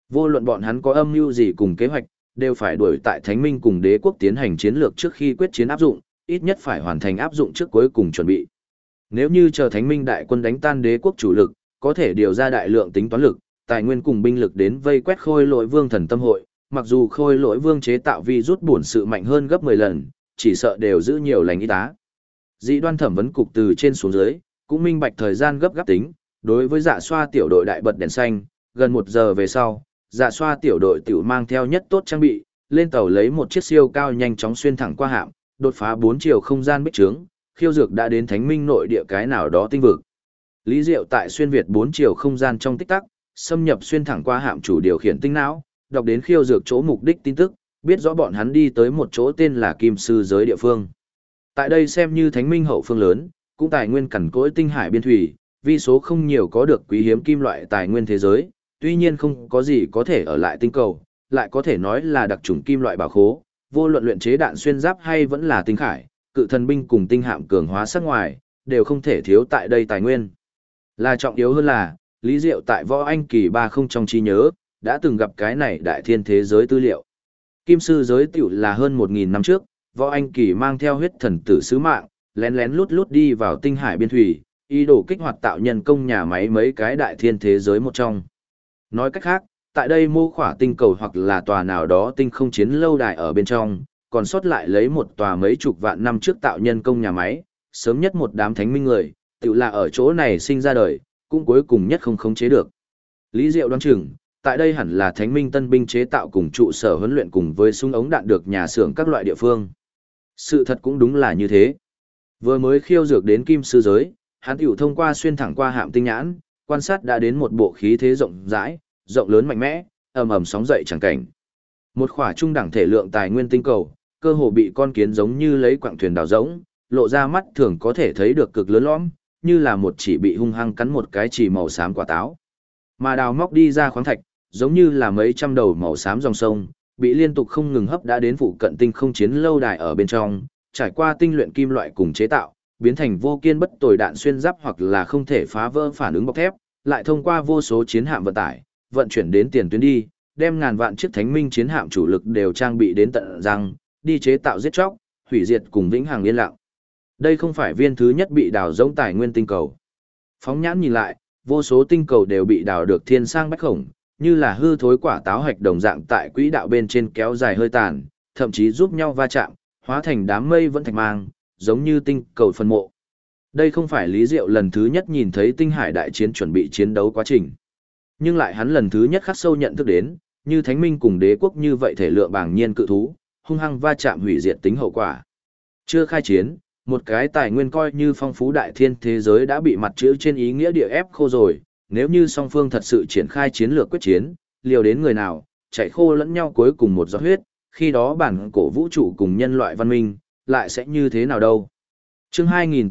Vô luận bọn hắn có âm mưu gì cùng kế hoạch, đều phải đuổi tại Thánh Minh cùng đế quốc tiến hành chiến lược trước khi quyết chiến áp dụng, ít nhất phải hoàn thành áp dụng trước cuối cùng chuẩn bị. Nếu như chờ Thánh Minh đại quân đánh tan đế quốc chủ lực, có thể điều ra đại lượng tính toán lực, tài nguyên cùng binh lực đến vây quét Khôi Lỗi Vương Thần Tâm Hội, mặc dù Khôi Lỗi Vương chế tạo vi rút bổn sự mạnh hơn gấp 10 lần, chỉ sợ đều giữ nhiều lành ít tá. Dị Đoan thẩm vấn cục từ trên xuống dưới, cũng minh bạch thời gian gấp gáp tính, đối với Dạ Xoa tiểu đội đại bật đèn xanh, gần 1 giờ về sau, Dạ Xoa tiểu đội tiểu mang theo nhất tốt trang bị, lên tàu lấy một chiếc siêu cao nhanh chóng xuyên thẳng qua hạm, đột phá 4 chiều không gian bích trướng, khiêu dược đã đến Thánh Minh nội địa cái nào đó tinh vực. Lý Diệu tại xuyên việt 4 chiều không gian trong tích tắc, xâm nhập xuyên thẳng qua hạm chủ điều khiển tinh não, đọc đến khiêu dược chỗ mục đích tin tức, biết rõ bọn hắn đi tới một chỗ tên là Kim Sư giới địa phương. Tại đây xem như Thánh Minh hậu phương lớn, cũng tài nguyên cằn cỗi tinh hải biên thủy, vi số không nhiều có được quý hiếm kim loại tài nguyên thế giới, tuy nhiên không có gì có thể ở lại tinh cầu, lại có thể nói là đặc chủng kim loại bảo khố, vô luận luyện chế đạn xuyên giáp hay vẫn là tinh khải, cự thần binh cùng tinh hạm cường hóa sắc ngoài, đều không thể thiếu tại đây tài nguyên. Là trọng yếu hơn là, Lý Diệu tại Võ Anh Kỳ 30 trong trí nhớ, đã từng gặp cái này đại thiên thế giới tư liệu. Kim Sư giới tiểu là hơn 1000 năm trước, Võ Anh Kỳ mang theo huyết thần tử sứ mạng, lén lén lút lút đi vào tinh hải biên thủy, ý đồ kích hoạt tạo nhân công nhà máy mấy cái đại thiên thế giới một trong. Nói cách khác, tại đây mô khỏa tinh cầu hoặc là tòa nào đó tinh không chiến lâu đài ở bên trong, còn sót lại lấy một tòa mấy chục vạn năm trước tạo nhân công nhà máy, sớm nhất một đám thánh minh người, tự là ở chỗ này sinh ra đời, cũng cuối cùng nhất không khống chế được. Lý Diệu đoán chừng, tại đây hẳn là thánh minh tân binh chế tạo cùng trụ sở huấn luyện cùng với súng ống đạn được nhà xưởng các loại địa phương. Sự thật cũng đúng là như thế. Vừa mới khiêu dược đến Kim Sư giới, hắn tiểu thông qua xuyên thẳng qua hạm tinh nhãn, quan sát đã đến một bộ khí thế rộng rãi, rộng lớn mạnh mẽ, ầm ầm sóng dậy chẳng cảnh. Một khỏa trung đẳng thể lượng tài nguyên tinh cầu, cơ hồ bị con kiến giống như lấy quặng thuyền đào rỗng, lộ ra mắt thường có thể thấy được cực lớn lõm, như là một chỉ bị hung hăng cắn một cái chỉ màu xám quả táo. Mà đào móc đi ra khoáng thạch, giống như là mấy trăm đầu màu xám dòng sông, bị liên tục không ngừng hấp đã đến phụ cận tinh không chiến lâu đài ở bên trong, trải qua tinh luyện kim loại cùng chế tạo, biến thành vô kiên bất tồi đạn xuyên giáp hoặc là không thể phá vỡ phản ứng bọc thép, lại thông qua vô số chiến hạm vận tải, vận chuyển đến tiền tuyến đi, đem ngàn vạn chiếc thánh minh chiến hạm chủ lực đều trang bị đến tận răng, đi chế tạo giết chóc, hủy diệt cùng vĩnh hằng yên lặng. Đây không phải viên thứ nhất bị đào rỗng tài nguyên tinh cầu. Phóng nhãn nhìn lại, vô số tinh cầu đều bị đào được thiên sang bách khổng, như là hư thối quả táo hạch đồng dạng tại quỹ đạo bên trên kéo dài hơi tàn, thậm chí giúp nhau va chạm, hóa thành đám mây vẫn thạch mang, giống như tinh cầu phân mộ. Đây không phải Lý Diệu lần thứ nhất nhìn thấy tinh hải đại chiến chuẩn bị chiến đấu quá trình. Nhưng lại hắn lần thứ nhất khắc sâu nhận thức đến, như thánh minh cùng đế quốc như vậy thể lượng bàng nhiên cự thú, hung hăng va chạm hủy diệt tính hậu quả. Chưa khai chiến, một cái tài nguyên coi như phong phú đại thiên thế giới đã bị mặt chữ trên ý nghĩa địa ép khô rồi, nếu như song phương thật sự triển khai chiến lược quyết chiến, liều đến người nào, chạy khô lẫn nhau cuối cùng một giọt huyết, khi đó bản cổ vũ trụ cùng nhân loại văn minh, lại sẽ như thế nào đâu. Chương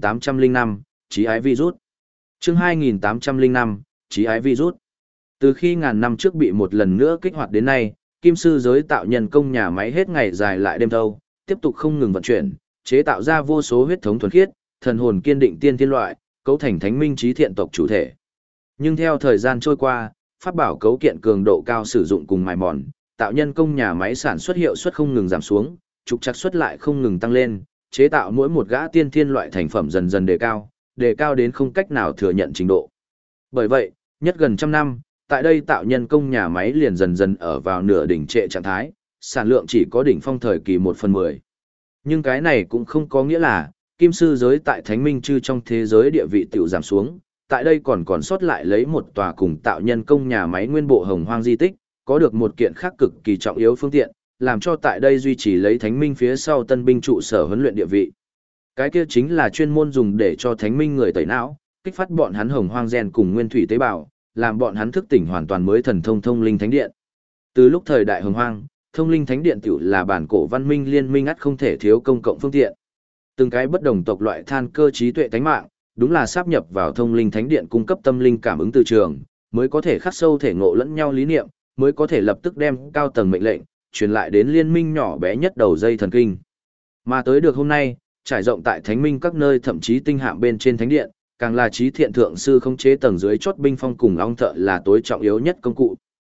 2805, Chí ái virus. Chương 2805, Chí ái virus. Từ khi ngàn năm trước bị một lần nữa kích hoạt đến nay, Kim Sư giới tạo nhân công nhà máy hết ngày dài lại đêm thâu, tiếp tục không ngừng vận chuyển, chế tạo ra vô số huyết thống thuần khiết, thần hồn kiên định tiên thiên loại, cấu thành thánh minh trí thiện tộc chủ thể. Nhưng theo thời gian trôi qua, pháp bảo cấu kiện cường độ cao sử dụng cùng mài mòn, tạo nhân công nhà máy sản xuất hiệu suất không ngừng giảm xuống, trục trặc suất lại không ngừng tăng lên, chế tạo mỗi một gã tiên thiên loại thành phẩm dần dần đề cao đến không cách nào thừa nhận trình độ. Bởi vậy, nhất gần trăm năm, tại đây tạo nhân công nhà máy liền dần dần ở vào nửa đỉnh trệ trạng thái, sản lượng chỉ có đỉnh phong thời kỳ 1/10. Nhưng cái này cũng không có nghĩa là, Kim Sư giới tại Thánh Minh Chư trong thế giới địa vị tiểu giảm xuống, tại đây còn sót lại lấy một tòa cùng tạo nhân công nhà máy nguyên bộ hồng hoang di tích, có được một kiện khác cực kỳ trọng yếu phương tiện, làm cho tại đây duy trì lấy Thánh Minh phía sau tân binh trụ sở huấn luyện địa vị. Cái kia chính là chuyên môn dùng để cho Thánh Minh người tẩy não, kích phát bọn hắn hồng hoang gen cùng nguyên thủy tế bào, làm bọn hắn thức tỉnh hoàn toàn mới thần thông thông linh thánh điện. Từ lúc thời đại hồng hoang, thông linh thánh điện tiểu là bản cổ văn minh liên minh ắt không thể thiếu công cộng phương tiện. Từng cái bất đồng tộc loại than cơ trí tuệ tánh mạng, đúng là sáp nhập vào thông linh thánh điện cung cấp tâm linh cảm ứng từ trường, mới có thể khắc sâu thể ngộ lẫn nhau lý niệm, mới có thể lập tức đem cao tầng mệnh lệnh truyền lại đến liên minh nhỏ bé nhất đầu dây thần kinh. Mà tới được hôm nay, trải rộng tại thánh minh các nơi thậm chí tinh hạm bên trên thánh điện, càng là trí thiện thượng sư khống chế tầng dưới chốt binh phong cùng ong thợ là tối trọng yếu nhất công cụ.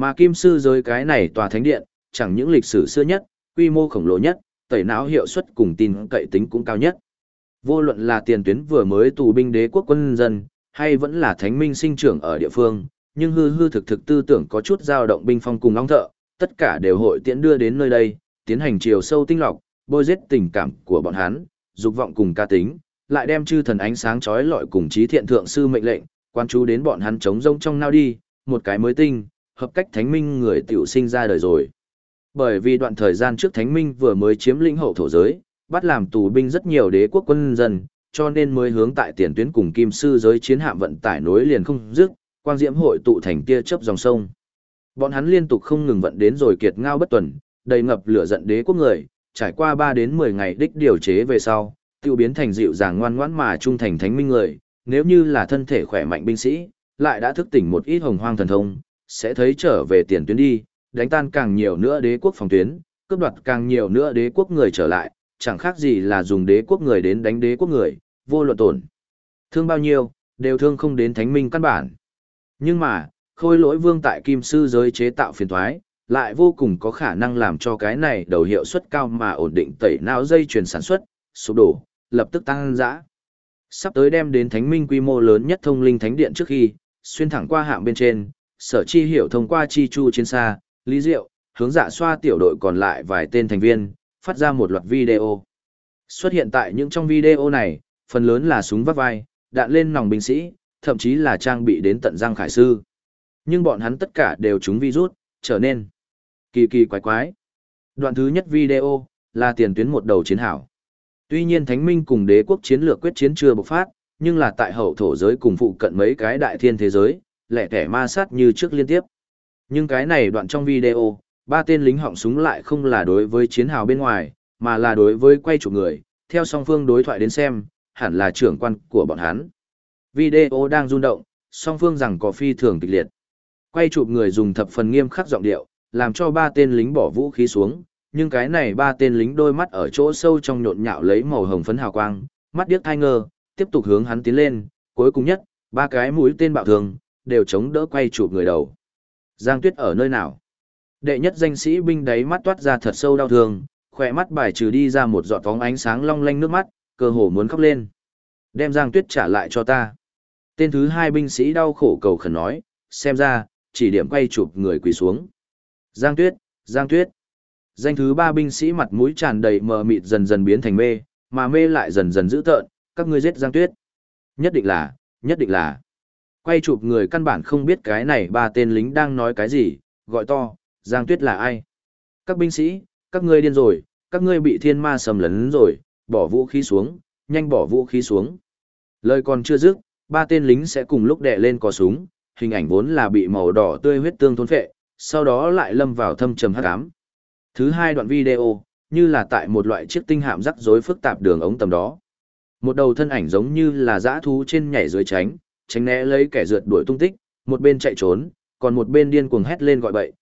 Mà Kim Sư giới cái này tòa thánh điện, chẳng những lịch sử xưa nhất, quy mô khổng lồ nhất, tẩy não hiệu suất cùng tin cậy tính cũng cao nhất. Vô luận là tiền tuyến vừa mới tù binh đế quốc quân dân, hay vẫn là thánh minh sinh trưởng ở địa phương, nhưng hư hư thực thực tư tưởng có chút dao động binh phong cùng ong thợ, tất cả đều hội tiễn đưa đến nơi đây, tiến hành chiều sâu tinh lọc, bôi giết tình cảm của bọn hắn, dục vọng cùng ca tính, lại đem chư thần ánh sáng chói lọi cùng trí thiện thượng sư mệnh lệnh, quan chú đến bọn hắn trống rông trong nao đi, một cái mới tinh, hợp cách thánh minh người tiểu sinh ra đời rồi. Bởi vì đoạn thời gian trước thánh minh vừa mới chiếm lĩnh hậu thổ giới, bắt làm tù binh rất nhiều đế quốc quân dân, cho nên mới hướng tại tiền tuyến cùng Kim Sư giới chiến hạm vận tải nối liền không dứt, quang diễm hội tụ thành tia chớp dòng sông. Bọn hắn liên tục không ngừng vận đến rồi kiệt ngao bất tuần, đầy ngập lửa giận đế quốc người, trải qua 3 đến 10 ngày đích điều chế về sau, tiêu biến thành dịu dàng ngoan ngoãn mà trung thành thánh minh người, nếu như là thân thể khỏe mạnh binh sĩ, lại đã thức tỉnh một ít hồng hoang thần thông, sẽ thấy trở về tiền tuyến đi, đánh tan càng nhiều nữa đế quốc phòng tuyến, cướp đoạt càng nhiều nữa đế quốc người trở lại, chẳng khác gì là dùng đế quốc người đến đánh đế quốc người, vô luận tổn. Thương bao nhiêu, đều thương không đến thánh minh căn bản. Nhưng mà, khôi lỗi vương tại Kim Sư giới chế tạo phiền toái, lại vô cùng có khả năng làm cho cái này đầu hiệu suất cao mà ổn định tẩy não dây chuyển sản xuất, sụp đổ, lập tức tăng dã. Sắp tới đem đến thánh minh quy mô lớn nhất thông linh thánh điện trước khi, xuyên thẳng qua hạng bên trên, Sở Chi Hiểu thông qua chi chu trên xa, Lý Diệu, hướng Dạ Xoa tiểu đội còn lại vài tên thành viên, phát ra một loạt video. Xuất hiện tại những trong video này, phần lớn là súng vắt vai, đạn lên nòng binh sĩ, thậm chí là trang bị đến tận răng khải sư. Nhưng bọn hắn tất cả đều trúng virus, trở nên kỳ kỳ quái quái. Đoạn thứ nhất video là tiền tuyến một đầu chiến hảo. Tuy nhiên Thánh Minh cùng đế quốc chiến lược quyết chiến chưa bộc phát, nhưng là tại hậu thổ giới cùng phụ cận mấy cái đại thiên thế giới, lẻ tẻ ma sát như trước liên tiếp. Nhưng cái này đoạn trong video, 3 tên lính họng súng lại không là đối với chiến hào bên ngoài, mà là đối với quay chụp người, theo song phương đối thoại đến xem, hẳn là trưởng quan của bọn hắn. Video đang rung động, song phương rằng có phi thường kịch liệt. Quay chụp người dùng thập phần nghiêm khắc giọng điệu, làm cho 3 tên lính bỏ vũ khí xuống, nhưng cái này 3 tên lính đôi mắt ở chỗ sâu trong nhộn nhạo lấy màu hồng phấn hào quang, mắt điếc thai ngơ, tiếp tục hướng hắn tiến lên, cuối cùng nhất, 3 cái mũi tên bạo thường, đều chống đỡ quay chụp người đầu. Giang Tuyết ở nơi nào? Đệ nhất danh sĩ binh đáy mắt toát ra thật sâu đau thương, khỏe mắt bài trừ đi ra một giọt phóng ánh sáng long lanh nước mắt, cơ hồ muốn khóc lên. Đem Giang Tuyết trả lại cho ta. Tên thứ 2 binh sĩ đau khổ cầu khẩn nói, xem ra, chỉ điểm quay chụp người quỳ xuống. Giang Tuyết, Giang Tuyết. Danh thứ 3 binh sĩ mặt mũi tràn đầy mờ mịt dần dần biến thành mê, mà mê lại dần dần dữ tợn, các ngươi giết Giang Tuyết. Nhất định là. Quay chụp người căn bản không biết cái này 3 tên lính đang nói cái gì, gọi to, Giang Tuyết là ai? Các binh sĩ, các ngươi điên rồi, các ngươi bị thiên ma sầm lấn rồi, bỏ vũ khí xuống, nhanh bỏ vũ khí xuống. Lời còn chưa dứt, 3 tên lính sẽ cùng lúc đè lên cò súng, hình ảnh vốn là bị màu đỏ tươi huyết tương thôn phệ, sau đó lại lâm vào thâm trầm hắc ám. Thứ 2 đoạn video, như là tại một loại chiếc tinh hạm rắc rối phức tạp đường ống tầm đó. Một đầu thân ảnh giống như là dã thú trên nhảy dưới tránh né lấy kẻ rượt đuổi tung tích, một bên chạy trốn, còn một bên điên cuồng hét lên gọi bậy,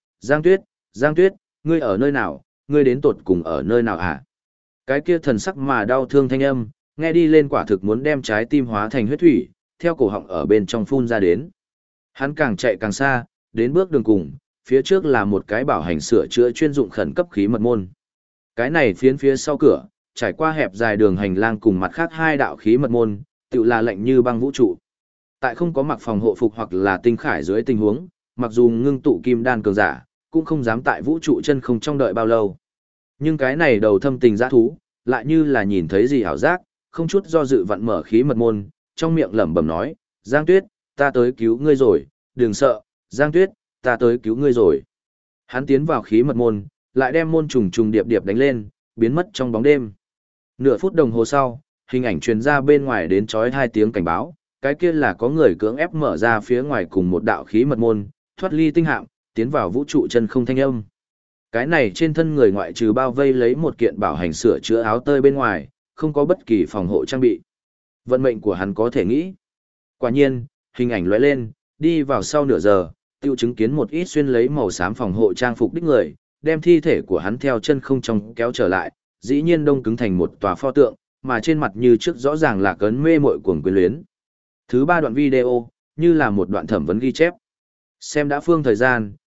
Giang Tuyết, ngươi ở nơi nào, ngươi đến tột cùng ở nơi nào hả? Cái kia thần sắc mà đau thương thanh âm, nghe đi lên quả thực muốn đem trái tim hóa thành huyết thủy, theo cổ họng ở bên trong phun ra đến. Hắn càng chạy càng xa, đến bước đường cùng, phía trước là một cái bảo hành sửa chữa chuyên dụng khẩn cấp khí mật môn. Cái này phiến phía sau cửa, trải qua hẹp dài đường hành lang cùng mặt khác 2 đạo khí mật môn, tự là lạnh như băng vũ trụ. Tại không có mặc phòng hộ phục hoặc là tinh khải dưới tình huống, mặc dù ngưng tụ kim đan cường giả, cũng không dám tại vũ trụ chân không trong đợi bao lâu. Nhưng cái này đầu thâm tình dã thú, lại như là nhìn thấy gì ảo giác, không chút do dự vặn mở khí mật môn, trong miệng lẩm bẩm nói, Giang Tuyết, ta tới cứu ngươi rồi, đừng sợ, Giang Tuyết, ta tới cứu ngươi rồi. Hắn tiến vào khí mật môn, lại đem môn trùng trùng điệp điệp đánh lên, biến mất trong bóng đêm. Nửa phút đồng hồ sau, hình ảnh truyền ra bên ngoài đến chói 2 tiếng cảnh báo, cái kia là có người cưỡng ép mở ra phía ngoài cùng một đạo khí mật môn, thoát ly tinh hạm, tiến vào vũ trụ chân không thanh âm. Cái này trên thân người ngoại trừ bao vây lấy một kiện bảo hành sửa chữa áo tơi bên ngoài, không có bất kỳ phòng hộ trang bị. Vận mệnh của hắn có thể nghĩ. Quả nhiên, hình ảnh lóe lên, đi vào sau nửa giờ, tiêu chứng kiến một ít xuyên lấy màu xám phòng hộ trang phục đích người, đem thi thể của hắn theo chân không trong kéo trở lại, dĩ nhiên đông cứng thành một tòa pho tượng, mà trên mặt như trước rõ ràng là cấn mê mội cuồng quyến luyến. Thứ 3 đoạn video, như là một đoạn thẩm vấn ghi chép. Xem đã phương thời gian,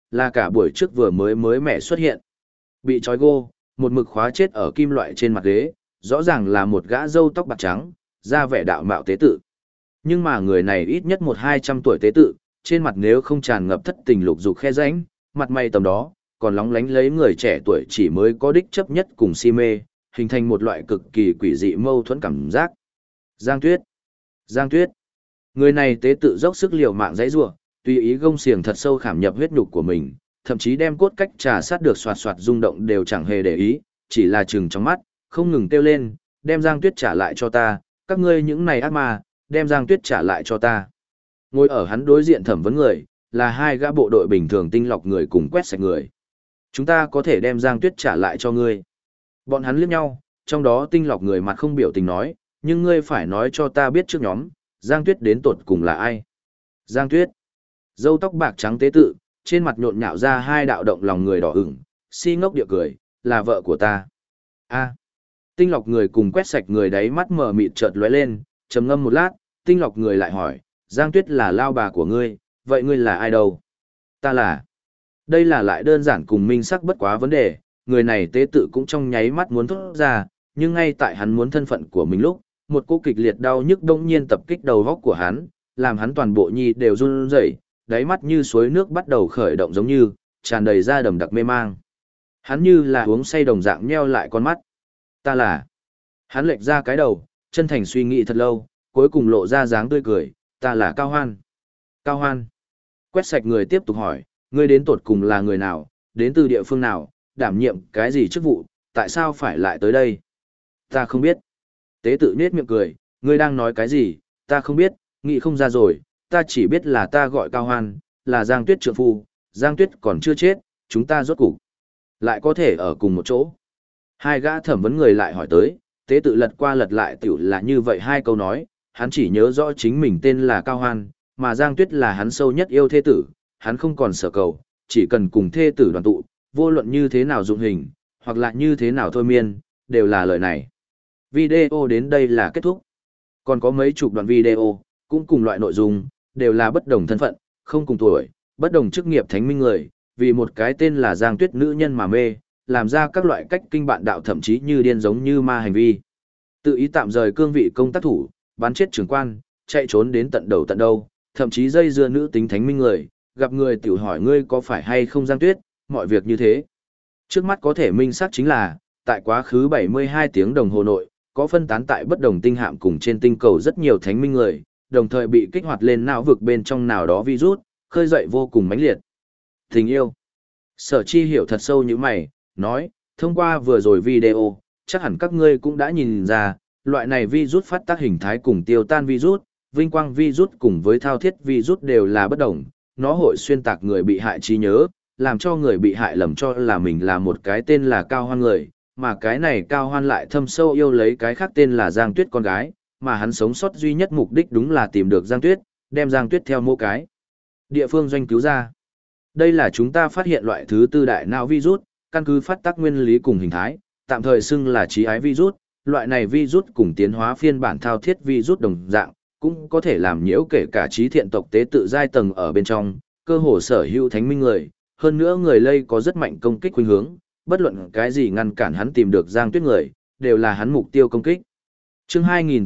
là cả buổi trước vừa mới mẻ xuất hiện. Bị trói gô, một mực khóa chết ở kim loại trên mặt ghế, rõ ràng là một gã râu tóc bạc trắng, da vẻ đạo mạo tế tự. Nhưng mà người này ít nhất 100-200 tuổi tế tự, trên mặt nếu không tràn ngập thất tình lục dục khe rãnh, mặt mày tầm đó, còn lóng lánh lấy người trẻ tuổi chỉ mới có đích chấp nhất cùng si mê, hình thành một loại cực kỳ quỷ dị mâu thuẫn cảm giác. Giang Tuyết. Giang Tuyết. Người này tế tự dốc sức liều mạng giãy giụa, tùy ý gông xiềng thật sâu khảm nhập huyết nhục của mình, thậm chí đem cốt cách trà sát được xoạt xoạt rung động đều chẳng hề để ý, chỉ là chừng trong mắt, không ngừng kêu lên, đem Giang Tuyết trả lại cho ta, các ngươi những này ác ma, đem Giang Tuyết trả lại cho ta. Ngồi ở hắn đối diện thẩm vấn người, là hai gã bộ đội bình thường tinh lọc người cùng quét sạch người. Chúng ta có thể đem Giang Tuyết trả lại cho ngươi. Bọn hắn liếc nhau, trong đó tinh lọc người mặt không biểu tình nói, nhưng ngươi phải nói cho ta biết trước nhóm, Giang Tuyết đến tột cùng là ai. Giang Tuyết. Râu tóc bạc trắng tế tự, trên mặt nhộn nhạo ra hai đạo động lòng người đỏ ửng, si ngốc địa cười, là vợ của ta. A. Tinh lọc người cùng quét sạch người đáy mắt mở mịt chợt lóe lên, trầm ngâm một lát, tinh lọc người lại hỏi, Giang Tuyết là lao bà của ngươi, vậy ngươi là ai đâu? Ta là. Đây là lại đơn giản cùng minh sắc bất quá vấn đề, người này tế tự cũng trong nháy mắt muốn thốt ra, nhưng ngay tại hắn muốn thân phận của mình lúc, một cô kịch liệt đau nhức đông nhiên tập kích đầu góc của hắn, làm hắn toàn bộ nhi đều run rẩy, đáy mắt như suối nước bắt đầu khởi động giống như, tràn đầy ra đầm đặc mê mang. Hắn như là uống say đồng dạng nheo lại con mắt. Ta là. Hắn lệch ra cái đầu, chân thành suy nghĩ thật lâu, cuối cùng lộ ra dáng tươi cười, ta là Cao Hoan. Cao Hoan. Quét sạch người tiếp tục hỏi, ngươi đến tột cùng là người nào, đến từ địa phương nào, đảm nhiệm cái gì chức vụ, tại sao phải lại tới đây? Ta không biết. Tế tự nết miệng cười, ngươi đang nói cái gì, ta không biết, nghĩ không ra rồi, ta chỉ biết là ta gọi Cao Hoan, là Giang Tuyết trượng phu, Giang Tuyết còn chưa chết, chúng ta rốt cục lại có thể ở cùng một chỗ. Hai gã thẩm vấn người lại hỏi tới, tế tự lật qua lật lại tiểu là như vậy hai câu nói, hắn chỉ nhớ rõ chính mình tên là Cao Hoan, mà Giang Tuyết là hắn sâu nhất yêu thê tử, hắn không còn sở cầu, chỉ cần cùng thê tử đoàn tụ, vô luận như thế nào dụng hình, hoặc là như thế nào thôi miên, đều là lời này. Video đến đây là kết thúc. Còn có mấy chục đoạn video, cũng cùng loại nội dung, đều là bất đồng thân phận, không cùng tuổi, bất đồng chức nghiệp thánh minh người, vì một cái tên là Giang Tuyết nữ nhân mà mê, làm ra các loại cách kinh bạn đạo thậm chí như điên giống như ma hành vi. Tự ý tạm rời cương vị công tác thủ, bắn chết trưởng quan, chạy trốn đến tận đầu tận đâu, thậm chí dây dưa nữ tính thánh minh người, gặp người tiểu hỏi ngươi có phải hay không Giang Tuyết, mọi việc như thế. Trước mắt có thể minh xác chính là, tại quá khứ 72 tiếng đồng hồ nội, có phân tán tại bất đồng tinh hạm cùng trên tinh cầu rất nhiều thánh minh người, đồng thời bị kích hoạt lên não vực bên trong nào đó virus, khơi dậy vô cùng mãnh liệt. Tình yêu. Sở Chi hiểu thật sâu như mày, nói, thông qua vừa rồi video, chắc hẳn các ngươi cũng đã nhìn ra, loại này virus phát tác hình thái cùng tiêu tan virus, vinh quang virus cùng với thao thiết virus đều là bất đồng, nó hội xuyên tạc người bị hại trí nhớ, làm cho người bị hại lầm cho là mình là một cái tên là Cao Hoan người, mà cái này Cao Hoan lại thâm sâu yêu lấy cái khác tên là Giang Tuyết con gái, mà hắn sống sót duy nhất mục đích đúng là tìm được Giang Tuyết, đem Giang Tuyết theo mô cái địa phương doanh cứu ra. Đây là chúng ta phát hiện loại thứ tư đại não virus, căn cứ phát tác nguyên lý cùng hình thái, tạm thời xưng là trí ái virus, loại này virus cùng tiến hóa phiên bản thao thiết virus đồng dạng, cũng có thể làm nhiễu kể cả trí thiện tộc tế tự giai tầng ở bên trong, cơ hồ sở hữu thánh minh người, hơn nữa người lây có rất mạnh công kích khuynh hướng, bất luận cái gì ngăn cản hắn tìm được Giang Tuyết người, đều là hắn mục tiêu công kích. Chương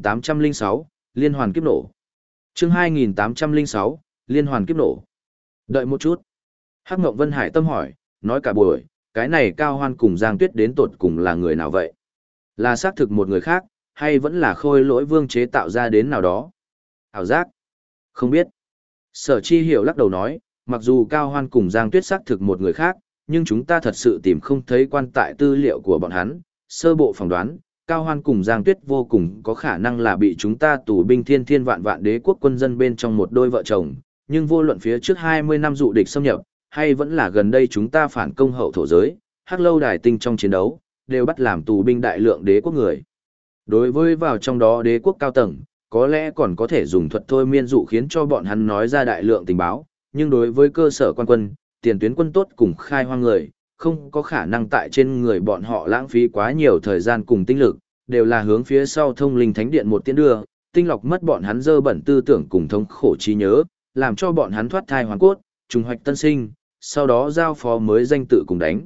2806, Liên hoàn kiếp nổ. Chương 2806, Liên hoàn kiếp nổ. Đợi một chút. Hắc Ngộng Vân Hải tâm hỏi, nói cả buổi, cái này Cao Hoan cùng Giang Tuyết đến tột cùng là người nào vậy? Là xác thực một người khác, hay vẫn là Khôi Lỗi Vương chế tạo ra đến nào đó? Ảo giác? Không biết. Sở Chi hiểu lắc đầu nói, mặc dù Cao Hoan cùng Giang Tuyết xác thực một người khác, nhưng chúng ta thật sự tìm không thấy quan tại tư liệu của bọn hắn. Sơ bộ phỏng đoán, Cao Hoan cùng Giang Tuyết vô cùng có khả năng là bị chúng ta tù binh thiên thiên vạn vạn đế quốc quân dân bên trong một đôi vợ chồng, nhưng vô luận phía trước 20 năm dụ địch xâm nhập, hay vẫn là gần đây chúng ta phản công hậu thổ giới, Hắc Lâu Đài Tinh trong chiến đấu, đều bắt làm tù binh đại lượng đế quốc người. Đối với vào trong đó đế quốc cao tầng, có lẽ còn có thể dùng thuật thôi miên dụ khiến cho bọn hắn nói ra đại lượng tình báo, nhưng đối với cơ sở quan quân, tiền tuyến quân tốt cùng khai hoang người, không có khả năng tại trên người bọn họ lãng phí quá nhiều thời gian cùng tinh lực, đều là hướng phía sau thông linh thánh điện một tiến đưa, tinh lọc mất bọn hắn dơ bẩn tư tưởng cùng thống khổ trí nhớ, làm cho bọn hắn thoát thai hoàn cốt, trùng hoạch tân sinh, sau đó giao phó mới danh tự cùng đánh.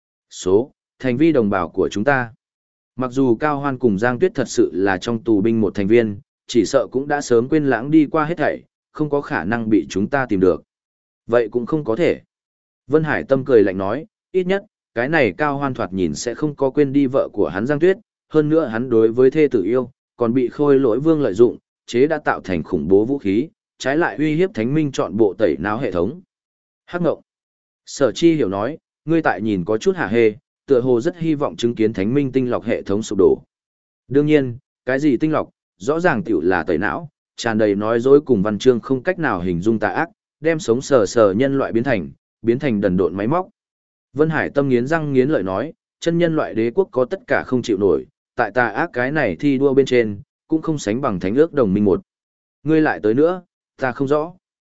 Số, thành vi đồng bào của chúng ta. Mặc dù Cao Hoan cùng Giang Tuyết thật sự là trong tù binh một thành viên, chỉ sợ cũng đã sớm quên lãng đi qua hết thảy, không có khả năng bị chúng ta tìm được. Vậy cũng không có thể. Vân Hải Tâm cười lạnh nói, ít nhất, cái này Cao Hoan thoạt nhìn sẽ không có quên đi vợ của hắn Giang Tuyết, hơn nữa hắn đối với thê tử yêu, còn bị Khôi Lỗi Vương lợi dụng, chế đã tạo thành khủng bố vũ khí, trái lại uy hiếp Thánh Minh chọn bộ tẩy não hệ thống. Hắc Ngộng. Sở Chi hiểu nói, ngươi tại nhìn có chút hả hê, tựa hồ rất hy vọng chứng kiến Thánh Minh tinh lọc hệ thống sụp đổ. Đương nhiên, cái gì tinh lọc, rõ ràng tiểu là tẩy não, tràn đầy nói dối cùng văn chương không cách nào hình dung tà ác, đem sống sờ sờ nhân loại biến thành đần độn máy móc. Vân Hải Tâm nghiến răng nghiến lợi nói, chân nhân loại đế quốc có tất cả không chịu nổi, tại tà ác cái này thi đua bên trên, cũng không sánh bằng thánh ước đồng minh một. Ngươi lại tới nữa, ta không rõ.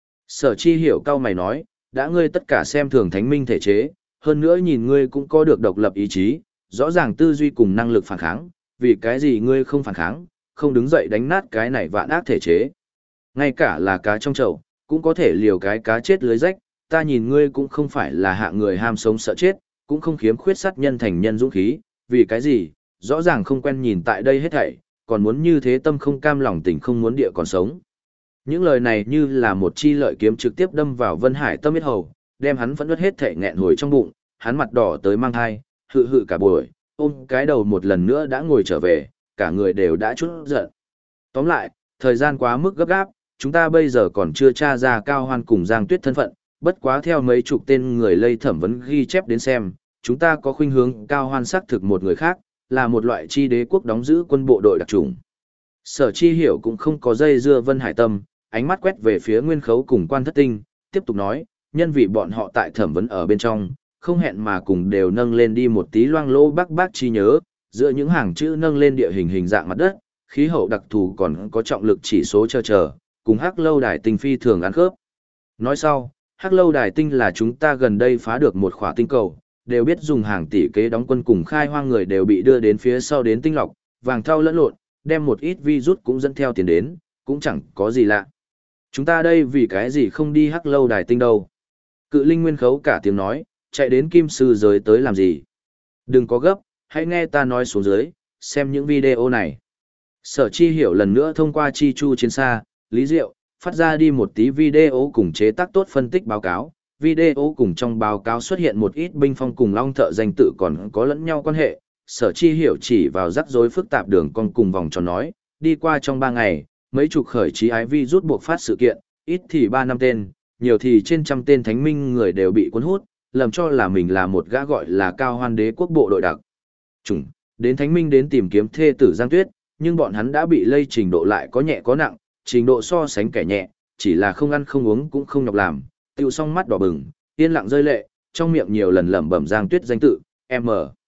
Sở Chi hiểu cao mày nói, đã ngươi tất cả xem thường thánh minh thể chế, hơn nữa nhìn ngươi cũng có được độc lập ý chí, rõ ràng tư duy cùng năng lực phản kháng, vì cái gì ngươi không phản kháng, không đứng dậy đánh nát cái này vạn ác thể chế. Ngay cả là cá trong chậu, cũng có thể liều cái cá chết lưới rách, ta nhìn ngươi cũng không phải là hạ người ham sống sợ chết, cũng không khiếm khuyết sát nhân thành nhân dũng khí, vì cái gì, rõ ràng không quen nhìn tại đây hết thảy, còn muốn như thế tâm không cam lòng tình không muốn địa còn sống. Những lời này như là một chi lợi kiếm trực tiếp đâm vào Vân Hải Tâm huyết hầu, đem hắn vẫn nuốt hết thảy nghẹn hồi trong bụng, hắn mặt đỏ tới mang hai, hự hự cả buổi, ôm cái đầu một lần nữa đã ngồi trở về, cả người đều đã chút giận. Tóm lại, thời gian quá mức gấp gáp, chúng ta bây giờ còn chưa tra ra Cao Hoan cùng Giang Tuyết thân phận, bất quá theo mấy chục tên người lây thẩm vấn ghi chép đến xem, chúng ta có khuynh hướng Cao Hoan xác thực một người khác, là một loại chi đế quốc đóng giữ quân bộ đội đặc trùng. Sở Chi hiểu cũng không có dây dưa Vân Hải Tâm, ánh mắt quét về phía Nguyên Khấu cùng Quan Thất Tinh, tiếp tục nói, nhân vì bọn họ tại thẩm vấn ở bên trong, không hẹn mà cùng đều nâng lên đi một tí loang lỗ bác chi nhớ, giữa những hàng chữ nâng lên địa hình dạng mặt đất, khí hậu đặc thù còn có trọng lực chỉ số chờ, cùng Hắc Lâu Đài Tinh phi thường ăn khớp. Nói sau, Hắc Lâu Đài Tinh là chúng ta gần đây phá được một khỏa tinh cầu, đều biết dùng hàng tỷ kế đóng quân cùng khai hoang người đều bị đưa đến phía sau đến tinh lọc, vàng thau lẫn lộn, đem một ít virus cũng dẫn theo tiền đến, cũng chẳng có gì lạ. Chúng ta đây vì cái gì không đi Hắc Lâu Đài Tinh đâu? Cự Linh Nguyên Khấu cả tiếng nói, chạy đến Kim Sư giới tới làm gì? Đừng có gấp, hãy nghe ta nói xuống dưới, xem những video này. Sở Chi hiểu lần nữa thông qua Chi Chu chiến xa, Lý Diệu, phát ra đi một tí video cùng chế tác tốt phân tích báo cáo. Video cùng trong báo cáo xuất hiện một ít binh phong cùng long thợ danh tự còn có lẫn nhau quan hệ. Sở Chi hiểu chỉ vào rắc rối phức tạp đường con cùng vòng tròn nói, đi qua trong 3 ngày, mấy chục khởi chí ái vi rút buộc phát sự kiện, ít thì 3-5 tên, nhiều thì trên trăm tên thánh minh người đều bị cuốn hút, lầm cho là mình là một gã gọi là Cao Hoan đế quốc bộ đội đặc chủng, đến thánh minh đến tìm kiếm thê tử Giang Tuyết, nhưng bọn hắn đã bị lây trình độ lại có nhẹ có nặng, trình độ so sánh kẻ nhẹ, chỉ là không ăn không uống cũng không nhọc làm, tiêu song mắt đỏ bừng, yên lặng rơi lệ, trong miệng nhiều lần lẩm bẩm Giang Tuyết danh tự, M.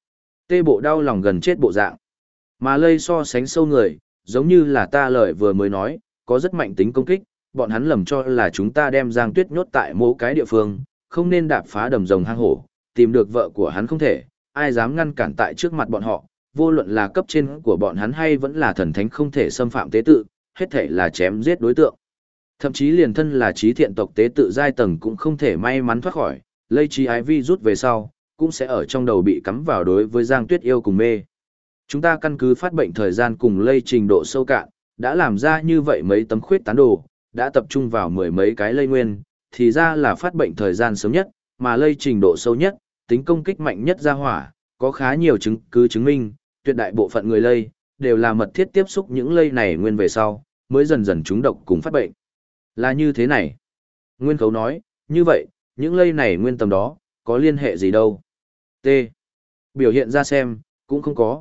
Tê bộ đau lòng gần chết bộ dạng. Mà lây so sánh sâu người, giống như là ta lời vừa mới nói, có rất mạnh tính công kích, bọn hắn lầm cho là chúng ta đem Giang Tuyết nhốt tại mỗi cái địa phương, không nên đạp phá đầm rồng hang hổ, tìm được vợ của hắn không thể, ai dám ngăn cản tại trước mặt bọn họ, vô luận là cấp trên của bọn hắn hay vẫn là thần thánh không thể xâm phạm tế tự, hết thể là chém giết đối tượng. Thậm chí liền thân là trí thiện tộc tế tự giai tầng cũng không thể may mắn thoát khỏi, lây trí ái vi rút về sau, cũng sẽ ở trong đầu bị cắm vào đối với Giang Tuyết yêu cùng mê. Chúng ta căn cứ phát bệnh thời gian cùng lây trình độ sâu cạn, đã làm ra như vậy mấy tấm khuyết tán đồ, đã tập trung vào mười mấy cái lây nguyên, thì ra là phát bệnh thời gian sớm nhất, mà lây trình độ sâu nhất, tính công kích mạnh nhất ra hỏa, có khá nhiều chứng cứ chứng minh, tuyệt đại bộ phận người lây, đều là mật thiết tiếp xúc những lây này nguyên về sau, mới dần dần trúng độc cùng phát bệnh. Là như thế này. Nguyên Khấu nói, như vậy, những lây này nguyên tầm đó, có liên hệ gì đâu? T. Biểu hiện ra xem, cũng không có.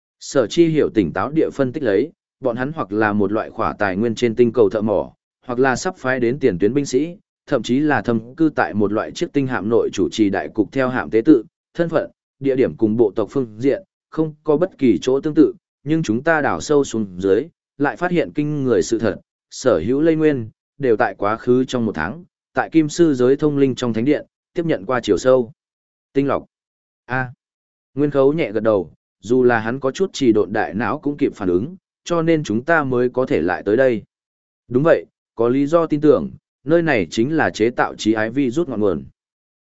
Sở Chi hiểu tỉnh táo địa phân tích lấy, bọn hắn hoặc là một loại khỏa tài nguyên trên tinh cầu thợ mỏ, hoặc là sắp phái đến tiền tuyến binh sĩ, thậm chí là thâm cư tại một loại chiếc tinh hạm nội chủ trì đại cục theo hạm tế tự, thân phận, địa điểm cùng bộ tộc phương diện, không có bất kỳ chỗ tương tự, nhưng chúng ta đào sâu xuống dưới, lại phát hiện kinh người sự thật, sở hữu lây nguyên, đều tại quá khứ trong 1 tháng, tại Kim Sư giới thông linh trong thánh điện, tiếp nhận qua chiều sâu. Tinh lọc. A. Nguyên Khấu nhẹ gật đầu, dù là hắn có chút trì độn đại não cũng kịp phản ứng, cho nên chúng ta mới có thể lại tới đây. Đúng vậy, có lý do tin tưởng, nơi này chính là chế tạo trí ái vi rút ngọn nguồn.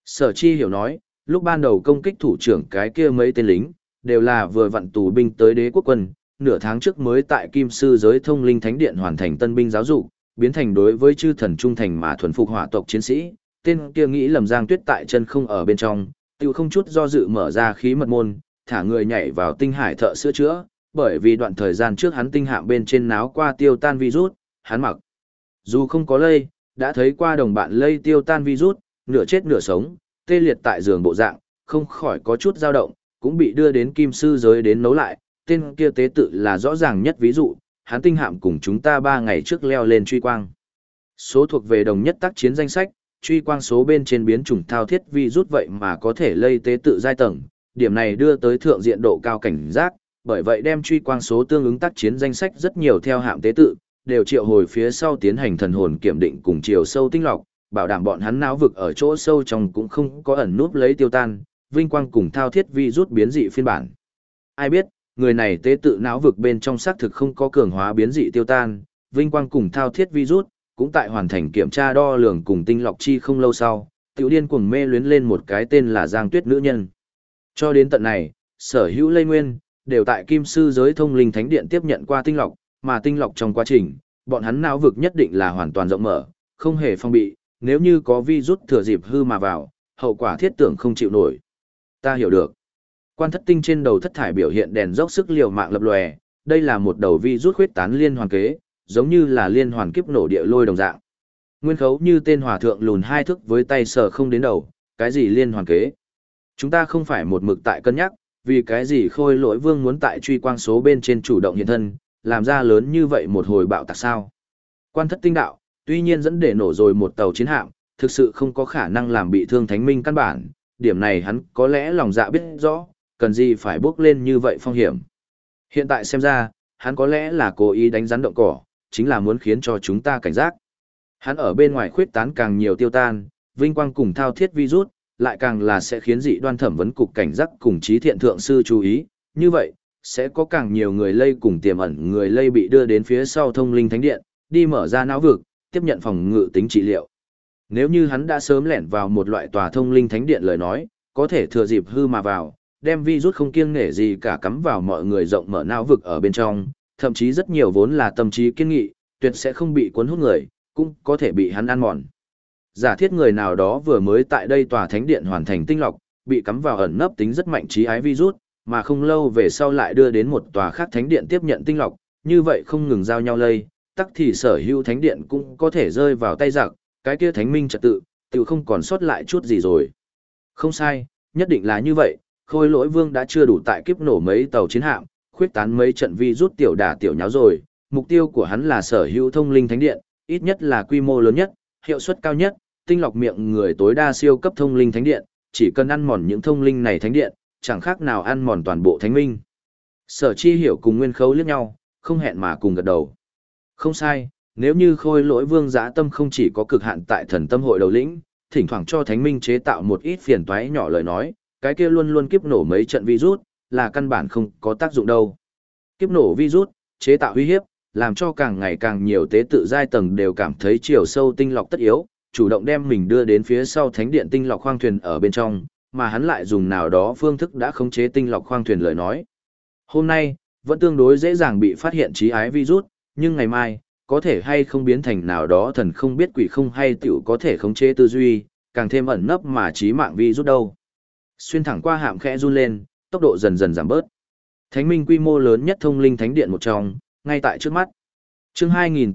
Sở Chi hiểu nói, lúc ban đầu công kích thủ trưởng cái kia mấy tên lính, đều là vừa vặn tù binh tới đế quốc quân, nửa tháng trước mới tại Kim Sư giới thông linh thánh điện hoàn thành tân binh giáo dục, biến thành đối với chư thần trung thành mà thuần phục hỏa tộc chiến sĩ, tên kia nghĩ lầm Giang Tuyết tại chân không ở bên trong, tiêu không chút do dự mở ra khí mật môn, thả người nhảy vào tinh hải thợ sữa chữa, bởi vì đoạn thời gian trước hắn tinh hạm bên trên náo qua tiêu tan virus, hắn mặc dù không có lây, đã thấy qua đồng bạn lây tiêu tan virus, nửa chết nửa sống, tê liệt tại giường bộ dạng, không khỏi có chút dao động, cũng bị đưa đến Kim Sư giới đến nấu lại, tên kia tế tự là rõ ràng nhất ví dụ, hắn tinh hạm cùng chúng ta 3 ngày trước leo lên truy quang. Số thuộc về đồng nhất tác chiến danh sách, truy quang số bên trên biến chủng thao thiết vi rút vậy mà có thể lây tế tự giai tầng, điểm này đưa tới thượng diện độ cao cảnh giác, bởi vậy đem truy quang số tương ứng tác chiến danh sách rất nhiều theo hạm tế tự, đều triệu hồi phía sau tiến hành thần hồn kiểm định cùng chiều sâu tinh lọc, bảo đảm bọn hắn não vực ở chỗ sâu trong cũng không có ẩn núp lấy tiêu tan, vinh quang cùng thao thiết vi rút biến dị phiên bản. Ai biết, người này tế tự não vực bên trong xác thực không có cường hóa biến dị tiêu tan, vinh quang cùng thao thiết vi rút, cũng tại hoàn thành kiểm tra đo lường cùng tinh lọc chi không lâu sau, tiểu điên cuồng mê luyến lên một cái tên là Giang Tuyết nữ nhân. Cho đến tận này, sở hữu lây nguyên, đều tại Kim Sư giới thông linh thánh điện tiếp nhận qua tinh lọc, mà tinh lọc trong quá trình, bọn hắn não vực nhất định là hoàn toàn rộng mở, không hề phong bị, nếu như có virus thừa dịp hư mà vào, hậu quả thiết tưởng không chịu nổi. Ta hiểu được. Quan thất tinh trên đầu thất thải biểu hiện đèn dốc sức liều mạng lập lòe, đây là một đầu virus khuyết tán liên hoàn kế, giống như là liên hoàn kiếp nổ địa lôi đồng dạng. Nguyên khấu như tên hòa thượng lùn 2 thước với tay sờ không đến đầu, cái gì liên hoàn kế? Chúng ta không phải một mực tại cân nhắc, vì cái gì Khôi Lỗi Vương muốn tại truy quang số bên trên chủ động hiện thân, làm ra lớn như vậy một hồi bạo tạc sao? Quan thất tinh đạo, tuy nhiên dẫn để nổ rồi một tàu chiến hạm, thực sự không có khả năng làm bị thương Thánh Minh căn bản, điểm này hắn có lẽ lòng dạ biết rõ, cần gì phải bước lên như vậy phong hiểm. Hiện tại xem ra, hắn có lẽ là cố ý đánh rắn động cỏ, chính là muốn khiến cho chúng ta cảnh giác. Hắn ở bên ngoài khuyết tán càng nhiều tiêu tan, vinh quang cùng thao thiết virus, lại càng là sẽ khiến dị đoan thẩm vấn cục cảnh giác cùng trí thiện thượng sư chú ý, như vậy, sẽ có càng nhiều người lây cùng tiềm ẩn người lây bị đưa đến phía sau thông linh thánh điện, đi mở ra não vực, tiếp nhận phòng ngự tính trị liệu. Nếu như hắn đã sớm lẻn vào một loại tòa thông linh thánh điện lời nói, có thể thừa dịp hư mà vào, đem virus không kiêng nể gì cả cắm vào mọi người rộng mở não vực ở bên trong, thậm chí rất nhiều vốn là tâm trí kiên nghị, tuyệt sẽ không bị cuốn hút người, cũng có thể bị hắn ăn mòn. Giả thiết người nào đó vừa mới tại đây tòa thánh điện hoàn thành tinh lọc, bị cắm vào ẩn nấp tính rất mạnh trí ái virus, mà không lâu về sau lại đưa đến một tòa khác thánh điện tiếp nhận tinh lọc, như vậy không ngừng giao nhau lây, tắc thì sở hữu thánh điện cũng có thể rơi vào tay giặc, cái kia thánh minh trật tự, tự không còn sót lại chút gì rồi. Không sai, nhất định là như vậy, Khôi Lỗi Vương đã chưa đủ tại kiếp nổ mấy tàu chiến hạm, khuyết tán mấy trận virus tiểu đả tiểu nháo rồi, mục tiêu của hắn là sở hữu thông linh thánh điện, ít nhất là quy mô lớn nhất, hiệu suất cao nhất, tinh lọc miệng người tối đa siêu cấp thông linh thánh điện, chỉ cần ăn mòn những thông linh này thánh điện, chẳng khác nào ăn mòn toàn bộ thánh minh. Sở Chi hiểu cùng Nguyên Khấu liếc nhau, không hẹn mà cùng gật đầu. Không sai, nếu như Khôi Lỗi Vương dã tâm không chỉ có cực hạn tại thần tâm hội đầu lĩnh, thỉnh thoảng cho thánh minh chế tạo một ít phiền toái nhỏ lời nói, cái kia luôn luôn kiếp nổ mấy trận virus, là căn bản không có tác dụng đâu. Kiếp nổ virus, chế tạo uy hiếp, làm cho càng ngày càng nhiều tế tự giai tầng đều cảm thấy chiều sâu tinh lọc tất yếu, chủ động đem mình đưa đến phía sau thánh điện tinh lọc khoang thuyền ở bên trong, mà hắn lại dùng nào đó phương thức đã khống chế tinh lọc khoang thuyền lời nói. Hôm nay, vẫn tương đối dễ dàng bị phát hiện trí ái virus, nhưng ngày mai, có thể hay không biến thành nào đó thần không biết quỷ không hay tiểu có thể khống chế tư duy, càng thêm ẩn nấp mà trí mạng virus đâu. Xuyên thẳng qua hạm khẽ run lên, tốc độ dần dần giảm bớt. Thánh minh quy mô lớn nhất thông linh thánh điện một trong, ngay tại trước mắt. Chương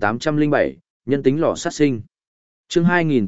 2807, nhân tính lò sát sinh. Chương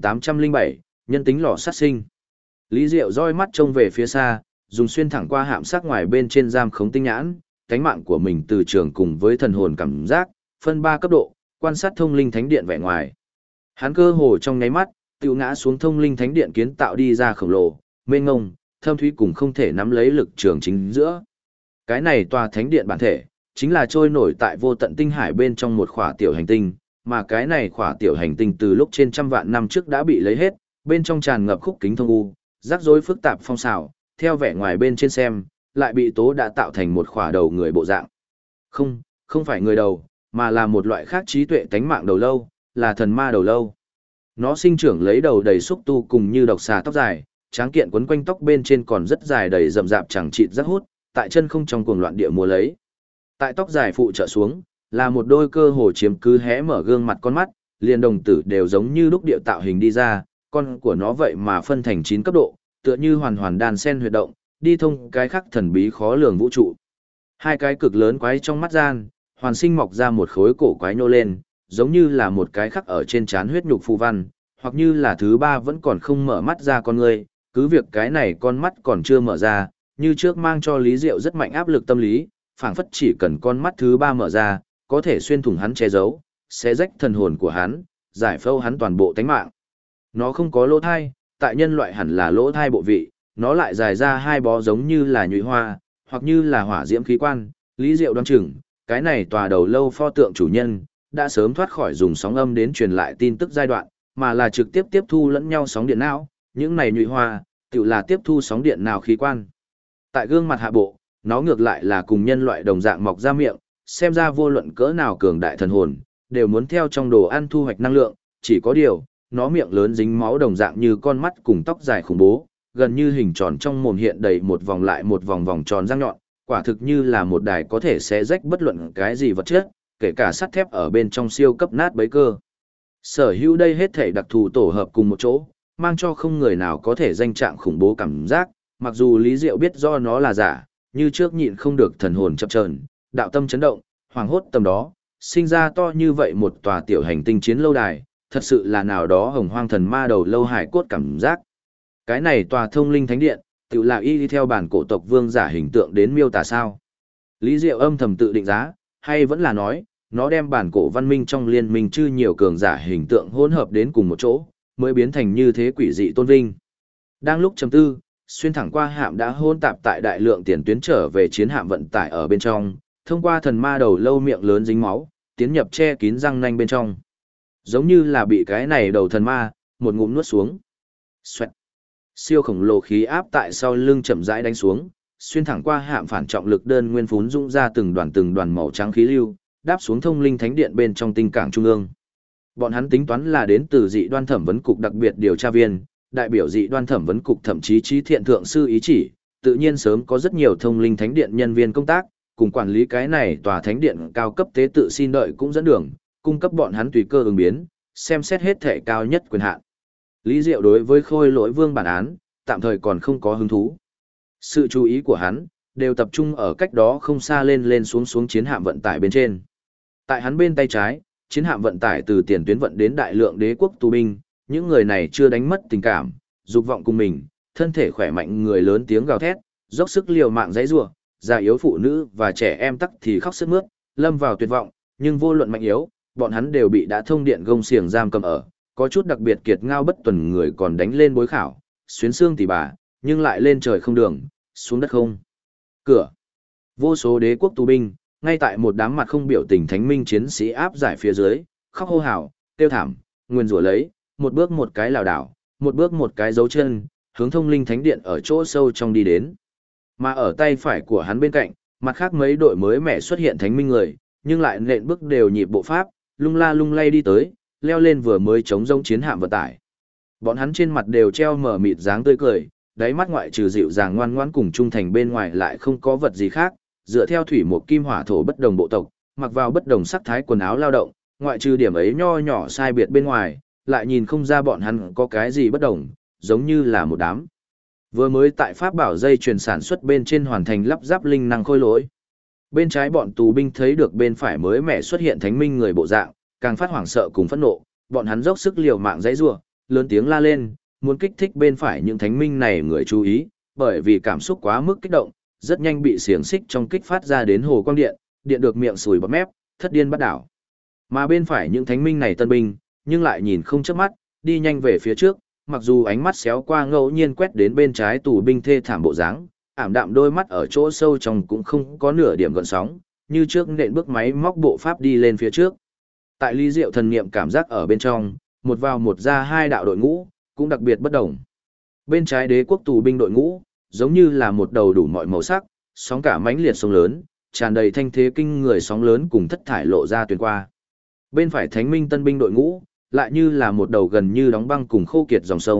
2807, nhân tính lò sát sinh. Lý Diệu roi mắt trông về phía xa, dùng xuyên thẳng qua hạm sắc ngoài bên trên giam khống tinh nhãn, cánh mạng của mình từ trường cùng với thần hồn cảm giác, phân 3 cấp độ, quan sát thông linh thánh điện vẻ ngoài. Hắn cơ hồ trong nháy mắt, tiêu ngã xuống thông linh thánh điện kiến tạo đi ra khổng lồ, mênh ngông, thâm thúy cùng không thể nắm lấy lực trường chính giữa. Cái này tòa thánh điện bản thể, chính là trôi nổi tại vô tận tinh hải bên trong một khỏa tiểu hành tinh, mà cái này khỏa tiểu hành tinh từ lúc trên trăm vạn năm trước đã bị lấy hết, bên trong tràn ngập khúc kính thông u, rắc rối phức tạp phong xảo, theo vẻ ngoài bên trên xem, lại bị tố đã tạo thành một khỏa đầu người bộ dạng. Không phải người đầu, mà là một loại khác trí tuệ tánh mạng đầu lâu, là thần ma đầu lâu. Nó sinh trưởng lấy đầu đầy xúc tu cùng như độc xà tóc dài, tráng kiện quấn quanh tóc bên trên còn rất dài đầy rậm rạp chẳng chịt rác hút, tại chân không trong cuồng loạn địa múa lấy. Tại tóc dài phụ trợ xuống, là một đôi cơ hồ chiếm cứ hé mở gương mặt con mắt, liền đồng tử đều giống như lúc điệu tạo hình đi ra, con của nó vậy mà phân thành 9 cấp độ, tựa như hoàn hoàn đan sen huyệt động, đi thông cái khắc thần bí khó lường vũ trụ. Hai cái cực lớn quái trong mắt gian, hoàn sinh mọc ra một khối cổ quái nhô lên, giống như là một cái khắc ở trên trán huyết nhục phù văn, hoặc như là thứ ba vẫn còn không mở mắt ra con người, cứ việc cái này con mắt còn chưa mở ra, như trước mang cho Lý Diệu rất mạnh áp lực tâm lý, phảng phất chỉ cần con mắt thứ ba mở ra, có thể xuyên thủng hắn che giấu, sẽ rách thần hồn của hắn, giải phẫu hắn toàn bộ tánh mạng. Nó không có lỗ thai, tại nhân loại hẳn là lỗ thai bộ vị, nó lại dài ra hai bó giống như là nhụy hoa, hoặc như là hỏa diễm khí quan. Lý Diệu đoán chừng, cái này tòa đầu lâu pho tượng chủ nhân, đã sớm thoát khỏi dùng sóng âm đến truyền lại tin tức giai đoạn, mà là trực tiếp tiếp thu lẫn nhau sóng điện não, những này nhụy hoa, tự là tiếp thu sóng điện nào khí quan. Tại gương mặt hạ bộ, nó ngược lại là cùng nhân loại đồng dạng mọc ra miệng, xem ra vô luận cỡ nào cường đại thần hồn, đều muốn theo trong đồ ăn thu hoạch năng lượng, chỉ có điều, nó miệng lớn dính máu đồng dạng như con mắt cùng tóc dài khủng bố, gần như hình tròn trong mồm hiện đầy một vòng lại một vòng vòng tròn răng nhọn, quả thực như là một đài có thể xé rách bất luận cái gì vật chất, kể cả sắt thép ở bên trong siêu cấp nát bấy cơ. Sở hữu đây hết thể đặc thù tổ hợp cùng một chỗ, mang cho không người nào có thể danh trạng khủng bố cảm giác, mặc dù Lý Diệu biết do nó là giả, như trước nhịn không được thần hồn chập chờn, đạo tâm chấn động, hoàng hốt tầm đó, sinh ra to như vậy một tòa tiểu hành tinh chiến lâu đài, thật sự là nào đó hồng hoang thần ma đầu lâu hải cốt cảm giác. Cái này tòa thông linh thánh điện, tự là y đi theo bản cổ tộc vương giả hình tượng đến miêu tả sao. Lý Diệu âm thầm tự định giá, hay vẫn là nói, nó đem bản cổ văn minh trong liên minh chư nhiều cường giả hình tượng hỗn hợp đến cùng một chỗ, mới biến thành như thế quỷ dị tôn vinh. Đang lúc trầm tư, xuyên thẳng qua hạm đã hôn tạp tại đại lượng tiền tuyến trở về chiến hạm vận tải ở bên trong, thông qua thần ma đầu lâu miệng lớn dính máu, tiến nhập che kín răng nanh bên trong. Giống như là bị cái này đầu thần ma, một ngụm nuốt xuống. Xoẹt. Siêu khổng lồ khí áp tại sau lưng chậm rãi đánh xuống, xuyên thẳng qua hạm phản trọng lực đơn nguyên phún dũng ra từng đoàn màu trắng khí lưu, đáp xuống thông linh thánh điện bên trong tinh cảng trung ương. Bọn hắn tính toán là đến từ dị đoan thẩm vấn cục đặc biệt điều tra viên, đại biểu dị đoan thẩm vấn cục thậm chí trí thiện thượng sư ý chỉ, tự nhiên sớm có rất nhiều thông linh thánh điện nhân viên công tác, cùng quản lý cái này tòa thánh điện cao cấp tế tự xin đợi cũng dẫn đường, cung cấp bọn hắn tùy cơ ứng biến, xem xét hết thể cao nhất quyền hạn. Lý Diệu đối với Khôi Lỗi Vương bản án, tạm thời còn không có hứng thú. Sự chú ý của hắn đều tập trung ở cách đó không xa lên xuống chiến hạm vận tải bên trên. Tại hắn bên tay trái, chiến hạm vận tải từ tiền tuyến vận đến đại lượng đế quốc tù binh, những người này chưa đánh mất tình cảm, dục vọng cùng mình, thân thể khỏe mạnh người lớn tiếng gào thét, dốc sức liều mạng giãy giụa, già yếu phụ nữ và trẻ em tắc thì khóc sướt mướt, lâm vào tuyệt vọng, nhưng vô luận mạnh yếu, bọn hắn đều bị đã thông điện gông xiềng giam cầm ở, có chút đặc biệt kiệt ngao bất tuần người còn đánh lên bối khảo, xuyến xương tỉ bà, nhưng lại lên trời không đường, xuống đất không cửa. Vô số đế quốc tù binh, ngay tại một đám mặt không biểu tình thánh minh chiến sĩ áp giải phía dưới, khóc hô hào, tiêu thảm, nguyên rủa lấy, một bước một cái lảo đảo, một bước một cái dấu chân, hướng thông linh thánh điện ở chỗ sâu trong đi đến. Mà ở tay phải của hắn bên cạnh, mặt khác mấy đội mới mẻ xuất hiện thánh minh người, nhưng lại nện bước đều nhịp bộ pháp, lung la lung lay đi tới, leo lên vừa mới chống rông chiến hạm vận tải. Bọn hắn trên mặt đều treo mở mịt dáng tươi cười, đáy mắt ngoại trừ dịu dàng ngoan ngoãn cùng trung thành bên ngoài lại không có vật gì khác, dựa theo thủy một kim hỏa thổ bất đồng bộ tộc, mặc vào bất đồng sắc thái quần áo lao động, ngoại trừ điểm ấy nho nhỏ sai biệt bên ngoài, lại nhìn không ra bọn hắn có cái gì bất đồng, giống như là một đám. Vừa mới tại pháp bảo dây chuyền sản xuất bên trên hoàn thành lắp ráp linh năng khôi lỗi. Bên trái bọn tù binh thấy được bên phải mới mẻ xuất hiện thánh minh người bộ dạng, càng phát hoảng sợ cùng phẫn nộ, bọn hắn dốc sức liều mạng giãy giụa, lớn tiếng la lên, muốn kích thích bên phải những thánh minh này người chú ý, bởi vì cảm xúc quá mức kích động, rất nhanh bị xiềng xích trong kích phát ra đến hồ quang điện, điện được miệng sùi bọt mép, thất điên bắt đảo. Mà bên phải những thánh minh này tân binh, nhưng lại nhìn không chớp mắt, đi nhanh về phía trước, mặc dù ánh mắt xéo qua ngẫu nhiên quét đến bên trái tù binh thê thảm bộ dáng, ảm đạm đôi mắt ở chỗ sâu trong cũng không có nửa điểm gợn sóng, như trước nện bước máy móc bộ pháp đi lên phía trước. Tại Lý Diệu thần niệm cảm giác ở bên trong, một vào một ra hai đạo đội ngũ, cũng đặc biệt bất đồng. Bên trái đế quốc tù binh đội ngũ, giống như là một đầu đủ mọi màu sắc, sóng cả mãnh liệt sóng lớn, tràn đầy thanh thế kinh người sóng lớn cùng thất thải lộ ra tuyền qua. Bên phải thánh minh tân binh đội ngũ, lại như là một đầu gần như đóng băng cùng khô kiệt dòng sông,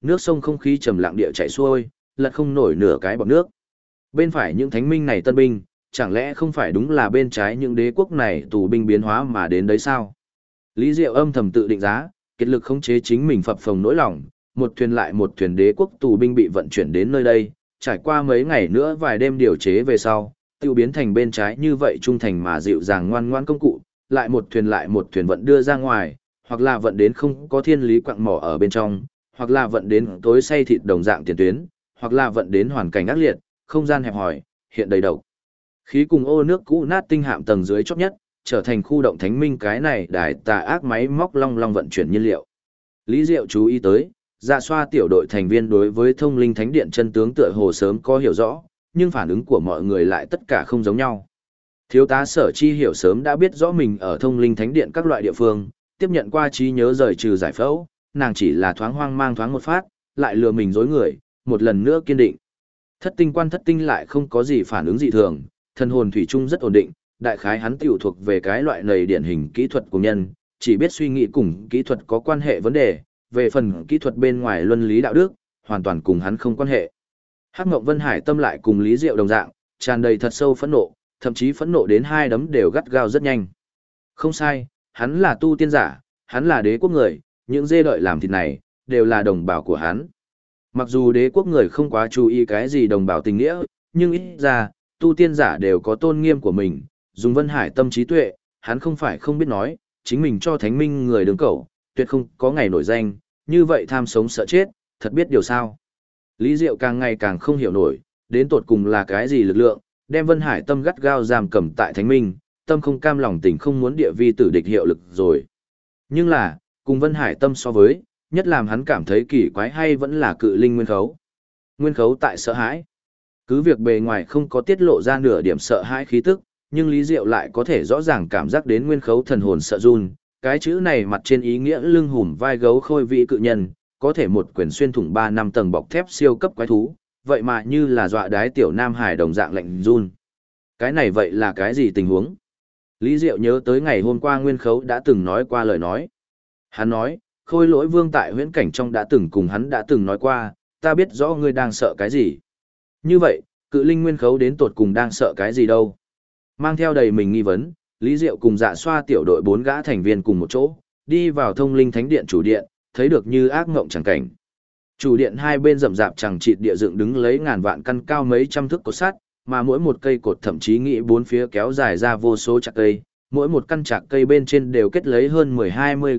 Nước sông không khí trầm lặng địa chảy xuôi, lật không nổi nửa cái bọt nước. Bên phải những thánh minh này tân binh, chẳng lẽ không phải đúng là bên trái những đế quốc này tù binh biến hóa mà đến đấy sao? Lý Diệu âm thầm tự định giá, kiệt lực khống chế chính mình phập phồng nỗi lòng, một thuyền lại một thuyền đế quốc tù binh bị vận chuyển đến nơi đây, trải qua mấy ngày nữa vài đêm điều chế về sau, tiêu biến thành bên trái như vậy trung thành mà dịu dàng ngoan ngoãn công cụ, lại một thuyền vận đưa ra ngoài, hoặc là vận đến không có thiên lý quặng mỏ ở bên trong, hoặc là vận đến tối say thịt đồng dạng tiền tuyến, hoặc là vận đến hoàn cảnh ác liệt, không gian hẹp hòi, hiện đầy độc. Khí cùng ô nước cũ nát tinh hạm tầng dưới chót nhất, trở thành khu động thánh minh cái này đài tà ác máy móc long long vận chuyển nhiên liệu. Lý Diệu chú ý tới, Dạ Xoa tiểu đội thành viên đối với thông linh thánh điện chân tướng tựa hồ sớm có hiểu rõ, nhưng phản ứng của mọi người lại tất cả không giống nhau. Thiếu tá Sở Chi hiểu sớm đã biết rõ mình ở thông linh thánh điện các loại địa phương, tiếp nhận qua trí nhớ rời trừ giải phẫu, nàng chỉ là thoáng hoang mang thoáng một phát, lại lừa mình dối người, một lần nữa kiên định. Thất tinh lại không có gì phản ứng dị thường, thần hồn thủy chung rất ổn định, đại khái hắn tiểu thuộc về cái loại này điển hình kỹ thuật của nhân, chỉ biết suy nghĩ cùng kỹ thuật có quan hệ vấn đề, về phần kỹ thuật bên ngoài luân lý đạo đức, hoàn toàn cùng hắn không quan hệ. Hắc Ngộng Vân Hải tâm lại cùng Lý Diệu đồng dạng, tràn đầy thật sâu phẫn nộ, thậm chí phẫn nộ đến hai đấm đều gắt gao rất nhanh. Không sai, hắn là tu tiên giả, hắn là đế quốc người, những dê đợi làm thịt này, đều là đồng bào của hắn. Mặc dù đế quốc người không quá chú ý cái gì đồng bào tình nghĩa, nhưng ít ra, tu tiên giả đều có tôn nghiêm của mình, dùng Vân Hải tâm trí tuệ, hắn không phải không biết nói, chính mình cho thánh minh người đứng cẩu, tuyệt không có ngày nổi danh, như vậy tham sống sợ chết, thật biết điều sao. Lý Diệu càng ngày càng không hiểu nổi, đến tột cùng là cái gì lực lượng, đem Vân Hải tâm gắt gao giam cầm tại thánh minh, tâm không cam lòng tình không muốn địa vi tử địch hiệu lực rồi. Nhưng là, cùng Vân Hải tâm so với, nhất làm hắn cảm thấy kỳ quái hay vẫn là cự linh nguyên khấu. Nguyên khấu tại sợ hãi. Cứ việc bề ngoài không có tiết lộ ra nửa điểm sợ hãi khí tức, nhưng Lý Diệu lại có thể rõ ràng cảm giác đến nguyên khấu thần hồn sợ run. Cái chữ này mặt trên ý nghĩa lưng hùm vai gấu khôi vị cự nhân, có thể một quyền xuyên thủng 3 năm tầng bọc thép siêu cấp quái thú, vậy mà như là dọa đái tiểu nam hải đồng dạng lạnh run. Cái này vậy là cái gì tình huống? Lý Diệu nhớ tới ngày hôm qua Nguyên Khấu đã từng nói qua lời nói. Hắn nói, Khôi Lỗi Vương tại huyễn cảnh trong đã từng cùng hắn đã từng nói qua, ta biết rõ ngươi đang sợ cái gì. Như vậy, cự linh Nguyên Khấu đến tột cùng đang sợ cái gì đâu? Mang theo đầy mình nghi vấn, Lý Diệu cùng Dạ Xoa tiểu đội 4 gã thành viên cùng một chỗ, đi vào thông linh thánh điện chủ điện, thấy được như ác ngộng chẳng cảnh. Chủ điện hai bên rậm rạp chẳng chịt địa dựng đứng lấy ngàn vạn căn cao mấy trăm thước cột sắt, mà mỗi một cây cột thậm chí nghĩ bốn phía kéo dài ra vô số chạc cây, mỗi một căn chạc cây bên trên đều kết lấy hơn 10-20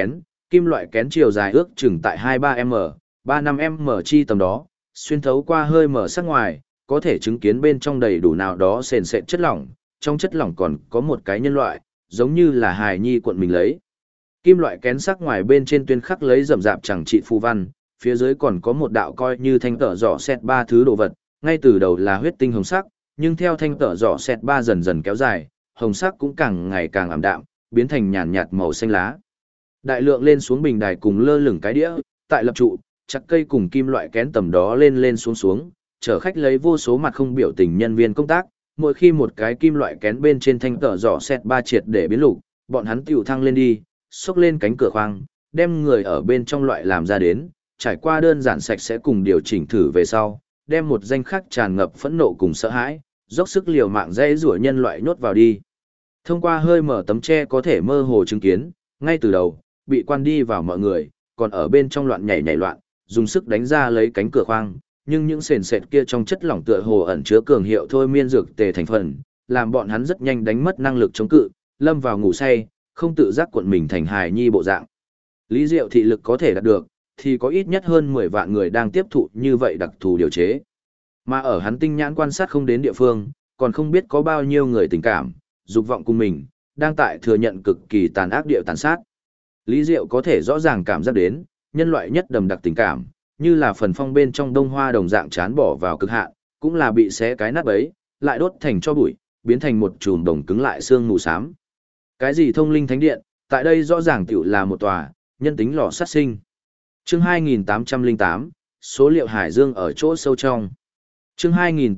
kim loại kén chiều dài ước chừng tại 2-3m, 3-5m chi tầm đó, xuyên thấu qua hơi mở sắc ngoài, có thể chứng kiến bên trong đầy đủ nào đó sền sệt chất lỏng, trong chất lỏng còn có một cái nhân loại, giống như là hài nhi cuộn mình lấy. Kim loại kén sắc ngoài bên trên tuyên khắc lấy rậm rạp chẳng trị phù văn, phía dưới còn có một đạo coi như thanh tở giỏ xẹt 3 thứ đồ vật, ngay từ đầu là huyết tinh hồng sắc, nhưng theo thanh tở giỏ xẹt 3 dần dần kéo dài, hồng sắc cũng càng ngày càng ảm đạm, biến thành nhàn nhạt màu xanh lá. Đại lượng lên xuống bình đài cùng lơ lửng cái đĩa, tại lập trụ, chắc cây cùng kim loại kén tầm đó lên lên xuống xuống, chở khách lấy vô số mặt không biểu tình nhân viên công tác, mỗi khi một cái kim loại kén bên trên thanh tở giỏ xẹt 3 triệt để biến lục, bọn hắn tiểu thăng lên đi, xốc lên cánh cửa khoang, đem người ở bên trong loại làm ra đến, trải qua đơn giản sạch sẽ cùng điều chỉnh thử về sau, đem một danh khắc tràn ngập phẫn nộ cùng sợ hãi, dốc sức liều mạng dây rủa nhân loại nhốt vào đi. Thông qua hơi mở tấm che có thể mơ hồ chứng kiến, ngay từ đầu, bị quan đi vào mọi người, còn ở bên trong loạn nhảy loạn, dùng sức đánh ra lấy cánh cửa khoang, nhưng những sền sệt kia trong chất lỏng tựa hồ ẩn chứa cường hiệu thôi miên dược tề thành phần, làm bọn hắn rất nhanh đánh mất năng lực chống cự, lâm vào ngủ say, không tự giác cuộn mình thành hài nhi bộ dạng. Lý Diệu thị lực có thể đạt được, thì có ít nhất hơn 10 vạn người đang tiếp thụ như vậy đặc thù điều chế. Mà ở hắn tinh nhãn quan sát không đến địa phương, còn không biết có bao nhiêu người tình cảm, dục vọng cùng mình, đang tại thừa nhận cực kỳ tàn ác địa tàn sát. Lý Diệu có thể rõ ràng cảm giác đến, nhân loại nhất đầm đặc tình cảm, như là phần phong bên trong đông hoa đồng dạng chán bỏ vào cực hạn, cũng là bị xé cái nát bấy, lại đốt thành cho bụi, biến thành một chùm đồng cứng lại xương mù xám. Cái gì thông linh thánh điện, tại đây rõ ràng tiểu là một tòa, nhân tính lò sát sinh. Chương 2808, số liệu Hải Dương ở chỗ sâu trong. Chương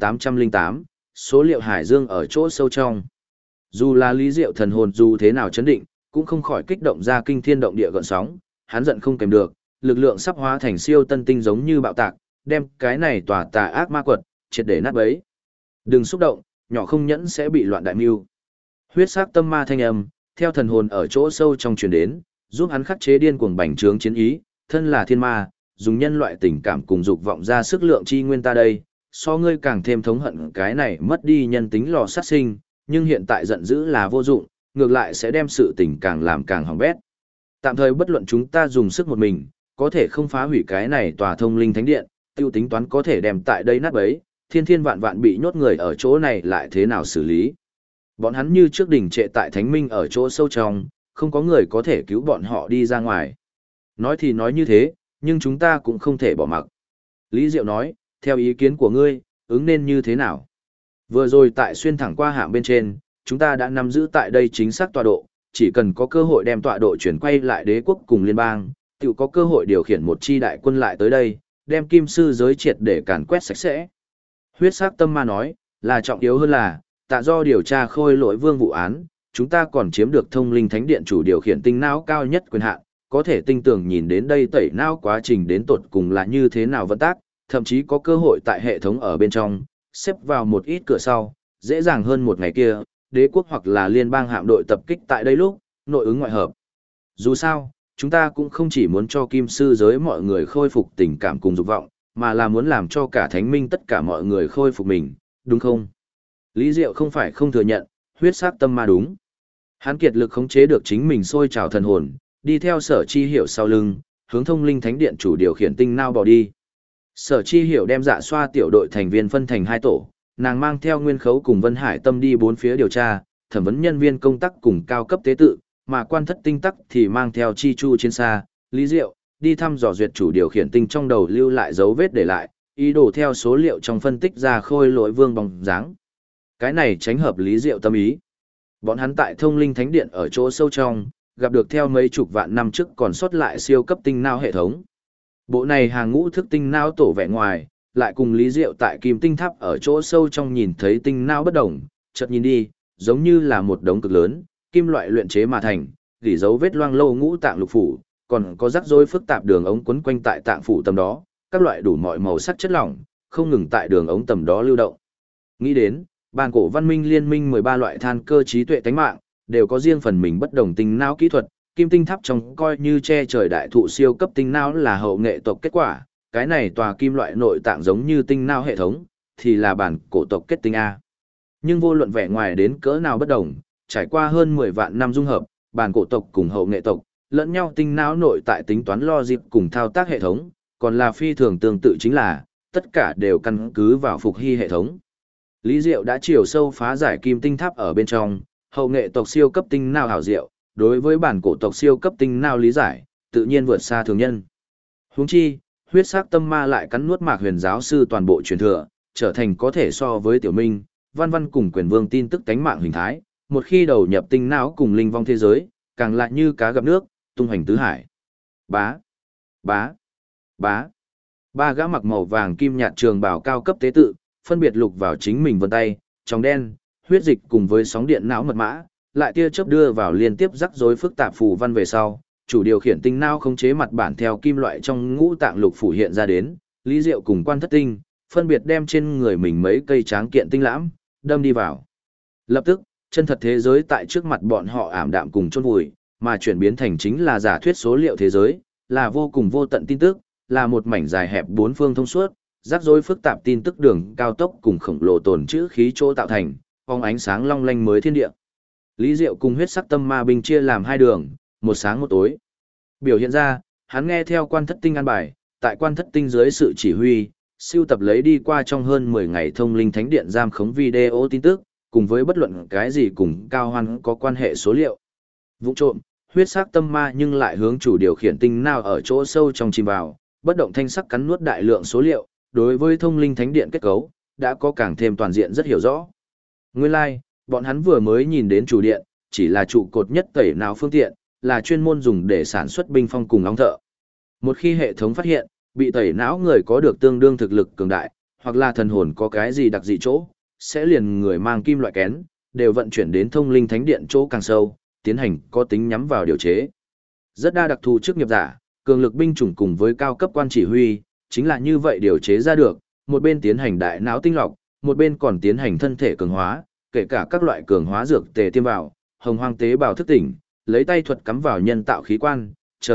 2808, số liệu Hải Dương ở chỗ sâu trong. Dù là Lý Diệu thần hồn dù thế nào chấn định, cũng không khỏi kích động ra kinh thiên động địa gợn sóng, hắn giận không kèm được, lực lượng sắp hóa thành siêu tân tinh giống như bạo tạc, đem cái này tòa tà ác ma quật, triệt để nát bấy. Đừng xúc động, nhỏ không nhẫn sẽ bị loạn đại mưu. Huyết sắc tâm ma thanh âm, theo thần hồn ở chỗ sâu trong truyền đến, giúp hắn khắc chế điên cuồng bành trướng chiến ý, thân là thiên ma, dùng nhân loại tình cảm cùng dục vọng ra sức lượng chi nguyên ta đây, so ngươi càng thêm thống hận cái này mất đi nhân tính lò sát sinh, nhưng hiện tại giận dữ là vô dụng, ngược lại sẽ đem sự tình càng làm càng hỏng bét. Tạm thời bất luận chúng ta dùng sức một mình, có thể không phá hủy cái này tòa thông linh thánh điện, tiêu tính toán có thể đem tại đây nát bấy, thiên thiên vạn vạn bị nhốt người ở chỗ này lại thế nào xử lý. Bọn hắn như trước đỉnh trệ tại thánh minh ở chỗ sâu trong, không có người có thể cứu bọn họ đi ra ngoài. Nói thì nói như thế, nhưng chúng ta cũng không thể bỏ mặc. Lý Diệu nói, theo ý kiến của ngươi, ứng nên như thế nào? Vừa rồi tại xuyên thẳng qua hạng bên trên, chúng ta đã nắm giữ tại đây chính xác tọa độ, chỉ cần có cơ hội đem tọa độ chuyển quay lại đế quốc cùng liên bang, tự có cơ hội điều khiển một chi đại quân lại tới đây, đem kim sư giới triệt để càn quét sạch sẽ. Huyết sắc tâm ma nói, là trọng yếu hơn là, tạ do điều tra khôi lỗi vương vụ án, chúng ta còn chiếm được thông linh thánh điện chủ điều khiển tinh não cao nhất quyền hạn, có thể tinh tường nhìn đến đây tẩy não quá trình đến tột cùng là như thế nào vận tác, thậm chí có cơ hội tại hệ thống ở bên trong, xếp vào một ít cửa sau, dễ dàng hơn một ngày kia, đế quốc hoặc là liên bang hạm đội tập kích tại đây lúc, nội ứng ngoại hợp. Dù sao, chúng ta cũng không chỉ muốn cho kim sư giới mọi người khôi phục tình cảm cùng dục vọng, mà là muốn làm cho cả thánh minh tất cả mọi người khôi phục mình, đúng không? Lý Diệu không phải không thừa nhận, huyết sắc tâm ma đúng. Hắn kiệt lực khống chế được chính mình sôi trào thần hồn, đi theo Sở Chi Hiểu sau lưng, hướng thông linh thánh điện chủ điều khiển tinh nao bỏ đi. Sở Chi Hiểu đem Dạ Xoa tiểu đội thành viên phân thành hai tổ, nàng mang theo Nguyên Khấu cùng Vân Hải Tâm đi bốn phía điều tra, thẩm vấn nhân viên công tác cùng cao cấp tế tự, mà Quan Thất Tinh Tắc thì mang theo Chi Chu chiến xa, Lý Diệu, đi thăm dò duyệt chủ điều khiển tinh trong đầu lưu lại dấu vết để lại, ý đồ theo số liệu trong phân tích ra khôi lỗi vương bóng dáng. Cái này tránh hợp Lý Diệu tâm ý. Bọn hắn tại thông linh thánh điện ở chỗ sâu trong, gặp được theo mấy chục vạn năm trước còn sót lại siêu cấp tinh não hệ thống. Bộ này hàng ngũ thức tinh não tổ vẻ ngoài, lại cùng Lý Diệu tại Kim Tinh Tháp ở chỗ sâu trong nhìn thấy tinh não bất đồng, chợt nhìn đi, giống như là một đống cực lớn, kim loại luyện chế mà thành, gỉ dấu vết loang lô ngũ tạng lục phủ, còn có rắc rối phức tạp đường ống quấn quanh tại tạng phủ tầm đó, các loại đủ mọi màu sắc chất lỏng, không ngừng tại đường ống tầm đó lưu động. Nghĩ đến, bản cổ văn minh liên minh 13 loại than cơ trí tuệ tánh mạng, đều có riêng phần mình bất đồng tinh não kỹ thuật, Kim Tinh Tháp trong coi như che trời đại thụ siêu cấp tinh não là hậu nghệ tộc kết quả, cái này tòa kim loại nội tạng giống như tinh não hệ thống, thì là bản cổ tộc kết tinh A. Nhưng vô luận vẻ ngoài đến cỡ nào bất đồng, trải qua hơn 10 vạn năm dung hợp, bản cổ tộc cùng hậu nghệ tộc, lẫn nhau tinh não nội tại tính toán logic cùng thao tác hệ thống, còn là phi thường tương tự chính là, tất cả đều căn cứ vào phục hy hệ thống. Lý Diệu đã chiều sâu phá giải Kim Tinh Tháp ở bên trong, hậu nghệ tộc siêu cấp tinh não hảo diệu, đối với bản cổ tộc siêu cấp tinh não lý giải, tự nhiên vượt xa thường nhân. Huống chi, huyết sắc tâm ma lại cắn nuốt Mạc Huyền giáo sư toàn bộ truyền thừa, trở thành có thể so với Tiểu Minh, Văn Văn cùng Quyền Vương tin tức tánh mạng hình thái, một khi đầu nhập tinh não cùng linh vong thế giới, càng lại như cá gặp nước, tung hoành tứ hải. Bá, bá, bá. Ba gã mặc màu vàng kim nhạt trường bào cao cấp tế tự, phân biệt lục vào chính mình vân tay, trong đen, huyết dịch cùng với sóng điện não mật mã, lại tia chớp đưa vào liên tiếp rắc rối phức tạp phù văn về sau, chủ điều khiển tinh não khống chế mặt bản theo kim loại trong ngũ tạng lục phủ hiện ra đến, Lý Diệu cùng Quan Thất Tinh, phân biệt đem trên người mình mấy cây tráng kiện tinh lãm, đâm đi vào. Lập tức, chân thật thế giới tại trước mặt bọn họ ảm đạm cùng chôn vùi, mà chuyển biến thành chính là giả thuyết số liệu thế giới, là vô cùng vô tận tin tức, là một mảnh dài hẹp bốn phương thông suốt, rắc rối phức tạp tin tức đường cao tốc cùng khổng lồ tồn trữ khí chỗ tạo thành, phóng ánh sáng long lanh mới thiên địa. Lý Diệu cùng huyết sắc tâm ma binh chia làm hai đường, một sáng một tối. Biểu hiện ra, hắn nghe theo Quan Thất Tinh an bài, tại Quan Thất Tinh dưới sự chỉ huy, siêu tập lấy đi qua trong hơn 10 ngày thông linh thánh điện giam khống video tin tức, cùng với bất luận cái gì cùng Cao Hoan có quan hệ số liệu. Vụ trộm, huyết sắc tâm ma nhưng lại hướng chủ điều khiển tinh nào ở chỗ sâu trong chìm vào, bất động thanh sắc cắn nuốt đại lượng số liệu, đối với thông linh thánh điện kết cấu, đã có càng thêm toàn diện rất hiểu rõ. Nguyên lai, bọn hắn vừa mới nhìn đến chủ điện, chỉ là trụ cột nhất tẩy não phương tiện, là chuyên môn dùng để sản xuất binh phong cùng ong thợ. Một khi hệ thống phát hiện, bị tẩy não người có được tương đương thực lực cường đại, hoặc là thần hồn có cái gì đặc dị chỗ, sẽ liền người mang kim loại kén, đều vận chuyển đến thông linh thánh điện chỗ càng sâu, tiến hành có tính nhắm vào điều chế. Rất đa đặc thù chức nghiệp giả, cường lực binh chủng cùng với cao cấp quan chỉ huy, chính là như vậy điều chế ra được, một bên tiến hành đại não tinh lọc, một bên còn tiến hành thân thể cường hóa, kể cả các loại cường hóa dược tề tiêm vào, hồng hoang tế bào thức tỉnh, lấy tay thuật cắm vào nhân tạo khí quan,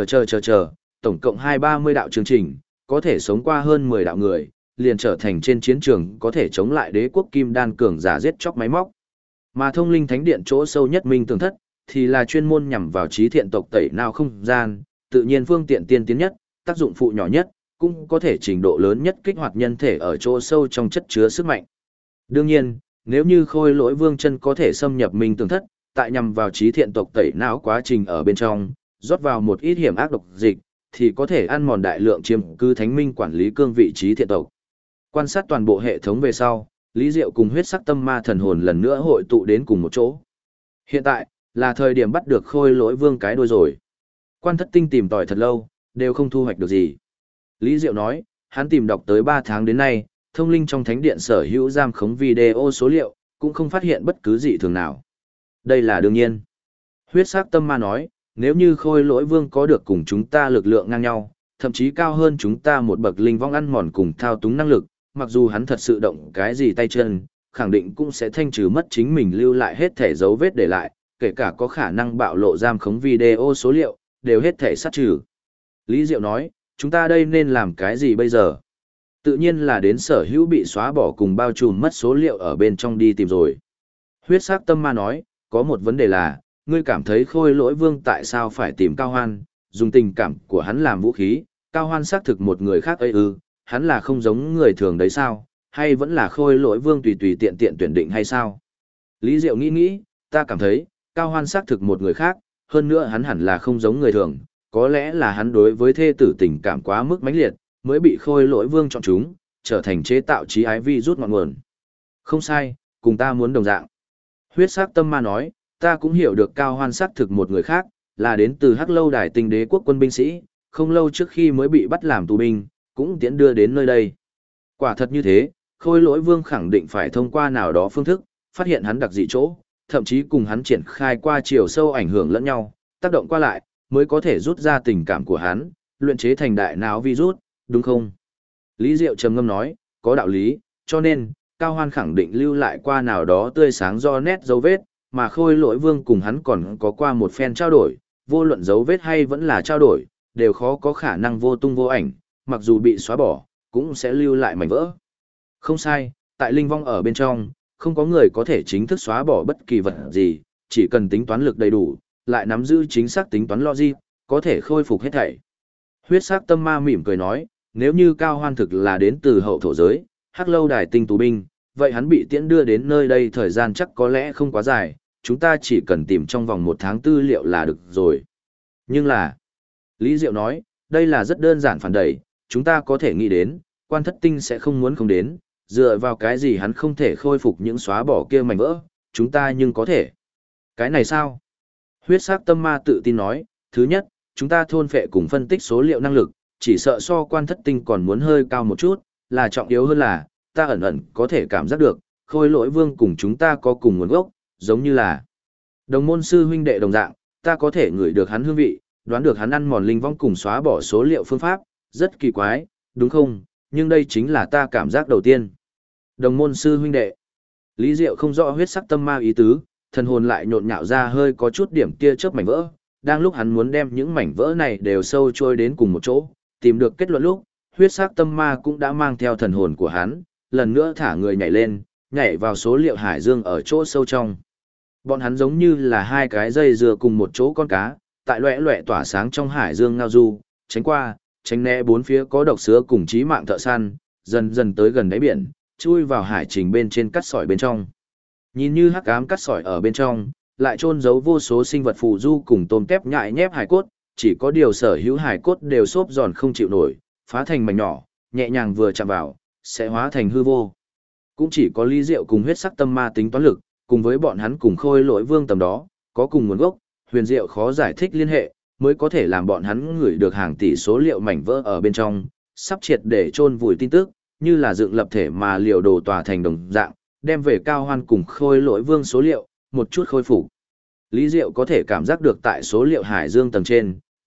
chờ, tổng cộng 2-30 đạo chương trình, có thể sống qua hơn 10 đạo người, liền trở thành trên chiến trường có thể chống lại đế quốc kim đan cường giả giết chóc máy móc. Mà thông linh thánh điện chỗ sâu nhất minh tường thất, thì là chuyên môn nhằm vào trí thiện tộc tẩy não không gian, tự nhiên phương tiện tiên tiến nhất, tác dụng phụ nhỏ nhất, cũng có thể trình độ lớn nhất kích hoạt nhân thể ở chỗ sâu trong chất chứa sức mạnh. Đương nhiên, nếu như Khôi Lỗi Vương chân có thể xâm nhập minh tường thất, tại nhằm vào trí thiện tộc tẩy não quá trình ở bên trong, rót vào một ít hiểm ác độc dịch, thì có thể ăn mòn đại lượng chiếm cư thánh minh quản lý cương vị trí thiện tộc. Quan sát toàn bộ hệ thống về sau, Lý Diệu cùng huyết sắc tâm ma thần hồn lần nữa hội tụ đến cùng một chỗ. Hiện tại, là thời điểm bắt được Khôi Lỗi Vương cái đuôi rồi. Quan Thất Tinh tìm tòi thật lâu, đều không thu hoạch được gì. Lý Diệu nói, hắn tìm đọc tới 3 tháng đến nay, thông linh trong thánh điện sở hữu giam khống video số liệu, cũng không phát hiện bất cứ dị thường nào. Đây là đương nhiên. Huyết sắc tâm ma nói, nếu như Khôi Lỗi Vương có được cùng chúng ta lực lượng ngang nhau, thậm chí cao hơn chúng ta một bậc linh vong ăn mòn cùng thao túng năng lực, mặc dù hắn thật sự động cái gì tay chân, khẳng định cũng sẽ thanh trừ mất chính mình lưu lại hết thể dấu vết để lại, kể cả có khả năng bạo lộ giam khống video số liệu, đều hết thể sát trừ. Lý Diệu nói, chúng ta đây nên làm cái gì bây giờ? Tự nhiên là đến sở hữu bị xóa bỏ cùng bao trùm mất số liệu ở bên trong đi tìm rồi. Huyết sắc tâm ma nói, có một vấn đề là, ngươi cảm thấy Khôi Lỗi Vương tại sao phải tìm Cao Hoan, dùng tình cảm của hắn làm vũ khí, Cao Hoan xác thực một người khác ấy ư, hắn là không giống người thường đấy sao, hay vẫn là Khôi Lỗi Vương tùy tùy tiện tiện tuyển định hay sao? Lý Diệu nghĩ, ta cảm thấy, Cao Hoan xác thực một người khác, hơn nữa hắn hẳn là không giống người thường, có lẽ là hắn đối với thê tử tình cảm quá mức mãnh liệt, mới bị Khôi Lỗi Vương chọn chúng, trở thành chế tạo trí ái vi rút ngọn nguồn. Không sai, cùng ta muốn đồng dạng. Huyết sắc tâm ma nói, ta cũng hiểu được Cao Hoan xác thực một người khác, là đến từ Hắc Lâu Đài Tinh Đế quốc quân binh sĩ, không lâu trước khi mới bị bắt làm tù binh, cũng tiễn đưa đến nơi đây. Quả thật như thế, Khôi Lỗi Vương khẳng định phải thông qua nào đó phương thức, phát hiện hắn đặc dị chỗ, thậm chí cùng hắn triển khai qua chiều sâu ảnh hưởng lẫn nhau, tác động qua lại, mới có thể rút ra tình cảm của hắn, luyện chế thành đại não virus, đúng không? Lý Diệu trầm ngâm nói, có đạo lý, cho nên, Cao Hoan khẳng định lưu lại qua nào đó tươi sáng do nét dấu vết, mà Khôi Lỗi Vương cùng hắn còn có qua một phen trao đổi, vô luận dấu vết hay vẫn là trao đổi, đều khó có khả năng vô tung vô ảnh, mặc dù bị xóa bỏ, cũng sẽ lưu lại mảnh vỡ. Không sai, tại linh vong ở bên trong, không có người có thể chính thức xóa bỏ bất kỳ vật gì, chỉ cần tính toán lực đầy đủ, lại nắm giữ chính xác tính toán logic, có thể khôi phục hết thảy. Huyết sắc tâm ma mỉm cười nói, nếu như Cao Hoan thực là đến từ hậu thổ giới, Hắc Lâu Đài Tinh tù binh, vậy hắn bị tiễn đưa đến nơi đây thời gian chắc có lẽ không quá dài, chúng ta chỉ cần tìm trong vòng 1 tháng tư liệu là được rồi. Nhưng là, Lý Diệu nói, đây là rất đơn giản phản đẩy, chúng ta có thể nghĩ đến, Quan Thất Tinh sẽ không muốn không đến, dựa vào cái gì hắn không thể khôi phục những xóa bỏ kia mảnh vỡ, chúng ta nhưng có thể. Cái này sao? Huyết sắc tâm ma tự tin nói, thứ nhất, chúng ta thôn phệ cùng phân tích số liệu năng lực, chỉ sợ so Quan Thất Tinh còn muốn hơi cao một chút, là trọng yếu hơn là, ta ẩn ẩn có thể cảm giác được, Khôi Lỗi Vương cùng chúng ta có cùng nguồn gốc, giống như là đồng môn sư huynh đệ đồng dạng, ta có thể ngửi được hắn hương vị, đoán được hắn ăn mòn linh vong cùng xóa bỏ số liệu phương pháp, rất kỳ quái, đúng không? Nhưng đây chính là ta cảm giác đầu tiên. Đồng môn sư huynh đệ. Lý Diệu không rõ huyết sắc tâm ma ý tứ, thần hồn lại nhộn nhạo ra hơi có chút điểm tia chớp mảnh vỡ, đang lúc hắn muốn đem những mảnh vỡ này đều sâu trôi đến cùng một chỗ, tìm được kết luận lúc, huyết sắc tâm ma cũng đã mang theo thần hồn của hắn, lần nữa thả người nhảy lên, nhảy vào số liệu hải dương ở chỗ sâu trong. Bọn hắn giống như là hai cái dây dừa cùng một chỗ con cá, tại loẻ loẻ tỏa sáng trong hải dương ngao du, tránh qua, tránh né bốn phía có độc sứa cùng chí mạng thợ săn, dần dần tới gần đáy biển, chui vào hải trình bên trên cắt sỏi bên trong. Nhìn như hắc ám cắt sỏi ở bên trong, lại chôn giấu vô số sinh vật phù du cùng tôm tép nhại nhép hải cốt, chỉ có điều sở hữu hải cốt đều xốp giòn không chịu nổi, phá thành mảnh nhỏ, nhẹ nhàng vừa chạm vào, sẽ hóa thành hư vô. Cũng chỉ có Lý Diệu cùng huyết sắc tâm ma tính toán lực, cùng với bọn hắn cùng Khôi Lỗi Vương tầm đó, có cùng nguồn gốc, huyền diệu khó giải thích liên hệ, mới có thể làm bọn hắn gửi được hàng tỷ số liệu mảnh vỡ ở bên trong, sắp triệt để chôn vùi tin tức, như là dựng lập thể mà liều đồ tòa thành đồng dạng, đem về Cao Hoan cùng Khôi Lỗi Vương số liệu, một chút khôi phục. Lý Diệu có thể cảm giác được tại số liệu hải dương tầng trên,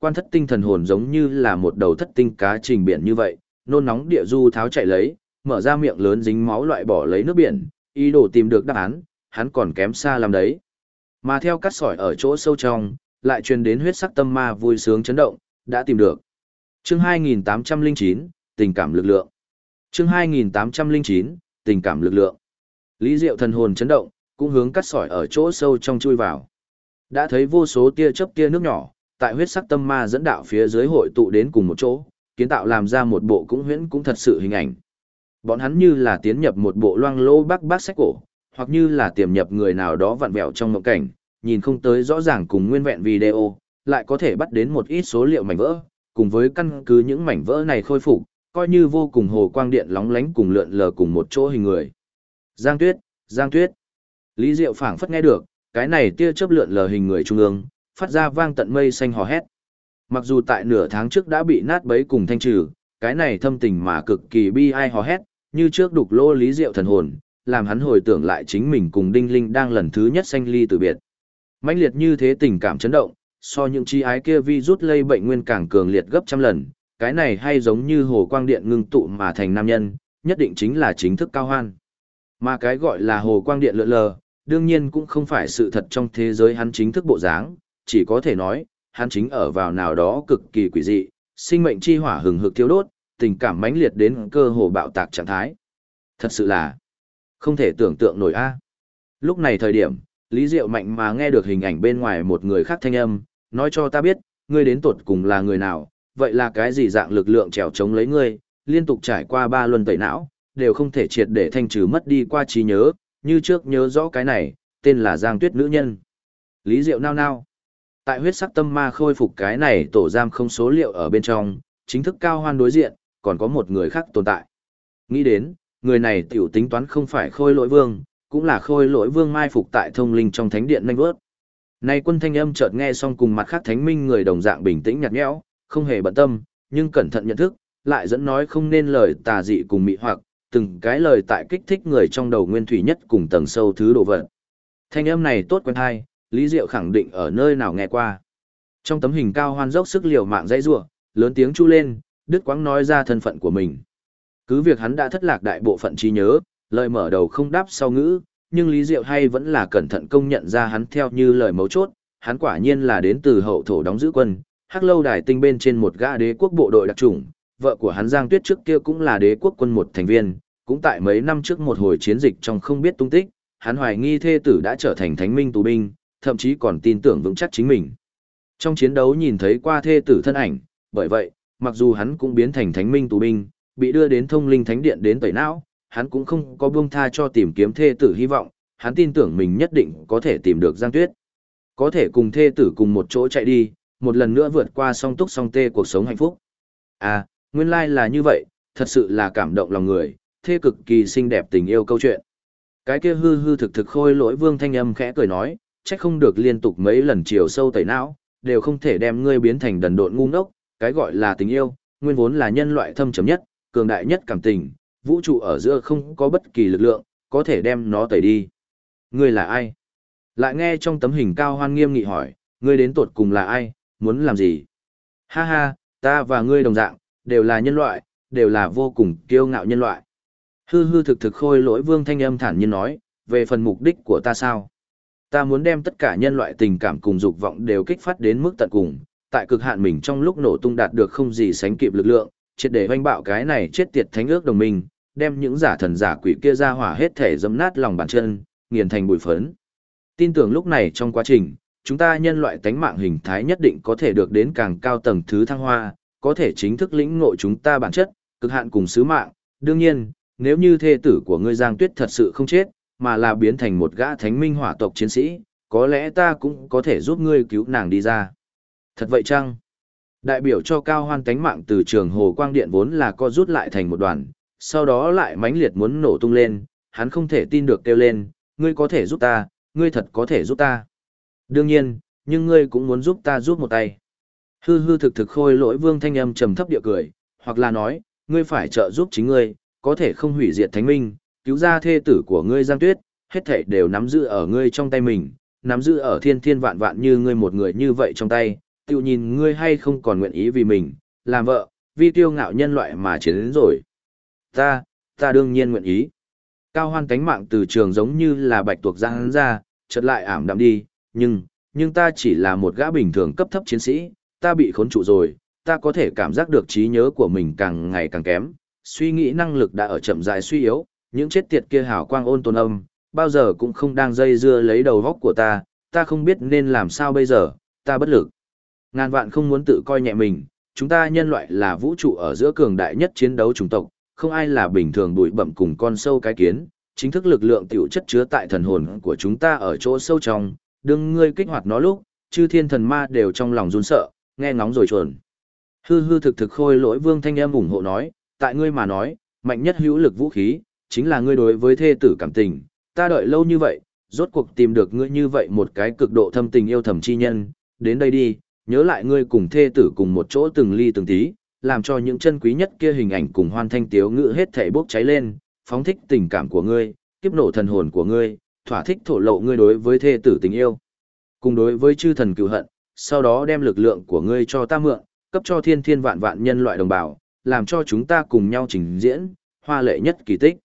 Quan thất tinh thần hồn giống như là một đầu thất tinh cá trình biển như vậy, nôn nóng địa du tháo chạy lấy, mở ra miệng lớn dính máu loại bỏ lấy nước biển, ý đồ tìm được đáp án, hắn còn kém xa làm đấy. Mà theo cắt sỏi ở chỗ sâu trong, lại truyền đến huyết sắc tâm ma vui sướng chấn động, đã tìm được. Chương 2809, tình cảm lực lượng. Chương 2809, tình cảm lực lượng. Lý Diệu thần hồn chấn động, cũng hướng cắt sỏi ở chỗ sâu trong chui vào. Đã thấy vô số tia chớp tia nước nhỏ, tại huyết sắc tâm ma dẫn đạo phía dưới hội tụ đến cùng một chỗ, kiến tạo làm ra một bộ cũng huyễn cũng thật sự hình ảnh. Bọn hắn như là tiến nhập một bộ loang lô bác sách cổ, hoặc như là tiềm nhập người nào đó vặn vẹo trong mộng cảnh, nhìn không tới rõ ràng cùng nguyên vẹn video, lại có thể bắt đến một ít số liệu mảnh vỡ, cùng với căn cứ những mảnh vỡ này khôi phục, coi như vô cùng hồ quang điện lóng lánh cùng lượn lờ cùng một chỗ hình người. Giang Tuyết, Giang Tuyết. Lý Diệu phảng phất nghe được, cái này tia chớp lượn lờ hình người trung ương, phát ra vang tận mây xanh hò hét. Mặc dù tại nửa tháng trước đã bị nát bấy cùng thanh trừ, cái này thâm tình mà cực kỳ bi ai hò hét, như trước đục lô Lý Diệu thần hồn, làm hắn hồi tưởng lại chính mình cùng Đinh Linh đang lần thứ nhất sanh ly từ biệt. Mãnh liệt như thế tình cảm chấn động, so những chi ái kia virus lây bệnh nguyên càng cường liệt gấp trăm lần, cái này hay giống như hồ quang điện ngưng tụ mà thành nam nhân, nhất định chính là chính thức Cao Hoan. Mà cái gọi là hồ quang điện lượn lờ, đương nhiên cũng không phải sự thật trong thế giới hắn chính thức bộ dáng, chỉ có thể nói, hắn chính ở vào nào đó cực kỳ quỷ dị, sinh mệnh chi hỏa hừng hực thiêu đốt, tình cảm mãnh liệt đến cơ hồ bạo tạc trạng thái. Thật sự là không thể tưởng tượng nổi a. Lúc này thời điểm, Lý Diệu mạnh mà nghe được hình ảnh bên ngoài một người khác thanh âm, nói cho ta biết, ngươi đến tột cùng là người nào, vậy là cái gì dạng lực lượng trèo chống lấy ngươi, liên tục trải qua 3 luân tẩy não, đều không thể triệt để thanh trừ mất đi qua trí nhớ, như trước nhớ rõ cái này, tên là Giang Tuyết nữ nhân. Lý Diệu nao nao. Tại huyết sắc tâm ma khôi phục cái này tổ giam không số liệu ở bên trong, chính thức Cao Hoan đối diện, còn có một người khác tồn tại. Nghĩ đến, người này tiểu tính toán không phải Khôi Lỗi Vương, cũng là Khôi Lỗi Vương mai phục tại thông linh trong thánh điện nhanh vớt. Nay quân thanh âm chợt nghe xong cùng mặt khác thánh minh người đồng dạng bình tĩnh nhạt nhẽo, không hề bận tâm, nhưng cẩn thận nhận thức, lại dẫn nói không nên lời tà dị cùng mị hoặc, từng cái lời tại kích thích người trong đầu nguyên thủy nhất cùng tầng sâu thứ đồ vật. Thanh âm này tốt quen hay, Lý Diệu khẳng định ở nơi nào nghe qua. Trong tấm hình Cao Hoan dốc sức liều mạng dãy rủa, lớn tiếng chu lên, đứt quãng nói ra thân phận của mình. Cứ việc hắn đã thất lạc đại bộ phận trí nhớ, lời mở đầu không đáp sau ngữ, nhưng Lý Diệu hay vẫn là cẩn thận công nhận ra hắn theo như lời mấu chốt, hắn quả nhiên là đến từ hậu thổ đóng giữ quân, Hắc Lâu Đài tinh bên trên một gã đế quốc bộ đội đặc chủng, vợ của hắn Giang Tuyết trước kia cũng là đế quốc quân một thành viên, cũng tại mấy năm trước một hồi chiến dịch trong không biết tung tích, hắn hoài nghi thê tử đã trở thành thánh minh tù binh, thậm chí còn tin tưởng vững chắc chính mình. Trong chiến đấu nhìn thấy qua thê tử thân ảnh, bởi vậy, mặc dù hắn cũng biến thành thánh minh tù binh, bị đưa đến thông linh thánh điện đến tẩy não, hắn cũng không có buông tha cho tìm kiếm thê tử hy vọng, hắn tin tưởng mình nhất định có thể tìm được Giang Tuyết. Có thể cùng thê tử cùng một chỗ chạy đi, một lần nữa vượt qua song túc song tê cuộc sống hạnh phúc. À, nguyên lai là như vậy, thật sự là cảm động lòng người, thê cực kỳ xinh đẹp tình yêu câu chuyện. Cái kia hư hư thực thực Khôi Lỗi Vương thanh âm khẽ cười nói, trách không được liên tục mấy lần chiều sâu tẩy não, đều không thể đem ngươi biến thành đần độn ngu ngốc, cái gọi là tình yêu, nguyên vốn là nhân loại thâm trầm nhất, cường đại nhất cảm tình, vũ trụ ở giữa không có bất kỳ lực lượng, có thể đem nó tẩy đi. Ngươi là ai? Lại nghe trong tấm hình Cao Hoan nghiêm nghị hỏi, ngươi đến tột cùng là ai, muốn làm gì? Ha ha, ta và ngươi đồng dạng, đều là nhân loại, đều là vô cùng kiêu ngạo nhân loại. Hư hư thực thực Khôi Lỗi Vương thanh âm thản nhiên nói, về phần mục đích của ta sao? Ta muốn đem tất cả nhân loại tình cảm cùng dục vọng đều kích phát đến mức tận cùng, tại cực hạn mình trong lúc nổ tung đạt được không gì sánh kịp lực lượng, triệt để hoành bạo cái này chết tiệt thánh ước đồng minh, đem những giả thần giả quỷ kia ra hỏa hết thể dẫm nát lòng bàn chân, nghiền thành bụi phấn. Tin tưởng lúc này trong quá trình, chúng ta nhân loại tánh mạng hình thái nhất định có thể được đến càng cao tầng thứ thăng hoa, có thể chính thức lĩnh ngộ chúng ta bản chất, cực hạn cùng sứ mạng. Đương nhiên, nếu như thê tử của ngươi Giang Tuyết thật sự không chết, mà là biến thành một gã thánh minh hỏa tộc chiến sĩ, có lẽ ta cũng có thể giúp ngươi cứu nàng đi ra. Thật vậy chăng? Đại biểu cho Cao Hoan tánh mạng từ trường hồ quang điện vốn là co rút lại thành một đoàn, sau đó lại mãnh liệt muốn nổ tung lên, hắn không thể tin được kêu lên, ngươi có thể giúp ta, ngươi thật có thể giúp ta. Đương nhiên, nhưng ngươi cũng muốn giúp ta giúp một tay. Hư hư thực thực Khôi Lỗi Vương thanh âm trầm thấp địa cười, hoặc là nói, ngươi phải trợ giúp chính ngươi, có thể không hủy diệt thánh minh, cứu ra thê tử của ngươi Giang Tuyết, hết thảy đều nắm giữ ở ngươi trong tay mình, nắm giữ ở thiên thiên vạn vạn như ngươi một người như vậy trong tay, tự nhìn ngươi hay không còn nguyện ý vì mình, làm vợ, vì kiêu ngạo nhân loại mà chiến đến rồi. Ta đương nhiên nguyện ý. Cao Hoan cánh mạng từ trường giống như là bạch tuộc giãn ra, chợt lại ảm đạm đi, nhưng ta chỉ là một gã bình thường cấp thấp chiến sĩ, ta bị khốn trụ rồi, ta có thể cảm giác được trí nhớ của mình càng ngày càng kém, suy nghĩ năng lực đã ở chậm rãi suy yếu, những chết tiệt kia hào quang ôn tồn âm, bao giờ cũng không đang dây dưa lấy đầu góc của ta không biết nên làm sao bây giờ, ta bất lực. Ngàn vạn không muốn tự coi nhẹ mình, chúng ta nhân loại là vũ trụ ở giữa cường đại nhất chiến đấu chủng tộc, không ai là bình thường bụi bặm cùng con sâu cái kiến, chính thức lực lượng tiểu chất chứa tại thần hồn của chúng ta ở chỗ sâu trong, đừng ngươi kích hoạt nó lúc, chư thiên thần ma đều trong lòng run sợ, nghe ngóng rồi chuồn. Hư hư thực thực Khôi Lỗi Vương thanh âm ủng hộ nói, tại ngươi mà nói, mạnh nhất hữu lực vũ khí, chính là ngươi đối với thê tử cảm tình, ta đợi lâu như vậy, rốt cuộc tìm được ngươi như vậy một cái cực độ thâm tình yêu thầm chi nhân, đến đây đi, nhớ lại ngươi cùng thê tử cùng một chỗ từng ly từng tí, làm cho những chân quý nhất kia hình ảnh cùng hoan thanh tiếu ngữ hết thảy bốc cháy lên, phóng thích tình cảm của ngươi, kiếp nổ thần hồn của ngươi, thỏa thích thổ lộ ngươi đối với thê tử tình yêu, cùng đối với chư thần cừu hận, sau đó đem lực lượng của ngươi cho ta mượn, cấp cho thiên thiên vạn vạn nhân loại đồng bào, làm cho chúng ta cùng nhau trình diễn, hoa lệ nhất kỳ tích.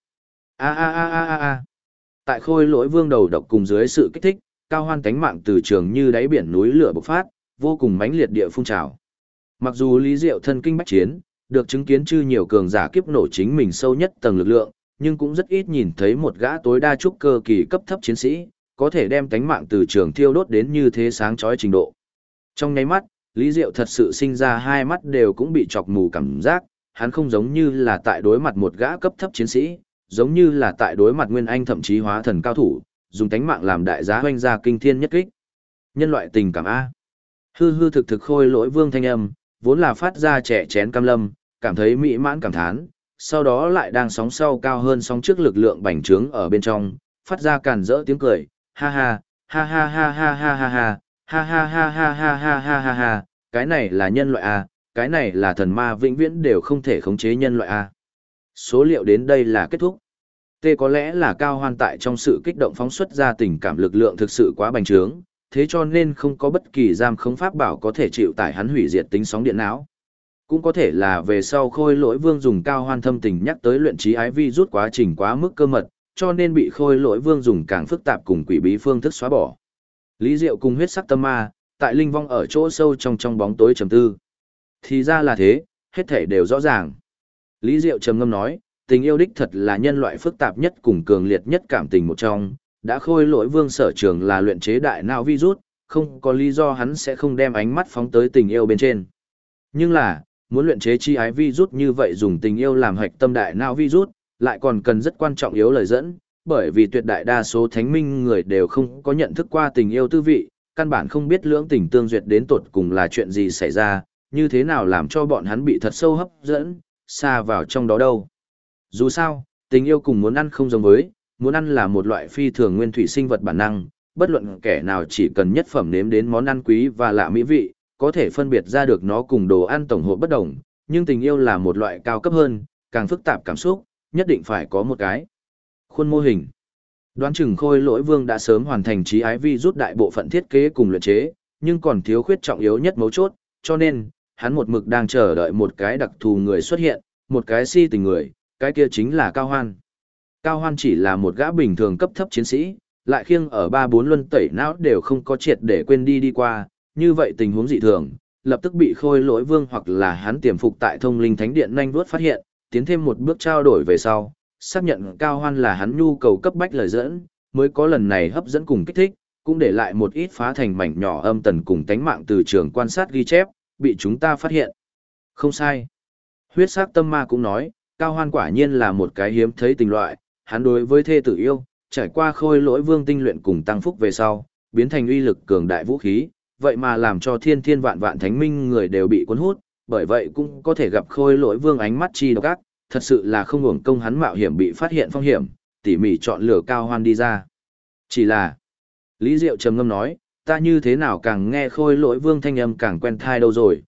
Tại Khôi Lỗi Vương đầu độc cùng dưới sự kích thích, Cao Hoan cánh mạng từ trường như đáy biển núi lửa bộc phát, vô cùng mãnh liệt địa phun trào. Mặc dù Lý Diệu thân kinh bách chiến, được chứng kiến chư nhiều cường giả kiếp nổ chính mình sâu nhất tầng lực lượng, nhưng cũng rất ít nhìn thấy một gã tối đa trúc cơ kỳ cấp thấp chiến sĩ, có thể đem cánh mạng từ trường thiêu đốt đến như thế sáng chói trình độ. Trong nháy mắt, Lý Diệu thật sự sinh ra hai mắt đều cũng bị chọc mù cảm giác, hắn không giống như là tại đối mặt một gã cấp thấp chiến sĩ, giống như là tại đối mặt nguyên anh thậm chí hóa thần cao thủ, dùng tánh mạng làm đại giá hoanh ra kinh thiên nhất kích. Nhân loại tình cảm A. Hư hư thực thực Khôi Lỗi Vương thanh âm, vốn là phát ra trẻ chén cam lâm, cảm thấy mỹ mãn cảm thán, sau đó lại đang sóng sau cao hơn sóng trước lực lượng bành trướng ở bên trong, phát ra càn rỡ tiếng cười, ha ha, ha ha ha ha ha ha ha, ha ha ha ha ha ha ha ha ha, cái này là nhân loại A, cái này là thần ma vĩnh viễn đều không thể khống chế nhân loại A. Số liệu đến đây là kết thúc. Tê có lẽ là Cao Hoan tại trong sự kích động phóng xuất ra tình cảm lực lượng thực sự quá bành trướng, thế cho nên không có bất kỳ giam khống pháp bảo có thể chịu tải hắn hủy diệt tính sóng điện não. Cũng có thể là về sau Khôi Lỗi Vương dùng Cao Hoan thâm tình nhắc tới luyện trí ái vi rút quá trình quá mức cơ mật, cho nên bị Khôi Lỗi Vương dùng càng phức tạp cùng quỷ bí phương thức xóa bỏ. Lý Diệu cùng huyết sắc tâm ma, tại linh vong ở chỗ sâu trong bóng tối trầm tư. Thì ra là thế, hết thảy đều rõ ràng. Lý Diệu trầm ngâm nói, tình yêu đích thật là nhân loại phức tạp nhất cùng cường liệt nhất cảm tình một trong, đã Khôi Lỗi Vương sở trường là luyện chế đại não virus, không có lý do hắn sẽ không đem ánh mắt phóng tới tình yêu bên trên. Nhưng là, muốn luyện chế chi ái virus như vậy dùng tình yêu làm hạch tâm đại não virus, lại còn cần rất quan trọng yếu lời dẫn, bởi vì tuyệt đại đa số thánh minh người đều không có nhận thức qua tình yêu tư vị, căn bản không biết lưỡng tình tương duyệt đến tột cùng là chuyện gì xảy ra, như thế nào làm cho bọn hắn bị thật sâu hấp dẫn, xa vào trong đó đâu. Dù sao, tình yêu cùng muốn ăn không giống với, muốn ăn là một loại phi thường nguyên thủy sinh vật bản năng, bất luận kẻ nào chỉ cần nhất phẩm nếm đến món ăn quý và lạ mỹ vị, có thể phân biệt ra được nó cùng đồ ăn tổng hợp bất đồng, nhưng tình yêu là một loại cao cấp hơn, càng phức tạp cảm xúc, nhất định phải có một cái khuôn mô hình. Đoán chừng Khôi Lỗi Vương đã sớm hoàn thành trí ái vi rút đại bộ phận thiết kế cùng luyện chế, nhưng còn thiếu khuyết trọng yếu nhất mấu chốt, cho nên, hắn một mực đang chờ đợi một cái đặc thù người xuất hiện, một cái si tình người, cái kia chính là Cao Hoan. Cao Hoan chỉ là một gã bình thường cấp thấp chiến sĩ, lại khiêng ở 3-4 luân tẩy não đều không có triệt để quên đi qua, như vậy tình huống dị thường, lập tức bị Khôi Lỗi Vương hoặc là hắn tiềm phục tại Thông Linh Thánh Điện nhanh vuốt phát hiện, tiến thêm một bước trao đổi về sau, xác nhận Cao Hoan là hắn nhu cầu cấp bách lời dẫn, mới có lần này hấp dẫn cùng kích thích, cũng để lại một ít phá thành mảnh nhỏ âm tần cùng tánh mạng từ trường quan sát ghi chép, bị chúng ta phát hiện. Không sai. Huyết sắc tâm ma cũng nói, Cao Hoan quả nhiên là một cái hiếm thấy tình loại, hắn đối với thê tử yêu, trải qua Khôi Lỗi Vương tinh luyện cùng tăng phúc về sau, biến thành uy lực cường đại vũ khí, vậy mà làm cho thiên thiên vạn vạn thánh minh người đều bị cuốn hút, bởi vậy cũng có thể gặp Khôi Lỗi Vương ánh mắt chi độc ác, thật sự là không uổng công hắn mạo hiểm bị phát hiện phong hiểm, tỉ mỉ chọn lựa Cao Hoan đi ra. Chỉ là, Lý Diệu trầm ngâm nói, ta như thế nào càng nghe Khôi Lỗi Vương thanh âm càng quen thai đâu rồi,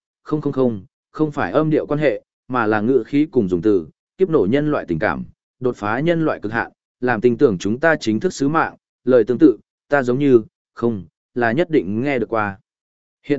không phải âm điệu quan hệ, mà là ngữ khí cùng dùng từ, kiếp nổ nhân loại tình cảm, đột phá nhân loại cực hạn, làm tin tưởng chúng ta chính thức sứ mạng, lời tương tự, ta giống như, không, là nhất định nghe được qua. Hiện tại,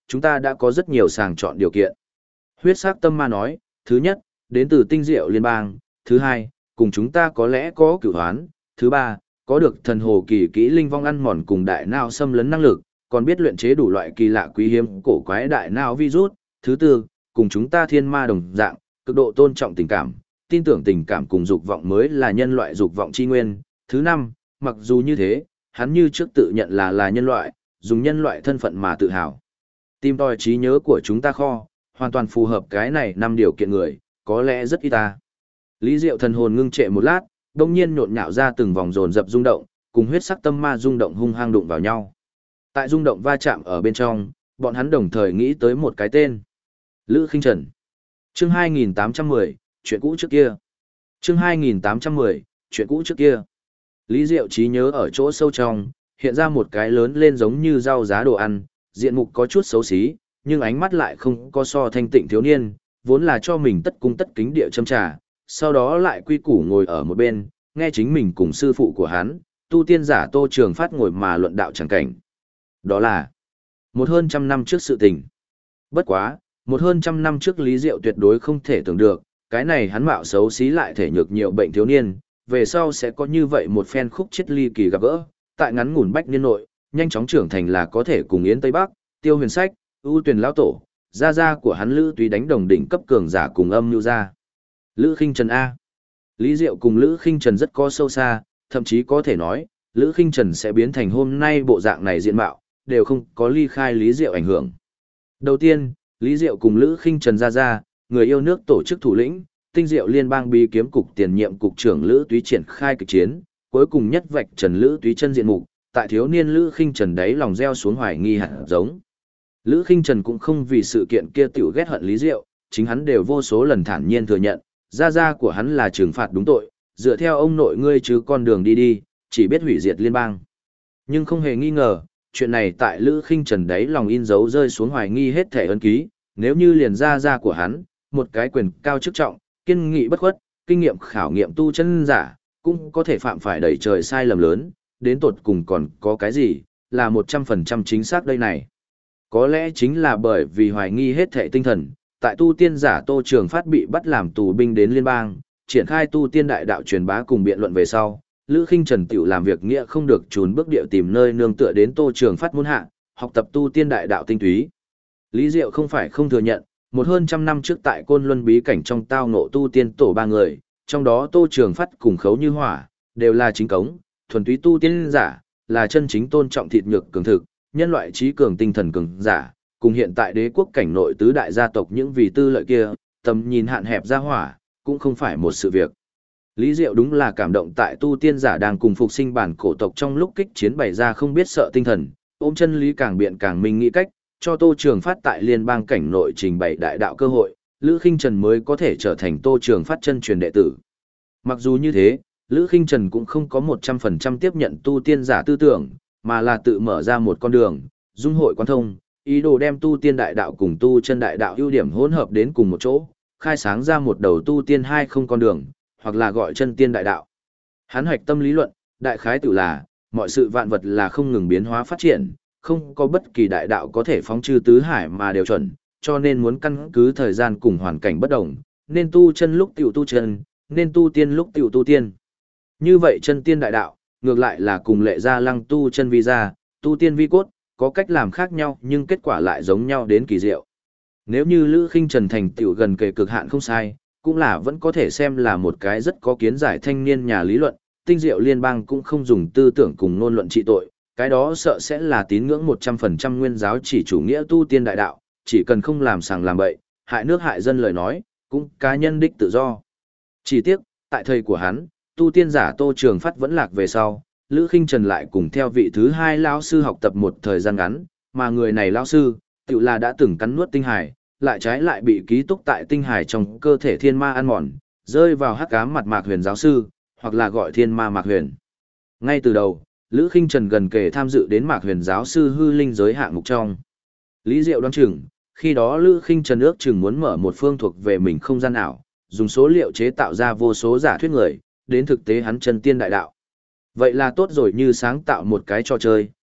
chúng ta đã có rất nhiều sàng chọn điều kiện. Huyết sắc tâm ma nói, thứ nhất, đến từ tinh diệu liên bang, thứ hai, cùng chúng ta có lẽ có cửu hoán, thứ ba, có được thần hồ kỳ kỹ linh vong ăn mòn cùng đại não xâm lấn năng lực, còn biết luyện chế đủ loại kỳ lạ quý hiếm cổ quái đại não virus, thứ tư, cùng chúng ta thiên ma đồng dạng, cực độ tôn trọng tình cảm, tin tưởng tình cảm cùng dục vọng mới là nhân loại dục vọng chi nguyên, thứ năm, mặc dù như thế, hắn như trước tự nhận là nhân loại, dùng nhân loại thân phận mà tự hào. Tìm tòi trí nhớ của chúng ta kho, hoàn toàn phù hợp cái này năm điều kiện người, có lẽ rất ít ta. Lý Diệu thần hồn ngưng trệ một lát, đông nhiên nhộn nhạo ra từng vòng dồn dập rung động, cùng huyết sắc tâm ma rung động hung hăng đụng vào nhau. Tại rung động va chạm ở bên trong, bọn hắn đồng thời nghĩ tới một cái tên. Lữ Khinh Trần. Chương 2810, chuyện cũ trước kia. Chương 2810, chuyện cũ trước kia. Lý Diệu trí nhớ ở chỗ sâu trong, hiện ra một cái lớn lên giống như rau giá đồ ăn, diện mục có chút xấu xí, nhưng ánh mắt lại không có so thanh tịnh thiếu niên, vốn là cho mình tất cung tất kính địa châm trà, sau đó lại quy củ ngồi ở một bên, nghe chính mình cùng sư phụ của hắn, tu tiên giả Tô Trường Phát ngồi mà luận đạo chẳng cảnh. Đó là một hơn trăm năm trước sự tình. Bất quá, một hơn trăm năm trước Lý Diệu tuyệt đối không thể tưởng được, cái này hắn mạo xấu xí lại thể nhược nhiều bệnh thiếu niên, về sau sẽ có như vậy một phen khúc chết ly kỳ gặp gỡ, tại ngắn ngủn bách niên nội, nhanh chóng trưởng thành là có thể cùng Yến Tây Bắc, Tiêu Huyền Sách, ưu tuyển lão tổ, gia của hắn Lữ Túy đánh đồng đỉnh cấp cường giả cùng âm nhu gia. Lữ Khinh Trần A. Lý Diệu cùng Lữ Khinh Trần rất có sâu xa, thậm chí có thể nói, Lữ Khinh Trần sẽ biến thành hôm nay bộ dạng này diện mạo, đều không có ly khai Lý Diệu ảnh hưởng. Đầu tiên, Lý Diệu cùng Lữ Khinh Trần gia, người yêu nước tổ chức thủ lĩnh, tinh diệu liên bang bí kiếm cục tiền nhiệm cục trưởng Lữ Túy triển khai kịch chiến, cuối cùng nhất vạch trần Lữ Túy chân diện mục, tại thiếu niên Lữ Khinh Trần đấy lòng gieo xuống hoài nghi hạt giống. Lữ Khinh Trần cũng không vì sự kiện kia tiểu ghét hận Lý Diệu, chính hắn đều vô số lần thản nhiên thừa nhận, gia của hắn là trừng phạt đúng tội, dựa theo ông nội ngươi chứ con đường đi đi, chỉ biết hủy diệt liên bang. Nhưng không hề nghi ngờ, chuyện này tại Lữ Khinh Trần đấy lòng in dấu rơi xuống hoài nghi hết thể ân ký, nếu như liền gia của hắn, một cái quyền cao chức trọng, kiên nghị bất khuất, kinh nghiệm khảo nghiệm tu chân giả, cũng có thể phạm phải đẩy trời sai lầm lớn, đến tột cùng còn có cái gì, là 100% chính xác đây này. Có lẽ chính là bởi vì hoài nghi hết thể tinh thần, tại tu tiên giả Tô Trường Phát bị bắt làm tù binh đến liên bang, triển khai tu tiên đại đạo truyền bá cùng biện luận về sau, Lữ Khinh Trần tiểu làm việc nghĩa không được trốn bước điệu tìm nơi nương tựa đến Tô Trường Phát muốn hạ, học tập tu tiên đại đạo tinh túy. Lý Diệu không phải không thừa nhận, một hơn trăm năm trước tại Côn Luân bí cảnh trong tao ngộ tu tiên tổ ba người, trong đó Tô Trường Phát cùng Khấu Như Hỏa, đều là chính cống, thuần túy tu tiên giả, là chân chính tôn trọng thịt nhược cường thực, nhân loại trí cường tinh thần cường giả, cùng hiện tại đế quốc cảnh nội tứ đại gia tộc những vì tư lợi kia, tầm nhìn hạn hẹp ra hỏa, cũng không phải một sự việc. Lý Diệu đúng là cảm động tại tu tiên giả đang cùng phục sinh bản cổ tộc trong lúc kích chiến bày ra không biết sợ tinh thần, ôm chân lý càng biện càng minh nghĩ cách, cho Tô Trường Phát tại liên bang cảnh nội trình bày đại đạo cơ hội, Lữ Khinh Trần mới có thể trở thành Tô Trường Phát chân truyền đệ tử. Mặc dù như thế, Lữ Khinh Trần cũng không có 100% tiếp nhận tu tiên giả tư tưởng, mà là tự mở ra một con đường, dung hội quan thông, ý đồ đem tu tiên đại đạo cùng tu chân đại đạo ưu điểm hỗn hợp đến cùng một chỗ, khai sáng ra một đầu tu tiên hai không con đường, hoặc là gọi chân tiên đại đạo. Hắn hoạch tâm lý luận, đại khái tự là, mọi sự vạn vật là không ngừng biến hóa phát triển, không có bất kỳ đại đạo có thể phóng trừ tứ hải mà đều chuẩn, cho nên muốn căn cứ thời gian cùng hoàn cảnh bất đồng, nên tu chân lúc tiểu tu chân, nên tu tiên lúc tiểu tu tiên. Như vậy chân tiên đại đạo, ngược lại là cùng Lệ Gia Lăng tu chân vi gia, tu tiên vi cốt, có cách làm khác nhau nhưng kết quả lại giống nhau đến kỳ diệu. Nếu như Lữ Khinh Trần thành tựu gần kề cực hạn không sai, cũng là vẫn có thể xem là một cái rất có kiến giải thanh niên nhà lý luận, tinh diệu liên bang cũng không dùng tư tưởng cùng ngôn luận trị tội, cái đó sợ sẽ là tín ngưỡng 100% nguyên giáo chỉ chủ nghĩa tu tiên đại đạo, chỉ cần không làm sàng làm bậy, hại nước hại dân lời nói, cũng cá nhân đích tự do. Chỉ tiếc, tại thời của hắn, tu tiên giả Tô Trường Phát vẫn lạc về sau, Lữ Khinh Trần lại cùng theo vị thứ hai lão sư học tập một thời gian ngắn, mà người này lão sư, tự là đã từng cắn nuốt tinh hải, lại trái lại bị ký túc tại tinh hải trong cơ thể thiên ma ăn mòn, rơi vào hắc ám mặt Mạc Huyền giáo sư, hoặc là gọi thiên ma Mạc Huyền. Ngay từ đầu, Lữ Khinh Trần gần kề tham dự đến Mạc Huyền giáo sư hư linh giới hạng mục trong. Lý Diệu đoán chừng, khi đó Lữ Khinh Trần ước chừng muốn mở một phương thuộc về mình không gian ảo, dùng số liệu chế tạo ra vô số giả thuyết người, đến thực tế hắn chân tiên đại đạo. Vậy là tốt rồi, như sáng tạo một cái trò chơi,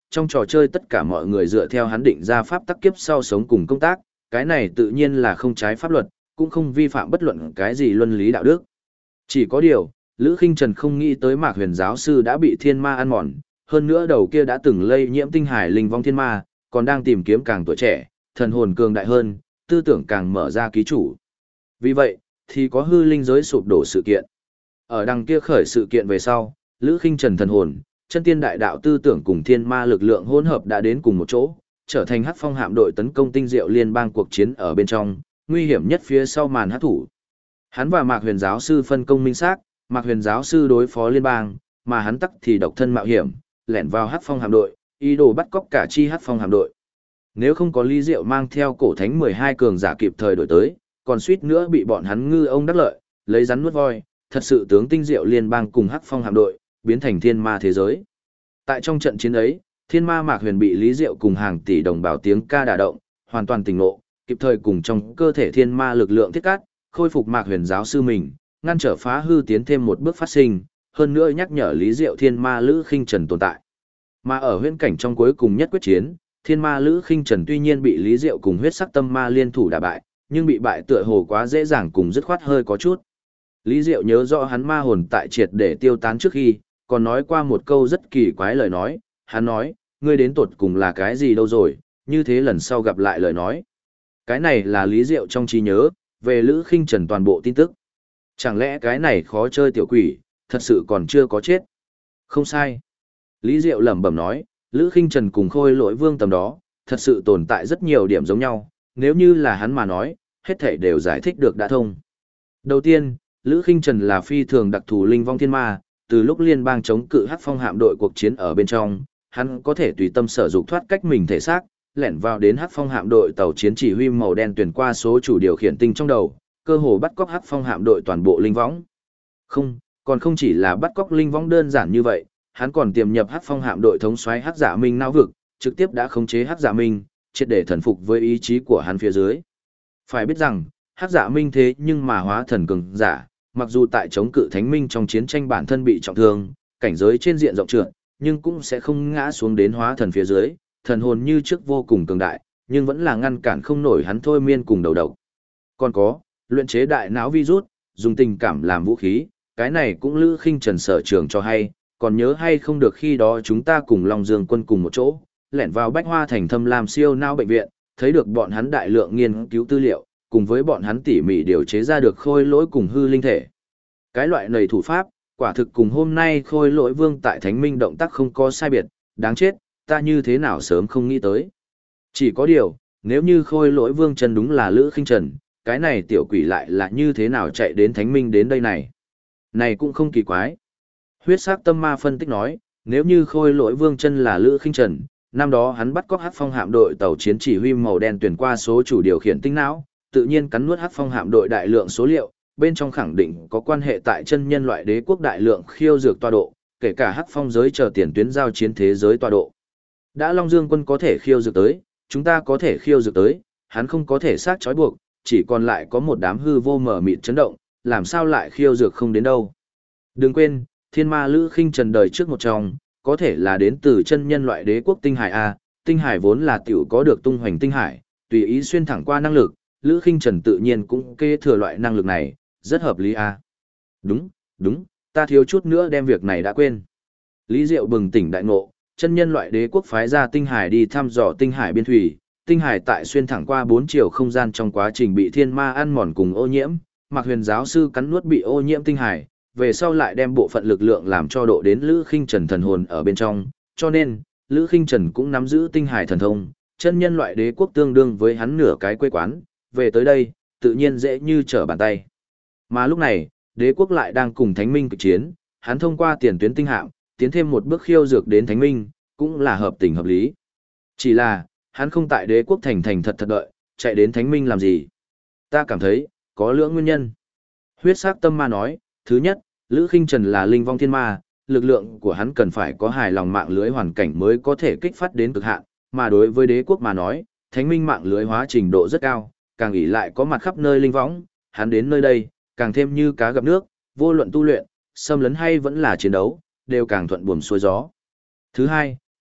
trong trò chơi tất cả mọi người dựa theo hắn định ra pháp tắc kiếp sau sống cùng công tác, cái này tự nhiên là không trái pháp luật, cũng không vi phạm bất luận cái gì luân lý đạo đức. Chỉ có điều, Lữ Khinh Trần không nghĩ tới Mạc Huyền giáo sư đã bị thiên ma ăn mòn, hơn nữa đầu kia đã từng lây nhiễm tinh hải linh vong thiên ma, còn đang tìm kiếm càng tuổi trẻ, thần hồn cường đại hơn, tư tưởng càng mở ra ký chủ. Vì vậy, thì có hư linh giới sụp đổ sự kiện. Ở đằng kia khởi sự kiện về sau, Lữ Khinh Trần thần hồn, chân tiên đại đạo tư tưởng cùng thiên ma lực lượng hỗn hợp đã đến cùng một chỗ, trở thành Hắc Phong hạm đội tấn công tinh diệu liên bang cuộc chiến ở bên trong, nguy hiểm nhất phía sau màn hắc thủ. Hắn và Mạc Huyền giáo sư phân công minh xác, Mạc Huyền giáo sư đối phó liên bang, mà hắn tắc thì độc thân mạo hiểm, lẻn vào Hắc Phong hạm đội, ý đồ bắt cóc cả chi Hắc Phong hạm đội. Nếu không có Lý Diệu mang theo cổ thánh 12 cường giả kịp thời đổi tới, còn suýt nữa bị bọn hắn ngư ông đắc lợi, lấy rắn nuốt voi, thật sự tướng tinh diệu liên bang cùng Hắc Phong hạm đội, biến thành thiên ma thế giới. Tại trong trận chiến ấy, thiên ma Mạc Huyền bị Lý Diệu cùng hàng tỷ đồng bào tiếng ca đả động, hoàn toàn tỉnh ngộ, kịp thời cùng trong cơ thể thiên ma lực lượng thiết cắt, khôi phục Mạc Huyền giáo sư mình, ngăn trở phá hư tiến thêm một bước phát sinh, hơn nữa nhắc nhở Lý Diệu thiên ma Lữ Khinh Trần tồn tại. Mà ở huyễn cảnh trong cuối cùng nhất quyết chiến, thiên ma Lữ Khinh Trần tuy nhiên bị Lý Diệu cùng huyết sắc tâm ma liên thủ đả bại, nhưng bị bại tựa hồ quá dễ dàng cùng dứt khoát hơi có chút. Lý Diệu nhớ rõ hắn ma hồn tại triệt để tiêu tán trước khi, còn nói qua một câu rất kỳ quái lời nói, hắn nói, ngươi đến tột cùng là cái gì đâu rồi, như thế lần sau gặp lại lời nói. Cái này là Lý Diệu trong trí nhớ, về Lữ Khinh Trần toàn bộ tin tức. Chẳng lẽ cái này khó chơi tiểu quỷ, thật sự còn chưa có chết? Không sai. Lý Diệu lẩm bẩm nói, Lữ Khinh Trần cùng Khôi Lỗi Vương tầm đó, thật sự tồn tại rất nhiều điểm giống nhau, nếu như là hắn mà nói, hết thảy đều giải thích được đã thông. Đầu tiên, Lữ Khinh Trần là phi thường đặc thù linh vong thiên ma, từ lúc liên bang chống cự Hắc Phong hạm đội cuộc chiến ở bên trong, hắn có thể tùy tâm sở dục thoát cách mình thể xác, lẻn vào đến Hắc Phong hạm đội tàu chiến chỉ huy màu đen tuyển qua số chủ điều khiển tinh trong đầu, cơ hồ bắt cóc Hắc Phong hạm đội toàn bộ linh võng. Không, còn không chỉ là bắt cóc linh võng đơn giản như vậy, hắn còn tiềm nhập Hắc Phong hạm đội thống soái Hắc Dạ Minh não vực, trực tiếp đã khống chế Hắc Dạ Minh, triệt để thần phục với ý chí của hắn phía dưới. Phải biết rằng, Hắc Dạ Minh thế nhưng mà hóa thần cường giả, mặc dù tại chống cự Thánh Minh trong chiến tranh bản thân bị trọng thương, cảnh giới trên diện rộng trượt, nhưng cũng sẽ không ngã xuống đến hóa thần phía dưới, thần hồn như trước vô cùng cường đại, nhưng vẫn là ngăn cản không nổi hắn thôi miên cùng đầu độc. Còn có, luyện chế đại não virus, dùng tình cảm làm vũ khí, cái này cũng Lữ Khinh Trần sở trường cho hay, còn nhớ hay không được khi đó chúng ta cùng Long Dương quân cùng một chỗ, lẻn vào Bách Hoa Thành Thâm Lam siêu não bệnh viện, thấy được bọn hắn đại lượng nghiên cứu tư liệu, cùng với bọn hắn tỉ mỉ điều chế ra được khôi lỗi cùng hư linh thể. Cái loại này thủ pháp, quả thực cùng hôm nay Khôi Lỗi Vương tại Thánh Minh động tác không có sai biệt, đáng chết, ta như thế nào sớm không nghĩ tới. Chỉ có điều, nếu như Khôi Lỗi Vương chân đúng là Lữ Khinh Trần, cái này tiểu quỷ lại là như thế nào chạy đến Thánh Minh đến đây này. Này cũng không kỳ quái. Huyết sắc tâm ma phân tích nói, nếu như Khôi Lỗi Vương chân là Lữ Khinh Trần, năm đó hắn bắt cóc Hắc Phong hạm đội tàu chiến chỉ huy màu đen tuyển qua số chủ điều khiển tinh não, tự nhiên cắn nuốt Hắc Phong hạm đội đại lượng số liệu, bên trong khẳng định có quan hệ tại chân nhân loại đế quốc đại lượng khiêu dược tọa độ, kể cả Hắc Phong giới chờ tiền tuyến giao chiến thế giới tọa độ. Đã Long Dương quân có thể khiêu dược tới, chúng ta có thể khiêu dược tới, hắn không có thể sát trói buộc, chỉ còn lại có một đám hư vô mở mịt chấn động, làm sao lại khiêu dược không đến đâu. Đừng quên, thiên ma Lữ Khinh Trần đời trước một trong, có thể là đến từ chân nhân loại đế quốc tinh hải A, tinh hải vốn là tiểu có được tung hoành tinh hải, tùy ý xuyên thẳng qua năng lực, Lữ Khinh Trần tự nhiên cũng kế thừa loại năng lực này, rất hợp lý A. Đúng, đúng, ta thiếu chút nữa đem việc này đã quên. Lý Diệu bừng tỉnh đại ngộ, chân nhân loại đế quốc phái ra tinh hải đi thăm dò tinh hải biên thủy, tinh hải tại xuyên thẳng qua 4 chiều không gian trong quá trình bị thiên ma ăn mòn cùng ô nhiễm, Mạc Huyền giáo sư cắn nuốt bị ô nhiễm tinh hải, về sau lại đem bộ phận lực lượng làm cho độ đến Lữ Khinh Trần thần hồn ở bên trong, cho nên, Lữ Khinh Trần cũng nắm giữ tinh hải thần thông, chân nhân loại đế quốc tương đương với hắn nửa cái quê quán, về tới đây, tự nhiên dễ như trở bàn tay. Mà lúc này, đế quốc lại đang cùng Thánh Minh kịch chiến, hắn thông qua tiền tuyến tinh hạm, tiến thêm một bước khiêu dược đến Thánh Minh, cũng là hợp tình hợp lý. Chỉ là, hắn không tại đế quốc thành thật đợi, chạy đến Thánh Minh làm gì? Ta cảm thấy, có lưỡng nguyên nhân. Huyết sắc tâm ma nói, thứ nhất, Lữ Khinh Trần là linh vong thiên ma, lực lượng của hắn cần phải có hài lòng mạng lưới hoàn cảnh mới có thể kích phát đến cực hạn, mà đối với đế quốc mà nói, Thánh Minh mạng lưới hóa trình độ rất cao, càng ỷ lại có mặt khắp nơi linh võng, hắn đến nơi đây, càng thêm như cá gặp nước, vô luận tu luyện, xâm lấn hay vẫn là chiến đấu, đều càng thuận buồm xuôi gió. Thứ hai,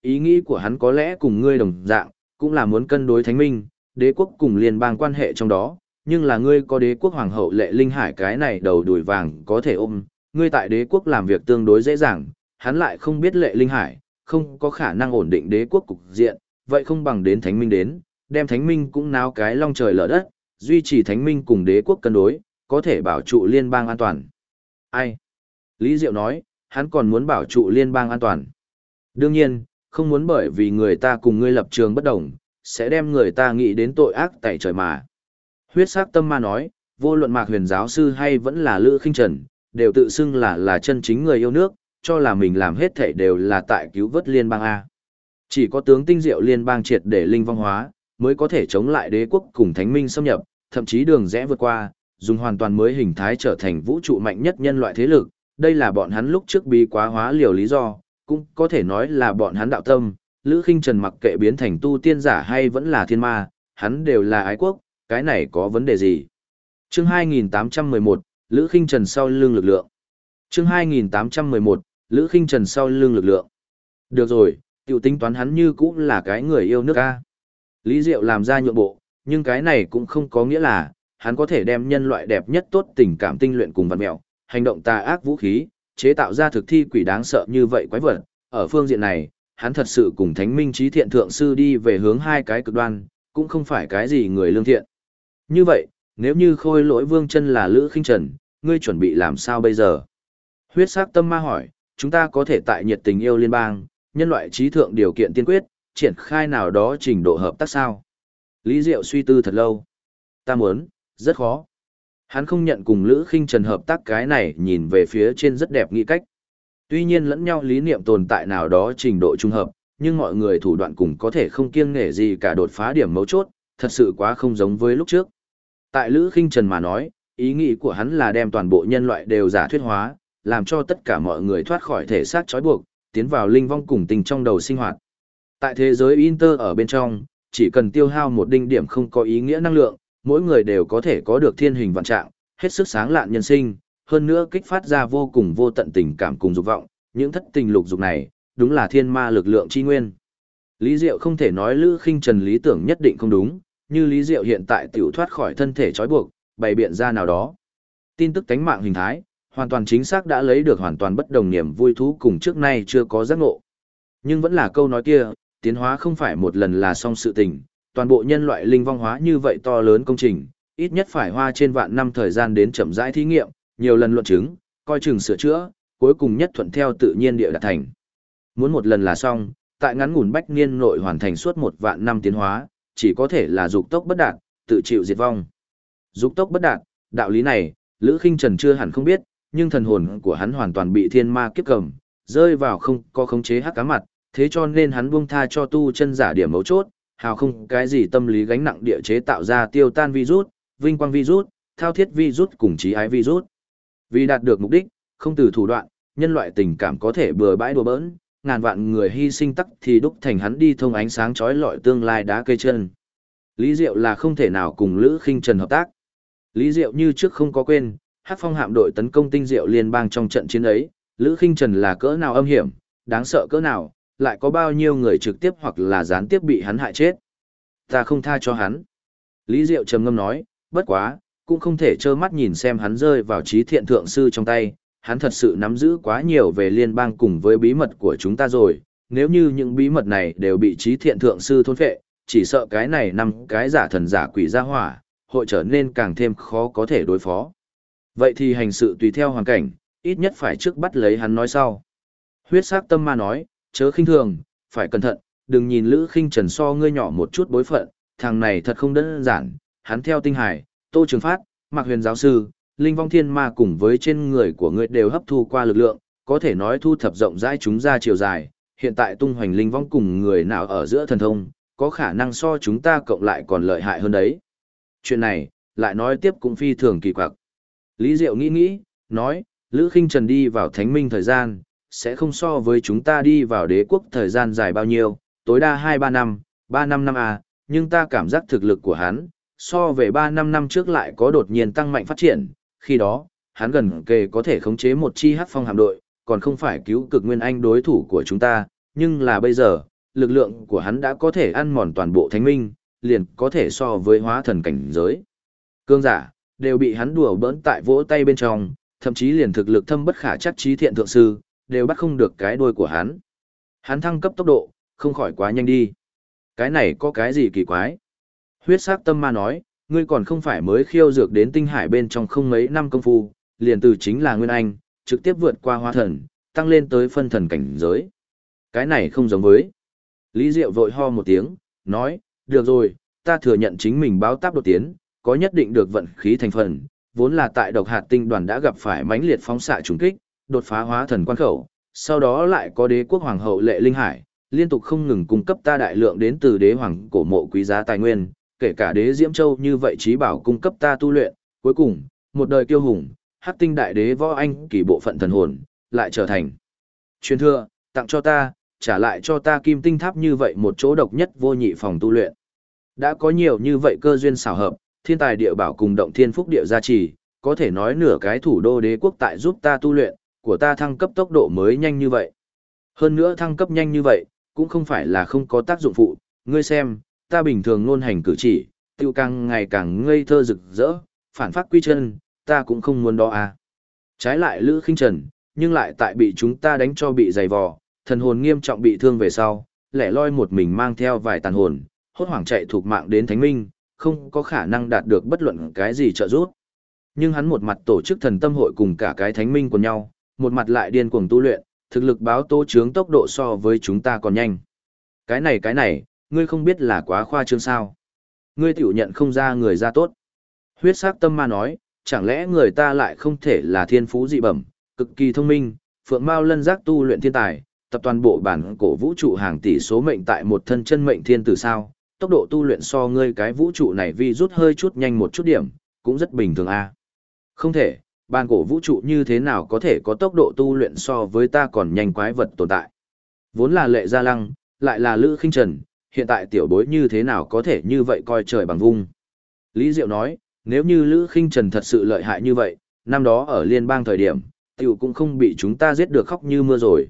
Ý nghĩ của hắn có lẽ cùng ngươi đồng dạng, cũng là muốn cân đối thánh minh, đế quốc cùng liên bang quan hệ trong đó, nhưng là ngươi có đế quốc hoàng hậu Lệ Linh Hải cái này đầu đùi vàng có thể ôm, ngươi tại đế quốc làm việc tương đối dễ dàng, hắn lại không biết Lệ Linh Hải, không có khả năng ổn định đế quốc cục diện, vậy không bằng đến thánh minh đến, đem thánh minh cũng náo cái long trời lở đất, duy trì thánh minh cùng đế quốc cân đối, có thể bảo trụ liên bang an toàn. Ai? Lý Diệu nói, hắn còn muốn bảo trụ liên bang an toàn. Đương nhiên, không muốn bởi vì người ta cùng ngươi lập trường bất đồng, sẽ đem người ta nghĩ đến tội ác tại trời mà. Huyết sắc tâm ma nói, vô luận Mạc Huyền giáo sư hay vẫn là Lữ Khinh Trần, đều tự xưng là chân chính người yêu nước, cho là mình làm hết thảy đều là tại cứu vớt liên bang A. Chỉ có tướng tinh diệu liên bang triệt để linh vong hóa, mới có thể chống lại đế quốc cùng thánh minh xâm nhập, thậm chí đường rẽ vượt qua, dùng hoàn toàn mới hình thái trở thành vũ trụ mạnh nhất nhân loại thế lực. Đây là bọn hắn lúc trước bí quá hóa liều lý do, cũng có thể nói là bọn hắn đạo tâm. Lữ Khinh Trần mặc kệ biến thành tu tiên giả hay vẫn là thiên ma, hắn đều là ái quốc, cái này có vấn đề gì? Chương 2811, Lữ Khinh Trần sau lưng lực lượng. Chương 2811, Lữ Khinh Trần sau lưng lực lượng. Được rồi, tiểu tính toán hắn như cũng là cái người yêu nước a. Lý Diệu làm ra nhượng bộ, nhưng cái này cũng không có nghĩa là hắn có thể đem nhân loại đẹp nhất tốt tình cảm tinh luyện cùng vật mẹo, hành động tà ác vũ khí, chế tạo ra thực thi quỷ đáng sợ như vậy quái vật. Ở phương diện này, hắn thật sự cùng Thánh Minh Chí Thiện Thượng Sư đi về hướng hai cái cực đoan, cũng không phải cái gì người lương thiện. Như vậy, nếu như Khôi Lỗi Vương chân là Lữ Khinh Trần, ngươi chuẩn bị làm sao bây giờ? Huyết sắc tâm ma hỏi, chúng ta có thể tại nhiệt tình yêu liên bang, nhân loại trí thượng điều kiện tiên quyết, triển khai nào đó trình độ hợp tác sao? Lý Diệu suy tư thật lâu. Ta muốn, rất khó. Hắn không nhận cùng Lữ Khinh Trần hợp tác cái này nhìn về phía trên rất đẹp nghĩ cách. Tuy nhiên lẫn nhau lý niệm tồn tại nào đó trình độ trung hợp, nhưng mọi người thủ đoạn cùng có thể không kiêng nể gì cả đột phá điểm mấu chốt, thật sự quá không giống với lúc trước. Tại Lữ Khinh Trần mà nói, ý nghĩ của hắn là đem toàn bộ nhân loại đều giả thuyết hóa, làm cho tất cả mọi người thoát khỏi thể xác trói buộc, tiến vào linh vong cùng tình trong đầu sinh hoạt. Tại thế giới Inter ở bên trong, chỉ cần tiêu hao một đinh điểm không có ý nghĩa năng lượng, mỗi người đều có thể có được thiên hình vạn trạng, hết sức sáng lạn nhân sinh, hơn nữa kích phát ra vô cùng vô tận tình cảm cùng dục vọng, những thất tình lục dục này, đúng là thiên ma lực lượng chi nguyên. Lý Diệu không thể nói Lữ Khinh Trần lý tưởng nhất định không đúng, như Lý Diệu hiện tại tiểu thoát khỏi thân thể trói buộc, bày biện ra nào đó. Tin tức tánh mạng hình thái, hoàn toàn chính xác đã lấy được hoàn toàn bất đồng niềm vui thú cùng trước nay chưa có giác ngộ. Nhưng vẫn là câu nói kia, tiến hóa không phải một lần là xong sự tình, toàn bộ nhân loại linh vong hóa như vậy to lớn công trình, ít nhất phải hoa trên vạn năm thời gian đến chậm rãi thí nghiệm, nhiều lần luận chứng, coi chừng sửa chữa, cuối cùng nhất thuận theo tự nhiên địa đạt thành. Muốn một lần là xong, tại ngắn ngủn bách niên nội hoàn thành suốt một vạn năm tiến hóa, chỉ có thể là dục tốc bất đạt, tự chịu diệt vong. Dục tốc bất đạt, đạo lý này, Lữ Khinh Trần chưa hẳn không biết, nhưng thần hồn của hắn hoàn toàn bị thiên ma kiếp cầm, rơi vào không có khống chế hắc cá mặt, thế cho nên hắn buông tha cho tu chân giả điểm mấu chốt, hào không cái gì tâm lý gánh nặng địa chế tạo ra tiêu tan virus, vinh quang virus, thao thiết virus cùng trí ái virus. Vì đạt được mục đích, không từ thủ đoạn, nhân loại tình cảm có thể bừa bãi đùa bỡn, ngàn vạn người hy sinh tắc thì đúc thành hắn đi thông ánh sáng chói lọi tương lai đá cây chân. Lý Diệu là không thể nào cùng Lữ Khinh Trần hợp tác. Lý Diệu như trước không có quên, Hắc Phong hạm đội tấn công Tinh Diệu liên bang trong trận chiến ấy, Lữ Khinh Trần là cỡ nào âm hiểm, đáng sợ cỡ nào, lại có bao nhiêu người trực tiếp hoặc là gián tiếp bị hắn hại chết. Ta không tha cho hắn. Lý Diệu trầm ngâm nói, bất quá, cũng không thể trơ mắt nhìn xem hắn rơi vào Chí Thiện Thượng Sư trong tay, hắn thật sự nắm giữ quá nhiều về liên bang cùng với bí mật của chúng ta rồi, nếu như những bí mật này đều bị Chí Thiện Thượng Sư thôn phệ, chỉ sợ cái này năm cái giả thần giả quỷ ra hỏa, hội trở nên càng thêm khó có thể đối phó. Vậy thì hành sự tùy theo hoàn cảnh, ít nhất phải trước bắt lấy hắn nói sau. Huyết sắc tâm ma nói, chớ khinh thường, phải cẩn thận, đừng nhìn Lữ Khinh Trần so ngươi nhỏ một chút bối phận, thằng này thật không đơn giản, hắn theo Tinh Hải, Tô Trường Phát, Mạc Huyền giáo sư, Linh Vong Thiên Ma cùng với trên người của ngươi đều hấp thu qua lực lượng, có thể nói thu thập rộng rãi chúng ra chiều dài, hiện tại tung hoành linh vong cùng người nào ở giữa thần thông, có khả năng so chúng ta cộng lại còn lợi hại hơn đấy. Chuyện này, lại nói tiếp cũng phi thường kỳ quặc. Lý Diệu nghĩ, nói, Lữ Khinh Trần đi vào thánh minh thời gian, sẽ không so với chúng ta đi vào đế quốc thời gian dài bao nhiêu, tối đa 2-3 năm, 3-5 năm à, nhưng ta cảm giác thực lực của hắn, so về 3-5 năm trước lại có đột nhiên tăng mạnh phát triển, khi đó, hắn gần kề có thể khống chế một chi Hắc Phong hạm đội, còn không phải cứu cực nguyên anh đối thủ của chúng ta, nhưng là bây giờ, lực lượng của hắn đã có thể ăn mòn toàn bộ thánh minh, liền có thể so với hóa thần cảnh giới. Cương giả, đều bị hắn đùa bỡn tại vỗ tay bên trong, thậm chí liền thực lực thâm bất khả chắc trí thiện thượng sư, đều bắt không được cái đuôi của hắn. Hắn thăng cấp tốc độ, không khỏi quá nhanh đi. Cái này có cái gì kỳ quái? Huyết sắc tâm ma nói, ngươi còn không phải mới khiêu dược đến tinh hải bên trong không mấy năm công phu, liền từ chính là Nguyên Anh, trực tiếp vượt qua hóa thần, tăng lên tới phân thần cảnh giới. Cái này không giống với. Lý Diệu vội ho một tiếng, nói, được rồi, ta thừa nhận chính mình báo táp đột tiến, có nhất định được vận khí thành phần, vốn là tại độc hạt tinh đoàn đã gặp phải mãnh liệt phóng xạ trùng kích, đột phá hóa thần quan khẩu, sau đó lại có đế quốc hoàng hậu Lệ Linh Hải, liên tục không ngừng cung cấp ta đại lượng đến từ đế hoàng cổ mộ quý giá tài nguyên, kể cả đế Diễm Châu như vậy trí bảo cung cấp ta tu luyện, cuối cùng, một đời kiêu hùng, Hắc Tinh đại đế võ anh kỳ bộ phận thần hồn, lại trở thành truyền thừa, tặng cho ta, trả lại cho ta Kim Tinh Tháp như vậy một chỗ độc nhất vô nhị phòng tu luyện. Đã có nhiều như vậy cơ duyên xảo hợp, thiên tài địa bảo cùng động thiên phúc địa gia trì, có thể nói nửa cái thủ đô đế quốc tại giúp ta tu luyện, của ta thăng cấp tốc độ mới nhanh như vậy. Hơn nữa thăng cấp nhanh như vậy, cũng không phải là không có tác dụng phụ, ngươi xem, ta bình thường luôn hành cử chỉ, tiêu càng ngày càng ngây thơ rực rỡ, phản phát quy chân, ta cũng không muốn đó à. Trái lại Lữ Khinh Trần, nhưng lại tại bị chúng ta đánh cho bị dày vò, thần hồn nghiêm trọng bị thương về sau, lẻ loi một mình mang theo vài tàn hồn, hốt hoảng chạy thuộc mạng đến Thánh Minh, không có khả năng đạt được bất luận cái gì trợ giúp. Nhưng hắn một mặt tổ chức thần tâm hội cùng cả cái Thánh Minh của nhau, một mặt lại điên cuồng tu luyện, thực lực báo tố trướng tốc độ so với chúng ta còn nhanh. Cái này, ngươi không biết là quá khoa trương sao. Ngươi tiểu nhận không ra người ra tốt. Huyết sắc tâm ma nói, chẳng lẽ người ta lại không thể là thiên phú dị bẩm, cực kỳ thông minh, phượng mao lân giác tu luyện thiên tài, tập toàn bộ bản cổ vũ trụ hàng tỷ số mệnh tại một thân chân mệnh thiên tử sao, tốc độ tu luyện so ngươi cái vũ trụ này vi rút hơi chút nhanh một chút điểm, cũng rất bình thường a. Không thể, bản cổ vũ trụ như thế nào có thể có tốc độ tu luyện so với ta còn nhanh quái vật tồn tại. Vốn là Lệ Gia Lăng, lại là Lữ Khinh Trần, hiện tại tiểu bối như thế nào có thể như vậy coi trời bằng vung. Lý Diệu nói, nếu như Lữ Khinh Trần thật sự lợi hại như vậy, năm đó ở liên bang thời điểm, tiểu cũng không bị chúng ta giết được khóc như mưa rồi.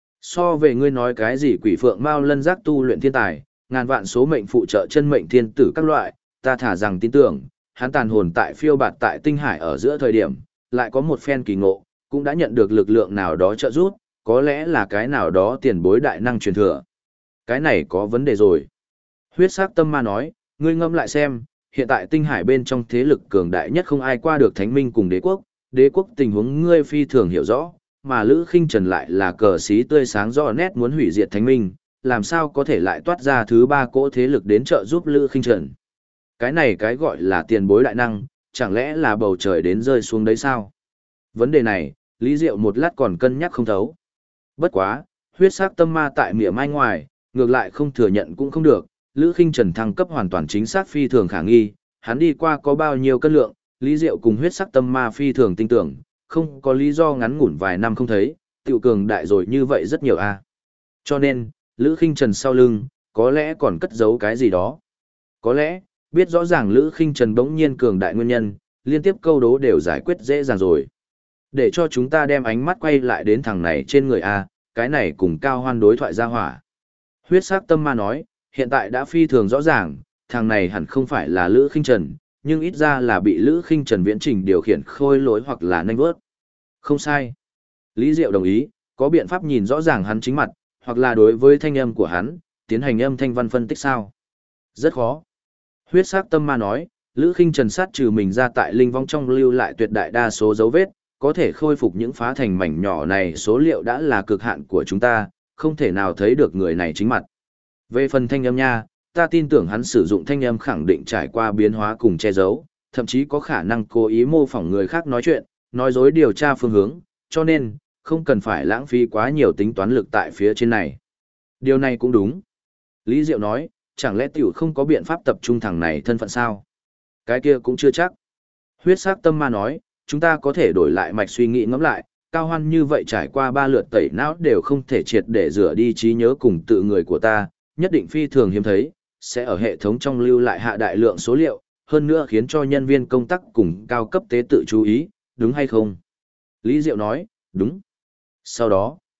So về ngươi nói cái gì quỷ phượng mao lân giác tu luyện thiên tài, ngàn vạn số mệnh phụ trợ chân mệnh thiên tử các loại, ta thả rằng tin tưởng, hắn tàn hồn tại phiêu bạt tại tinh hải ở giữa thời điểm, lại có một phen kỳ ngộ, cũng đã nhận được lực lượng nào đó trợ giúp, có lẽ là cái nào đó tiền bối đại năng truyền thừa. Cái này có vấn đề rồi. Huyết sắc tâm ma nói, ngươi ngẫm lại xem, hiện tại tinh hải bên trong thế lực cường đại nhất không ai qua được Thánh Minh cùng đế quốc tình huống ngươi phi thường hiểu rõ, mà Lữ Khinh Trần lại là cờ xí tươi sáng rõ nét muốn hủy diệt Thánh Minh, làm sao có thể lại toát ra thứ ba cỗ thế lực đến trợ giúp Lữ Khinh Trần. Cái này cái gọi là tiền bối đại năng, chẳng lẽ là bầu trời đến rơi xuống đấy sao? Vấn đề này, Lý Diệu một lát còn cân nhắc không thấu. Bất quá, huyết sắc tâm ma tại mỉa mai ngoài, ngược lại không thừa nhận cũng không được, Lữ Khinh Trần thăng cấp hoàn toàn chính xác phi thường khả nghi, hắn đi qua có bao nhiêu cân lượng, Lý Diệu cùng huyết sắc tâm ma phi thường tin tưởng, không có lý do ngắn ngủn vài năm không thấy, tiểu cường đại rồi như vậy rất nhiều a. Cho nên, Lữ Khinh Trần sau lưng, có lẽ còn cất giấu cái gì đó. Có lẽ, biết rõ ràng Lữ Khinh Trần bỗng nhiên cường đại nguyên nhân, liên tiếp câu đố đều giải quyết dễ dàng rồi. Để cho chúng ta đem ánh mắt quay lại đến thằng này trên người a, cái này cùng Cao Hoan đối thoại ra hỏa. Huyết sắc tâm ma nói, hiện tại đã phi thường rõ ràng, thằng này hẳn không phải là Lữ Khinh Trần, nhưng ít ra là bị Lữ Khinh Trần viễn trình điều khiển khôi lối hoặc là nanh vớt. Không sai. Lý Diệu đồng ý, có biện pháp nhìn rõ ràng hắn chính mặt, hoặc là đối với thanh âm của hắn, tiến hành âm thanh văn phân tích sao. Rất khó. Huyết sắc tâm ma nói, Lữ Khinh Trần sát trừ mình ra tại linh vong trong lưu lại tuyệt đại đa số dấu vết, có thể khôi phục những phá thành mảnh nhỏ này số liệu đã là cực hạn của chúng ta, không thể nào thấy được người này chính mặt. Về phần thanh âm nha, ta tin tưởng hắn sử dụng thanh âm khẳng định trải qua biến hóa cùng che giấu, thậm chí có khả năng cố ý mô phỏng người khác nói chuyện, nói dối điều tra phương hướng, cho nên, không cần phải lãng phí quá nhiều tính toán lực tại phía trên này. Điều này cũng đúng. Lý Diệu nói, chẳng lẽ tiểu không có biện pháp tập trung thằng này thân phận sao? Cái kia cũng chưa chắc. Huyết sắc tâm ma nói, chúng ta có thể đổi lại mạch suy nghĩ ngẫm lại, Cao Hoan như vậy trải qua 3 lượt tẩy não đều không thể triệt để rửa đi trí nhớ cùng tự người của ta, nhất định phi thường hiếm thấy, sẽ ở hệ thống trong lưu lại hạ đại lượng số liệu, hơn nữa khiến cho nhân viên công tác cùng cao cấp tế tự chú ý, đúng hay không? Lý Diệu nói, đúng. Sau đó,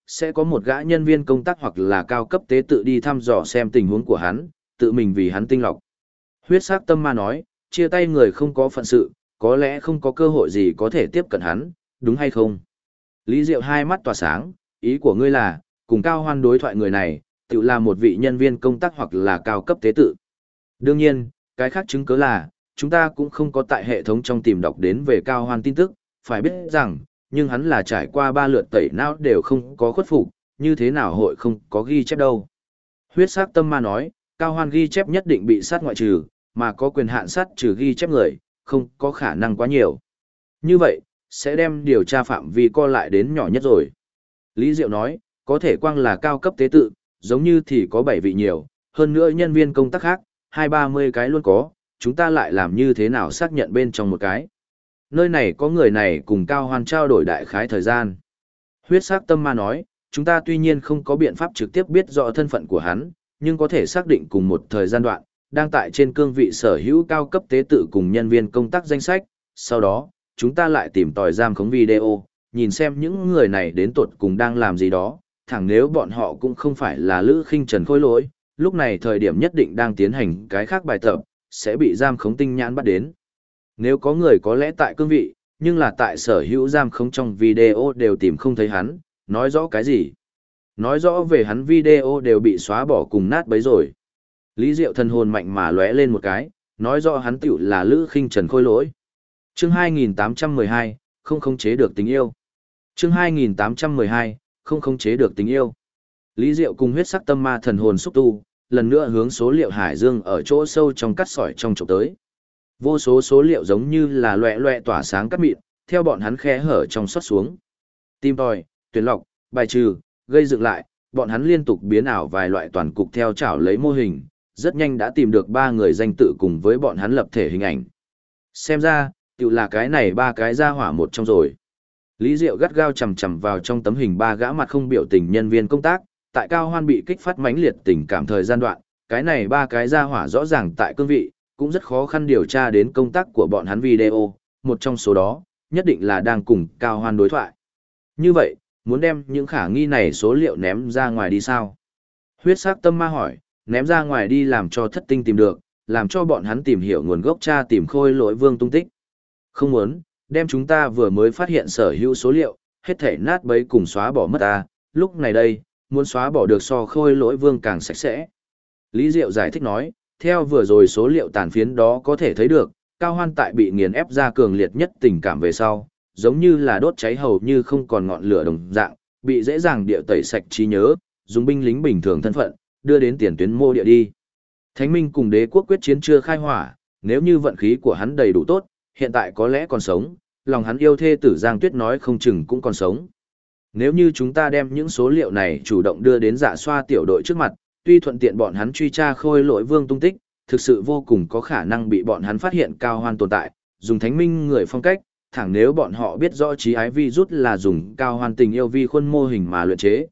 sẽ có một gã nhân viên công tác hoặc là cao cấp tế tự đi thăm dò xem tình huống của hắn, tự mình vì hắn tinh lọc. Huyết sắc tâm ma nói, chia tay người không có phận sự, có lẽ không có cơ hội gì có thể tiếp cận hắn, đúng hay không? Lý Diệu hai mắt tỏa sáng, ý của ngươi là, cùng Cao Hoan đối thoại người này, tự là một vị nhân viên công tác hoặc là cao cấp tế tự. Đương nhiên, cái khác chứng cứ là, chúng ta cũng không có tại hệ thống trong tìm đọc đến về Cao Hoan tin tức, phải biết rằng, nhưng hắn là trải qua 3 lượt tẩy não đều không có khuất phục, như thế nào hội không có ghi chép đâu. Huyết sắc tâm ma nói, Cao Hoan ghi chép nhất định bị sát ngoại trừ, mà có quyền hạn sát trừ ghi chép người, không có khả năng quá nhiều. Như vậy, sẽ đem điều tra phạm vi co lại đến nhỏ nhất rồi. Lý Diệu nói, có thể quang là cao cấp tế tự, giống như thì có 7 vị nhiều, hơn nữa nhân viên công tác khác, 20-30 cái luôn có, chúng ta lại làm như thế nào xác nhận bên trong một cái. Nơi này có người này cùng Cao Hoan trao đổi đại khái thời gian. Huyết sắc tâm ma nói, chúng ta tuy nhiên không có biện pháp trực tiếp biết rõ thân phận của hắn, nhưng có thể xác định cùng một thời gian đoạn, đang tại trên cương vị sở hữu cao cấp tế tự cùng nhân viên công tác danh sách, sau đó, chúng ta lại tìm tòi giam khống video, nhìn xem những người này đến tột cùng đang làm gì đó, thẳng nếu bọn họ cũng không phải là Lữ Khinh Trần khôi lỗi, lúc này thời điểm nhất định đang tiến hành cái khác bài tập, sẽ bị giam khống tinh nhãn bắt đến. Nếu có người có lẽ tại cương vị, nhưng là tại sở hữu giam khống trong video đều tìm không thấy hắn, nói rõ cái gì? Nói rõ về hắn video đều bị xóa bỏ cùng nát bấy rồi. Lý Diệu thần hồn mạnh mà lóe lên một cái, nói rõ hắn tiểu là Lữ Khinh Trần khôi lỗi. Chương 2812, không khống chế được tình yêu. Chương 2812, không khống chế được tình yêu. Lý Diệu cùng huyết sắc tâm ma thần hồn xúc tu, lần nữa hướng số liệu hải dương ở chỗ sâu trong cắt sỏi trong trộm tới. Vô số số liệu giống như là loẹ loẹ tỏa sáng cắt mịn, theo bọn hắn khe hở trong xót xuống. Tìm tòi, tuyển lọc, bài trừ, gây dựng lại, bọn hắn liên tục biến ảo vài loại toàn cục theo chảo lấy mô hình, rất nhanh đã tìm được 3 người danh tự cùng với bọn hắn lập thể hình ảnh. Xem ra, tự là cái này 3 cái ra hỏa một trong rồi. Lý Diệu gắt gao chầm chầm vào trong tấm hình 3 gã mặt không biểu tình nhân viên công tác, tại Cao Hoan bị kích phát mãnh liệt tình cảm thời gian đoạn, cái này 3 cái ra hỏa rõ ràng tại cương vị, cũng rất khó khăn điều tra đến công tác của bọn hắn video, một trong số đó, nhất định là đang cùng Cao Hoan đối thoại. Như vậy, muốn đem những khả nghi này số liệu ném ra ngoài đi sao? Huyết sắc tâm ma hỏi, ném ra ngoài đi làm cho thất tinh tìm được, làm cho bọn hắn tìm hiểu nguồn gốc tra tìm khôi lỗi vương tung tích. Không muốn, đem chúng ta vừa mới phát hiện sở hữu số liệu, hết thể nát bấy cùng xóa bỏ mất ta, lúc này đây, muốn xóa bỏ được so khôi lỗi vương càng sạch sẽ. Lý Diệu giải thích nói, theo vừa rồi số liệu tàn phiến đó có thể thấy được, Cao Hoan tại bị nghiền ép ra cường liệt nhất tình cảm về sau, giống như là đốt cháy hầu như không còn ngọn lửa đồng dạng, bị dễ dàng địa tẩy sạch trí nhớ, dùng binh lính bình thường thân phận, đưa đến tiền tuyến mô địa đi. Thánh Minh cùng đế quốc quyết chiến chưa khai hỏa, nếu như vận khí của hắn đầy đủ tốt, hiện tại có lẽ còn sống, lòng hắn yêu thê tử Giang Tuyết nói không chừng cũng còn sống. Nếu như chúng ta đem những số liệu này chủ động đưa đến Dạ Xoa tiểu đội trước mặt, tuy thuận tiện bọn hắn truy tra khôi lỗi vương tung tích, thực sự vô cùng có khả năng bị bọn hắn phát hiện Cao Hoan tồn tại, dùng Thánh Minh người phong cách, thẳng nếu bọn họ biết rõ trí ái vi rút là dùng Cao Hoan tình yêu vi khuôn mô hình mà luyện chế,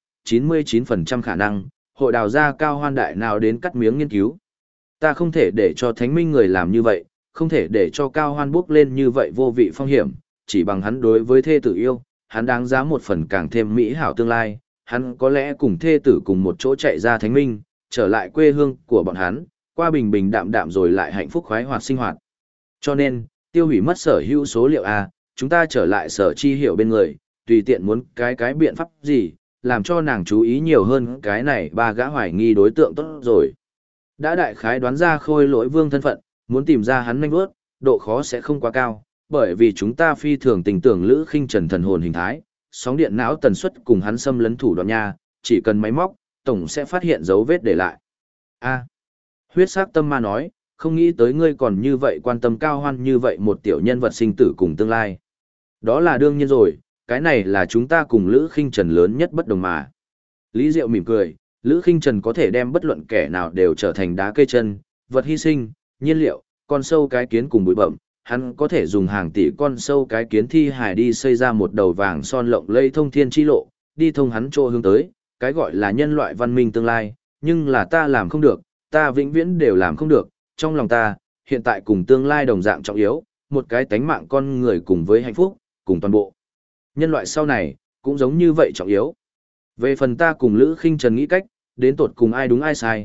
99% khả năng, hội đào ra Cao Hoan đại nào đến cắt miếng nghiên cứu. Ta không thể để cho Thánh Minh người làm như vậy, không thể để cho Cao Hoan bước lên như vậy vô vị phong hiểm, chỉ bằng hắn đối với thê tử yêu, hắn đáng giá một phần càng thêm mỹ hảo tương lai, hắn có lẽ cùng thê tử cùng một chỗ chạy ra Thánh Minh, trở lại quê hương của bọn hắn, qua bình bình đạm đạm rồi lại hạnh phúc khoái hoạt sinh hoạt. Cho nên, tiêu hủy mất sở hữu số liệu A, chúng ta trở lại sở chi hiểu bên người, tùy tiện muốn cái biện pháp gì, làm cho nàng chú ý nhiều hơn cái này 3 gã hoài nghi đối tượng tốt rồi. Đã đại khái đoán ra khôi lỗi vương thân phận, muốn tìm ra hắn nhanh bước, độ khó sẽ không quá cao, bởi vì chúng ta phi thường tình tưởng Lữ Khinh Trần thần hồn hình thái, sóng điện não tần suất cùng hắn xâm lấn thủ đoạn nha, chỉ cần máy móc, tổng sẽ phát hiện dấu vết để lại. A. Huyết sắc tâm ma nói, không nghĩ tới ngươi còn như vậy quan tâm Cao Hoan như vậy một tiểu nhân vật sinh tử cùng tương lai. Đó là đương nhiên rồi, cái này là chúng ta cùng Lữ Khinh Trần lớn nhất bất đồng mà. Lý Diệu mỉm cười, Lữ Khinh Trần có thể đem bất luận kẻ nào đều trở thành đá cây chân, vật hy sinh, nhiên liệu, con sâu cái kiến cùng bụi bậm, hắn có thể dùng hàng tỷ con sâu cái kiến thi hài đi xây ra một đầu vàng son lộng lẫy thông thiên chi lộ, đi thông hắn chỗ hướng tới, cái gọi là nhân loại văn minh tương lai, nhưng là ta làm không được, ta vĩnh viễn đều làm không được, trong lòng ta, hiện tại cùng tương lai đồng dạng trọng yếu, một cái tánh mạng con người cùng với hạnh phúc, cùng toàn bộ. Nhân loại sau này, cũng giống như vậy trọng yếu. Về phần ta cùng Lữ Khinh Trần nghĩ cách, đến tột cùng ai đúng ai sai,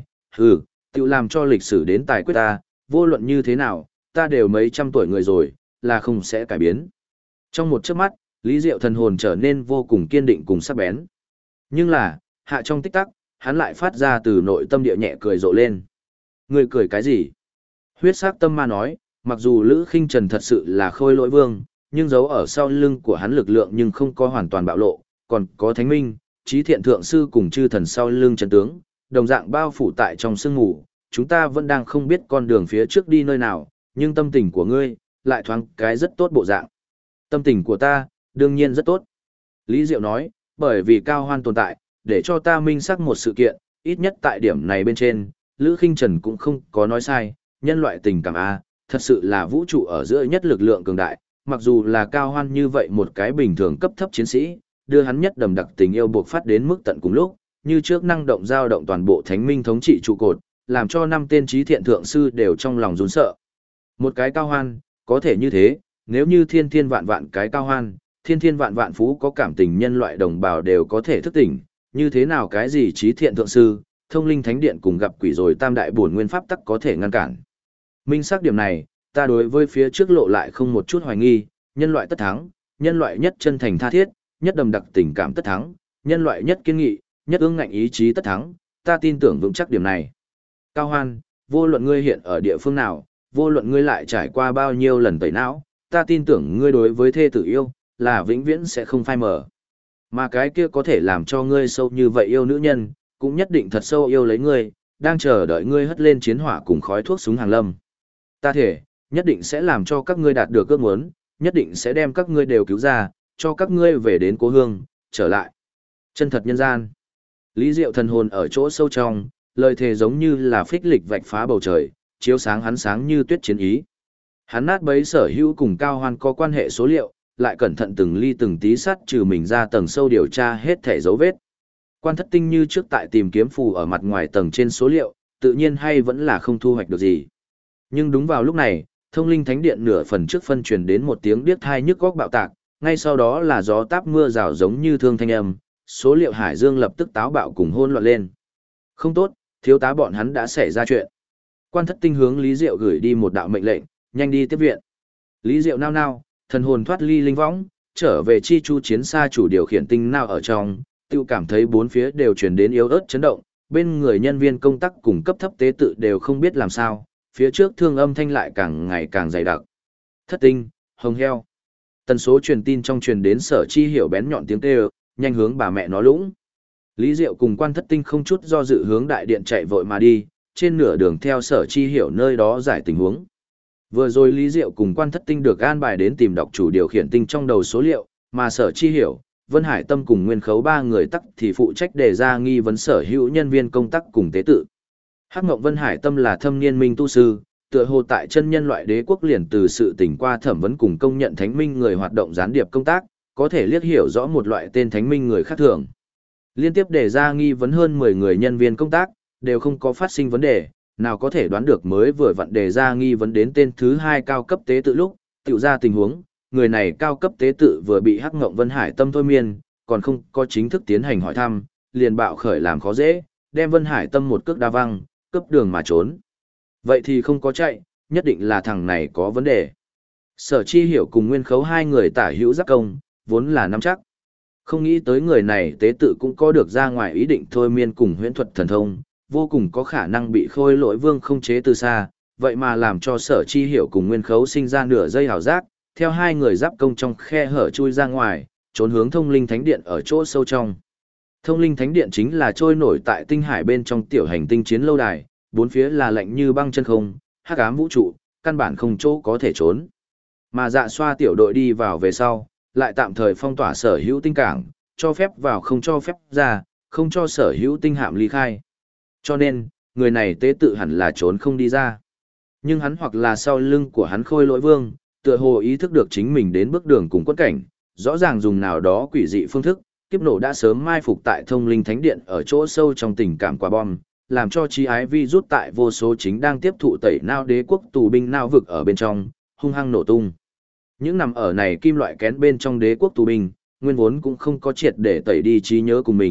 tự làm cho lịch sử đến tài quyết ta, vô luận như thế nào, ta đều mấy trăm tuổi người rồi, là không sẽ cải biến. Trong một chớp mắt, Lý Diệu thần hồn trở nên vô cùng kiên định cùng sắc bén. Nhưng là, hạ trong tích tắc, hắn lại phát ra từ nội tâm địa nhẹ cười rộ lên. Người cười cái gì? Huyết sắc tâm ma nói, mặc dù Lữ Khinh Trần thật sự là khôi lỗi vương, nhưng giấu ở sau lưng của hắn lực lượng nhưng không có hoàn toàn bạo lộ, còn có thánh minh, trí thiện thượng sư cùng chư thần sau lưng chân tướng, đồng dạng bao phủ tại trong sương ngủ, chúng ta vẫn đang không biết con đường phía trước đi nơi nào, nhưng tâm tình của ngươi, lại thoáng cái rất tốt bộ dạng. Tâm tình của ta, đương nhiên rất tốt. Lý Diệu nói, bởi vì Cao Hoan tồn tại, để cho ta minh xác một sự kiện, ít nhất tại điểm này bên trên, Lữ Khinh Trần cũng không có nói sai, nhân loại tình cảm A, thật sự là vũ trụ ở giữa nhất lực lượng cường đại, mặc dù là Cao Hoan như vậy một cái bình thường cấp thấp chiến sĩ, đưa hắn nhất đầm đặc tình yêu buộc phát đến mức tận cùng lúc, như trước năng động giao động toàn bộ thánh minh thống trị trụ cột, làm cho 5 tên trí thiện thượng sư đều trong lòng run sợ. Một cái Cao Hoan, có thể như thế, nếu như thiên thiên vạn vạn cái Cao Hoan, thiên thiên vạn vạn phú có cảm tình nhân loại đồng bào đều có thể thức tỉnh, như thế nào cái gì trí thiện thượng sư, thông linh thánh điện cùng gặp quỷ rồi tam đại bổn nguyên pháp tắc có thể ngăn cản. Minh xác điểm này, ta đối với phía trước lộ lại không một chút hoài nghi, nhân loại tất thắng, nhân loại nhất chân thành tha thiết, nhất đầm đặc tình cảm tất thắng, nhân loại nhất kiên nghị, nhất ương ngạnh ý chí tất thắng, ta tin tưởng vững chắc điểm này. Cao Hoan, vô luận ngươi hiện ở địa phương nào, vô luận ngươi lại trải qua bao nhiêu lần tẩy não, ta tin tưởng ngươi đối với thê tử yêu, là vĩnh viễn sẽ không phai mờ. Mà cái kia có thể làm cho ngươi sâu như vậy yêu nữ nhân, cũng nhất định thật sâu yêu lấy ngươi, đang chờ đợi ngươi hất lên chiến hỏa cùng khói thuốc súng hàng lâm. Ta thể, nhất định sẽ làm cho các ngươi đạt được ước muốn, nhất định sẽ đem các ngươi đều cứu ra, cho các ngươi về đến cố hương, trở lại. Chân thật nhân gian. Lý Diệu thần hồn ở chỗ sâu trong, lời thề giống như là phích lịch vạch phá bầu trời, chiếu sáng hắn sáng như tuyết chiến ý. Hắn nát bấy sở hữu cùng Cao Hoan có quan hệ số liệu, lại cẩn thận từng ly từng tí sát trừ mình ra tầng sâu điều tra hết thể dấu vết. Quan Thất Tinh như trước tại tìm kiếm phù ở mặt ngoài tầng trên số liệu, tự nhiên hay vẫn là không thu hoạch được gì. Nhưng đúng vào lúc này, thông linh thánh điện nửa phần trước phân truyền đến một tiếng điếc thai nhức góc bạo tạc, ngay sau đó là gió táp mưa rào giống như thương thanh âm, số liệu hải dương lập tức táo bạo cùng hỗn loạn lên. Không tốt, thiếu tá bọn hắn đã xảy ra chuyện. Quan Thất Tinh hướng Lý Diệu gửi đi một đạo mệnh lệnh, nhanh đi tiếp viện. Lý Diệu nao nao, thần hồn thoát ly linh võng, trở về chi chu chiến xa chủ điều khiển tinh nào ở trong, tự cảm thấy bốn phía đều truyền đến yếu ớt chấn động, bên người nhân viên công tác cùng cấp thấp tế tự đều không biết làm sao, phía trước thương âm thanh lại càng ngày càng dày đặc. Thất Tinh, hồng heo. Tần số truyền tin trong truyền đến Sở Chi Hiểu bén nhọn tiếng kêu, nhanh hướng bà mẹ nó lũng. Lý Diệu cùng Quan Thất Tinh không chút do dự hướng đại điện chạy vội mà đi, trên nửa đường theo Sở Chi Hiểu nơi đó giải tình huống. Vừa rồi Lý Diệu cùng Quan Thất Tinh được an bài đến tìm đọc chủ điều khiển tinh trong đầu số liệu, mà Sở Chi Hiểu, Vân Hải Tâm cùng Nguyên Khấu ba người tắc thì phụ trách đề ra nghi vấn sở hữu nhân viên công tác cùng tế tự. Hắc Ngộng Vân Hải Tâm là thâm niên minh tu sư, tựa hồ tại chân nhân loại đế quốc liền từ sự tỉnh qua thẩm vấn cùng công nhận thánh minh người hoạt động gián điệp công tác, có thể liếc hiểu rõ một loại tên thánh minh người khác thường. Liên tiếp đề ra nghi vấn hơn 10 người nhân viên công tác, đều không có phát sinh vấn đề, nào có thể đoán được mới vừa vặn đề ra nghi vấn đến tên thứ 2 cao cấp tế tự lúc, tiểu ra tình huống, người này cao cấp tế tự vừa bị Hắc Ngộng Vân Hải Tâm thôi miên, còn không có chính thức tiến hành hỏi thăm, liền bạo khởi làm khó dễ, đem Vân Hải Tâm một cước đa văng, cấp đường mà trốn. Vậy thì không có chạy, nhất định là thằng này có vấn đề. Sở Chi Hiểu cùng Nguyên Khấu hai người tả hữu giáp công, vốn là nắm chắc. Không nghĩ tới người này tế tự cũng có được ra ngoài ý định thôi miên cùng huyễn thuật thần thông, vô cùng có khả năng bị khôi lỗi vương không chế từ xa, vậy mà làm cho Sở Chi Hiểu cùng Nguyên Khấu sinh ra nửa giây hào giác, theo hai người giáp công trong khe hở chui ra ngoài, trốn hướng thông linh thánh điện ở chỗ sâu trong. Thông linh thánh điện chính là trôi nổi tại tinh hải bên trong tiểu hành tinh chiến lâu đài, bốn phía là lạnh như băng chân không, hắc ám vũ trụ, căn bản không chỗ có thể trốn. Mà Dạ Xoa tiểu đội đi vào về sau, lại tạm thời phong tỏa sở hữu tinh cảng, cho phép vào không cho phép ra, không cho sở hữu tinh hạm ly khai. Cho nên, người này tế tự hẳn là trốn không đi ra. Nhưng hắn hoặc là sau lưng của hắn khôi lỗi vương, tựa hồ ý thức được chính mình đến bước đường cùng quất cảnh, rõ ràng dùng nào đó quỷ dị phương thức, kiếp nổ đã sớm mai phục tại thông linh thánh điện ở chỗ sâu trong tình cảm quả bom, làm cho trí ái vi rút tại vô số chính đang tiếp thụ tẩy nao đế quốc tù binh nao vực ở bên trong, hung hăng nổ tung. Những nằm ở này kim loại kén bên trong đế quốc tù binh, nguyên vốn cũng không có triệt để tẩy đi trí nhớ của mình,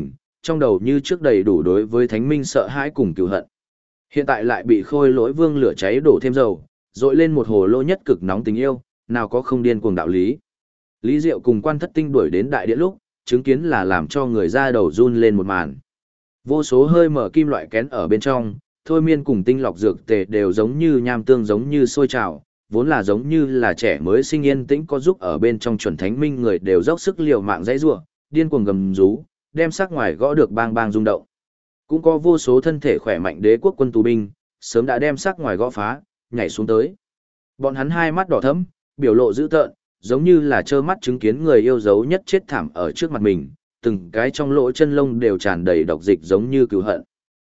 trong đầu như trước đầy đủ đối với thánh minh sợ hãi cùng cừu hận. Hiện tại lại bị khôi lỗi vương lửa cháy đổ thêm dầu, dội lên một hồ lô nhất cực nóng tình yêu, nào có không điên cuồng đạo lý. Lý Diệu cùng Quan Thất Tinh đuổi đến đại điện lúc, chứng kiến là làm cho người ra đầu run lên một màn. Vô số hơi mở kim loại kén ở bên trong, thôi miên cùng tinh lọc dược tề đều giống như nham tương giống như sôi trào, vốn là giống như là trẻ mới sinh yên tĩnh có giúp ở bên trong chuẩn thánh minh người đều dốc sức liều mạng dãy rủa, điên cuồng gầm rú, đem sắc ngoài gõ được bang bang rung động. Cũng có vô số thân thể khỏe mạnh đế quốc quân tù binh, sớm đã đem sắc ngoài gõ phá, nhảy xuống tới. Bọn hắn hai mắt đỏ thẫm, biểu lộ dữ tợn, giống như là trơ mắt chứng kiến người yêu dấu nhất chết thảm ở trước mặt mình, từng cái trong lỗ chân lông đều tràn đầy độc dịch giống như cừu hận.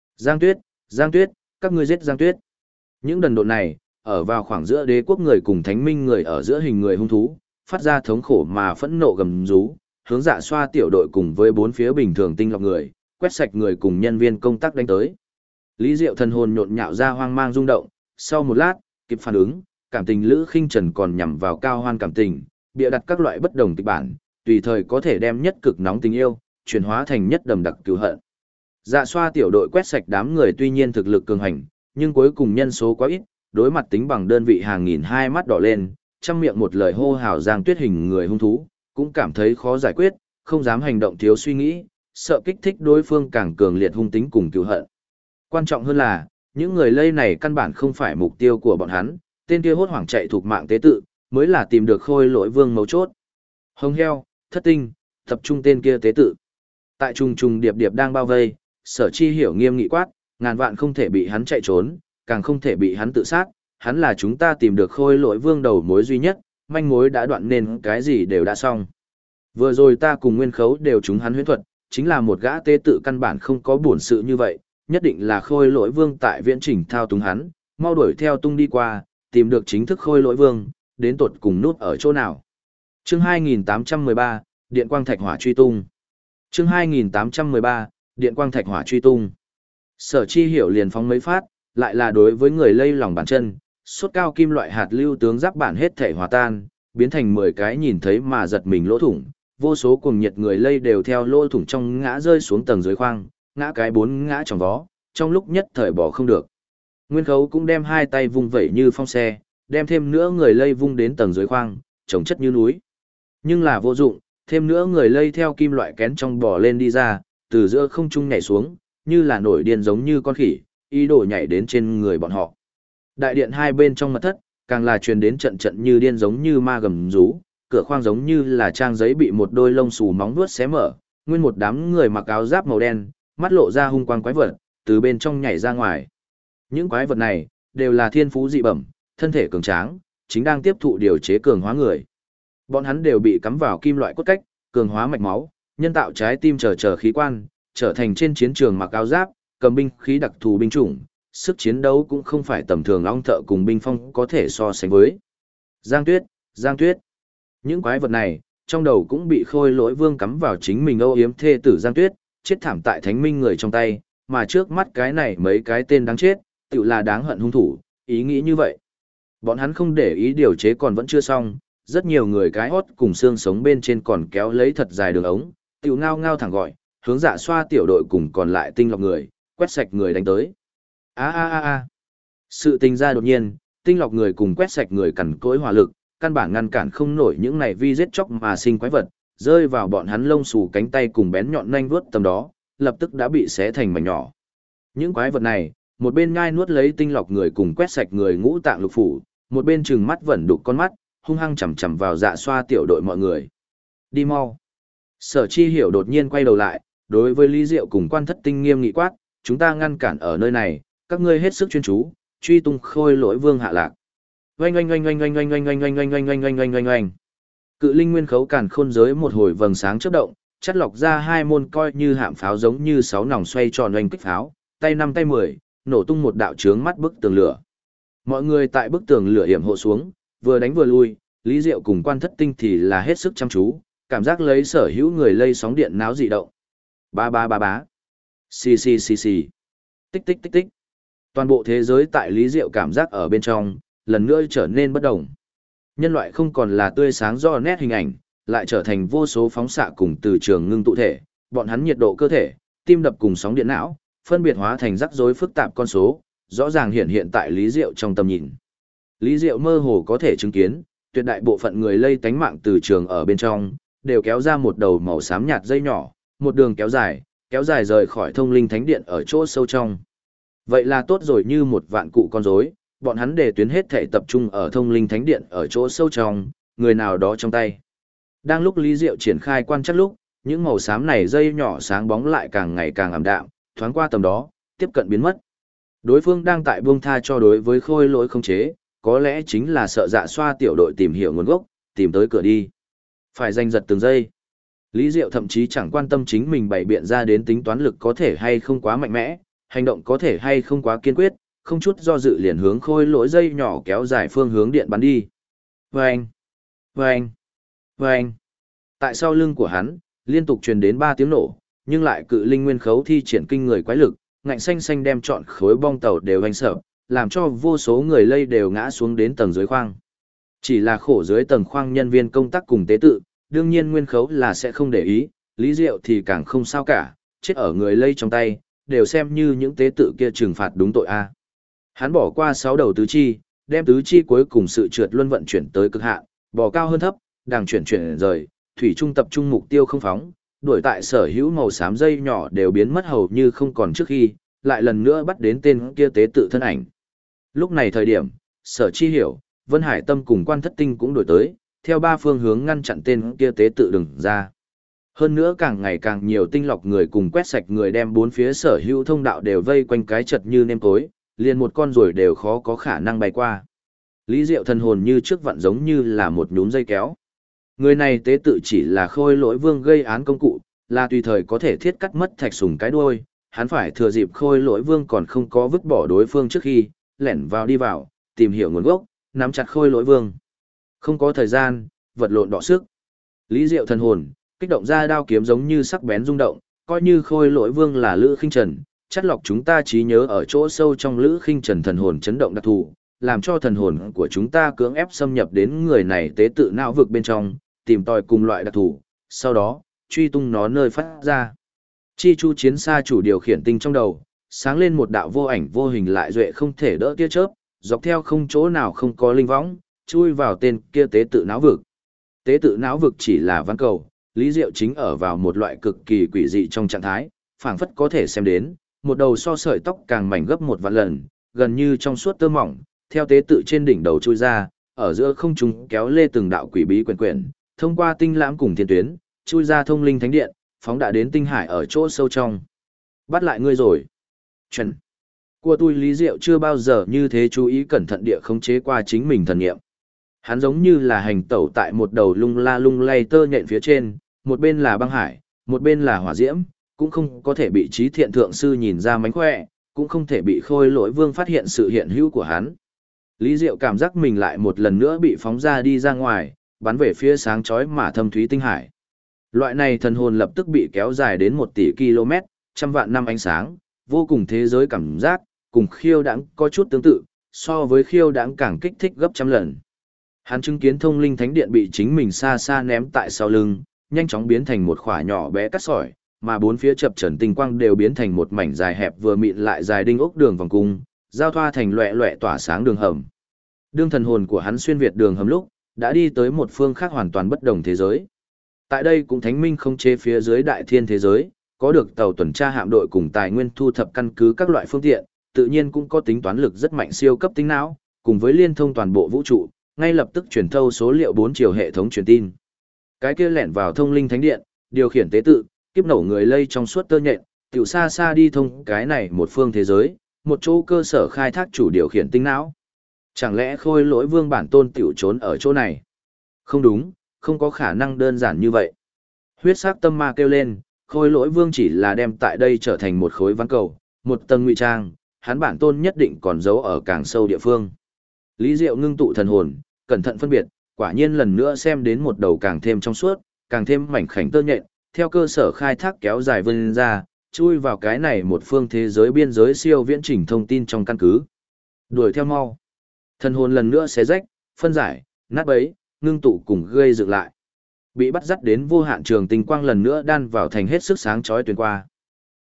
Giang Tuyết, các ngươi giết Giang Tuyết. Những đần độn này, ở vào khoảng giữa đế quốc người cùng thánh minh người ở giữa hình người hung thú, phát ra thống khổ mà phẫn nộ gầm rú, hướng Dạ Xoa tiểu đội cùng với bốn phía bình thường tinh lọc người, quét sạch người cùng nhân viên công tác đánh tới. Lý Diệu thần hồn nhộn nhạo ra hoang mang rung động, sau một lát, kịp phản ứng, cảm tình Lữ Khinh Trần còn nhằm vào cao hoan cảm tình, bịa đặt các loại bất đồng kịch bản, tùy thời có thể đem nhất cực nóng tình yêu, chuyển hóa thành nhất đầm đặc cừu hận. Dạ Xoa tiểu đội quét sạch đám người tuy nhiên thực lực cường hành, nhưng cuối cùng nhân số quá ít, đối mặt tính bằng đơn vị hàng nghìn hai mắt đỏ lên, trăm miệng một lời hô hào Giang Tuyết hình người hung thú, cũng cảm thấy khó giải quyết, không dám hành động thiếu suy nghĩ, sợ kích thích đối phương càng cường liệt hung tính cùng cừu hận. Quan trọng hơn là, những người lây này căn bản không phải mục tiêu của bọn hắn, tên kia hốt hoảng chạy thuộc mạng tế tự, mới là tìm được khôi lỗi vương mấu chốt. Hồng heo, Thất Tinh, tập trung tên kia tế tự. Tại trùng trùng điệp điệp đang bao vây, Sở Chi Hiểu nghiêm nghị quát, ngàn vạn không thể bị hắn chạy trốn, càng không thể bị hắn tự sát, hắn là chúng ta tìm được khôi lỗi vương đầu mối duy nhất, manh mối đã đoạn nên cái gì đều đã xong. Vừa rồi ta cùng Nguyên Khấu đều trúng hắn huyễn thuật, chính là một gã tế tự căn bản không có buồn sự như vậy, nhất định là khôi lỗi vương tại viễn trình thao túng hắn, mau đuổi theo tung đi qua, tìm được chính thức khôi lỗi vương, đến tột cùng nút ở chỗ nào. Chương 2813, Điện quang thạch hỏa truy tung. Chương 2813, Điện quang thạch hỏa truy tung. Sở Chi Hiểu liền phóng mấy phát, lại là đối với người lây lòng bàn chân, sốt cao kim loại hạt lưu tướng giáp bản hết thể hòa tan, biến thành 10 cái nhìn thấy mà giật mình lỗ thủng, vô số cuồng nhiệt người lây đều theo lỗ thủng trong ngã rơi xuống tầng dưới khoang, ngã cái 4 ngã trong vó, trong lúc nhất thời bỏ không được. Nguyên Khấu cũng đem hai tay vung vẩy như phong xe, đem thêm nữa người lây vung đến tầng dưới khoang, trồng chất như núi. Nhưng là vô dụng, thêm nữa người lây theo kim loại kén trong bò lên đi ra, từ giữa không trung nhảy xuống, như là nổi điên giống như con khỉ, ý đồ nhảy đến trên người bọn họ. Đại điện hai bên trong mật thất, càng là truyền đến trận trận như điên giống như ma gầm rú, cửa khoang giống như là trang giấy bị một đôi lông xù móng vuốt xé mở, nguyên một đám người mặc áo giáp màu đen, mắt lộ ra hung quang quái vật, từ bên trong nhảy ra ngoài. Những quái vật này đều là thiên phú dị bẩm, thân thể cường tráng, chính đang tiếp thụ điều chế cường hóa người. Bọn hắn đều bị cắm vào kim loại cốt cách, cường hóa mạch máu, nhân tạo trái tim chờ khí quan, trở thành trên chiến trường mặc áo giáp, cầm binh khí đặc thù binh chủng, sức chiến đấu cũng không phải tầm thường long thợ cùng binh phong có thể so sánh với. Giang Tuyết. Những quái vật này, trong đầu cũng bị khôi lỗi vương cắm vào chính mình âu yếm thê tử Giang Tuyết, chết thảm tại thánh minh người trong tay, mà trước mắt cái này mấy cái tên đáng chết, tự là đáng hận hung thủ, ý nghĩ như vậy. Bọn hắn không để ý điều chế còn vẫn chưa xong, rất nhiều người cái hót cùng xương sống bên trên còn kéo lấy thật dài đường ống, tự ngao ngao thẳng gọi, hướng Dạ Xoa tiểu đội cùng còn lại tinh lọc người, quét sạch người đánh tới. Sự tình ra đột nhiên, tinh lọc người cùng quét sạch người cằn cỗi hỏa lực, căn bản ngăn cản không nổi những này vi giết chóc mà sinh quái vật, rơi vào bọn hắn lông xù cánh tay cùng bén nhọn nanh vuốt tầm đó, lập tức đã bị xé thành mảnh nhỏ. Những quái vật này, một bên nhai nuốt lấy tinh lọc người cùng quét sạch người ngũ tạng lục phủ, một bên trừng mắt vẩn đục con mắt, hung hăng chằm chằm vào Dạ Xoa tiểu đội mọi người. Đi mau. Sở Chi Hiểu đột nhiên quay đầu lại, đối với Lý Diệu cùng Quan Thất Tinh nghiêm nghị quát, chúng ta ngăn cản ở nơi này, các ngươi hết sức chuyên chú, truy tung khôi lỗi vương hạ lạc. Oanh. Cự linh nguyên khấu càn khôn giới một hồi vầng sáng chớp động, chắt lọc ra hai môn coi như hạm pháo giống như 6 nòng xoay tròn oanh kích pháo, tay 5 tay 10, nổ tung một đạo chướng mắt bức tường lửa. Mọi người tại bức tường lửa hiểm hộ xuống, vừa đánh vừa lui, Lý Diệu cùng Quan Thất Tinh thì là hết sức chăm chú, cảm giác lấy sở hữu người lây sóng điện náo dị động. Ba. Xì. Tích. Toàn bộ thế giới tại Lý Diệu cảm giác ở bên trong, lần nữa trở nên bất động. Nhân loại không còn là tươi sáng do nét hình ảnh, lại trở thành vô số phóng xạ cùng từ trường ngưng tụ thể, bọn hắn nhiệt độ cơ thể, tim đập cùng sóng điện não, phân biệt hóa thành rắc rối phức tạp con số, rõ ràng hiện hiện tại Lý Diệu trong tầm nhìn. Lý Diệu mơ hồ có thể chứng kiến, tuyệt đại bộ phận người lây tánh mạng từ trường ở bên trong, đều kéo ra một đầu màu xám nhạt dây nhỏ, một đường kéo dài rời khỏi thông linh thánh điện ở chỗ sâu trong. Vậy là tốt rồi, như một vạn cụ con rối, bọn hắn để tuyến hết thể tập trung ở thông linh thánh điện ở chỗ sâu trong, người nào đó trong tay. Đang lúc Lý Diệu triển khai quan chắc lúc, những màu xám này dây nhỏ sáng bóng lại càng ngày càng ảm đạm, thoáng qua tầm đó, tiếp cận biến mất. Đối phương đang tại buông tha cho đối với khôi lỗi không chế, có lẽ chính là sợ Dạ Xoa tiểu đội tìm hiểu nguồn gốc, tìm tới cửa đi. Phải giành giật từng giây. Lý Diệu thậm chí chẳng quan tâm chính mình bày biện ra đến tính toán lực có thể hay không quá mạnh mẽ, hành động có thể hay không quá kiên quyết, không chút do dự liền hướng khôi lỗi dây nhỏ kéo dài phương hướng điện bắn đi. Vâng! Vâng! Vâng! Tại sau lưng của hắn, liên tục truyền đến 3 tiếng nổ, nhưng lại cự linh nguyên khấu thi triển kinh người quái lực, ngạnh xanh xanh đem trọn khối bong tàu đều vành sợ, làm cho vô số người lây đều ngã xuống đến tầng dưới khoang. Chỉ là khổ dưới tầng khoang nhân viên công tác cùng tế tự, đương nhiên nguyên khấu là sẽ không để ý, Lý Diệu thì càng không sao cả, chết ở người lây trong tay, đều xem như những tế tự kia trừng phạt đúng tội a. Hắn bỏ qua 6 đầu tứ chi, đem tứ chi cuối cùng sự trượt luân vận chuyển tới cực hạn, bò cao hơn thấp, đang chuyển rời, thủy trung tập trung mục tiêu không phóng, đuổi tại sở hữu màu xám dây nhỏ đều biến mất hầu như không còn trước khi, lại lần nữa bắt đến tên kia tế tự thân ảnh. Lúc này thời điểm, Sở Chi Hiểu, Vân Hải Tâm cùng Quan Thất Tinh cũng đổi tới, theo 3 phương hướng ngăn chặn tên kia tế tự đừng ra. Hơn nữa càng ngày càng nhiều tinh lọc người cùng quét sạch người đem 4 phía sở hữu thông đạo đều vây quanh cái chật như nêm tối, liền một con ruồi đều khó có khả năng bay qua. Lý Diệu thần hồn như trước vặn giống như là một nhúm dây kéo. Người này tế tự chỉ là khôi lỗi vương gây án công cụ, là tùy thời có thể thiết cắt mất thạch sùng cái đuôi, hắn phải thừa dịp khôi lỗi vương còn không có vứt bỏ đối phương trước khi, lẻn vào đi vào, tìm hiểu nguồn gốc, nắm chặt khôi lỗi vương. Không có thời gian, vật lộn đọ sức. Lý Diệu thần hồn, kích động ra đao kiếm giống như sắc bén rung động, coi như khôi lỗi vương là Lữ Khinh Trần, chắt lọc chúng ta trí nhớ ở chỗ sâu trong Lữ Khinh Trần thần hồn chấn động đặc thù, làm cho thần hồn của chúng ta cưỡng ép xâm nhập đến người này tế tự não vực bên trong, tìm tòi cùng loại đặc thù, sau đó, truy tung nó nơi phát ra. Chi chu chiến xa chủ điều khiển tinh trong đầu, sáng lên một đạo vô ảnh vô hình lại duệ không thể đỡ tia chớp, dọc theo không chỗ nào không có linh võng, chui vào tên kia tế tự não vực. Tế tự não vực chỉ là ván cầu, Lý Diệu chính ở vào một loại cực kỳ quỷ dị trong trạng thái, phảng phất có thể xem đến, một đầu so sợi tóc càng mảnh gấp 1 vạn lần, gần như trong suốt tơ mỏng, theo tế tự trên đỉnh đầu chui ra, ở giữa không trung kéo lê từng đạo quỷ bí quyển quyển, thông qua tinh lãm cùng thiên tuyến, chui ra thông linh thánh điện, phóng đã đến tinh hải ở chỗ sâu trong. Bắt lại ngươi rồi. Chuẩn. Của tôi Lý Diệu chưa bao giờ như thế chú ý cẩn thận địa khống chế qua chính mình thần nghiệm. Hắn giống như là hành tẩu tại một đầu lung la lung lay tơ nhện phía trên, một bên là băng hải, một bên là hỏa diễm, cũng không có thể bị trí thiện thượng sư nhìn ra mánh khỏe, cũng không thể bị khôi lỗi vương phát hiện sự hiện hữu của hắn. Lý Diệu cảm giác mình lại một lần nữa bị phóng ra đi ra ngoài, bắn về phía sáng chói mà thâm thúy tinh hải. Loại này thần hồn lập tức bị kéo dài đến 1 tỷ km, trăm vạn năm ánh sáng, vô cùng thế giới cảm giác, cùng khiêu đãng có chút tương tự, so với khiêu đãng càng kích thích gấp trăm lần. Hắn chứng kiến thông linh thánh điện bị chính mình xa xa ném tại sau lưng, nhanh chóng biến thành một khỏa nhỏ bé cắt sỏi, mà 4 phía chập chờn tinh quang đều biến thành một mảnh dài hẹp vừa mịn lại dài đinh ốc đường vòng cung, giao thoa thành loẻ loẻ tỏa sáng đường hầm. Đương thần hồn của hắn xuyên việt đường hầm lúc, đã đi tới một phương khác hoàn toàn bất đồng thế giới. Tại đây cũng thánh minh không chế phía dưới đại thiên thế giới, có được tàu tuần tra hạm đội cùng tài nguyên thu thập căn cứ các loại phương tiện, tự nhiên cũng có tính toán lực rất mạnh siêu cấp tính não, cùng với liên thông toàn bộ vũ trụ, ngay lập tức truyền thâu số liệu 4 chiều hệ thống truyền tin. Cái kia lẻn vào thông linh thánh điện, điều khiển tế tự, kiếp nổ người lây trong suốt tơ nhện, tiểu xa xa đi thông cái này một phương thế giới, một chỗ cơ sở khai thác chủ điều khiển tinh não. Chẳng lẽ khôi lỗi vương bản tôn tiểu trốn ở chỗ này? Không đúng, không có khả năng đơn giản như vậy. Huyết sắc tâm ma kêu lên, khôi lỗi vương chỉ là đem tại đây trở thành một khối ván cầu, một tầng ngụy trang, hắn bản tôn nhất định còn giấu ở càng sâu địa phương. Lý Diệu ngưng tụ thần hồn, cẩn thận phân biệt, quả nhiên lần nữa xem đến một đầu càng thêm trong suốt, càng thêm mảnh khảnh tơ nhện, theo cơ sở khai thác kéo dài vươn ra, chui vào cái này một phương thế giới biên giới siêu viễn chỉnh thông tin trong căn cứ. Đuổi theo mau. Thần hồn lần nữa xé rách, phân giải, nát bấy, ngưng tụ cùng gây dựng lại. Bị bắt dắt đến vô hạn trường tinh quang lần nữa đan vào thành hết sức sáng chói tuyền qua.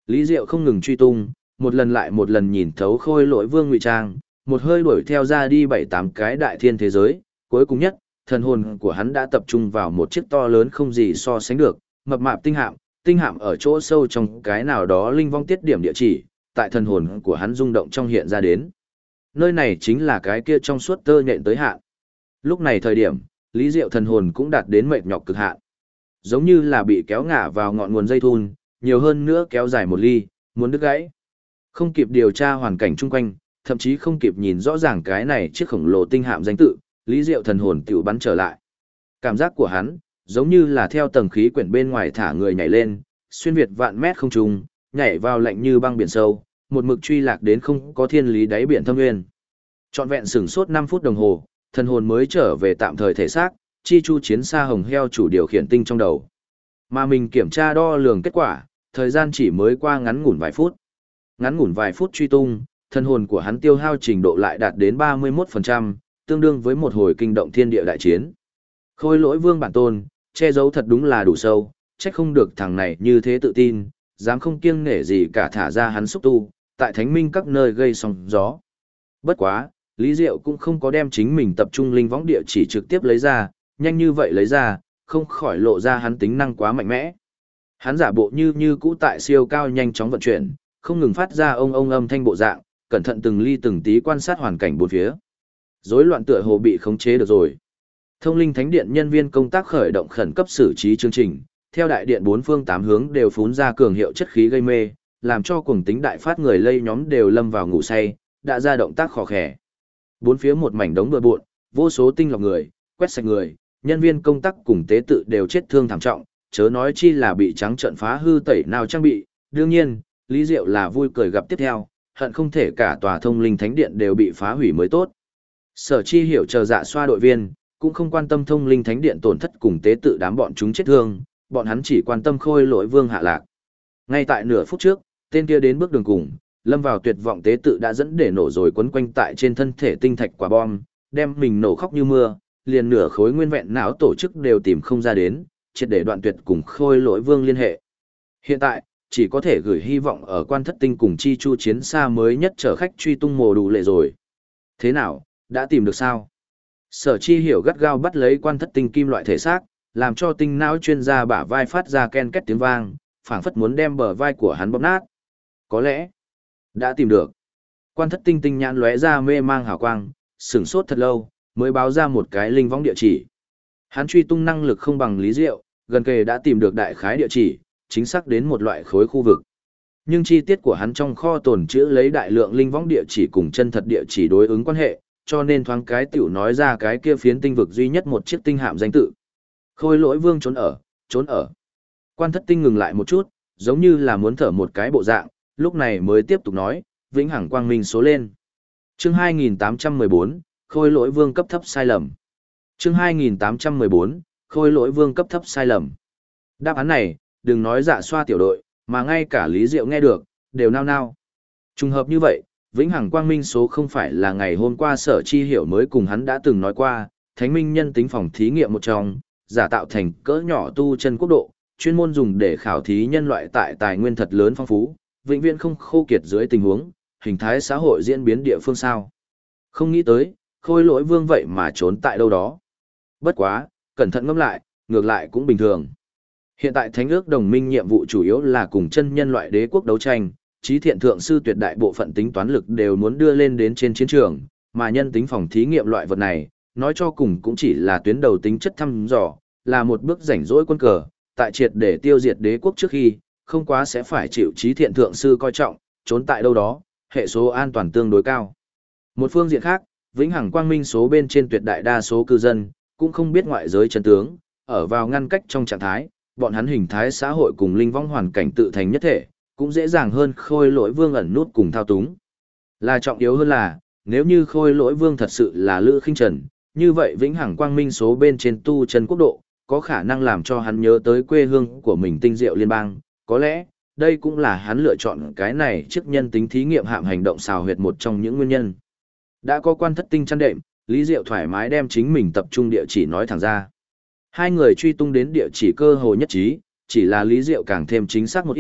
Lý Diệu không ngừng truy tung, một lần lại một lần nhìn thấu Khôi Lỗi Vương ngụy trang, một hơi đuổi theo ra đi 7-8 cái đại thiên thế giới, cuối cùng nhất, thần hồn của hắn đã tập trung vào một chiếc to lớn không gì so sánh được, mập mạp tinh hạm ở chỗ sâu trong cái nào đó linh vong tiết điểm địa chỉ, tại thần hồn của hắn rung động trong hiện ra đến. Nơi này chính là cái kia trong suốt tơ nhện tới hạn. Lúc này thời điểm, Lý Diệu thần hồn cũng đạt đến mệt nhọc cực hạn. Giống như là bị kéo ngả vào ngọn nguồn dây thun, nhiều hơn nữa kéo dài một ly, muốn đứt gãy. Không kịp điều tra hoàn cảnh chung quanh, thậm chí không kịp nhìn rõ ràng cái này chiếc khổng lồ tinh hạm danh tự, Lý Diệu thần hồn tiểu bắn trở lại. Cảm giác của hắn, giống như là theo tầng khí quyển bên ngoài thả người nhảy lên, xuyên việt vạn mét không trung, nhảy vào lạnh như băng biển sâu, một mực truy lạc đến không có thiên lý đáy biển thâm nguyên. Trọn vẹn sửng sốt 5 phút đồng hồ, thần hồn mới trở về tạm thời thể xác, chi chu chiến xa hồng heo chủ điều khiển tinh trong đầu. Mà mình kiểm tra đo lường kết quả, thời gian chỉ mới qua ngắn ngủn vài phút. Ngắn ngủn vài phút truy tung, thần hồn của hắn tiêu hao trình độ lại đạt đến 31%, tương đương với một hồi kinh động thiên địa đại chiến. Khôi Lỗi Vương bản tôn, che giấu thật đúng là đủ sâu, trách không được thằng này như thế tự tin, dám không kiêng nể gì cả thả ra hắn xúc tu, tại thánh minh các nơi gây sóng gió. Bất quá, Lý Diệu cũng không có đem chính mình tập trung linh võng địa chỉ trực tiếp lấy ra, nhanh như vậy lấy ra, không khỏi lộ ra hắn tính năng quá mạnh mẽ. Hắn giả bộ như cũ tại siêu cao nhanh chóng vận chuyển, không ngừng phát ra ông âm thanh bộ dạng, cẩn thận từng ly từng tí quan sát hoàn cảnh bốn phía. Rối loạn tựa hồ bị khống chế được rồi. Thông linh thánh điện nhân viên công tác khởi động khẩn cấp xử trí chương trình, theo đại điện bốn phương tám hướng đều phún ra cường hiệu chất khí gây mê, làm cho cuồng tính đại phát người lây nhóm đều lâm vào ngủ say, đã ra động tác khó khẻ. Bốn phía một mảnh đống bừa bộn, vô số tinh lọc người, quét sạch người, nhân viên công tác cùng tế tự đều chết thương thảm trọng, chớ nói chi là bị trắng trợn phá hư tẩy nào trang bị. Đương nhiên, Lý Diệu là vui cười gặp tiếp theo, hận không thể cả tòa thông linh thánh điện đều bị phá hủy mới tốt. Sở Chi Hiểu chờ dạ xoa đội viên, cũng không quan tâm thông linh thánh điện tổn thất cùng tế tự đám bọn chúng chết thương, bọn hắn chỉ quan tâm Khôi Lỗi Vương hạ lạc. Ngay tại nửa phút trước, tên kia đến bước đường cùng, lâm vào tuyệt vọng tế tự đã dẫn để nổ rồi quấn quanh tại trên thân thể tinh thạch quả bom, đem mình nổ khóc như mưa, liền nửa khối nguyên vẹn não tổ chức đều tìm không ra đến, triệt để đoạn tuyệt cùng Khôi Lỗi Vương liên hệ. Hiện tại, chỉ có thể gửi hy vọng ở Quan Thất Tinh cùng chi chu chiến xa mới nhất chở khách truy tung mồ đủ lệ rồi. Thế nào, đã tìm được sao? Sở Chi Hiểu gắt gao bắt lấy Quan Thất Tinh kim loại thể xác, làm cho tinh não chuyên gia bả vai phát ra ken két tiếng vang, phảng phất muốn đem bờ vai của hắn bóp nát. Có lẽ đã tìm được. Quan Thất Tinh tinh nhãn lóe ra mê mang hào quang, sửng sốt thật lâu, mới báo ra một cái linh võng địa chỉ. Hắn truy tung năng lực không bằng Lý Diệu, gần kề đã tìm được đại khái địa chỉ, chính xác đến một loại khối khu vực. Nhưng chi tiết của hắn trong kho tồn trữ lấy đại lượng linh võng địa chỉ cùng chân thật địa chỉ đối ứng quan hệ, cho nên thoáng cái tiểu nói ra cái kia phiến tinh vực duy nhất một chiếc tinh hạm danh tự. Khôi Lỗi Vương trốn ở. Quan Thất Tinh ngừng lại một chút, giống như là muốn thở một cái bộ dạng, lúc này mới tiếp tục nói, vĩnh hằng quang minh số lên. Chương 2814, Khôi Lỗi Vương cấp thấp sai lầm. Chương 2814, Khôi Lỗi Vương cấp thấp sai lầm. Đáp án này, đừng nói dạ xoa tiểu đội, mà ngay cả Lý Diệu nghe được, đều nao nao. Trùng hợp như vậy, vĩnh hằng quang minh số không phải là ngày hôm qua Sở Chi Hiểu mới cùng hắn đã từng nói qua, thánh minh nhân tính phòng thí nghiệm một trong, giả tạo thành cỡ nhỏ tu chân quốc độ, chuyên môn dùng để khảo thí nhân loại tại tài nguyên thật lớn phong phú, vĩnh viễn không khô kiệt dưới tình huống, hình thái xã hội diễn biến địa phương sao. Không nghĩ tới, Khôi Lỗi Vương vậy mà trốn tại đâu đó. Bất quá, cẩn thận ngẫm lại, ngược lại cũng bình thường. Hiện tại Thánh ước đồng minh nhiệm vụ chủ yếu là cùng chân nhân loại đế quốc đấu tranh, trí thiện thượng sư tuyệt đại bộ phận tính toán lực đều muốn đưa lên đến trên chiến trường, mà nhân tính phòng thí nghiệm loại vật này, nói cho cùng cũng chỉ là tuyến đầu tính chất thăm dò, là một bước rảnh rỗi quân cờ, tại triệt để tiêu diệt đế quốc trước khi, không quá sẽ phải chịu trí thiện thượng sư coi trọng, trốn tại đâu đó, hệ số an toàn tương đối cao. Một phương diện khác, vĩnh hằng quang minh số bên trên tuyệt đại đa số cư dân, cũng không biết ngoại giới chân tướng, ở vào ngăn cách trong trạng thái, bọn hắn hình thái xã hội cùng linh vong hoàn cảnh tự thành nhất thể, cũng dễ dàng hơn Khôi Lỗi Vương ẩn nút cùng thao túng. Là trọng yếu hơn là, nếu như Khôi Lỗi Vương thật sự là Lữ Khinh Trần, như vậy vĩnh hằng quang minh số bên trên tu chân quốc độ, có khả năng làm cho hắn nhớ tới quê hương của mình tinh diệu liên bang, có lẽ, đây cũng là hắn lựa chọn cái này trước nhân tính thí nghiệm hạm hành động xào huyệt một trong những nguyên nhân. Đã có Quan Thất Tinh chăn đệm, Lý Diệu thoải mái đem chính mình tập trung địa chỉ nói thẳng ra. Hai người truy tung đến địa chỉ cơ hồ nhất trí, chỉ là Lý Diệu càng thêm chính xác một ít,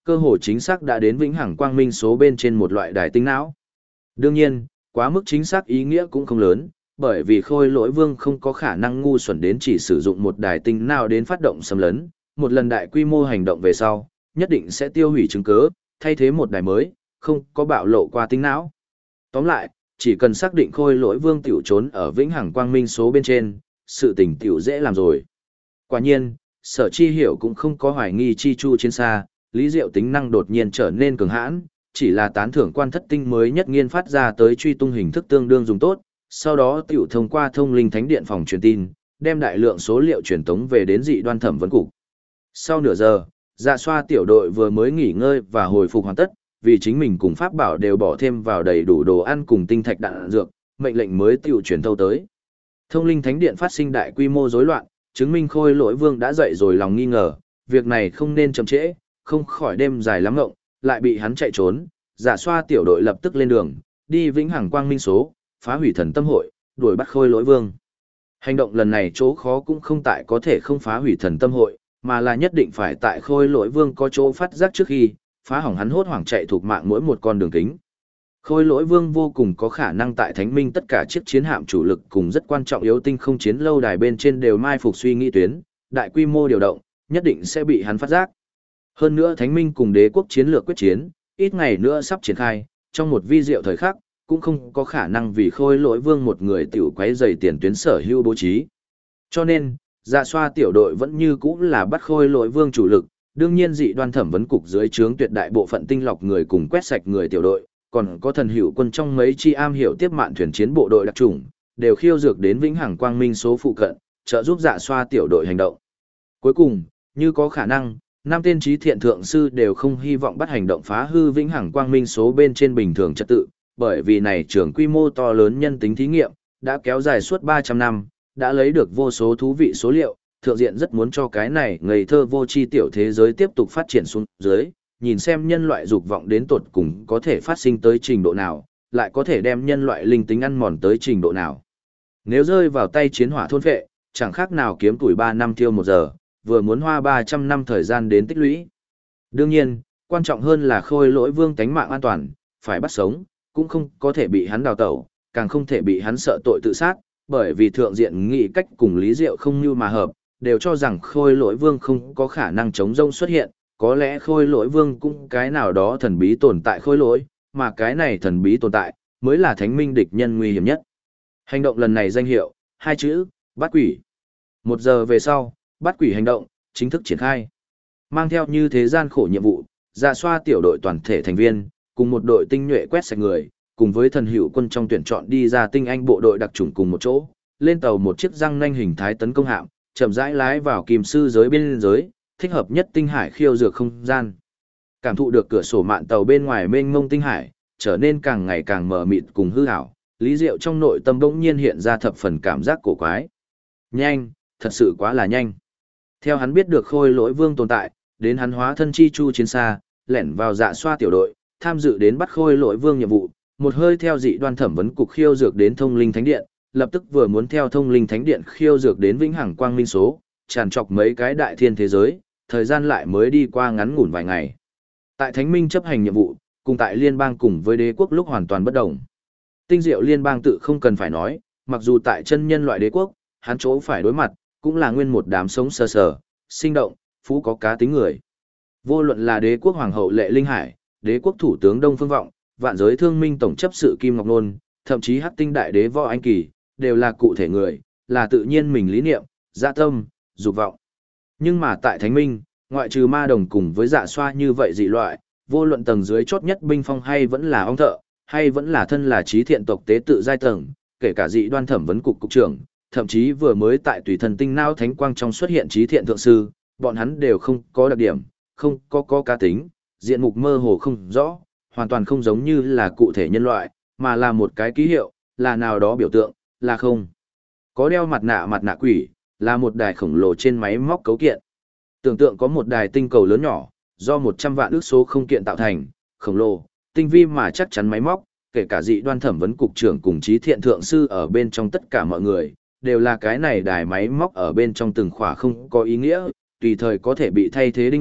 cơ hồ chính xác đã đến vĩnh hằng quang minh số bên trên một loại đài tinh não. Đương nhiên, quá mức chính xác ý nghĩa cũng không lớn, bởi vì khôi lỗi vương không có khả năng ngu xuẩn đến chỉ sử dụng một đài tinh não đến phát động xâm lấn, một lần đại quy mô hành động về sau, nhất định sẽ tiêu hủy chứng cứ, thay thế một đài mới, không có bạo lộ qua tinh não. Tóm lại, chỉ cần xác định khôi lỗi vương tiểu trốn ở vĩnh hằng quang minh số bên trên, sự tình tiểu dễ làm rồi. Quả nhiên, Sở Chi Hiểu cũng không có hoài nghi Chi Chu chiến xa, Lý Diệu tính năng đột nhiên trở nên cường hãn, chỉ là tán thưởng quan thất tinh mới nhất nghiên phát ra tới truy tung hình thức tương đương dùng tốt, sau đó tiểu thông qua thông linh thánh điện phòng truyền tin, đem đại lượng số liệu truyền tống về đến dị đoan thẩm vấn cục. Sau nửa giờ, Dạ Xoa tiểu đội vừa mới nghỉ ngơi và hồi phục hoàn tất, vì chính mình cùng pháp bảo đều bỏ thêm vào đầy đủ đồ ăn cùng tinh thạch đạn dược, mệnh lệnh mới tiểu truyền thâu tới. Thông linh thánh điện phát sinh đại quy mô rối loạn, chứng minh khôi lỗi vương đã dậy rồi lòng nghi ngờ, việc này không nên chậm trễ, không khỏi đêm dài lắm ngộng, lại bị hắn chạy trốn. Dạ Xoa tiểu đội lập tức lên đường, đi vĩnh hằng quang minh số, phá hủy thần tâm hội, đuổi bắt khôi lỗi vương. Hành động lần này chỗ khó cũng không tại có thể không phá hủy thần tâm hội, mà là nhất định phải tại khôi lỗi vương có chỗ phát giác trước khi phá hỏng hắn hốt hoảng chạy thuộc mạng mỗi một con đường kính. Khôi lỗi vương vô cùng có khả năng tại thánh minh tất cả chiếc chiến hạm chủ lực cùng rất quan trọng yếu tinh không chiến lâu đài bên trên đều mai phục suy nghĩ tuyến, đại quy mô điều động, nhất định sẽ bị hắn phát giác. Hơn nữa thánh minh cùng đế quốc chiến lược quyết chiến, ít ngày nữa sắp triển khai, trong một vi diệu thời khắc, cũng không có khả năng vì khôi lỗi vương một người tiểu quấy dày tiền tuyến sở hữu bố trí. Cho nên, Dạ Xoa tiểu đội vẫn như cũ là bắt khôi lỗi vương chủ lực, đương nhiên dị đoan thẩm vấn cục dưới trướng tuyệt đại bộ phận tinh lọc người cùng quét sạch người tiểu đội, còn có thần hữu quân trong mấy chi am hiểu tiếp mạn thuyền chiến bộ đội đặc chủng, đều khiêu dược đến vĩnh hằng quang minh số phụ cận, trợ giúp Dạ Xoa tiểu đội hành động. Cuối cùng, như có khả năng, 5 tên trí thiện thượng sư đều không hy vọng bắt hành động phá hư vĩnh hằng quang minh số bên trên bình thường trật tự, bởi vì này trường quy mô to lớn nhân tính thí nghiệm, đã kéo dài suốt 300 năm, đã lấy được vô số thú vị số liệu, thượng diện rất muốn cho cái này ngây thơ vô tri tiểu thế giới tiếp tục phát triển xuống dưới, nhìn xem nhân loại dục vọng đến tột cùng có thể phát sinh tới trình độ nào, lại có thể đem nhân loại linh tính ăn mòn tới trình độ nào. Nếu rơi vào tay chiến hỏa thôn phệ, chẳng khác nào kiếm tuổi 3 năm tiêu 1 giờ, vừa muốn hoa 300 năm thời gian đến tích lũy. Đương nhiên, quan trọng hơn là khôi lỗi vương tánh mạng an toàn, phải bắt sống, cũng không có thể bị hắn đào tẩu, càng không thể bị hắn sợ tội tự sát, bởi vì thượng diện nghị cách cùng Lý Diệu không như mà hợp, đều cho rằng khôi lỗi vương không có khả năng chống rông xuất hiện, có lẽ khôi lỗi vương cũng cái nào đó thần bí tồn tại khôi lỗi, mà cái này thần bí tồn tại, mới là thánh minh địch nhân nguy hiểm nhất. Hành động lần này danh hiệu, 2 chữ, bắt quỷ. 1 giờ về sau, bắt quỷ hành động, chính thức triển khai. Mang theo như thế gian khổ nhiệm vụ, Dạ Xoa tiểu đội toàn thể thành viên, cùng một đội tinh nhuệ quét sạch người, cùng với thần hữu quân trong tuyển chọn đi ra tinh anh bộ đội đặc chủng cùng một chỗ, lên tàu một chiếc răng nanh hình thái tấn công hạm, chậm rãi lái vào kim sư giới biên giới, thích hợp nhất tinh hải khiêu dược không gian. Cảm thụ được cửa sổ mạn tàu bên ngoài mênh mông tinh hải, trở nên càng ngày càng mờ mịt cùng hư ảo, Lý Diệu trong nội tâm bỗng nhiên hiện ra thập phần cảm giác cổ quái. Nhanh, thật sự quá là nhanh. Theo hắn biết được khôi lỗi vương tồn tại, đến hắn hóa thân chi chu chiến xa, lẻn vào Dạ Xoa tiểu đội, tham dự đến bắt khôi lỗi vương nhiệm vụ, một hơi theo dị đoan thẩm vấn cục khiêu dược đến thông linh thánh điện, lập tức vừa muốn theo thông linh thánh điện khiêu dược đến vĩnh hằng quang minh số, tràn trọc mấy cái đại thiên thế giới, thời gian lại mới đi qua ngắn ngủn vài ngày. Tại thánh minh chấp hành nhiệm vụ, cùng tại liên bang cùng với đế quốc lúc hoàn toàn bất đồng. Tinh diệu liên bang tự không cần phải nói, mặc dù tại chân nhân loại đế quốc, hắn chỗ phải đối mặt, cũng là nguyên một đám sống sờ sờ, sinh động, phú có cá tính người. Vô luận là đế quốc hoàng hậu Lệ Linh Hải, đế quốc thủ tướng Đông Phương Vọng, vạn giới thương minh tổng chấp sự Kim Ngọc Nôn, thậm chí Hắc Tinh đại đế Võ Anh Kỳ, đều là cụ thể người, là tự nhiên mình lý niệm, dạ tâm, dục vọng. Nhưng mà tại Thánh Minh, ngoại trừ ma đồng cùng với Dạ Xoa như vậy dị loại, vô luận tầng dưới chót nhất binh phong hay vẫn là ong thợ, hay vẫn là thân là trí thiện tộc tế tự giai tầng, kể cả dị đoan thẩm vấn cục cục trưởng, thậm chí vừa mới tại tùy thần tinh não thánh quang trong xuất hiện trí thiện thượng sư, bọn hắn đều không có đặc điểm, không có cá tính, diện mục mơ hồ không rõ, hoàn toàn không giống như là cụ thể nhân loại, mà là một cái ký hiệu, là nào đó biểu tượng, là không. Có đeo mặt nạ quỷ, là một đài khổng lồ trên máy móc cấu kiện. Tưởng tượng có một đài tinh cầu lớn nhỏ, do 100 vạn ước số không kiện tạo thành, khổng lồ, tinh vi mà chắc chắn máy móc, kể cả dị đoan thẩm vấn cục trưởng cùng trí thiện thượng sư ở bên trong tất cả mọi người, đều là cái này đài máy móc ở bên trong từng khỏa không có ý nghĩa, tùy thời có thể bị thay thế đinh ốc,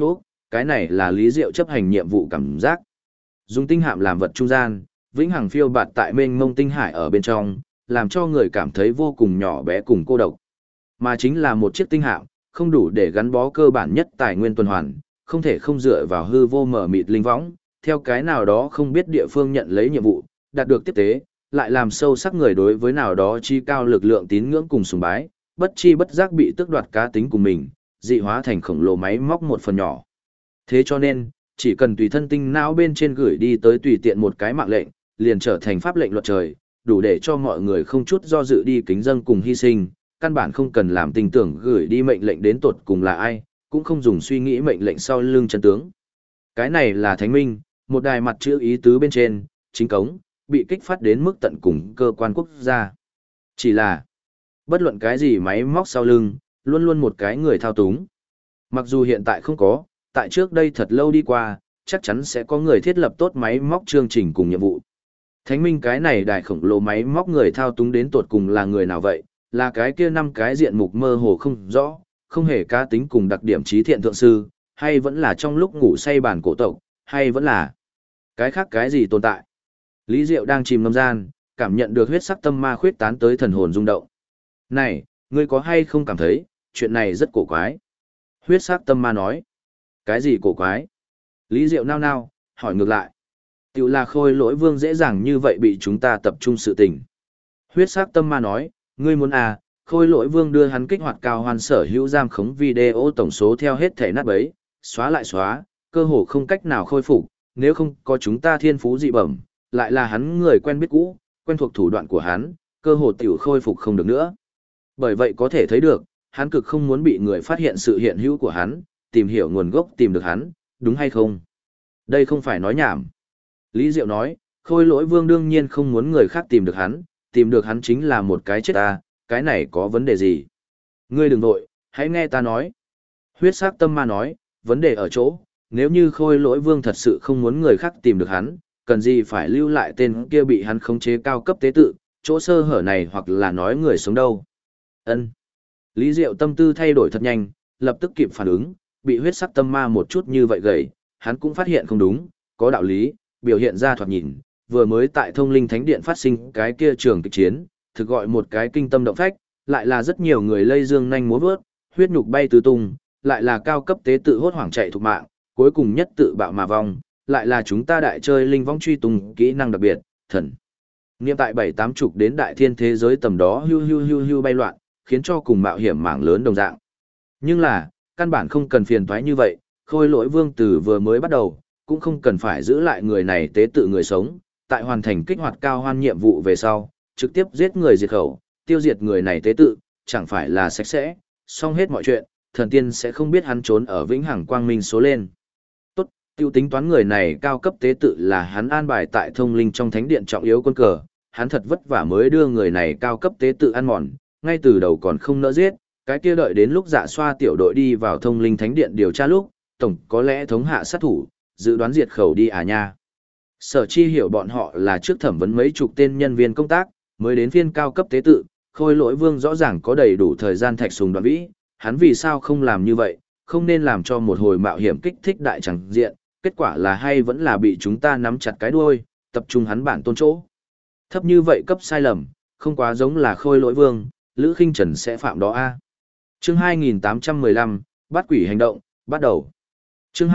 cái này là Lý Diệu chấp hành nhiệm vụ cảm giác. Dùng tinh hạm làm vật trung gian, vĩnh hằng phiêu bạt tại mênh mông tinh hải ở bên trong, làm cho người cảm thấy vô cùng nhỏ bé cùng cô độc. Mà chính là một chiếc tinh hạm, không đủ để gắn bó cơ bản nhất tài nguyên tuần hoàn, không thể không dựa vào hư vô mở mịt linh võng, theo cái nào đó không biết địa phương nhận lấy nhiệm vụ, đạt được tiếp tế, lại làm sâu sắc người đối với nào đó chi cao lực lượng tín ngưỡng cùng sùng bái, bất chi bất giác bị tước đoạt cá tính của mình, dị hóa thành khổng lồ máy móc một phần nhỏ. Thế cho nên, chỉ cần tùy thân tinh não bên trên gửi đi tới tùy tiện một cái mạng lệnh, liền trở thành pháp lệnh luật trời, đủ để cho mọi người không chút do dự đi kính dâng cùng hy sinh, căn bản không cần làm tình tưởng gửi đi mệnh lệnh đến tột cùng là ai, cũng không dùng suy nghĩ mệnh lệnh sau lưng chân tướng. Cái này là thánh minh, một đài mặt chữ ý tứ bên trên, chính cống, bị kích phát đến mức tận cùng cơ quan quốc gia. Chỉ là, bất luận cái gì máy móc sau lưng, luôn luôn một cái người thao túng. Mặc dù hiện tại không có, tại trước đây thật lâu đi qua, chắc chắn sẽ có người thiết lập tốt máy móc chương trình cùng nhiệm vụ. Thánh minh cái này đài khổng lồ máy móc người thao túng đến tột cùng là người nào vậy, là cái kia 5 cái diện mục mơ hồ không rõ, không hề cá tính cùng đặc điểm trí thiện thượng sư, hay vẫn là trong lúc ngủ say bản cổ tộc, hay vẫn là cái khác cái gì tồn tại. Lý Diệu đang chìm ngâm gian, cảm nhận được huyết sắc tâm ma khuyết tán tới thần hồn rung động. Này, ngươi có hay không cảm thấy, chuyện này rất cổ quái? Huyết sắc tâm ma nói. Cái gì cổ quái? Lý Diệu nao nao, hỏi ngược lại. Tiểu là Khôi Lỗi Vương dễ dàng như vậy bị chúng ta tập trung sự tình. Huyết sắc tâm ma nói, ngươi muốn à, Khôi Lỗi Vương đưa hắn kích hoạt cao hoàn sở hữu giam khống video tổng số theo hết thể nát bấy, xóa lại xóa, cơ hồ không cách nào khôi phục, nếu không có chúng ta thiên phú dị bẩm, lại là hắn người quen biết cũ, quen thuộc thủ đoạn của hắn, cơ hồ tiểu khôi phục không được nữa. Bởi vậy có thể thấy được, hắn cực không muốn bị người phát hiện sự hiện hữu của hắn, tìm hiểu nguồn gốc tìm được hắn, đúng hay không? Đây không phải nói nhảm. Lý Diệu nói, Khôi Lỗi Vương đương nhiên không muốn người khác tìm được hắn chính là một cái chết ta, cái này có vấn đề gì? Ngươi đừng vội, hãy nghe ta nói. Huyết sắc tâm ma nói, vấn đề ở chỗ, nếu như Khôi Lỗi Vương thật sự không muốn người khác tìm được hắn, cần gì phải lưu lại tên kia bị hắn khống chế cao cấp tế tự, chỗ sơ hở này hoặc là nói người sống đâu. Ân. Lý Diệu tâm tư thay đổi thật nhanh, lập tức kịp phản ứng, bị huyết sắc tâm ma một chút như vậy gầy, hắn cũng phát hiện không đúng, có đạo lý, biểu hiện ra thoạt nhìn, vừa mới tại Thông Linh Thánh Điện phát sinh cái kia trường kịch chiến, thực gọi một cái kinh tâm động phách, lại là rất nhiều người lây dương nhanh múa vớt, huyết nhục bay tứ tung, lại là cao cấp tế tự hốt hoảng chạy thục mạng, cuối cùng nhất tự bạo mà vong, lại là chúng ta đại chơi linh vong truy tung kỹ năng đặc biệt, thần. Niệm tại 7-8 đến đại thiên thế giới tầm đó hưu bay loạn, khiến cho cùng mạo hiểm mảng lớn đồng dạng. Nhưng là, căn bản không cần phiền toái như vậy, Khôi Lỗi Vương từ vừa mới bắt đầu, cũng không cần phải giữ lại người này tế tự người sống, tại hoàn thành kích hoạt cao hoan nhiệm vụ về sau, trực tiếp giết người diệt khẩu, tiêu diệt người này tế tự, chẳng phải là sạch sẽ, xong hết mọi chuyện, thần tiên sẽ không biết hắn trốn ở vĩnh hằng quang minh số lên. Tốt, tiêu tính toán người này cao cấp tế tự là hắn an bài tại Thông Linh trong thánh điện trọng yếu quân cờ, hắn thật vất vả mới đưa người này cao cấp tế tự ăn mòn, ngay từ đầu còn không nỡ giết, cái kia đợi đến lúc Dạ Xoa tiểu đội đi vào Thông Linh thánh điện điều tra lúc, tổng có lẽ thống hạ sát thủ, dự đoán diệt khẩu đi à nha. Sở Chi hiểu bọn họ là trước thẩm vấn mấy chục tên nhân viên công tác, mới đến phiên cao cấp tế tự, Khôi Lỗi Vương rõ ràng có đầy đủ thời gian thạch sùng đoạn vĩ, hắn vì sao không làm như vậy, không nên làm cho một hồi mạo hiểm kích thích đại chẳng diện, kết quả là hay vẫn là bị chúng ta nắm chặt cái đuôi, tập trung hắn bản tôn chỗ. Thấp như vậy cấp sai lầm, không quá giống là Khôi Lỗi Vương, Lữ Khinh Trần sẽ phạm đó a. Chương 2815, bắt quỷ hành động, bắt đầu. Chương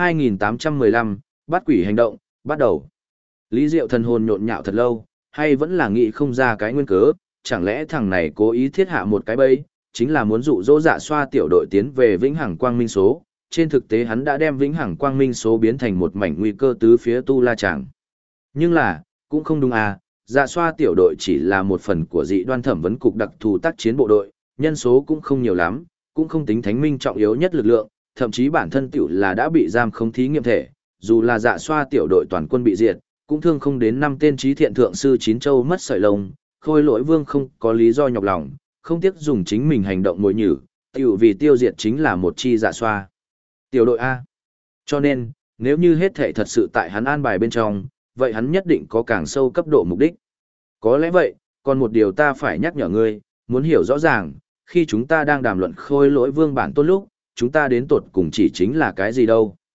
2815, bắt quỷ hành động, bắt đầu. Lý Diệu thần hồn nhộn nhạo thật lâu, hay vẫn là nghĩ không ra cái nguyên cớ, chẳng lẽ thằng này cố ý thiết hạ một cái bẫy, chính là muốn dụ dỗ Dạ Xoa tiểu đội tiến về vĩnh hằng quang minh số. Trên thực tế hắn đã đem vĩnh hằng quang minh số biến thành một mảnh nguy cơ tứ phía tu la tràng. Nhưng là, cũng không đúng à, Dạ Xoa tiểu đội chỉ là một phần của dị đoan thẩm vấn cục đặc thù tác chiến bộ đội, nhân số cũng không nhiều lắm, cũng không tính thánh minh trọng yếu nhất lực lượng, thậm chí bản thân tiểu là đã bị giam không thí nghiệm thể, dù là Dạ Xoa tiểu đội toàn quân bị diệt, cũng thương không đến 5 tên trí thiện thượng sư chín châu mất sợi lông, Khôi Lỗi Vương không có lý do nhọc lòng, không tiếc dùng chính mình hành động mồi nhử, tiểu vì tiêu diệt chính là một chi Dạ Xoa tiểu đội A. Cho nên, nếu như hết thảy thật sự tại hắn an bài bên trong, vậy hắn nhất định có càng sâu cấp độ mục đích. Có lẽ vậy, còn một điều ta phải nhắc nhở ngươi, muốn hiểu rõ ràng, khi chúng ta đang đàm luận Khôi Lỗi Vương bản tôn lúc, chúng ta đến tột cùng chỉ chính là cái gì đâu.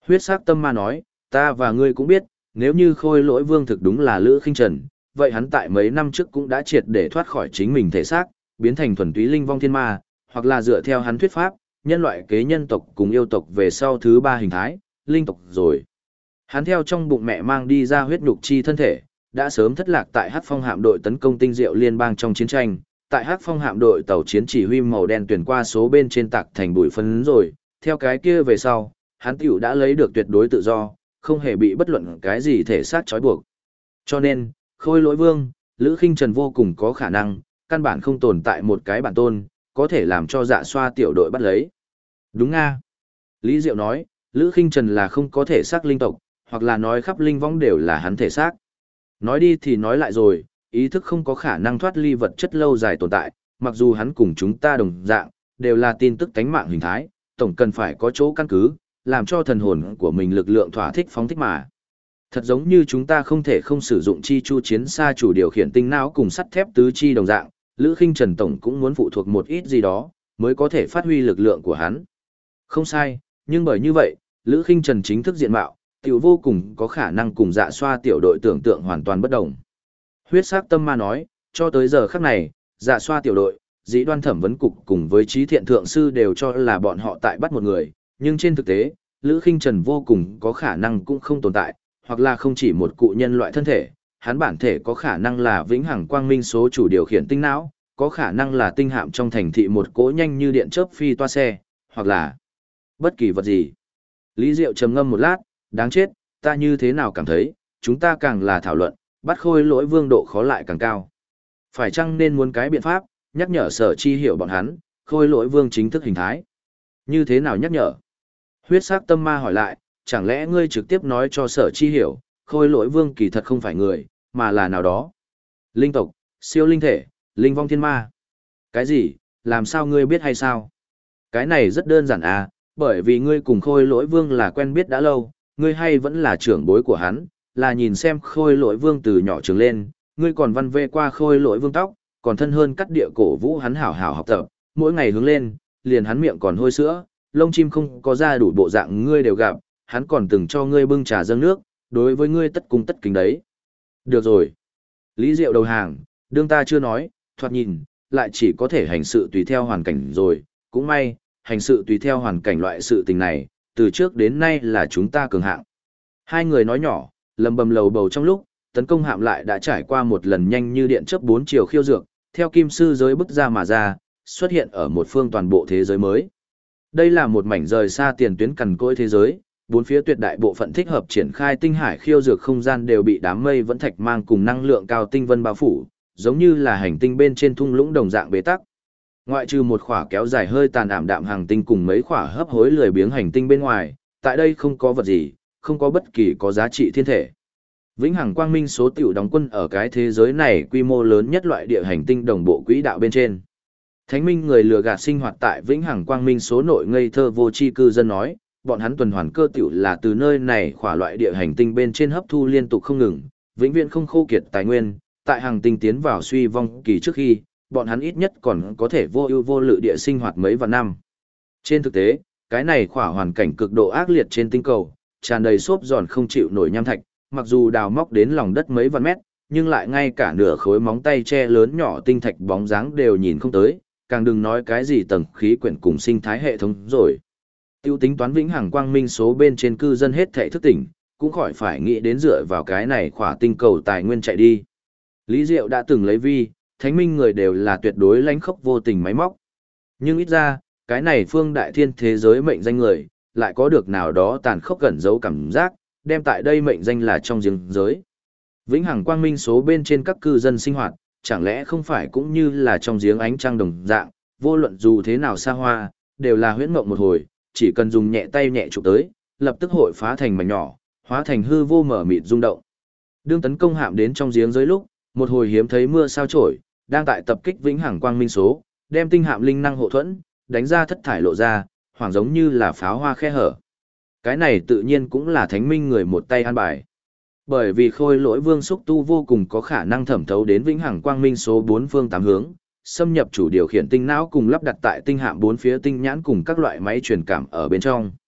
Huyết sắc tâm ma nói, ta và ngươi cũng biết, nếu như khôi lỗi vương thực đúng là Lữ Khinh Trần, vậy hắn tại mấy năm trước cũng đã triệt để thoát khỏi chính mình thể xác, biến thành thuần túy linh vong thiên ma, hoặc là dựa theo hắn thuyết pháp, nhân loại kế nhân tộc cùng yêu tộc về sau thứ ba hình thái, linh tộc rồi. Hắn theo trong bụng mẹ mang đi ra huyết nhục chi thân thể, đã sớm thất lạc tại Hắc Phong hạm đội tấn công tinh diệu liên bang trong chiến tranh, tại Hắc Phong hạm đội tàu chiến chỉ huy màu đen tuyển qua số bên trên tạc thành bụi phấn rồi, theo cái kia về sau, hắn tiểu đã lấy được tuyệt đối tự do, không hề bị bất luận cái gì thể xác trói buộc. Cho nên, Khôi Lỗi Vương, Lữ Khinh Trần vô cùng có khả năng, căn bản không tồn tại một cái bản tôn, có thể làm cho Dạ Xoa tiểu đội bắt lấy. Đúng nga. Lý Diệu nói, Lữ Khinh Trần là không có thể xác linh tộc, hoặc là nói khắp linh võng đều là hắn thể xác. Nói đi thì nói lại rồi, ý thức không có khả năng thoát ly vật chất lâu dài tồn tại, mặc dù hắn cùng chúng ta đồng dạng, đều là tin tức tánh mạng hình thái, tổng cần phải có chỗ căn cứ, làm cho thần hồn của mình lực lượng thỏa thích phóng thích mà. Thật giống như chúng ta không thể không sử dụng chi chu chiến xa chủ điều khiển tinh não cùng sắt thép tứ chi đồng dạng, Lữ Khinh Trần tổng cũng muốn phụ thuộc một ít gì đó, mới có thể phát huy lực lượng của hắn. Không sai, nhưng bởi như vậy, Lữ Khinh Trần chính thức diện mạo, tiểu vô cùng có khả năng cùng Dạ Xoa tiểu đội tưởng tượng hoàn toàn bất đồng. Huyết sắc tâm ma nói, cho tới giờ khắc này, Dạ Xoa tiểu đội, Dĩ Đoan thẩm vấn cục cùng với Trí Thiện thượng sư đều cho là bọn họ tại bắt một người, nhưng trên thực tế, Lữ Khinh Trần vô cùng có khả năng cũng không tồn tại, hoặc là không chỉ một cụ nhân loại thân thể, hắn bản thể có khả năng là vĩnh hằng quang minh số chủ điều khiển tinh não, có khả năng là tinh hạm trong thành thị một cỗ nhanh như điện chớp phi toa xe, hoặc là bất kỳ vật gì. Lý Diệu trầm ngâm một lát, đáng chết, ta như thế nào cảm thấy, chúng ta càng là thảo luận, bắt Khôi Lỗi Vương độ khó lại càng cao. Phải chăng nên muốn cái biện pháp, nhắc nhở Sở Chi hiểu bọn hắn, Khôi Lỗi Vương chính thức hình thái. Như thế nào nhắc nhở? Huyết sắc tâm ma hỏi lại, chẳng lẽ ngươi trực tiếp nói cho Sở Chi hiểu, Khôi Lỗi Vương kỳ thật không phải người, mà là nào đó. Linh tộc, siêu linh thể, linh vong thiên ma. Cái gì, làm sao ngươi biết hay sao? Cái này rất đơn giản à, bởi vì ngươi cùng Khôi Lỗi Vương là quen biết đã lâu, ngươi hay vẫn là trưởng bối của hắn, là nhìn xem Khôi Lỗi Vương từ nhỏ trưởng lên, ngươi còn văn vê qua Khôi Lỗi Vương tóc, còn thân hơn cắt địa cổ vũ hắn hảo hảo học tập, mỗi ngày hướng lên, liền hắn miệng còn hôi sữa, lông chim không có ra đủ bộ dạng ngươi đều gặp, hắn còn từng cho ngươi bưng trà dâng nước, đối với ngươi tất cung tất kính đấy. Được rồi. Lý Diệu đầu hàng, đương ta chưa nói, thoạt nhìn, lại chỉ có thể hành sự tùy theo hoàn cảnh rồi, cũng may, hành sự tùy theo hoàn cảnh loại sự tình này, từ trước đến nay là chúng ta cường hạng. Hai người nói nhỏ, lầm bầm lầu bầu trong lúc, tấn công hạm lại đã trải qua một lần nhanh như điện chớp 4 chiều khiêu dược, theo kim sư giới bức ra mà ra, xuất hiện ở một phương toàn bộ thế giới mới. Đây là một mảnh rời xa tiền tuyến cằn cỗi thế giới, bốn phía tuyệt đại bộ phận thích hợp triển khai tinh hải khiêu dược không gian đều bị đám mây vẫn thạch mang cùng năng lượng cao tinh vân bao phủ, giống như là hành tinh bên trên thung lũng đồng dạng bế tắc. Ngoại trừ một khỏa kéo dài hơi tàn ảm đạm hành tinh cùng mấy khỏa hấp hối lười biếng hành tinh bên ngoài, tại đây không có vật gì, không có bất kỳ có giá trị thiên thể. Vĩnh Hằng Quang Minh số tiểu đóng quân ở cái thế giới này quy mô lớn nhất loại địa hành tinh đồng bộ quỹ đạo bên trên. Thánh Minh người lừa gạt sinh hoạt tại Vĩnh Hằng Quang Minh số nội ngây thơ vô tri cư dân nói, bọn hắn tuần hoàn cơ tiểu là từ nơi này khỏa loại địa hành tinh bên trên hấp thu liên tục không ngừng, vĩnh viễn không khô kiệt tài nguyên, tại hành tinh tiến vào suy vong kỳ trước khi, bọn hắn ít nhất còn có thể vô ưu vô lự địa sinh hoạt mấy vạn năm. Trên thực tế, cái này khỏa hoàn cảnh cực độ ác liệt trên tinh cầu, tràn đầy xốp giòn không chịu nổi nham thạch, mặc dù đào móc đến lòng đất mấy vạn mét, nhưng lại ngay cả nửa khối móng tay che lớn nhỏ tinh thạch bóng dáng đều nhìn không tới, càng đừng nói cái gì tầng khí quyển cùng sinh thái hệ thống rồi. Tiêu tính toán Vĩnh Hằng Quang Minh số bên trên cư dân hết thảy thức tỉnh, cũng khỏi phải nghĩ đến dựa vào cái này khỏa tinh cầu tài nguyên chạy đi. Lý Diệu đã từng lấy vi, thánh minh người đều là tuyệt đối lãnh khốc vô tình máy móc. Nhưng ít ra, cái này phương đại thiên thế giới mệnh danh người, lại có được nào đó tàn khốc gần giấu cảm giác, đem tại đây mệnh danh là trong giếng giới. Vĩnh Hằng Quang Minh số bên trên các cư dân sinh hoạt, chẳng lẽ không phải cũng như là trong giếng ánh trăng đồng dạng, vô luận dù thế nào xa hoa, đều là huyễn mộng một hồi, chỉ cần dùng nhẹ tay nhẹ chụp tới, lập tức hội phá thành mảnh nhỏ, hóa thành hư vô mở mịt rung động. Đương tấn công hạm đến trong giếng dưới lúc, một hồi hiếm thấy mưa sao chổi, đang tại tập kích Vĩnh Hằng Quang Minh số, đem tinh hạm linh năng hộ thuẫn, đánh ra thất thải lộ ra, hoàng giống như là pháo hoa khe hở. Cái này tự nhiên cũng là thánh minh người một tay an bài. Bởi vì Khôi Lỗi Vương xúc tu vô cùng có khả năng thẩm thấu đến Vĩnh Hằng Quang Minh số 4 phương 8 hướng, xâm nhập chủ điều khiển tinh não cùng lắp đặt tại tinh hạm 4 phía tinh nhãn cùng các loại máy truyền cảm ở bên trong.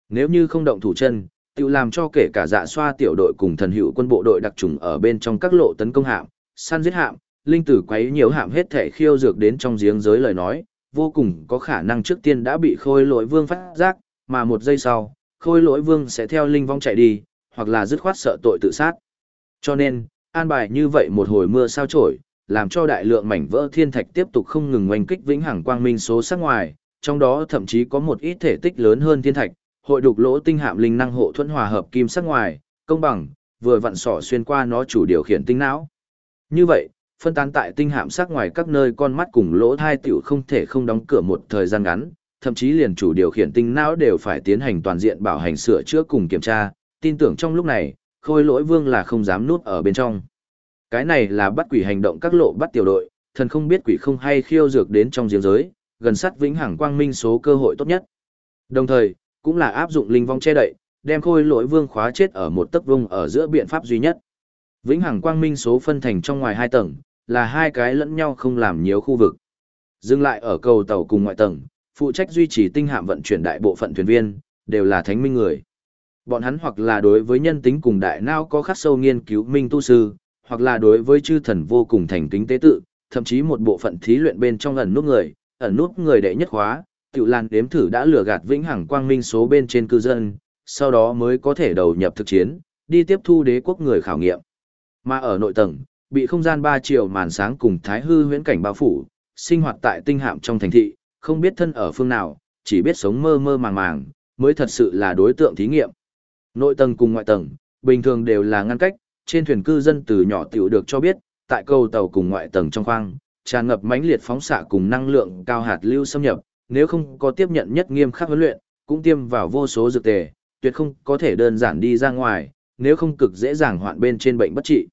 Nếu như không động thủ chân, tự làm cho kể cả dạ xoa tiểu đội cùng thần hữu quân bộ đội đặc trùng ở bên trong các lộ tấn công hạm, săn giết hạm, linh tử quấy nhiều hạm hết thể khiêu dược đến trong giếng giới lời nói, vô cùng có khả năng trước tiên đã bị khôi lỗi vương phát giác, mà một giây sau, khôi lỗi vương sẽ theo linh vong chạy đi, hoặc là dứt khoát sợ tội tự sát. Cho nên, an bài như vậy một hồi mưa sao chổi, làm cho đại lượng mảnh vỡ thiên thạch tiếp tục không ngừng oanh kích vĩnh hằng quang minh số sắc ngoài, trong đó thậm chí có một ít thể tích lớn hơn thiên thạch, hội đục lỗ tinh hạm linh năng hộ thuẫn hòa hợp kim sắc ngoài, công bằng, vừa vặn sỏ xuyên qua nó chủ điều khiển tinh não. Như vậy, phân tán tại tinh hạm sắc ngoài các nơi con mắt cùng lỗ thai tiểu không thể không đóng cửa một thời gian ngắn, thậm chí liền chủ điều khiển tinh não đều phải tiến hành toàn diện bảo hành sửa chữa cùng kiểm tra, tin tưởng trong lúc này, khôi lỗi vương là không dám nuốt ở bên trong. Cái này là bắt quỷ hành động các lộ bắt tiểu đội, thần không biết quỷ không hay khiêu dược đến trong giếng giới, gần sát vĩnh hằng quang minh số cơ hội tốt nhất. Đồng thời, cũng là áp dụng linh vong che đậy, đem khôi lỗi vương khóa chết ở một tấc vung ở giữa biện pháp duy nhất. Vĩnh hằng quang minh số phân thành trong ngoài hai tầng, là hai cái lẫn nhau không làm nhiều khu vực. Dừng lại ở cầu tàu cùng ngoại tầng, phụ trách duy trì tinh hạm vận chuyển đại bộ phận thuyền viên, đều là thánh minh người. Bọn hắn hoặc là đối với nhân tính cùng đại não có khắc sâu nghiên cứu minh tu sư, hoặc là đối với chư thần vô cùng thành kính tế tự, thậm chí một bộ phận thí luyện bên trong ẩn nút người đệ nhất khóa, tiểu lan đếm thử đã lừa gạt vĩnh hằng quang minh số bên trên cư dân, sau đó mới có thể đầu nhập thực chiến, đi tiếp thu đế quốc người khảo nghiệm. Mà ở nội tầng, bị không gian 3 triệu màn sáng cùng thái hư huyễn cảnh bao phủ, sinh hoạt tại tinh hạm trong thành thị, không biết thân ở phương nào, chỉ biết sống mơ mơ màng màng, mới thật sự là đối tượng thí nghiệm. Nội tầng cùng ngoại tầng, bình thường đều là ngăn cách, trên thuyền cư dân từ nhỏ tiểu được cho biết, tại cầu tàu cùng ngoại tầng trong khoang, tràn ngập mãnh liệt phóng xạ cùng năng lượng cao hạt lưu xâm nhập, nếu không có tiếp nhận nhất nghiêm khắc huấn luyện, cũng tiêm vào vô số dược tề, tuyệt không có thể đơn giản đi ra ngoài, nếu không cực dễ dàng hoạn bên trên bệnh bất trị.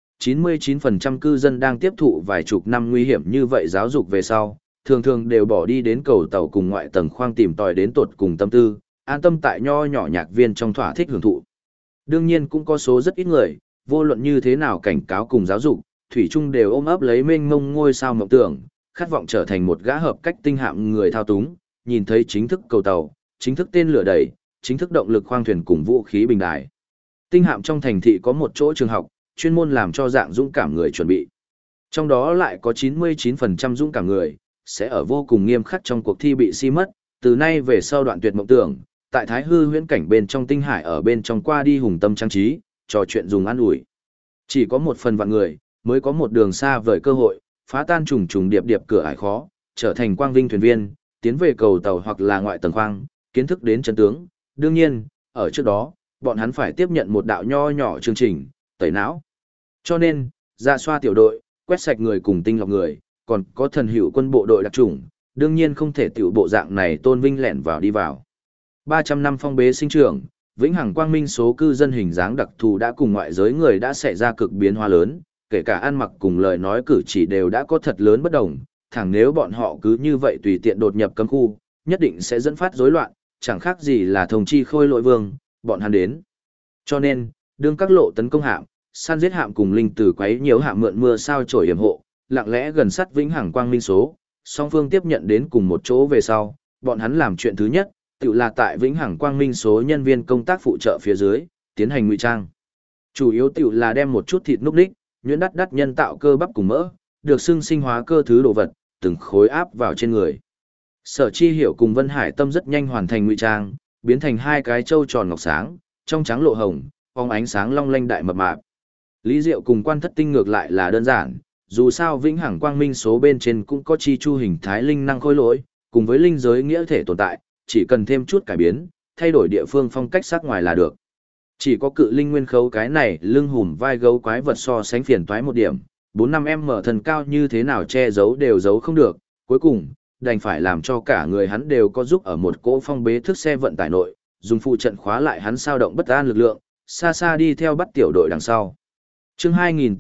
99% cư dân đang tiếp thụ vài chục năm nguy hiểm như vậy giáo dục về sau, thường thường đều bỏ đi đến cầu tàu cùng ngoại tầng khoang tìm tòi đến tột cùng tâm tư, an tâm tại nho nhỏ nhạc viên trong thỏa thích hưởng thụ. Đương nhiên cũng có số rất ít người, vô luận như thế nào cảnh cáo cùng giáo dục, thủy chung đều ôm ấp lấy mênh mông ngôi sao mộng tưởng, khát vọng trở thành một gã hợp cách tinh hạm người thao túng, nhìn thấy chính thức cầu tàu, chính thức tên lửa đẩy, chính thức động lực khoang thuyền cùng vũ khí bình đài. Tinh hạm trong thành thị có một chỗ trường học, chuyên môn làm cho dạng dũng cảm người chuẩn bị. Trong đó lại có 99% dũng cảm người, sẽ ở vô cùng nghiêm khắc trong cuộc thi bị si mất, từ nay về sau đoạn tuyệt mộng tưởng, tại thái hư huyễn cảnh bên trong tinh hải ở bên trong qua đi hùng tâm trang trí, trò chuyện dùng ăn ủi. Chỉ có một phần vạn người, mới có một đường xa vời cơ hội, phá tan trùng trùng điệp điệp cửa ải khó, trở thành quang vinh thuyền viên, tiến về cầu tàu hoặc là ngoại tầng khoang, kiến thức đến chân tướng. Đương nhiên, ở trước đó, bọn hắn phải tiếp nhận một đạo nho nhỏ chương trình, tẩy não. Cho nên, dạ xoa tiểu đội, quét sạch người cùng tinh lọc người, còn có thần hữu quân bộ đội đặc chủng, đương nhiên không thể tiểu bộ dạng này tôn vinh lẻn vào đi vào. 300 năm phong bế sinh trưởng, vĩnh hằng quang minh số cư dân hình dáng đặc thù đã cùng ngoại giới người đã xảy ra cực biến hóa lớn, kể cả ăn mặc cùng lời nói cử chỉ đều đã có thật lớn bất đồng, thẳng nếu bọn họ cứ như vậy tùy tiện đột nhập cấm khu, nhất định sẽ dẫn phát rối loạn, chẳng khác gì là thông chi khôi lỗi vương, bọn hắn đến. Cho nên, đương các lộ tấn công hạm, săn giết hạm cùng linh tử quấy nhiều hạm mượn mưa sao trổi hiểm hộ, lặng lẽ gần sát vĩnh hằng quang minh số, song phương tiếp nhận đến cùng một chỗ về sau, bọn hắn làm chuyện thứ nhất, tự là tại vĩnh hằng quang minh số nhân viên công tác phụ trợ phía dưới, tiến hành ngụy trang. Chủ yếu tự là đem một chút thịt núc đích, nhuyễn đắt nhân tạo cơ bắp cùng mỡ, được xưng sinh hóa cơ thứ đồ vật, từng khối áp vào trên người. Sở Chi Hiểu cùng Vân Hải Tâm rất nhanh hoàn thành ngụy trang, biến thành hai cái trâu tròn ngọc sáng, trong trắng lộ hồng, phóng ánh sáng long lanh đại mập mạp. Lý Diệu cùng Quan Thất Tinh ngược lại là đơn giản, dù sao vĩnh hằng quang minh số bên trên cũng có chi chu hình thái linh năng khôi lỗi, cùng với linh giới nghĩa thể tồn tại, chỉ cần thêm chút cải biến, thay đổi địa phương phong cách sắc ngoài là được. Chỉ có cự linh nguyên khấu cái này lưng hùm vai gấu quái vật so sánh phiền toái một điểm, 4-5 mở thần cao như thế nào che giấu đều giấu không được, cuối cùng, đành phải làm cho cả người hắn đều có giúp ở một cỗ phong bế thức xe vận tải nội, dùng phụ trận khóa lại hắn sao động bất an lực lượng, xa xa đi theo bắt tiểu đội đằng sau. Chương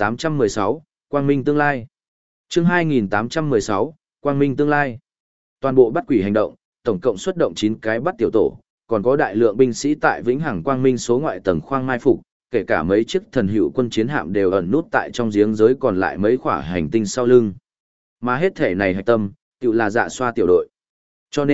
2816, Quang Minh tương lai. Chương 2816, Quang Minh tương lai. Toàn bộ bắt quỷ hành động, tổng cộng xuất động 9 cái bắt tiểu tổ, còn có đại lượng binh sĩ tại vĩnh hằng quang minh số ngoại tầng khoang mai phục, kể cả mấy chiếc thần hữu quân chiến hạm đều ẩn nút tại trong giếng giới còn lại mấy khỏa hành tinh sau lưng. Mà hết thể này hạch tâm, tự là dạ xoa tiểu đội. Cho nên,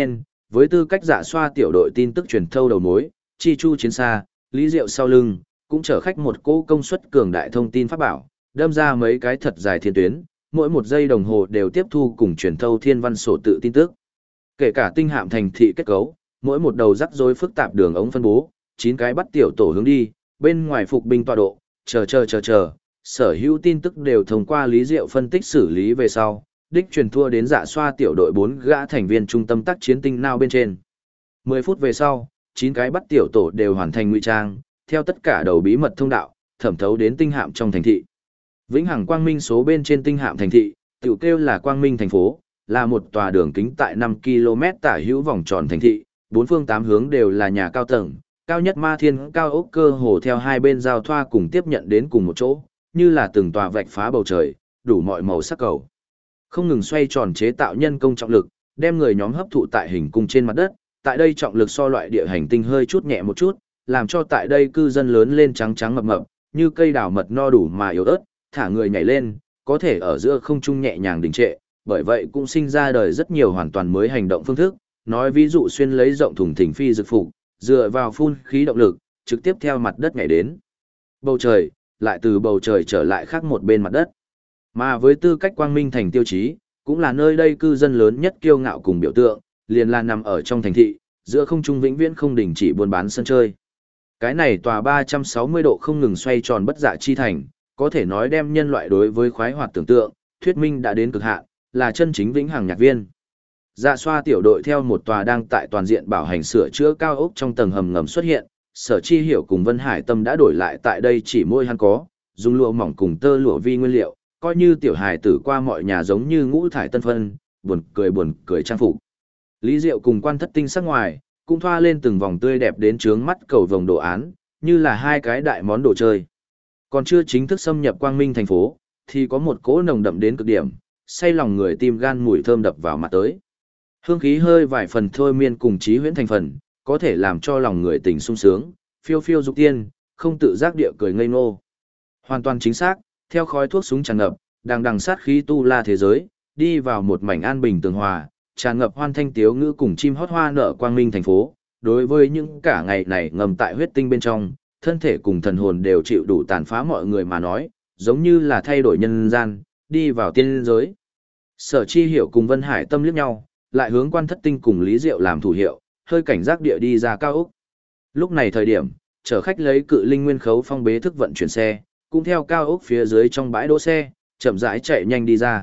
với tư cách dạ xoa tiểu đội tin tức truyền thâu đầu mối, chi chu chiến xa, Lý Diệu sau lưng, cũng chở khách một cỗ công suất cường đại thông tin pháp bảo, đâm ra mấy cái thật dài thiên tuyến, mỗi một giây đồng hồ đều tiếp thu cùng truyền thâu thiên văn sổ tự tin tức. Kể cả tinh hạm thành thị kết cấu, mỗi một đầu rắc rối phức tạp đường ống phân bố, 9 cái bắt tiểu tổ hướng đi, bên ngoài phục binh tọa độ, chờ, sở hữu tin tức đều thông qua Lý Diệu phân tích xử lý về sau, đích truyền thua đến dạ xoa tiểu đội 4 gã thành viên trung tâm tác chiến tinh nao bên trên. 10 phút về sau, 9 cái bắt tiểu tổ đều hoàn thành ngụy trang, theo tất cả đầu bí mật thông đạo, thẩm thấu đến tinh hạm trong thành thị. Vĩnh hằng quang minh số bên trên tinh hạm thành thị, tiểu kêu là quang minh thành phố, là một tòa đường kính tại 5 km tả hữu vòng tròn thành thị, bốn phương tám hướng đều là nhà cao tầng, cao nhất ma thiên cao ốc cơ hồ theo hai bên giao thoa cùng tiếp nhận đến cùng một chỗ, như là từng tòa vạch phá bầu trời, đủ mọi màu sắc cầu. Không ngừng xoay tròn chế tạo nhân công trọng lực, đem người nhóm hấp thụ tại hình cung trên mặt đất, tại đây trọng lực so loại địa hành tinh hơi chút nhẹ một chút, làm cho tại đây cư dân lớn lên trắng trắng mập mập, như cây đào mật no đủ mà yếu ớt, thả người nhảy lên, có thể ở giữa không trung nhẹ nhàng đình trệ, bởi vậy cũng sinh ra đời rất nhiều hoàn toàn mới hành động phương thức, nói ví dụ xuyên lấy rộng thùng thình phi dược phục, dựa vào phun khí động lực, trực tiếp theo mặt đất nhảy đến bầu trời, lại từ bầu trời trở lại khác một bên mặt đất. Mà với tư cách quang minh thành tiêu chí, cũng là nơi đây cư dân lớn nhất kiêu ngạo cùng biểu tượng, liền là nằm ở trong thành thị, giữa không trung vĩnh viễn không đình chỉ buôn bán sân chơi. Cái này tòa 360 độ không ngừng xoay tròn bất dạ chi thành, có thể nói đem nhân loại đối với khoái hoạt tưởng tượng, thuyết minh đã đến cực hạn, là chân chính vĩnh hằng nhạc viên. Dạ xoa tiểu đội theo một tòa đang tại toàn diện bảo hành sửa chữa cao ốc trong tầng hầm ngầm xuất hiện, Sở Chi Hiểu cùng Vân Hải Tâm đã đổi lại tại đây chỉ môi hắn có, dùng lụa mỏng cùng tơ lụa vi nguyên liệu, coi như tiểu hài tử qua mọi nhà giống như ngũ thải tân phân, buồn cười trang phục. Lý Diệu cùng Quan Thất Tinh sắc ngoài, cũng thoa lên từng vòng tươi đẹp đến trướng mắt cầu vồng đồ án, như là hai cái đại món đồ chơi. Còn chưa chính thức xâm nhập Quang Minh thành phố, thì có một cỗ nồng đậm đến cực điểm, say lòng người tim gan mùi thơm đập vào mặt tới. Hương khí hơi vài phần thôi miên cùng trí huyễn thành phần, có thể làm cho lòng người tỉnh sung sướng, phiêu phiêu dục tiên, không tự giác địa cười ngây ngô. Hoàn toàn chính xác, theo khói thuốc súng tràn ngập, đằng sát khí tu la thế giới, đi vào một mảnh an bình tường hòa, tràn ngập hoan thanh tiếu ngữ cùng chim hót hoa nở quang minh thành phố. Đối với những cả ngày này ngầm tại huyết tinh bên trong, thân thể cùng thần hồn đều chịu đủ tàn phá mọi người mà nói, giống như là thay đổi nhân gian, đi vào tiên giới. Sở Chi Hiểu cùng Vân Hải Tâm liếc nhau, lại hướng Quan Thất Tinh cùng Lý Diệu làm thủ hiệu, hơi cảnh giác địa đi ra cao ốc. Lúc này thời điểm, chở khách lấy cự linh nguyên khấu phong bế thức vận chuyển xe, cũng theo cao ốc phía dưới trong bãi đỗ xe, chậm rãi chạy nhanh đi ra.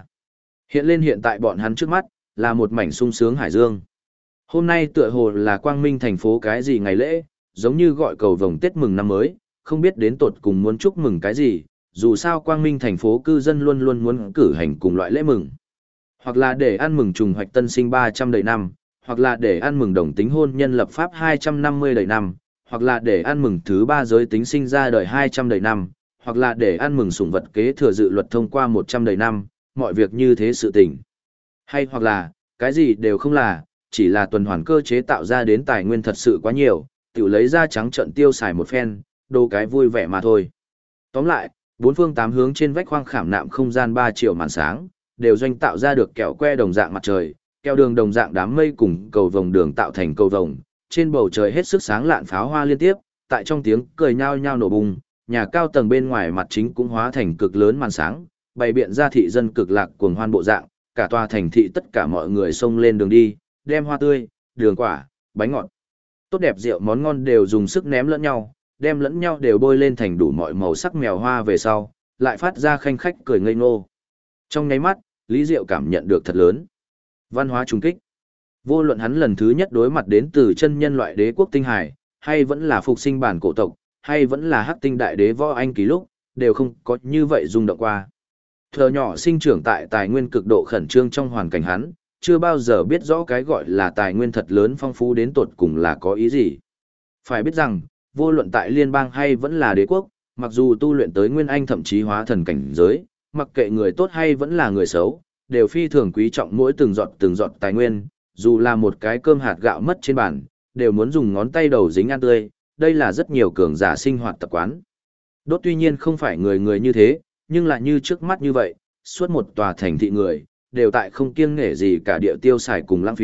Hiện tại bọn hắn trước mắt, là một mảnh sung sướng hải dương. Hôm nay tựa hồ là Quang Minh thành phố cái gì ngày lễ, giống như gọi cầu vồng Tết mừng năm mới, không biết đến tột cùng muốn chúc mừng cái gì, dù sao Quang Minh thành phố cư dân luôn luôn muốn cử hành cùng loại lễ mừng. Hoặc là để ăn mừng trùng hoạch tân sinh 300 đầy năm, hoặc là để ăn mừng đồng tính hôn nhân lập pháp 250 đầy năm, hoặc là để ăn mừng thứ ba giới tính sinh ra đời 200 đầy năm, hoặc là để ăn mừng sủng vật kế thừa dự luật thông qua 100 đầy năm, mọi việc như thế sự tình. Hay hoặc là, cái gì đều không là, chỉ là tuần hoàn cơ chế tạo ra đến tài nguyên thật sự quá nhiều, tiểu lấy ra trắng trận tiêu xài một phen, đồ cái vui vẻ mà thôi. Tóm lại, bốn phương tám hướng trên vách khoang khảm nạm không gian 3 triệu màn sáng, đều doanh tạo ra được kẹo que đồng dạng mặt trời, kẹo đường đồng dạng đám mây cùng cầu vồng đường tạo thành cầu vồng, trên bầu trời hết sức sáng lạn pháo hoa liên tiếp, tại trong tiếng cười nhao nhao nổ bùng, nhà cao tầng bên ngoài mặt chính cũng hóa thành cực lớn màn sáng, bày biện ra thị dân cực lạc cuồng hoan bộ dạng, cả tòa thành thị tất cả mọi người xông lên đường đi, đem hoa tươi, đường quả, bánh ngọt, tốt đẹp rượu món ngon đều dùng sức ném lẫn nhau, đem lẫn nhau đều bôi lên thành đủ mọi màu sắc mèo hoa về sau, lại phát ra khanh khách cười ngây ngô. Trong nháy mắt, Lý Diệu cảm nhận được thật lớn văn hóa trùng kích. Vô luận hắn lần thứ nhất đối mặt đến từ chân nhân loại đế quốc tinh hải, hay vẫn là phục sinh bản cổ tộc, hay vẫn là hắc tinh đại đế võ anh ký lúc, đều không có như vậy rung động qua. Thờ nhỏ sinh trưởng tại tài nguyên cực độ khẩn trương trong hoàn cảnh hắn, chưa bao giờ biết rõ cái gọi là tài nguyên thật lớn phong phú đến tột cùng là có ý gì. Phải biết rằng, vô luận tại liên bang hay vẫn là đế quốc, mặc dù tu luyện tới nguyên anh thậm chí hóa thần cảnh giới, mặc kệ người tốt hay vẫn là người xấu, đều phi thường quý trọng mỗi từng giọt tài nguyên, dù là một cái cơm hạt gạo mất trên bàn, đều muốn dùng ngón tay đầu dính ăn tươi, đây là rất nhiều cường giả sinh hoạt tập quán. Đốt tuy nhiên không phải người người như thế, nhưng là như trước mắt như vậy, suốt một tòa thành thị người, đều tại không kiêng nể gì cả địa tiêu xài cùng lãng phí,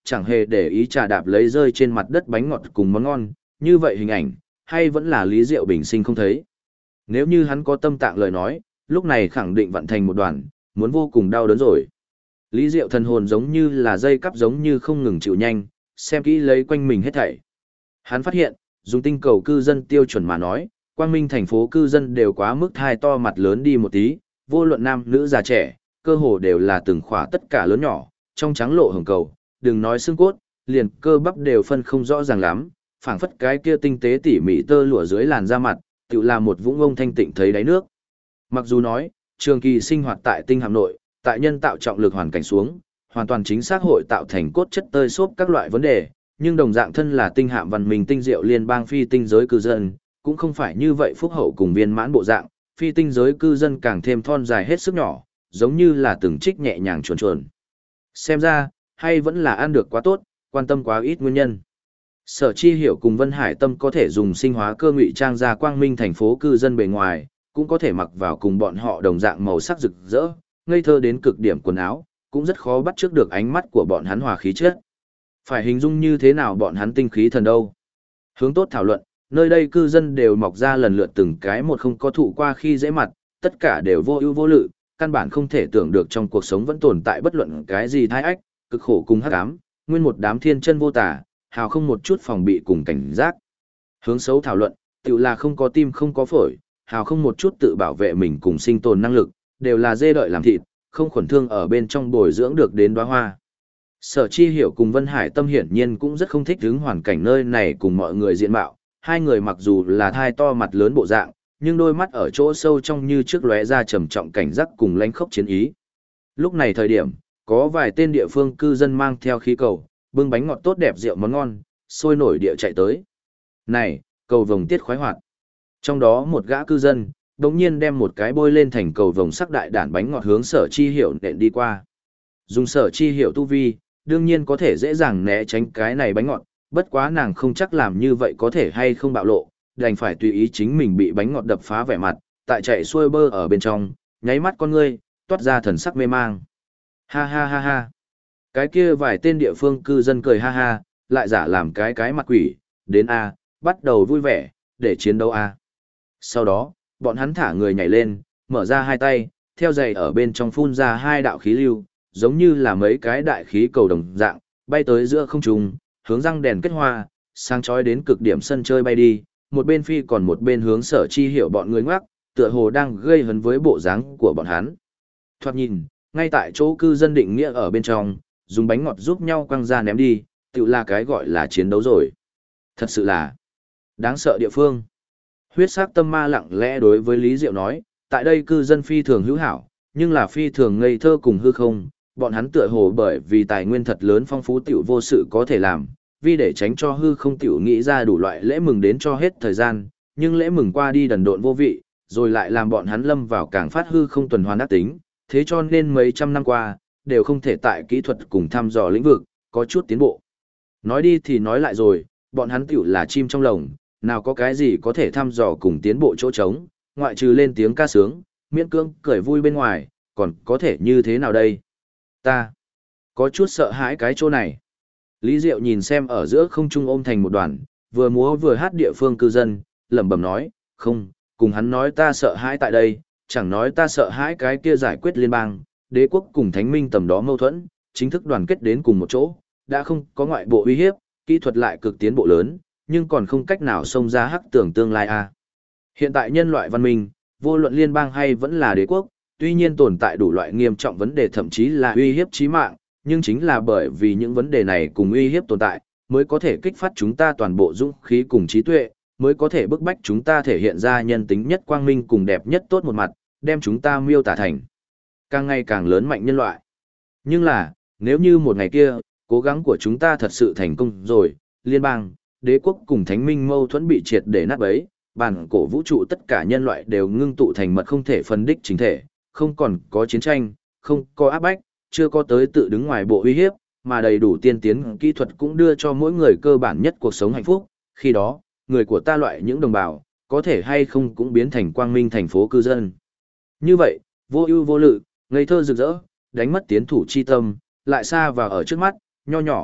chẳng hề để ý trà đạp lấy rơi trên mặt đất bánh ngọt cùng món ngon, như vậy hình ảnh, hay vẫn là Lý Diệu bình sinh không thấy. Nếu như hắn có tâm tạng lời nói, lúc này khẳng định vận thành một đoàn, muốn vô cùng đau đớn rồi. Lý Diệu thần hồn giống như là dây cắp giống như không ngừng chịu nhanh, xem kỹ lấy quanh mình hết thảy. Hắn phát hiện, dùng tinh cầu cư dân tiêu chuẩn mà nói, Quang Minh thành phố cư dân đều quá mức thai to mặt lớn đi một tí, vô luận nam nữ già trẻ, cơ hồ đều là từng khỏa tất cả lớn nhỏ, trong trắng lộ hồng cầu, đừng nói xương cốt, liền cơ bắp đều phân không rõ ràng lắm, phảng phất cái kia tinh tế tỉ mỉ tơ lụa dưới làn da mặt, tự là một vũng ông thanh tịnh thấy đáy nước. Mặc dù nói, trường kỳ sinh hoạt tại tinh hạm nội, tại nhân tạo trọng lực hoàn cảnh xuống, hoàn toàn chính xác hội tạo thành cốt chất tơi xốp các loại vấn đề, nhưng đồng dạng thân là tinh hạm văn minh tinh diệu liên bang phi tinh giới cư dân, cũng không phải như vậy phúc hậu cùng viên mãn bộ dạng, phi tinh giới cư dân càng thêm thon dài hết sức nhỏ, giống như là từng trích nhẹ nhàng chuồn chuồn. Xem ra, hay vẫn là ăn được quá tốt, quan tâm quá ít nguyên nhân. Sở Chi Hiểu cùng Vân Hải Tâm có thể dùng sinh hóa cơ ngụy trang ra Quang Minh thành phố cư dân bề ngoài, cũng có thể mặc vào cùng bọn họ đồng dạng màu sắc rực rỡ, ngây thơ đến cực điểm quần áo, cũng rất khó bắt trước được ánh mắt của bọn hắn hòa khí chất. Phải hình dung như thế nào bọn hắn tinh khí thần đâu? Hướng tốt thảo luận, nơi đây cư dân đều mọc ra lần lượt từng cái một không có thụ qua khi dễ mặt, tất cả đều vô ưu vô lự, căn bản không thể tưởng được trong cuộc sống vẫn tồn tại bất luận cái gì thái ách, cực khổ cùng hắc ám, nguyên một đám thiên chân vô tả, hào không một chút phòng bị cùng cảnh giác. Hướng xấu thảo luận, tự là không có tim không có phổi, hào không một chút tự bảo vệ mình cùng sinh tồn năng lực, đều là dê đợi làm thịt, không khuẩn thương ở bên trong bồi dưỡng được đến đóa hoa. Sở Chi Hiểu cùng Vân Hải Tâm hiển nhiên cũng rất không thích ứng hoàn cảnh nơi này cùng mọi người diện mạo, hai người mặc dù là thai to mặt lớn bộ dạng, nhưng đôi mắt ở chỗ sâu trong như trước lóe ra trầm trọng cảnh giác cùng lãnh khốc chiến ý. Lúc này thời điểm, có vài tên địa phương cư dân mang theo khí cầu, bưng bánh ngọt tốt đẹp rượu món ngon, sôi nổi địa chạy tới. Này, cầu vồng tiết khoái hoạt. Trong đó một gã cư dân, đống nhiên đem một cái bôi lên thành cầu vồng sắc đại đản bánh ngọt hướng Sở Chi Hiểu nện đi qua. Dùng Sở Chi Hiểu tu vi, đương nhiên có thể dễ dàng né tránh cái này bánh ngọt, bất quá nàng không chắc làm như vậy có thể hay không bạo lộ, đành phải tùy ý chính mình bị bánh ngọt đập phá vẻ mặt, tại chạy xuôi bơ ở bên trong, nháy mắt con ngươi, toát ra thần sắc mê mang. Ha ha ha ha. Cái kia vài tên địa phương cư dân cười ha ha, lại giả làm cái mặt quỷ, đến A, bắt đầu vui vẻ, để chiến đấu A. Sau đó, bọn hắn thả người nhảy lên, mở ra hai tay, theo giày ở bên trong phun ra hai đạo khí lưu, giống như là mấy cái đại khí cầu đồng dạng, bay tới giữa không trung, hướng răng đèn kết hoa, sáng chói đến cực điểm sân chơi bay đi, một bên phi còn một bên hướng Sở Chi Hiểu bọn người ngoắc, tựa hồ đang gây hấn với bộ dáng của bọn hắn. Thoạt nhìn, ngay tại chỗ cư dân định nghĩa ở bên trong, dùng bánh ngọt giúp nhau quăng ra ném đi, tự là cái gọi là chiến đấu rồi. Thật sự là đáng sợ địa phương. Huyết sắc tâm ma lặng lẽ đối với Lý Diệu nói, tại đây cư dân phi thường hữu hảo, nhưng là phi thường ngây thơ cùng hư không, bọn hắn tựa hồ bởi vì tài nguyên thật lớn phong phú tiểu vô sự có thể làm, vì để tránh cho hư không tiểu nghĩ ra đủ loại lễ mừng đến cho hết thời gian, nhưng lễ mừng qua đi đần độn vô vị, rồi lại làm bọn hắn lâm vào càng phát hư không tuần hoàn ác tính, thế cho nên mấy trăm năm qua, đều không thể tại kỹ thuật cùng thăm dò lĩnh vực, có chút tiến bộ. Nói đi thì nói lại rồi, bọn hắn tiểu là chim trong lồng, nào có cái gì có thể thăm dò cùng tiến bộ chỗ trống, ngoại trừ lên tiếng ca sướng, miễn cưỡng, cười vui bên ngoài, còn có thể như thế nào đây? Ta có chút sợ hãi cái chỗ này. Lý Diệu nhìn xem ở giữa không trung ôm thành một đoàn, vừa múa vừa hát địa phương cư dân, lẩm bẩm nói, không, cùng hắn nói ta sợ hãi tại đây, chẳng nói ta sợ hãi cái kia giải quyết liên bang, đế quốc cùng thánh minh tầm đó mâu thuẫn, chính thức đoàn kết đến cùng một chỗ, đã không có ngoại bộ uy hiếp, kỹ thuật lại cực tiến bộ lớn, nhưng còn không cách nào xông ra hắc tưởng tương lai a. Hiện tại nhân loại văn minh, vô luận liên bang hay vẫn là đế quốc, tuy nhiên tồn tại đủ loại nghiêm trọng vấn đề thậm chí là uy hiếp chí mạng, nhưng chính là bởi vì những vấn đề này cùng uy hiếp tồn tại, mới có thể kích phát chúng ta toàn bộ dũng khí cùng trí tuệ, mới có thể bức bách chúng ta thể hiện ra nhân tính nhất quang minh cùng đẹp nhất tốt một mặt, đem chúng ta miêu tả thành càng ngày càng lớn mạnh nhân loại. Nhưng là, nếu như một ngày kia, cố gắng của chúng ta thật sự thành công rồi, liên bang, đế quốc cùng thánh minh mâu thuẫn bị triệt để nát bấy, bản cổ vũ trụ tất cả nhân loại đều ngưng tụ thành mật không thể phân đích chính thể, không còn có chiến tranh, không có áp bách, chưa có tới tự đứng ngoài bộ uy hiếp, mà đầy đủ tiên tiến kỹ thuật cũng đưa cho mỗi người cơ bản nhất cuộc sống hạnh phúc, khi đó, người của ta loại những đồng bào, có thể hay không cũng biến thành quang minh thành phố cư dân. Như vậy, vô ưu vô lự, ngây thơ rực rỡ, đánh mất tiến thủ chi tâm, lại xa vào ở trước mắt, nho nhỏ,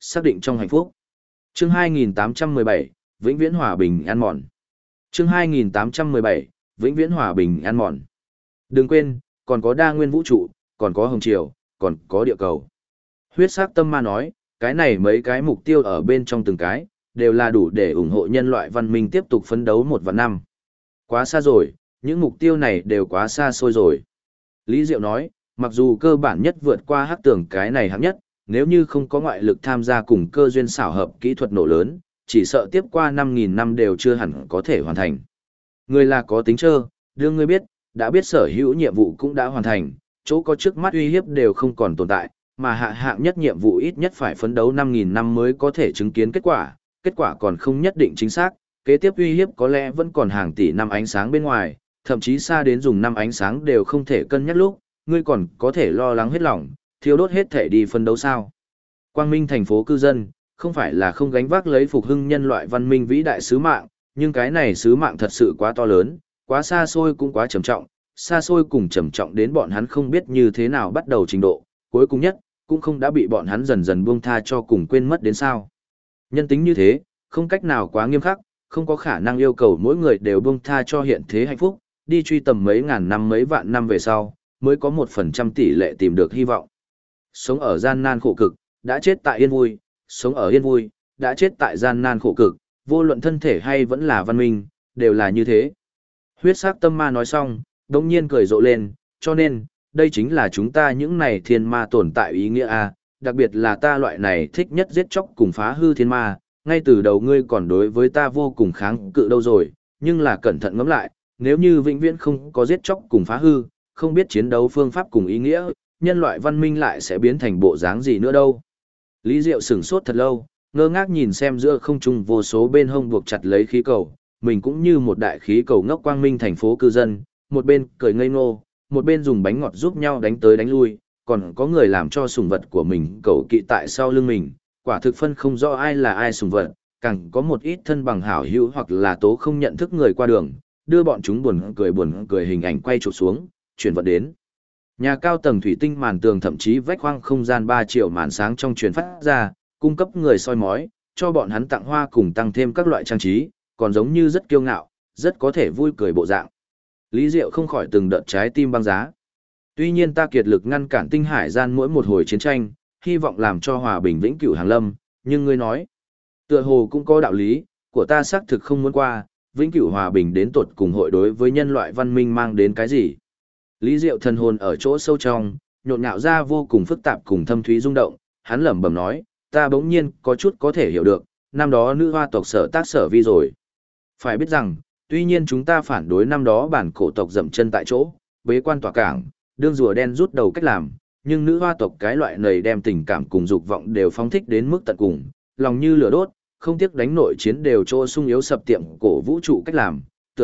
xác định trong hạnh phúc. Chương 2817, vĩnh viễn hòa bình ăn mòn. Chương 2817, vĩnh viễn hòa bình ăn mòn. Đừng quên, còn có đa nguyên vũ trụ, còn có hồng triều, còn có địa cầu. Huyết sắc tâm ma nói, cái này mấy cái mục tiêu ở bên trong từng cái, đều là đủ để ủng hộ nhân loại văn minh tiếp tục phấn đấu 1 vạn năm. Quá xa rồi, những mục tiêu này đều quá xa xôi rồi. Lý Diệu nói, mặc dù cơ bản nhất vượt qua hắc tưởng cái này hạng nhất, nếu như không có ngoại lực tham gia cùng cơ duyên xảo hợp kỹ thuật nổ lớn, chỉ sợ tiếp qua 5.000 năm đều chưa hẳn có thể hoàn thành. Người là có tính trơ, đương ngươi biết, đã biết sở hữu nhiệm vụ cũng đã hoàn thành, chỗ có trước mắt uy hiếp đều không còn tồn tại, mà hạng nhất nhiệm vụ ít nhất phải phấn đấu 5.000 năm mới có thể chứng kiến kết quả còn không nhất định chính xác, kế tiếp uy hiếp có lẽ vẫn còn hàng tỷ năm ánh sáng bên ngoài, thậm chí xa đến dùng năm ánh sáng đều không thể cân nhắc lúc, ngươi còn có thể lo lắng hết lòng, thiêu đốt hết thể đi phấn đấu sao. Quang Minh thành phố cư dân, không phải là không gánh vác lấy phục hưng nhân loại văn minh vĩ đại sứ mạng, nhưng cái này sứ mạng thật sự quá to lớn, quá xa xôi cũng quá trầm trọng, xa xôi cùng trầm trọng đến bọn hắn không biết như thế nào bắt đầu trình độ, cuối cùng nhất, cũng không đã bị bọn hắn dần dần buông tha cho cùng quên mất đến sao. Nhân tính như thế, không cách nào quá nghiêm khắc, không có khả năng yêu cầu mỗi người đều buông tha cho hiện thế hạnh phúc, đi truy tầm mấy ngàn năm mấy vạn năm về sau, mới có 1% tỷ lệ tìm được hy vọng. Sống ở gian nan khổ cực, đã chết tại yên vui, sống ở yên vui, đã chết tại gian nan khổ cực, vô luận thân thể hay vẫn là văn minh, đều là như thế. Huyết sắc tâm ma nói xong, đống nhiên cười rộ lên, cho nên, đây chính là chúng ta những này thiên ma tồn tại ý nghĩa a, đặc biệt là ta loại này thích nhất giết chóc cùng phá hư thiên ma, ngay từ đầu ngươi còn đối với ta vô cùng kháng cự đâu rồi, nhưng là cẩn thận ngẫm lại, nếu như vĩnh viễn không có giết chóc cùng phá hư, không biết chiến đấu phương pháp cùng ý nghĩa, nhân loại văn minh lại sẽ biến thành bộ dáng gì nữa đâu. Lý Diệu sửng sốt thật lâu, ngơ ngác nhìn xem giữa không trung vô số bên hông buộc chặt lấy khí cầu, mình cũng như một đại khí cầu ngốc quang minh thành phố cư dân, một bên cười ngây ngô, một bên dùng bánh ngọt giúp nhau đánh tới đánh lui, còn có người làm cho sủng vật của mình cầu kỵ tại sau lưng mình, quả thực phân không rõ ai là ai sủng vật, càng có một ít thân bằng hảo hữu hoặc là tố không nhận thức người qua đường, đưa bọn chúng buồn cười hình ảnh quay chụp xuống, chuyển vận đến. Nhà cao tầng thủy tinh màn tường thậm chí vách hoang không gian 3 triệu màn sáng trong truyền phát ra, cung cấp người soi mói, cho bọn hắn tặng hoa cùng tăng thêm các loại trang trí, còn giống như rất kiêu ngạo, rất có thể vui cười bộ dạng. Lý Diệu không khỏi từng đợt trái tim băng giá. Tuy nhiên ta kiệt lực ngăn cản tinh hải gian mỗi một hồi chiến tranh, hy vọng làm cho hòa bình vĩnh cửu hàng lâm, nhưng ngươi nói, tựa hồ cũng có đạo lý, của ta xác thực không muốn qua, vĩnh cửu hòa bình đến tột cùng hội đối với nhân loại văn minh mang đến cái gì. Lý Diệu thần hồn ở chỗ sâu trong, nhộn nhạo ra vô cùng phức tạp cùng thâm thúy rung động, hắn lẩm bẩm nói, ta bỗng nhiên có chút có thể hiểu được, năm đó nữ hoa tộc sở tác sở vi rồi. Phải biết rằng, tuy nhiên chúng ta phản đối năm đó bản cổ tộc dậm chân tại chỗ, bế quan tỏa cảng, đương rùa đen rút đầu cách làm, nhưng nữ hoa tộc cái loại này đem tình cảm cùng dục vọng đều phóng thích đến mức tận cùng, lòng như lửa đốt, không tiếc đánh nội chiến đều chỗ sung yếu sập tiệm cổ vũ trụ cách làm,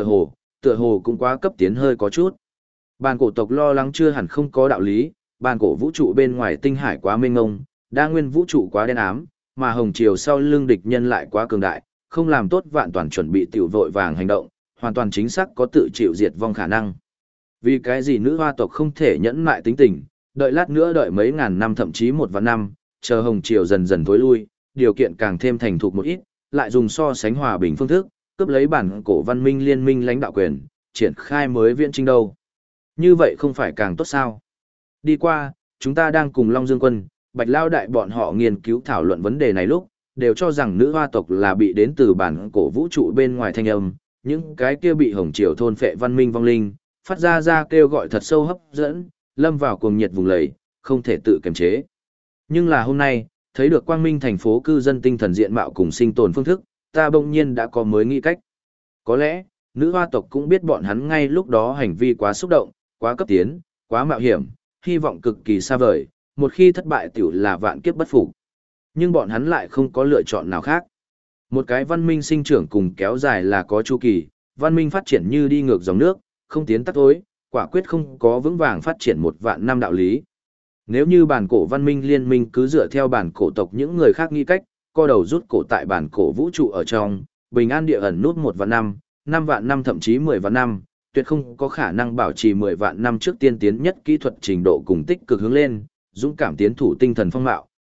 tựa hồ cũng quá cấp tiến hơi có chút. Bản cổ tộc lo lắng chưa hẳn không có đạo lý, bản cổ vũ trụ bên ngoài tinh hải quá mênh mông, đa nguyên vũ trụ quá đen ám, mà hồng triều sau lưng địch nhân lại quá cường đại, không làm tốt vạn toàn chuẩn bị tiểu vội vàng hành động, hoàn toàn chính xác có tự chịu diệt vong khả năng. Vì cái gì nữ hoa tộc không thể nhẫn mại tính tình, đợi lát nữa đợi mấy ngàn năm thậm chí 1 vạn năm, chờ hồng triều dần dần tối lui, điều kiện càng thêm thành thục một ít, lại dùng so sánh hòa bình phương thức, cướp lấy bản cổ văn minh liên minh lãnh đạo quyền, triển khai mới viễn trinh đâu. Như vậy không phải càng tốt sao? Đi qua, chúng ta đang cùng Long Dương Quân, Bạch Lao Đại bọn họ nghiên cứu thảo luận vấn đề này lúc, đều cho rằng nữ hoa tộc là bị đến từ bản cổ vũ trụ bên ngoài thanh âm, những cái kia bị hồng triều thôn phệ văn minh vong linh, phát ra kêu gọi thật sâu hấp dẫn, lâm vào cuồng nhiệt vùng lầy, không thể tự kiềm chế. Nhưng là hôm nay, thấy được quang minh thành phố cư dân tinh thần diện mạo cùng sinh tồn phương thức, ta bỗng nhiên đã có mới nghĩ cách. Có lẽ, nữ hoa tộc cũng biết bọn hắn ngay lúc đó hành vi quá xúc động, quá cấp tiến, quá mạo hiểm, hy vọng cực kỳ xa vời, một khi thất bại tiểu là vạn kiếp bất phục. Nhưng bọn hắn lại không có lựa chọn nào khác. Một cái văn minh sinh trưởng cùng kéo dài là có chu kỳ, văn minh phát triển như đi ngược dòng nước, không tiến tắt tối, quả quyết không có vững vàng phát triển 1 vạn năm đạo lý. Nếu như bản cổ văn minh liên minh cứ dựa theo bản cổ tộc những người khác nghĩ cách, co đầu rút cổ tại bản cổ vũ trụ ở trong, bình an địa ẩn nút 1 vạn năm, 5 vạn năm thậm chí 10 vạn năm, tuyệt không có khả năng bảo trì 10 vạn năm trước tiên tiến nhất kỹ thuật trình độ cùng tích cực hướng lên, dũng cảm tiến thủ tinh thần phong mạo,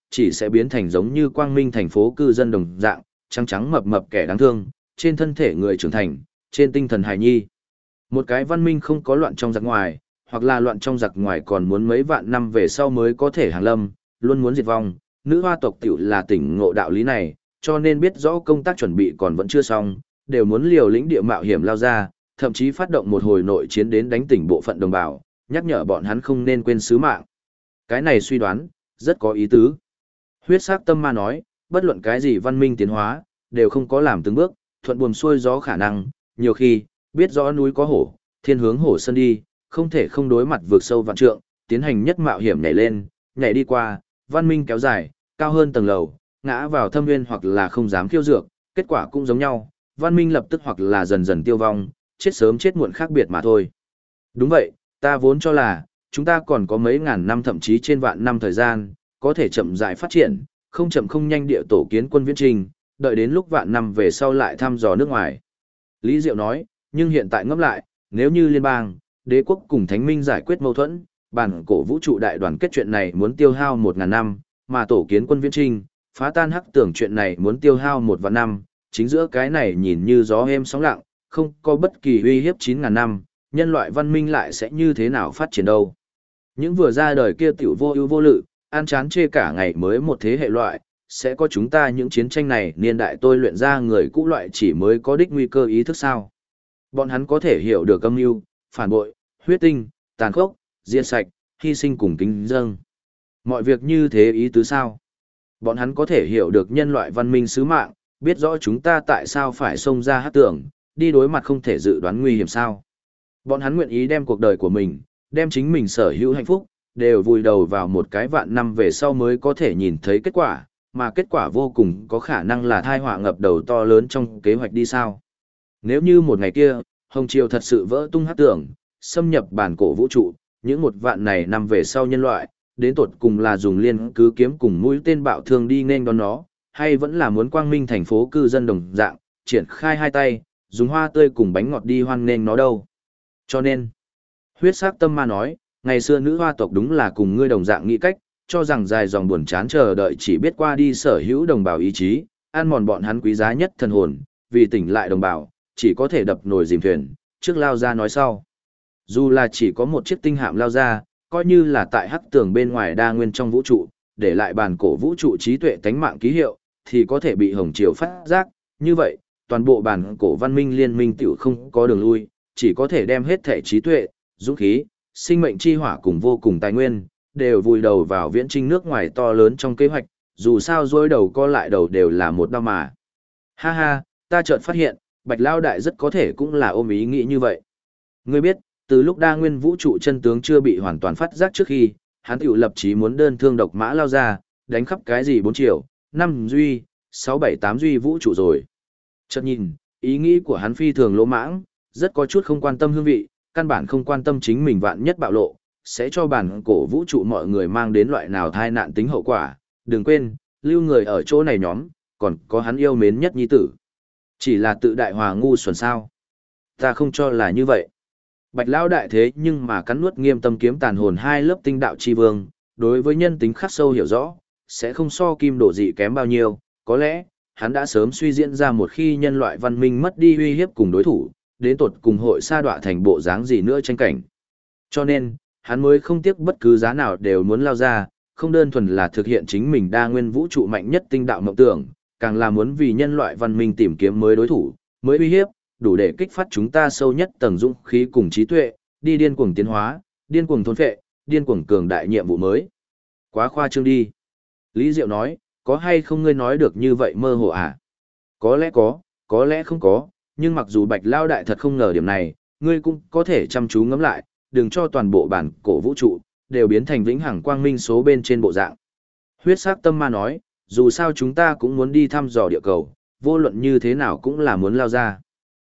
chỉ sẽ biến thành giống như quang minh thành phố cư dân đồng dạng, trắng trắng mập mập kẻ đáng thương, trên thân thể người trưởng thành, trên tinh thần hài nhi. Một cái văn minh không có loạn trong giặc ngoài, hoặc là loạn trong giặc ngoài còn muốn mấy vạn năm về sau mới có thể hàng lâm, luôn muốn diệt vong, nữ hoa tộc tiểu là tỉnh ngộ đạo lý này, cho nên biết rõ công tác chuẩn bị còn vẫn chưa xong, đều muốn liều lĩnh địa mạo hiểm lao ra, thậm chí phát động một hồi nội chiến đến đánh tỉnh bộ phận đồng bào, nhắc nhở bọn hắn không nên quên sứ mạng. Cái này suy đoán, rất có ý tứ. Huyết sắc tâm ma nói, bất luận cái gì văn minh tiến hóa, đều không có làm từng bước, thuận buồm xuôi gió khả năng, nhiều khi, biết rõ núi có hổ, thiên hướng hổ sân đi, không thể không đối mặt vượt sâu vạn trượng, tiến hành nhất mạo hiểm nhảy lên, nhảy đi qua, văn minh kéo dài, cao hơn tầng lầu, ngã vào thâm nguyên hoặc là không dám khiêu dược, kết quả cũng giống nhau, văn minh lập tức hoặc là dần dần tiêu vong, chết sớm chết muộn khác biệt mà thôi. Đúng vậy, ta vốn cho là, chúng ta còn có mấy ngàn năm thậm chí trên vạn năm thời gian, có thể chậm rãi phát triển, không chậm không nhanh địa tổ kiến quân viễn trình, đợi đến lúc vạn năm về sau lại thăm dò nước ngoài. Lý Diệu nói, nhưng hiện tại ngẫm lại, nếu như liên bang, đế quốc cùng thánh minh giải quyết mâu thuẫn, bản cổ vũ trụ đại đoàn kết chuyện này muốn tiêu hao 1.000 năm, mà tổ kiến quân viễn trinh, phá tan hắc tưởng chuyện này muốn tiêu hao 1 vạn năm, chính giữa cái này nhìn như gió êm sóng lặng, không có bất kỳ uy hiếp 9.000 năm, nhân loại văn minh lại sẽ như thế nào phát triển đâu. Những vừa ra đời kia tiểu vô ưu vô lự, an chán chê cả ngày mới một thế hệ loại, sẽ có chúng ta những chiến tranh này niên đại tôi luyện ra người cũ loại chỉ mới có đích nguy cơ ý thức sao. Bọn hắn có thể hiểu được âm mưu, phản bội, huyết tinh, tàn khốc, diệt sạch, hy sinh cùng kính dâng. Mọi việc như thế ý tứ sao? Bọn hắn có thể hiểu được nhân loại văn minh sứ mạng, biết rõ chúng ta tại sao phải xông ra hát tưởng, đi đối mặt không thể dự đoán nguy hiểm sao. Bọn hắn nguyện ý đem cuộc đời của mình, đem chính mình sở hữu hạnh phúc, đều vùi đầu vào một cái vạn năm về sau mới có thể nhìn thấy kết quả, mà kết quả vô cùng có khả năng là thai họa ngập đầu to lớn trong kế hoạch đi sao. Nếu như một ngày kia, Hồng Triều thật sự vỡ tung hát tưởng, xâm nhập bản cổ vũ trụ, những một vạn này năm về sau nhân loại, đến tột cùng là dùng liên cứ kiếm cùng mũi tên bạo thương đi nên đón nó, hay vẫn là muốn quang minh thành phố cư dân đồng dạng, triển khai hai tay, dùng hoa tươi cùng bánh ngọt đi hoan nghênh nó đâu. Cho nên, huyết sắc tâm ma nói, ngày xưa nữ hoa tộc đúng là cùng ngươi đồng dạng nghĩ cách, cho rằng dài dòng buồn chán chờ đợi chỉ biết qua đi sở hữu đồng bào ý chí, ăn mòn bọn hắn quý giá nhất thần hồn, vì tỉnh lại đồng bào, chỉ có thể đập nồi dìm thuyền, trước lao ra nói sau. Dù là chỉ có một chiếc tinh hạm lao ra, coi như là tại hắc tường bên ngoài đa nguyên trong vũ trụ, để lại bản cổ vũ trụ trí tuệ tánh mạng ký hiệu, thì có thể bị Hồng Triều phát giác, như vậy, toàn bộ bản cổ văn minh liên minh tiểu không có đường lui, chỉ có thể đem hết thể trí tuệ, dũng khí, sinh mệnh chi hỏa cùng vô cùng tài nguyên, đều vùi đầu vào viễn trinh nước ngoài to lớn trong kế hoạch, dù sao dối đầu co lại đầu đều là một đau mà. Ha ha, ta chợt phát hiện, Bạch Lao Đại rất có thể cũng là ôm ý nghĩ như vậy. Ngươi biết, từ lúc đa nguyên vũ trụ chân tướng chưa bị hoàn toàn phát giác trước khi, hắn tiểu lập chí muốn đơn thương độc mã lao ra, đánh khắp cái gì 4 triệu, 5 duy, 6 7 8 duy vũ trụ rồi. Chợt nhìn, ý nghĩ của hắn phi thường lỗ mãng, rất có chút không quan tâm hương vị, căn bản không quan tâm chính mình vạn nhất bạo lộ, sẽ cho bản cổ vũ trụ mọi người mang đến loại nào thai nạn tính hậu quả. Đừng quên, lưu người ở chỗ này nhóm, còn có hắn yêu mến nhất nhi tử. Chỉ là tự đại hòa ngu xuẩn sao. Ta không cho là như vậy. Bạch Lão Đại thế nhưng mà cắn nuốt nghiêm tâm kiếm tàn hồn 2 lớp tinh đạo chi vương, đối với nhân tính khắc sâu hiểu rõ, sẽ không so kim đổ dị kém bao nhiêu, có lẽ, hắn đã sớm suy diễn ra một khi nhân loại văn minh mất đi uy hiếp cùng đối thủ, đến tột cùng hội sa đọa thành bộ dáng gì nữa tranh cảnh. Cho nên, hắn mới không tiếc bất cứ giá nào đều muốn lao ra, không đơn thuần là thực hiện chính mình đa nguyên vũ trụ mạnh nhất tinh đạo mộng tưởng, càng là muốn vì nhân loại văn minh tìm kiếm mới đối thủ, mới uy hiếp, đủ để kích phát chúng ta sâu nhất tầng dũng khí cùng trí tuệ, đi điên cuồng tiến hóa, điên cuồng thôn phệ, điên cuồng cường đại nhiệm vụ mới. Quá khoa trương đi. Lý Diệu nói, có hay không ngươi nói được như vậy mơ hồ à? Có lẽ có lẽ không có, nhưng mặc dù Bạch Lao Đại thật không ngờ điểm này, ngươi cũng có thể chăm chú ngẫm lại, đừng cho toàn bộ bản cổ vũ trụ, đều biến thành vĩnh hằng quang minh số bên trên bộ dạng. Huyết sắc tâm ma nói, dù sao chúng ta cũng muốn đi thăm dò địa cầu, vô luận như thế nào cũng là muốn lao ra.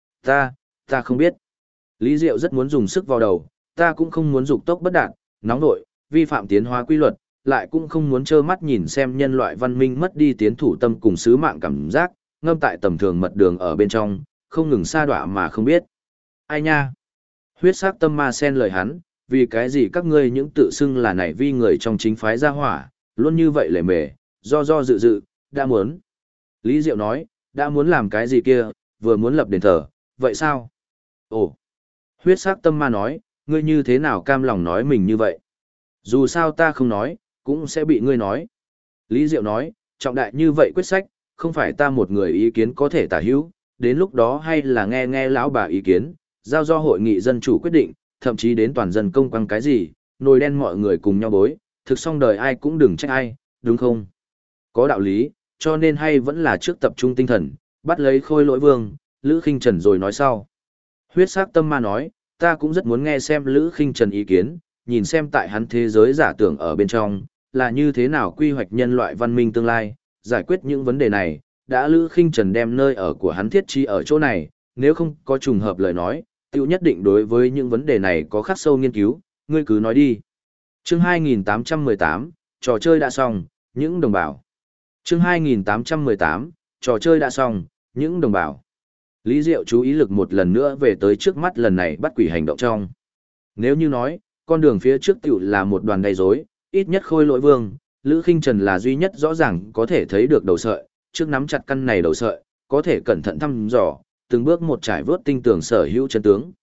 Ta không biết. Lý Diệu rất muốn dùng sức vào đầu, ta cũng không muốn dục tốc bất đạt, nóng nội, vi phạm tiến hóa quy luật, lại cũng không muốn trơ mắt nhìn xem nhân loại văn minh mất đi tiến thủ tâm cùng sứ mạng cảm giác, ngâm tại tầm thường mật đường ở bên trong, không ngừng sa đọa mà không biết. Ai nha? Huyết sắc tâm ma xen lời hắn, vì cái gì các ngươi những tự xưng là nảy vi người trong chính phái gia hỏa, luôn như vậy lề mề, do dự dự, đã muốn. Lý Diệu nói, đã muốn làm cái gì kia, vừa muốn lập đền thờ, vậy sao? Ồ, huyết sắc tâm ma nói, ngươi như thế nào cam lòng nói mình như vậy? Dù sao ta không nói, cũng sẽ bị ngươi nói. Lý Diệu nói, trọng đại như vậy quyết sách, không phải ta một người ý kiến có thể tả hữu, đến lúc đó hay là nghe nghe lão bà ý kiến, giao do hội nghị dân chủ quyết định, thậm chí đến toàn dân công quăng cái gì, nồi đen mọi người cùng nhau bối, thực xong đời ai cũng đừng trách ai, đúng không? Có đạo lý, cho nên hay vẫn là trước tập trung tinh thần, bắt lấy Khôi Lỗi Vương, Lữ Khinh Trần rồi nói sau. Huyết sắc tâm ma nói, ta cũng rất muốn nghe xem Lữ Khinh Trần ý kiến, nhìn xem tại hắn thế giới giả tưởng ở bên trong, là như thế nào quy hoạch nhân loại văn minh tương lai, giải quyết những vấn đề này, đã Lữ Khinh Trần đem nơi ở của hắn thiết trí ở chỗ này, nếu không có trùng hợp lời nói, tiêu nhất định đối với những vấn đề này có khắc sâu nghiên cứu, ngươi cứ nói đi. Chương 2818, trò chơi đã xong, những đồng bào. Chương 2818, trò chơi đã xong, những đồng bào. Lý Diệu chú ý lực một lần nữa về tới trước mắt lần này bắt quỷ hành động trong. Nếu như nói, con đường phía trước tiểu là một đoàn đầy rối, ít nhất Khôi Lỗi Vương, Lữ Khinh Trần là duy nhất rõ ràng có thể thấy được đầu sợi, trước nắm chặt căn này đầu sợi, có thể cẩn thận thăm dò, từng bước một trải vớt tinh tường sở hữu chân tướng.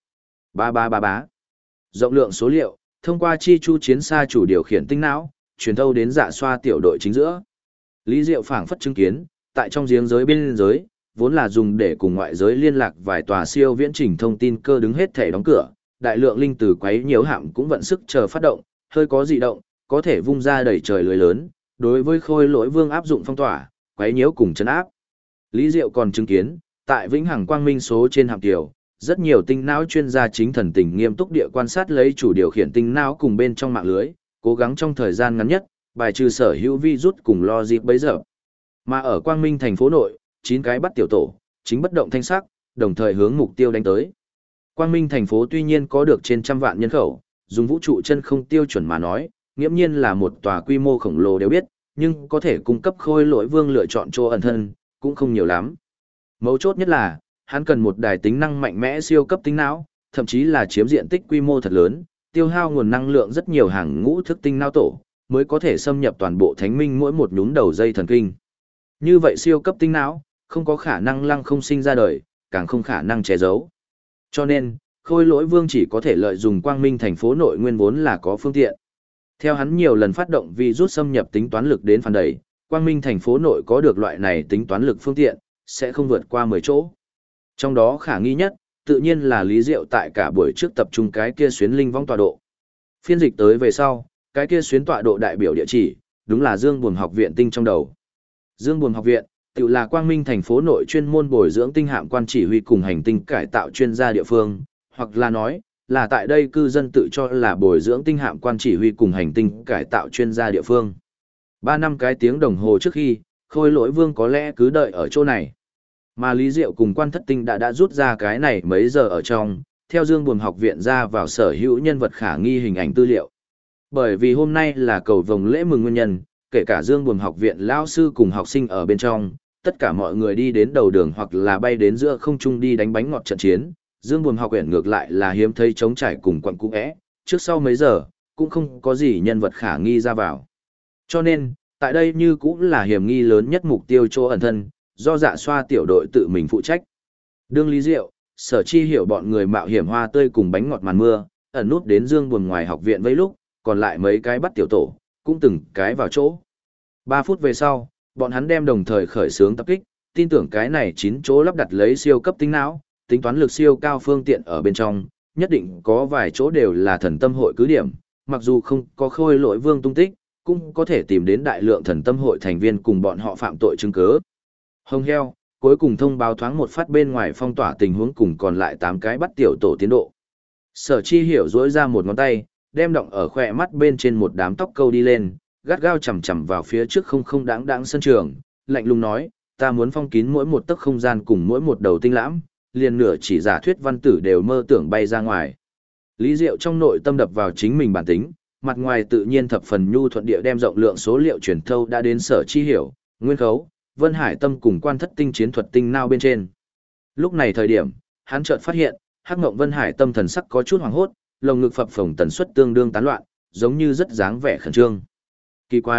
Ba. Rộng lượng số liệu, thông qua chi chu chiến xa chủ điều khiển tinh não, truyền thâu đến dạ xoa tiểu đội chính giữa. Lý Diệu phảng phất chứng kiến, tại trong giếng giới biên giới, vốn là dùng để cùng ngoại giới liên lạc vài tòa siêu viễn trình thông tin cơ đứng hết thể đóng cửa, đại lượng linh từ quấy nhiễu hạm cũng vận sức chờ phát động, hơi có dị động, có thể vung ra đẩy trời lưới lớn, đối với Khôi Lỗi Vương áp dụng phong tỏa, quấy nhiễu cùng trấn áp. Lý Diệu còn chứng kiến, tại Vĩnh Hằng Quang Minh số trên hạm tiểu, rất nhiều tinh não chuyên gia chính thần tình nghiêm túc địa quan sát lấy chủ điều khiển tinh não cùng bên trong mạng lưới, cố gắng trong thời gian ngắn nhất, bài trừ sở hữu virus cùng logic bấy giờ. Mà ở Quang Minh thành phố nội, 9 cái bắt tiểu tổ, chính bất động thanh sắc, đồng thời hướng mục tiêu đánh tới. Quang Minh thành phố tuy nhiên có được trên trăm vạn nhân khẩu, dùng vũ trụ chân không tiêu chuẩn mà nói, nghiễm nhiên là một tòa quy mô khổng lồ đều biết, nhưng có thể cung cấp Khôi Lỗi Vương lựa chọn chỗ ẩn thân, cũng không nhiều lắm. Mấu chốt nhất là, hắn cần một đài tính năng mạnh mẽ siêu cấp tinh não, thậm chí là chiếm diện tích quy mô thật lớn, tiêu hao nguồn năng lượng rất nhiều hàng ngũ thức tinh não tổ, mới có thể xâm nhập toàn bộ thánh minh mỗi một nhún đầu dây thần kinh. Như vậy siêu cấp tinh não, không có khả năng lăng không sinh ra đời, càng không khả năng che giấu. Cho nên, Khôi Lỗi Vương chỉ có thể lợi dụng Quang Minh thành phố nội nguyên vốn là có phương tiện. Theo hắn nhiều lần phát động virus xâm nhập tính toán lực đến phản đẩy, Quang Minh thành phố nội có được loại này tính toán lực phương tiện, sẽ không vượt qua 10 chỗ. Trong đó khả nghi nhất, tự nhiên là Lý Diệu tại cả buổi trước tập trung cái kia xuyến linh vong tọa độ. Phiên dịch tới về sau, cái kia xuyến tọa độ đại biểu địa chỉ, đúng là Dương Buồm học viện tinh trong đầu. Dương Buồm học viện, tự là Quang Minh thành phố nội chuyên môn bồi dưỡng tinh hạm quan chỉ huy cùng hành tinh cải tạo chuyên gia địa phương, hoặc là nói, là tại đây cư dân tự cho là bồi dưỡng tinh hạm quan chỉ huy cùng hành tinh cải tạo chuyên gia địa phương. 3 năm cái tiếng đồng hồ trước khi, Khôi Lỗi Vương có lẽ cứ đợi ở chỗ này. Mà Lý Diệu cùng Quan Thất Tinh đã rút ra cái này mấy giờ ở trong, theo Dương Buồm học viện ra vào sở hữu nhân vật khả nghi hình ảnh tư liệu. Bởi vì hôm nay là cầu vồng lễ mừng nguyên nhân, kể cả Dương Buồm học viện lão sư cùng học sinh ở bên trong, tất cả mọi người đi đến đầu đường hoặc là bay đến giữa không trung đi đánh bánh ngọt trận chiến. Dương Buồm học viện ngược lại là hiếm thấy trống trải cùng quận cũ é, trước sau mấy giờ, cũng không có gì nhân vật khả nghi ra vào. Cho nên, tại đây như cũng là hiểm nghi lớn nhất mục tiêu chỗ ẩn thân, do dạ xoa tiểu đội tự mình phụ trách. Đương Lý Diệu, Sở Chi hiểu bọn người mạo hiểm hoa tươi cùng bánh ngọt màn mưa, ẩn nút đến Dương Buồm ngoài học viện với lúc, còn lại mấy cái bắt tiểu tổ, cũng từng cái vào chỗ. 3 phút về sau, bọn hắn đem đồng thời khởi xướng tập kích, tin tưởng cái này 9 chỗ lắp đặt lấy siêu cấp tinh não, tính toán lực siêu cao phương tiện ở bên trong, nhất định có vài chỗ đều là thần tâm hội cứ điểm, mặc dù không có Khôi Lỗi Vương tung tích, cũng có thể tìm đến đại lượng thần tâm hội thành viên cùng bọn họ phạm tội chứng cứ. Hồng heo, cuối cùng thông báo thoáng một phát bên ngoài phong tỏa tình huống cùng còn lại 8 cái bắt tiểu tổ tiến độ. Sở Chi hiểu dỗi ra một ngón tay, đem động ở khỏe mắt bên trên một đám tóc câu đi lên, gắt gao chầm chầm vào phía trước không đáng sân trường, lạnh lùng nói, ta muốn phong kín mỗi một tấc không gian cùng mỗi một đầu tinh lãm, liền nửa chỉ giả thuyết văn tử đều mơ tưởng bay ra ngoài. Lý Diệu trong nội tâm đập vào chính mình bản tính, mặt ngoài tự nhiên thập phần nhu thuận địa đem rộng lượng số liệu truyền thâu đã đến Sở Chi hiểu, Nguyên Khấu, Vân Hải Tâm cùng Quan Thất Tinh chiến thuật tinh nao bên trên. Lúc này thời điểm, hắn chợt phát hiện, Hắc Ngộng Vân Hải Tâm thần sắc có chút hoảng hốt, lồng ngực phập phồng tần suất tương đương tán loạn, giống như rất dáng vẻ khẩn trương. Kỳ quái,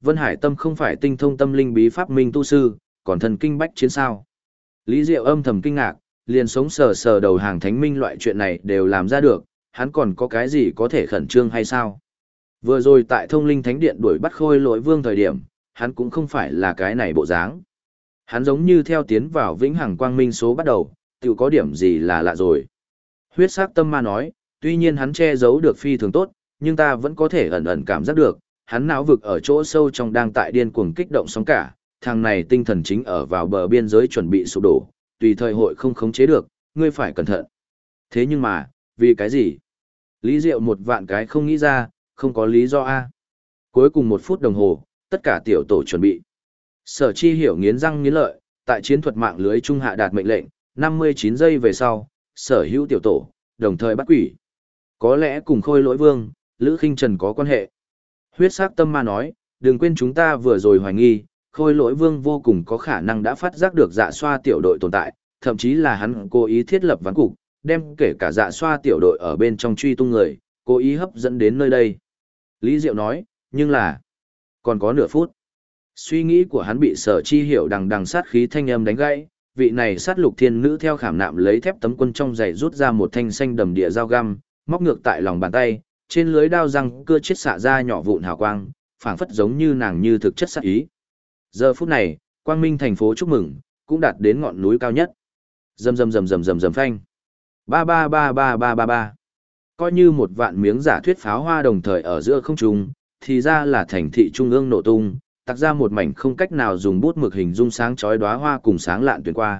Vân Hải Tâm không phải tinh thông tâm linh bí pháp minh tu sư, còn thần kinh bách chiến sao. Lý Diệu âm thầm kinh ngạc, liền sống sờ sờ đầu hàng thánh minh loại chuyện này đều làm ra được, hắn còn có cái gì có thể khẩn trương hay sao? Vừa rồi tại thông linh thánh điện đuổi bắt khôi lỗi vương thời điểm, hắn cũng không phải là cái này bộ dáng. Hắn giống như theo tiến vào vĩnh hằng quang minh số bắt đầu, tự có điểm gì là lạ rồi. Huyết sắc tâm ma nói, tuy nhiên hắn che giấu được phi thường tốt, nhưng ta vẫn có thể ẩn ẩn cảm giác được, hắn não vực ở chỗ sâu trong đang tại điên cuồng kích động sóng cả, thằng này tinh thần chính ở vào bờ biên giới chuẩn bị sụp đổ, tùy thời hội không khống chế được, ngươi phải cẩn thận. Thế nhưng mà, vì cái gì? Lý Diệu một vạn cái không nghĩ ra, không có lý do a. Cuối cùng 1 phút đồng hồ, tất cả tiểu tổ chuẩn bị. Sở Chi Hiểu nghiến răng nghiến lợi, tại chiến thuật mạng lưới trung hạ đạt mệnh lệnh, 59 giây về sau, sở hữu tiểu tổ, đồng thời bắt quỷ. Có lẽ cùng Khôi Lỗi Vương, Lữ Khinh Trần có quan hệ. Huyết sắc tâm ma nói, đừng quên chúng ta vừa rồi hoài nghi, Khôi Lỗi Vương vô cùng có khả năng đã phát giác được Dạ Xoa tiểu đội tồn tại, thậm chí là hắn cố ý thiết lập ván cục, đem kể cả Dạ Xoa tiểu đội ở bên trong truy tung người, cố ý hấp dẫn đến nơi đây. Lý Diệu nói, nhưng là, còn có nửa phút. Suy nghĩ của hắn bị Sở Chi Hiểu đằng đằng sát khí thanh âm đánh gãy, vị này sát lục thiên nữ theo khảm nạm lấy thép tấm quân trong giày rút ra một thanh xanh đầm địa dao găm, móc ngược tại lòng bàn tay, trên lưới đao răng cưa chiết xạ ra nhỏ vụn hào quang, phảng phất giống như nàng như thực chất sát ý. Giờ phút này, Quang Minh thành phố chúc mừng, cũng đạt đến ngọn núi cao nhất. Rầm rầm rầm rầm rầm rầm phanh. Ba ba ba ba ba ba ba. Coi như một vạn miếng giả thuyết pháo hoa đồng thời ở giữa không trung, thì ra là thành thị trung ương nổ tung, tạc ra một mảnh không cách nào dùng bút mực hình dung sáng chói đóa hoa cùng sáng lạn tuyển qua.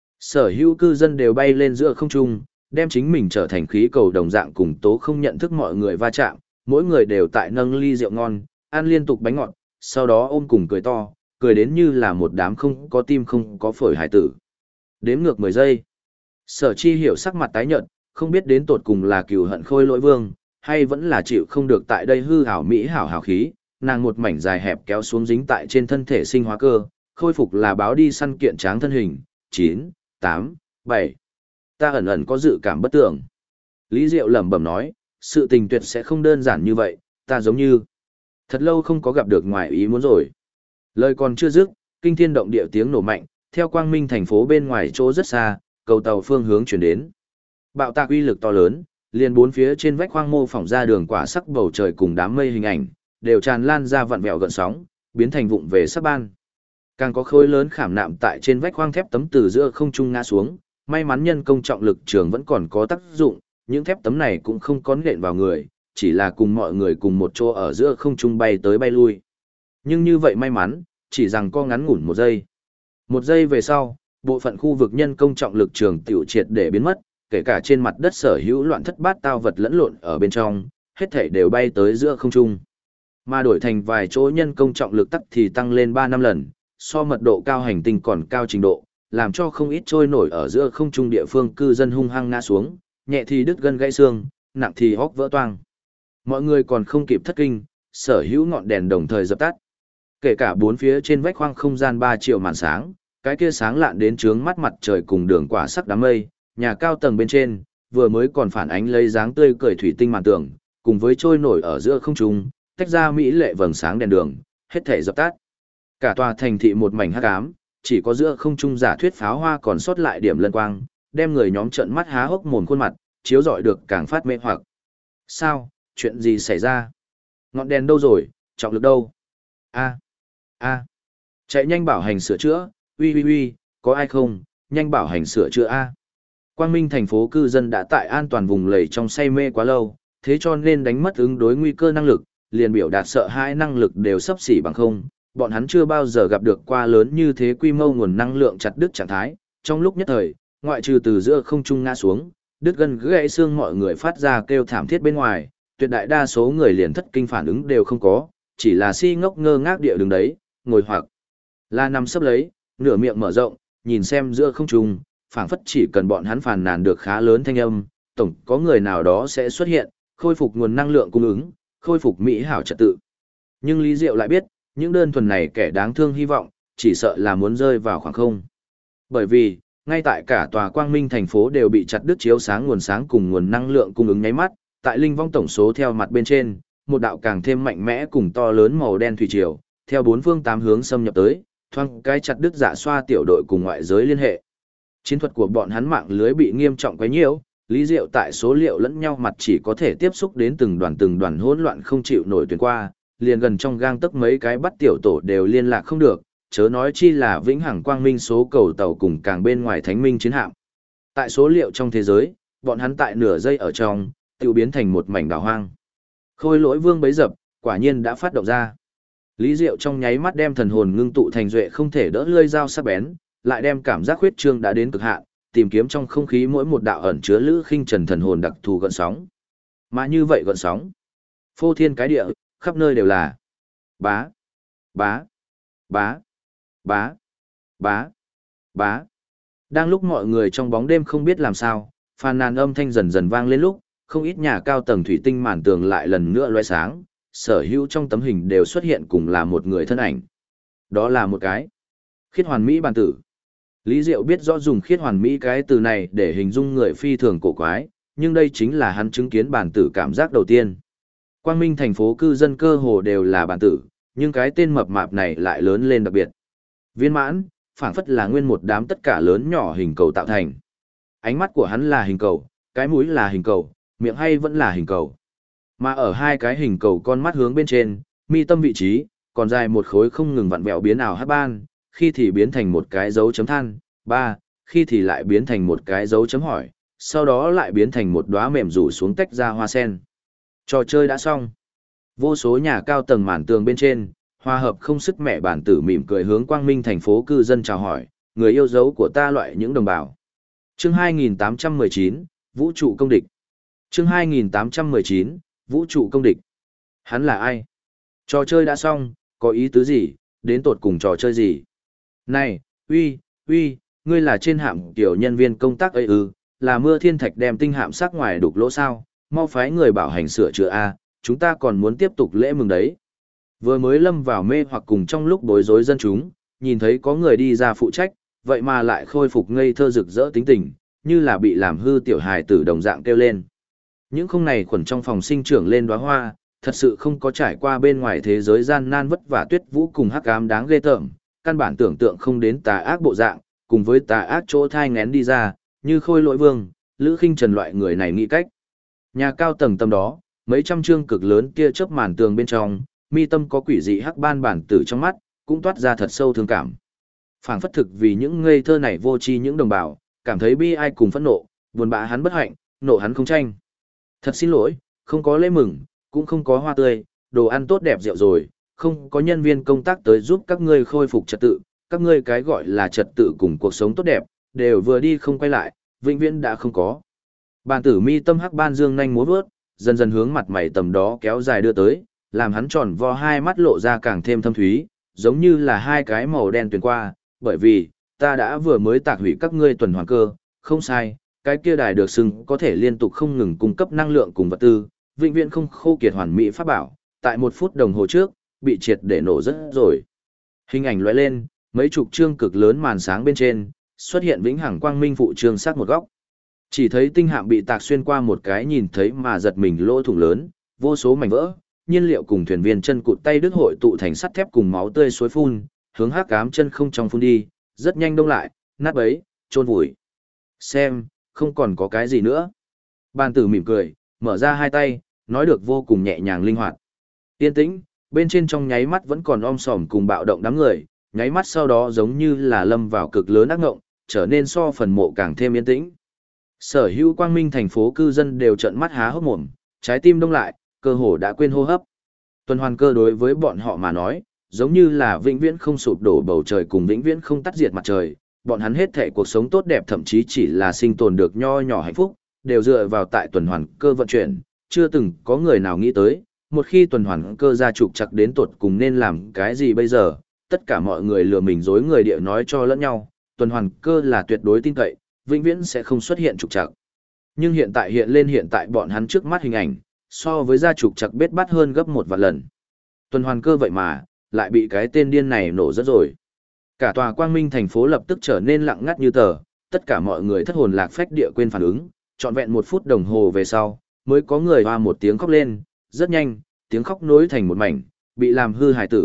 Sở hữu cư dân đều bay lên giữa không trung, đem chính mình trở thành khí cầu đồng dạng cùng tố không nhận thức mọi người va chạm, mỗi người đều tại nâng ly rượu ngon, ăn liên tục bánh ngọt, sau đó ôm cùng cười to, cười đến như là một đám không có tim không có phổi hải tử. Đếm ngược 10 giây. Sở Chi Hiểu sắc mặt tái nhợt, không biết đến tột cùng là cừu hận Khôi Lỗi Vương, hay vẫn là chịu không được tại đây hư hảo mỹ hảo hảo khí, nàng một mảnh dài hẹp kéo xuống dính tại trên thân thể sinh hóa cơ, khôi phục là báo đi săn kiện tráng thân hình, 9, 8, 7. Ta ẩn ẩn có dự cảm bất tưởng. Lý Diệu lẩm bẩm nói, sự tình tuyệt sẽ không đơn giản như vậy, ta giống như thật lâu không có gặp được ngoài ý muốn rồi. Lời còn chưa dứt, kinh thiên động địa tiếng nổ mạnh, theo Quang Minh thành phố bên ngoài chỗ rất xa, cầu tàu phương hướng chuyển đến. Bạo tạc uy lực to lớn, liền bốn phía trên vách khoang mô phỏng ra đường quả sắc bầu trời cùng đám mây hình ảnh, đều tràn lan ra vặn vẹo gợn sóng, biến thành vụn về sắc ban. Càng có khối lớn khảm nạm tại trên vách khoang thép tấm từ giữa không trung ngã xuống, may mắn nhân công trọng lực trường vẫn còn có tác dụng, những thép tấm này cũng không có nện vào người, chỉ là cùng mọi người cùng một chỗ ở giữa không trung bay tới bay lui. Nhưng như vậy may mắn, chỉ rằng co ngắn ngủn 1 giây. 1 giây về sau, bộ phận khu vực nhân công trọng lực trường tiểu triệt để biến mất, kể cả trên mặt đất sở hữu loạn thất bát tao vật lẫn lộn ở bên trong, hết thảy đều bay tới giữa không trung. Mà đổi thành vài chỗ nhân công trọng lực tắc thì tăng lên 3-5 lần, so mật độ cao hành tinh còn cao trình độ, làm cho không ít trôi nổi ở giữa không trung địa phương cư dân hung hăng ngã xuống, nhẹ thì đứt gân gãy xương, nặng thì hốc vỡ toang. Mọi người còn không kịp thất kinh, sở hữu ngọn đèn đồng thời dập tắt. Kể cả bốn phía trên vách khoang không gian 3 triệu màn sáng, cái kia sáng lạn đến trướng mắt mặt trời cùng đường quả sắc đám mây, nhà cao tầng bên trên, vừa mới còn phản ánh lấy dáng tươi cười thủy tinh màn tường, cùng với trôi nổi ở giữa không trung, tách ra mỹ lệ vầng sáng đèn đường, hết thảy dập tắt. Cả tòa thành thị một mảnh hắc ám, chỉ có giữa không trung giả thuyết pháo hoa còn sót lại điểm lân quang, đem người nhóm trợn mắt há hốc mồm khuôn mặt, chiếu rọi được càng phát mê hoặc. Sao, chuyện gì xảy ra? Ngọn đèn đâu rồi, trọng lực đâu? A. Chạy nhanh bảo hành sửa chữa, uy, có ai không, nhanh bảo hành sửa chữa A. Quang Minh thành phố cư dân đã tại an toàn vùng lầy trong say mê quá lâu, thế cho nên đánh mất ứng đối nguy cơ năng lực, liền biểu đạt sợ hãi năng lực đều sấp xỉ bằng không, bọn hắn chưa bao giờ gặp được qua lớn như thế quy mô nguồn năng lượng chặt đứt trạng thái, trong lúc nhất thời, ngoại trừ từ giữa không trung ngã xuống, đứt gân gãy xương mọi người phát ra kêu thảm thiết bên ngoài, tuyệt đại đa số người liền thất kinh phản ứng đều không có, chỉ là si ngốc ngơ ngác địa đứng đấy, ngồi hoặc là nằm sấp lấy, nửa miệng mở rộng, nhìn xem giữa không trung, phảng phất chỉ cần bọn hắn phàn nàn được khá lớn thanh âm, tổng có người nào đó sẽ xuất hiện, khôi phục nguồn năng lượng cung ứng, khôi phục mỹ hảo trật tự. Nhưng Lý Diệu lại biết, những đơn thuần này kẻ đáng thương hy vọng, chỉ sợ là muốn rơi vào khoảng không. Bởi vì, ngay tại cả tòa Quang Minh thành phố đều bị chặt đứt chiếu sáng cùng nguồn năng lượng cung ứng nháy mắt, tại linh vong tổng số theo mặt bên trên, một đạo càng thêm mạnh mẽ cùng to lớn màu đen thủy triều, theo bốn phương tám hướng xâm nhập tới, thoang cái chặt đứt Dạ Xoa tiểu đội cùng ngoại giới liên hệ. Chiến thuật của bọn hắn mạng lưới bị nghiêm trọng quấy nhiễu, Lý Diệu tại số liệu lẫn nhau mặt chỉ có thể tiếp xúc đến từng đoàn hỗn loạn không chịu nổi tuyến qua, liền gần trong gang tấc mấy cái bắt tiểu tổ đều liên lạc không được, chớ nói chi là vĩnh hằng quang minh số cầu tàu cùng càng bên ngoài thánh minh chiến hạm. Tại số liệu trong thế giới, bọn hắn tại nửa giây ở trong, tự biến thành một mảnh đảo hoang. Khôi Lỗi Vương bấy dập, quả nhiên đã phát động ra. Lý Diệu trong nháy mắt đem thần hồn ngưng tụ thành duệ không thể đỡ lưỡi dao sắc bén, lại đem cảm giác huyết trương đã đến cực hạn, tìm kiếm trong không khí mỗi một đạo ẩn chứa Lữ Khinh Trần thần hồn đặc thù gợn sóng. Mà như vậy gợn sóng, phô thiên cái địa, khắp nơi đều là bá, bá, bá, bá, bá, bá. Đang lúc mọi người trong bóng đêm không biết làm sao, phàn nàn âm thanh dần dần vang lên lúc, không ít nhà cao tầng thủy tinh màn tường lại lần nữa lóe sáng, sở hữu trong tấm hình đều xuất hiện cùng là một người thân ảnh. Đó là một cái khiết hoàn mỹ bản tử. Lý Diệu biết rõ dùng khiết hoàn mỹ cái từ này để hình dung người phi thường cổ quái, nhưng đây chính là hắn chứng kiến bản tử cảm giác đầu tiên. Quang Minh thành phố cư dân cơ hồ đều là bản tử, nhưng cái tên mập mạp này lại lớn lên đặc biệt. Viên mãn, phảng phất là nguyên một đám tất cả lớn nhỏ hình cầu tạo thành. Ánh mắt của hắn là hình cầu, cái mũi là hình cầu, miệng hay vẫn là hình cầu. Mà ở hai cái hình cầu con mắt hướng bên trên, mi tâm vị trí, còn dài một khối không ngừng vặn vẹo biến ảo hát ban, khi thì biến thành một cái dấu chấm than, khi thì lại biến thành một cái dấu chấm hỏi, sau đó lại biến thành một đóa mềm rủ xuống tách ra hoa sen. Trò chơi đã xong. Vô số nhà cao tầng màn tường bên trên, hòa hợp không sức mẹ bản tử mỉm cười hướng Quang Minh thành phố cư dân chào hỏi, người yêu dấu của ta loại những đồng bào. Chương 2819, Vũ trụ công địch. Chương 2819, Vũ trụ công địch. Hắn là ai? Trò chơi đã xong, có ý tứ gì, đến tột cùng trò chơi gì? Này, uy, ngươi là trên hạm tiểu nhân viên công tác ấy ư, là Mưa Thiên Thạch đem tinh hạm sắc ngoài đục lỗ sao, mau phái người bảo hành sửa chữa a, chúng ta còn muốn tiếp tục lễ mừng đấy. Vừa mới lâm vào mê hoặc cùng trong lúc bối rối dân chúng, nhìn thấy có người đi ra phụ trách, vậy mà lại khôi phục ngây thơ rực rỡ tính tình, như là bị làm hư tiểu hài tử đồng dạng kêu lên. Những không này khuẩn trong phòng sinh trưởng lên đóa hoa, thật sự không có trải qua bên ngoài thế giới gian nan vất vả tuyết vũ cùng hắc ám đáng ghê tởm, căn bản tưởng tượng không đến tà ác bộ dạng, cùng với tà ác chỗ thai ngén đi ra, như Khôi Lỗi Vương, Lữ Khinh Trần loại người này nghĩ cách. Nhà cao tầng tâm đó, mấy trăm chương cực lớn kia chớp màn tường bên trong, mi tâm có quỷ dị hắc ban bản tử trong mắt, cũng toát ra thật sâu thương cảm. Phảng phất thực vì những ngây thơ này vô tri những đồng bào, cảm thấy bi ai cùng phẫn nộ, buồn bã hắn bất hạnh, nộ hắn không tranh. Thật xin lỗi, không có lễ mừng, cũng không có hoa tươi, đồ ăn tốt đẹp rượu rồi, không có nhân viên công tác tới giúp các ngươi khôi phục trật tự, các ngươi cái gọi là trật tự cùng cuộc sống tốt đẹp, đều vừa đi không quay lại, vĩnh viễn đã không có. Bàn tử mi tâm hắc ban dương nhanh múa vớt, dần dần hướng mặt mày tầm đó kéo dài đưa tới, làm hắn tròn vo hai mắt lộ ra càng thêm thâm thúy, giống như là hai cái màu đen tuyền qua, bởi vì, ta đã vừa mới tạc hủy các ngươi tuần hoàn cơ, không sai, cái kia đài được xưng có thể liên tục không ngừng cung cấp năng lượng cùng vật tư, vĩnh viễn không khô kiệt hoàn mỹ pháp bảo, tại 1 phút đồng hồ trước, bị triệt để nổ rất rồi. Hình ảnh lóe lên, mấy chục chương cực lớn màn sáng bên trên, xuất hiện vĩnh hằng quang minh phụ trương sát một góc. Chỉ thấy tinh hạm bị tạc xuyên qua một cái nhìn thấy mà giật mình lỗ thủng lớn, vô số mảnh vỡ, nhiên liệu cùng thuyền viên chân cụt tay đứt hội tụ thành sắt thép cùng máu tươi suối phun, hướng hắc ám chân không trong phun đi, rất nhanh đông lại, nát bấy, chôn vùi. Xem, không còn có cái gì nữa. Bàn tử mỉm cười, mở ra hai tay, nói được vô cùng nhẹ nhàng linh hoạt. Yên tĩnh, bên trên trong nháy mắt vẫn còn om sòm cùng bạo động đám người, nháy mắt sau đó giống như là lâm vào cực lớn ác ngộng, trở nên so phần mộ càng thêm yên tĩnh. Sở hữu Quang Minh thành phố cư dân đều trợn mắt há hốc mồm, trái tim đông lại, cơ hồ đã quên hô hấp. Tuần hoàn cơ đối với bọn họ mà nói, giống như là vĩnh viễn không sụp đổ bầu trời cùng vĩnh viễn không tắt diệt mặt trời, bọn hắn hết thảy cuộc sống tốt đẹp thậm chí chỉ là sinh tồn được nho nhỏ hạnh phúc, đều dựa vào tại tuần hoàn cơ vận chuyển, chưa từng có người nào nghĩ tới, một khi tuần hoàn cơ ra trục trặc đến tột cùng nên làm cái gì bây giờ, tất cả mọi người lừa mình dối người địa nói cho lẫn nhau, tuần hoàn cơ là tuyệt đối tin cậy, vĩnh viễn sẽ không xuất hiện trục trặc. Nhưng hiện tại bọn hắn trước mắt hình ảnh, so với ra trục trặc bết bát hơn gấp 1 vạn lần. Tuần hoàn cơ vậy mà, lại bị cái tên điên này nổ rất rồi. Cả tòa Quang Minh thành phố lập tức trở nên lặng ngắt như tờ, tất cả mọi người thất hồn lạc phách địa quên phản ứng, trọn vẹn 1 phút đồng hồ về sau, mới có người hoa một tiếng khóc lên, rất nhanh, tiếng khóc nối thành một mảnh, bị làm hư hài tử,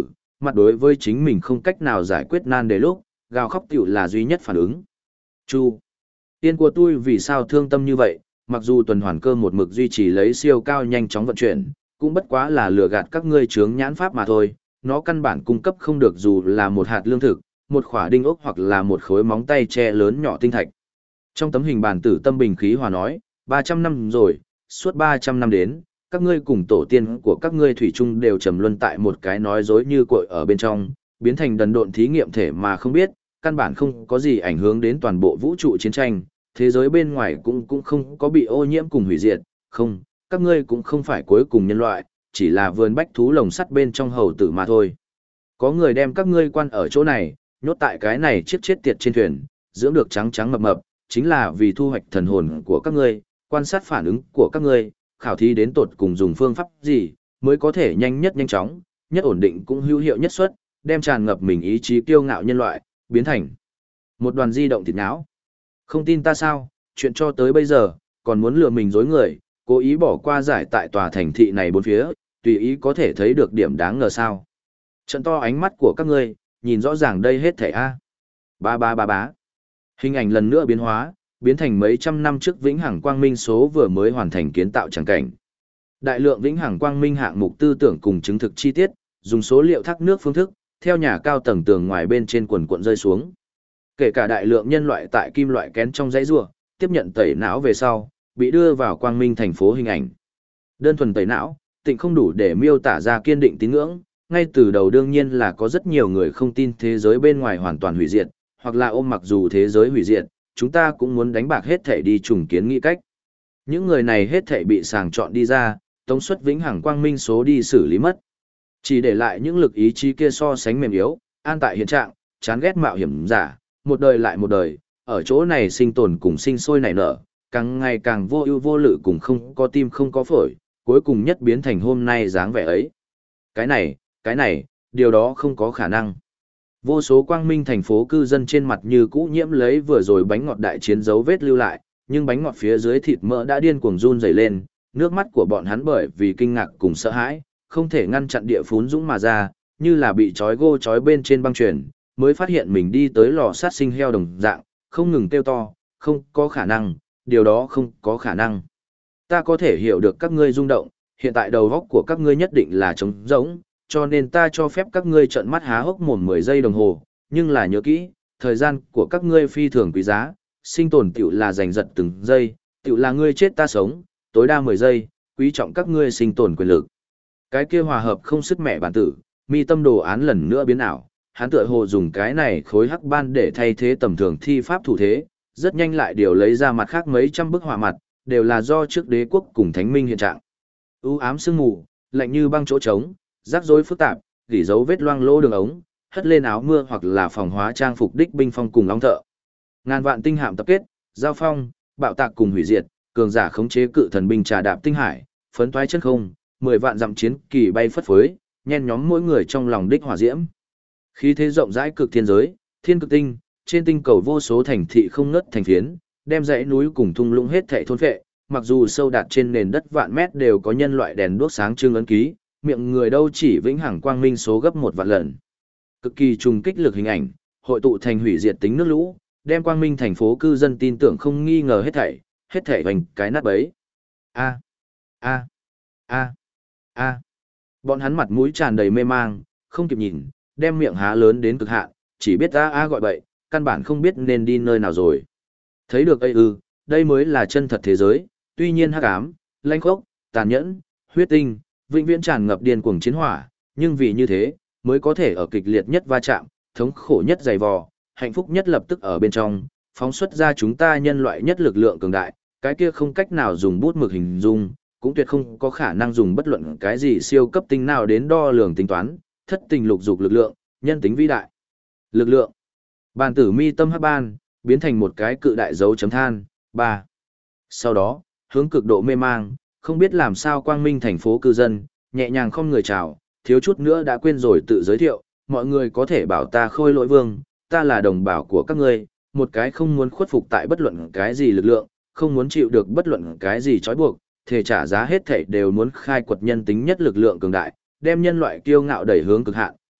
mặt đối với chính mình không cách nào giải quyết nan đề lúc, gào khóc tiểu là duy nhất phản ứng. Chu, tiên của tôi vì sao thương tâm như vậy, mặc dù tuần hoàn cơ một mực duy trì lấy siêu cao nhanh chóng vận chuyển, cũng bất quá là lừa gạt các ngươi chướng nhãn pháp mà thôi, nó căn bản cung cấp không được dù là một hạt lương thực, một khỏa đinh ốc hoặc là một khối móng tay tre lớn nhỏ tinh thạch. Trong tấm hình bàn tử tâm bình khí hòa nói, 300 năm rồi, suốt 300 năm đến, các ngươi cùng tổ tiên của các ngươi thủy chung đều trầm luân tại một cái nói dối như cội ở bên trong, biến thành đần độn thí nghiệm thể mà không biết, căn bản không có gì ảnh hưởng đến toàn bộ vũ trụ chiến tranh, thế giới bên ngoài cũng không có bị ô nhiễm cùng hủy diệt, không, các ngươi cũng không phải cuối cùng nhân loại, chỉ là vườn bách thú lồng sắt bên trong hầu tử mà thôi. Có người đem các ngươi quan ở chỗ này, nhốt tại cái này chiếc chết tiệt trên thuyền, dưỡng được trắng trắng mập mập, chính là vì thu hoạch thần hồn của các ngươi, quan sát phản ứng của các ngươi, khảo thí đến tột cùng dùng phương pháp gì, mới có thể nhanh nhất nhanh chóng, nhất ổn định cũng hữu hiệu nhất suất, đem tràn ngập mình ý chí kiêu ngạo nhân loại, biến thành một đoàn di động thịt não. Không tin ta sao, chuyện cho tới bây giờ, còn muốn lừa mình dối người, cố ý bỏ qua giải tại tòa thành thị này bốn phía, tùy ý có thể thấy được điểm đáng ngờ sao. Trận to ánh mắt của các ngươi, nhìn rõ ràng đây hết thảy a. Ba ba ba bá. Hình ảnh lần nữa biến hóa, biến thành mấy trăm năm trước vĩnh hằng quang minh số vừa mới hoàn thành kiến tạo chẳng cảnh. Đại lượng vĩnh hằng quang minh hạng mục tư tưởng cùng chứng thực chi tiết, dùng số liệu thác nước phương thức, theo nhà cao tầng tường ngoài bên trên quần cuộn rơi xuống. Kể cả đại lượng nhân loại tại kim loại kén trong dãy rùa, tiếp nhận tẩy não về sau, bị đưa vào quang minh thành phố hình ảnh. Đơn thuần tẩy não, tịnh không đủ để miêu tả ra kiên định tín ngưỡng, ngay từ đầu đương nhiên là có rất nhiều người không tin thế giới bên ngoài hoàn toàn hủy diệt, hoặc là ôm mặc dù thế giới hủy diệt, chúng ta cũng muốn đánh bạc hết thể đi trùng kiến nghĩ cách. Những người này hết thể bị sàng chọn đi ra, tống suất vĩnh hằng quang minh số đi xử lý mất. Chỉ để lại những lực ý chí kia so sánh mềm yếu, an tại hiện trạng, chán ghét mạo hiểm giả, một đời lại một đời, ở chỗ này sinh tồn cùng sinh sôi nảy nở, càng ngày càng vô ưu vô lự cùng không có tim không có phổi, cuối cùng nhất biến thành hôm nay dáng vẻ ấy. Cái này, điều đó không có khả năng. Vô số quang minh thành phố cư dân trên mặt như cũ nhiễm lấy vừa rồi bánh ngọt đại chiến dấu vết lưu lại, nhưng bánh ngọt phía dưới thịt mỡ đã điên cuồng run rẩy lên, nước mắt của bọn hắn bởi vì kinh ngạc cùng sợ hãi, không thể ngăn chặn địa phún dũng mà ra, như là bị trói gô trói bên trên băng chuyền, mới phát hiện mình đi tới lò sát sinh heo đồng dạng, không ngừng kêu to, không có khả năng, điều đó không có khả năng. Ta có thể hiểu được các ngươi rung động, hiện tại đầu óc của các ngươi nhất định là trống rỗng, cho nên ta cho phép các ngươi trợn mắt há hốc mồm 10 giây đồng hồ, nhưng là nhớ kỹ, thời gian của các ngươi phi thường quý giá, sinh tồn tiểu là giành giật từng giây, tiểu là ngươi chết ta sống, tối đa 10 giây, quý trọng các ngươi sinh tồn quyền lực. Cái kia hòa hợp không sức mẹ bản tử, mi tâm đồ án lần nữa biến ảo, hắn tựa hồ dùng cái này khối hắc ban để thay thế tầm thường thi pháp thủ thế, rất nhanh lại điều lấy ra mặt khác mấy trăm bức họa mặt, đều là do trước đế quốc cùng thánh minh hiện trạng. U ám sương mù, lạnh như băng chỗ trống, rắc rối phức tạp, gỉ dấu vết loang lỗ đường ống, hất lên áo mưa hoặc là phòng hóa trang phục đích binh phong cùng long thợ. Ngàn vạn tinh hạm tập kết, giao phong, bạo tạc cùng hủy diệt, cường giả khống chế cự thần binh trà đạp tinh hải, phấn toái chân không, 10 vạn dặm chiến kỳ bay phất phới, nhen nhóm mỗi người trong lòng đích hỏa diễm. Khí thế rộng rãi cực thiên giới, thiên cực tinh, trên tinh cầu vô số thành thị không ngớt thành phiến, đem dãy núi cùng thung lũng hết thảy thôn phệ, mặc dù sâu đạt trên nền đất vạn mét đều có nhân loại đèn đuốc sáng trưng ấn ký, miệng người đâu chỉ vĩnh hằng quang minh số gấp 1 vạn lần. Cực kỳ trùng kích lực hình ảnh, hội tụ thành hủy diệt tính nước lũ, đem quang minh thành phố cư dân tin tưởng không nghi ngờ hết thảy hoành cái nát bấy. A. Bọn hắn mặt mũi tràn đầy mê mang, không kịp nhìn, đem miệng há lớn đến cực hạn, chỉ biết a gọi bậy, căn bản không biết nên đi nơi nào rồi. Thấy được đây mới là chân thật thế giới, tuy nhiên hắc ám, lanh khốc, tàn nhẫn, huyết tinh, vĩnh viễn tràn ngập điên cuồng chiến hỏa, nhưng vì như thế, mới có thể ở kịch liệt nhất va chạm, thống khổ nhất dày vò, hạnh phúc nhất lập tức ở bên trong, phóng xuất ra chúng ta nhân loại nhất lực lượng cường đại, cái kia không cách nào dùng bút mực hình dung, cũng tuyệt không có khả năng dùng bất luận cái gì siêu cấp tinh nào đến đo lường tính toán, thất tình lục dục lực lượng, nhân tính vĩ đại. Lực lượng. Bàn tử mi tâm hắc ban, biến thành một cái cự đại dấu chấm than, 3. Sau đó, hướng cực độ mê mang, không biết làm sao quang minh thành phố cư dân, nhẹ nhàng không người chào, thiếu chút nữa đã quên rồi tự giới thiệu, mọi người có thể bảo ta Khôi Lỗi Vương, ta là đồng bào của các ngươi, một cái không muốn khuất phục tại bất luận cái gì lực lượng, không muốn chịu được bất luận cái gì trói buộc, thể trả giá hết thảy đều muốn khai quật nhân tính nhất lực lượng cường đại, đem nhân loại kiêu ngạo đẩy hướng cực hạn,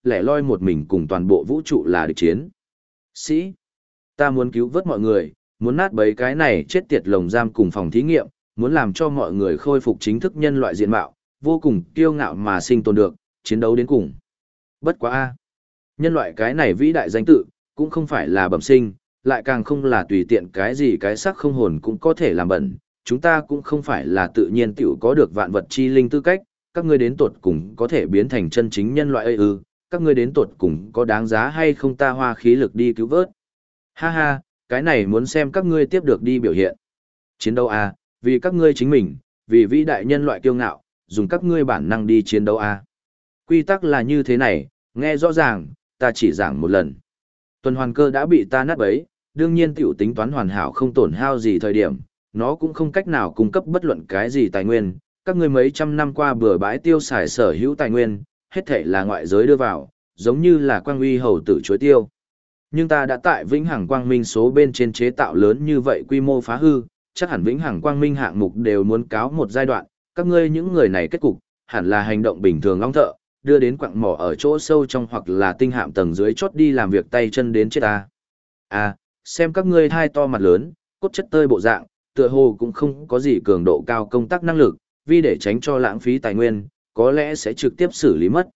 lẻ loi một mình cùng toàn bộ vũ trụ là địch chiến. Sĩ, ta muốn cứu vớt mọi người, muốn nát bấy cái này chết tiệt lồng giam cùng phòng thí nghiệm, muốn làm cho mọi người khôi phục chính thức nhân loại diện mạo, vô cùng kiêu ngạo mà sinh tồn được, chiến đấu đến cùng. Bất quá a, nhân loại cái này vĩ đại danh tự, cũng không phải là bẩm sinh, lại càng không là tùy tiện cái gì cái xác không hồn cũng có thể làm bẩn, chúng ta cũng không phải là tự nhiên tiểu có được vạn vật chi linh tư cách, các ngươi đến tột cùng có thể biến thành chân chính nhân loại ư, các ngươi đến tột cùng có đáng giá hay không ta hoa khí lực đi cứu vớt. Ha ha, cái này muốn xem các ngươi tiếp được đi biểu hiện. Chiến đấu a, vì các ngươi chính mình, vì vĩ đại nhân loại kiêu ngạo, dùng các ngươi bản năng đi chiến đấu a. Quy tắc là như thế này, nghe rõ ràng, ta chỉ giảng một lần. Tuần hoàn cơ đã bị ta nát bấy, đương nhiên tiểu tính toán hoàn hảo không tổn hao gì thời điểm, nó cũng không cách nào cung cấp bất luận cái gì tài nguyên, các ngươi mấy trăm năm qua bừa bãi tiêu xài sở hữu tài nguyên, hết thảy là ngoại giới đưa vào, giống như là quang uy hầu tử chuối tiêu. Nhưng ta đã tại Vĩnh Hằng Quang Minh số bên trên chế tạo lớn như vậy quy mô phá hư, chắc hẳn Vĩnh Hằng Quang Minh hạng mục đều muốn cáo một giai đoạn, các ngươi những người này kết cục, hẳn là hành động bình thường long thợ, đưa đến quặng mỏ ở chỗ sâu trong hoặc là tinh hạm tầng dưới chốt đi làm việc tay chân đến chết ta. À, xem các ngươi thai to mặt lớn, cốt chất tơi bộ dạng, tựa hồ cũng không có gì cường độ cao công tác năng lực, vì để tránh cho lãng phí tài nguyên, có lẽ sẽ trực tiếp xử lý mất.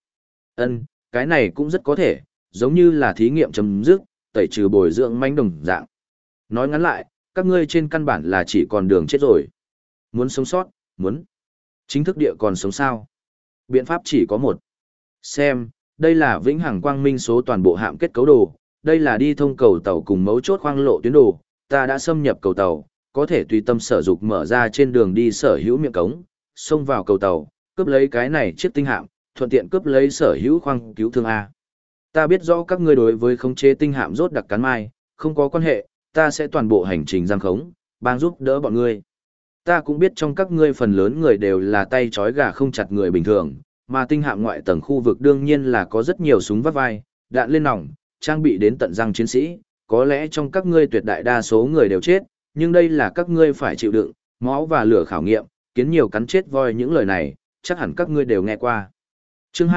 Cái này cũng rất có thể, giống như là thí nghiệm chấm dứt, tẩy trừ bồi dưỡng manh đồng dạng. Nói ngắn lại, các ngươi trên căn bản là chỉ còn đường chết rồi. Muốn sống sót, muốn chính thức địa còn sống sao? Biện pháp chỉ có một. Xem, đây là Vĩnh Hằng Quang Minh số toàn bộ hạm kết cấu đồ, đây là đi thông cầu tàu cùng mấu chốt khoang lộ tuyến đồ, ta đã xâm nhập cầu tàu, có thể tùy tâm sở dục mở ra trên đường đi sở hữu miệng cống, xông vào cầu tàu, cướp lấy cái này chiếc tinh hạm, thuận tiện cướp lấy sở hữu khoang cứu thương A. Ta biết rõ các ngươi đối với khống chế tinh hạm rốt đặc cắn mai, không có quan hệ, ta sẽ toàn bộ hành trình giam khống, bang giúp đỡ bọn ngươi. Ta cũng biết trong các ngươi phần lớn người đều là tay trói gà không chặt người bình thường, mà tinh hạm ngoại tầng khu vực đương nhiên là có rất nhiều súng vắt vai, đạn lên nòng, trang bị đến tận răng chiến sĩ, có lẽ trong các ngươi tuyệt đại đa số người đều chết, nhưng đây là các ngươi phải chịu đựng, máu và lửa khảo nghiệm, kiến nhiều cắn chết voi những lời này, chắc hẳn các ngươi đều nghe qua. Chương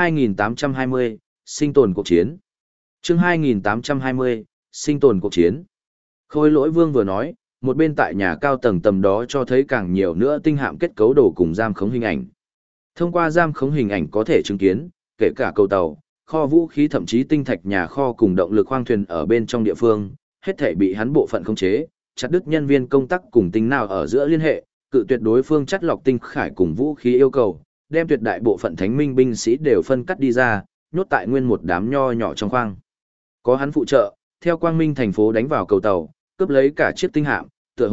2820, sinh tồn cuộc chiến. Chương 2820, sinh tồn cuộc chiến. Khôi Lỗi Vương vừa nói, một bên tại nhà cao tầng tầm đó cho thấy càng nhiều nữa tinh hạm kết cấu đồ cùng giam khống hình ảnh. Thông qua giam khống hình ảnh có thể chứng kiến, kể cả cầu tàu, kho vũ khí thậm chí tinh thạch nhà kho cùng động lực khoang thuyền ở bên trong địa phương, hết thể bị hắn bộ phận khống chế, chặt đứt nhân viên công tác cùng tinh nào ở giữa liên hệ, cự tuyệt đối phương chắt lọc tinh khải cùng vũ khí yêu cầu, đem tuyệt đại bộ phận thánh minh binh sĩ đều phân cắt đi ra, nhốt tại nguyên một đám nho nhỏ trong khoang. Có hắn phụ trợ, theo Quang Minh thành phố đánh vào cầu tàu, cướp lấy cả chiếc tinh hạm,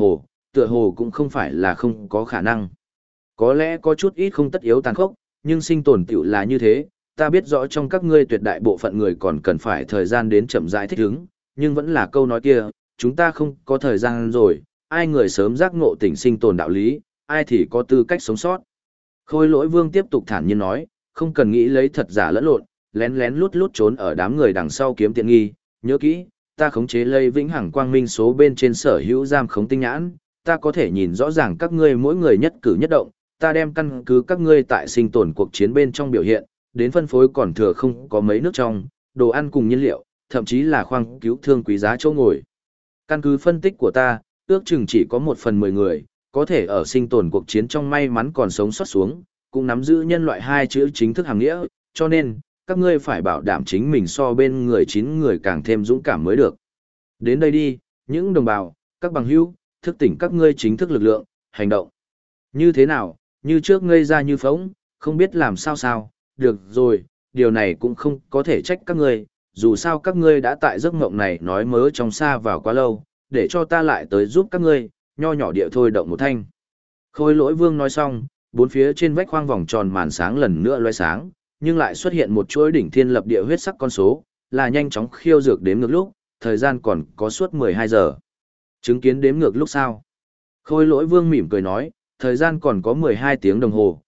tựa hồ cũng không phải là không có khả năng. Có lẽ có chút ít không tất yếu tàn khốc, nhưng sinh tồn tiểu là như thế, ta biết rõ trong các ngươi tuyệt đại bộ phận người còn cần phải thời gian đến chậm rãi thích ứng, nhưng vẫn là câu nói kia, chúng ta không có thời gian rồi, ai người sớm giác ngộ tỉnh sinh tồn đạo lý, ai thì có tư cách sống sót. Khôi Lỗi Vương tiếp tục thản nhiên nói, không cần nghĩ lấy thật giả lẫn lộn, lén lén lút lút trốn ở đám người đằng sau kiếm tiện nghi, nhớ kỹ, ta khống chế lây Vĩnh Hằng Quang Minh số bên trên sở hữu giam khống tinh nhãn, ta có thể nhìn rõ ràng các ngươi mỗi người nhất cử nhất động, ta đem căn cứ các ngươi tại sinh tồn cuộc chiến bên trong biểu hiện, đến phân phối còn thừa không có mấy nước trong, đồ ăn cùng nhiên liệu, thậm chí là khoang cứu thương quý giá chỗ ngồi. Căn cứ phân tích của ta, ước chừng chỉ có 1/10 người, có thể ở sinh tồn cuộc chiến trong may mắn còn sống sót xuống, cũng nắm giữ nhân loại 2 chữ chính thức hàng nghĩa, cho nên, các ngươi phải bảo đảm chính mình so bên người 9 người càng thêm dũng cảm mới được. Đến đây đi, những đồng bào, các bằng hữu, thức tỉnh các ngươi chính thức lực lượng, hành động. Như thế nào, như trước ngây ra như phóng, không biết làm sao, được rồi, điều này cũng không có thể trách các ngươi, dù sao các ngươi đã tại giấc mộng này nói mớ trong xa vào quá lâu, để cho ta lại tới giúp các ngươi, nho nhỏ địa thôi động một thanh. Khôi Lỗi Vương nói xong, bốn phía trên vách khoang vòng tròn màn sáng lần nữa loé sáng, nhưng lại xuất hiện một chuỗi đỉnh thiên lập địa huyết sắc con số, là nhanh chóng khiêu dược đếm ngược lúc, thời gian còn có suốt 12 giờ. Chứng kiến đếm ngược lúc sao? Khôi Lỗi Vương mỉm cười nói, thời gian còn có 12 tiếng đồng hồ,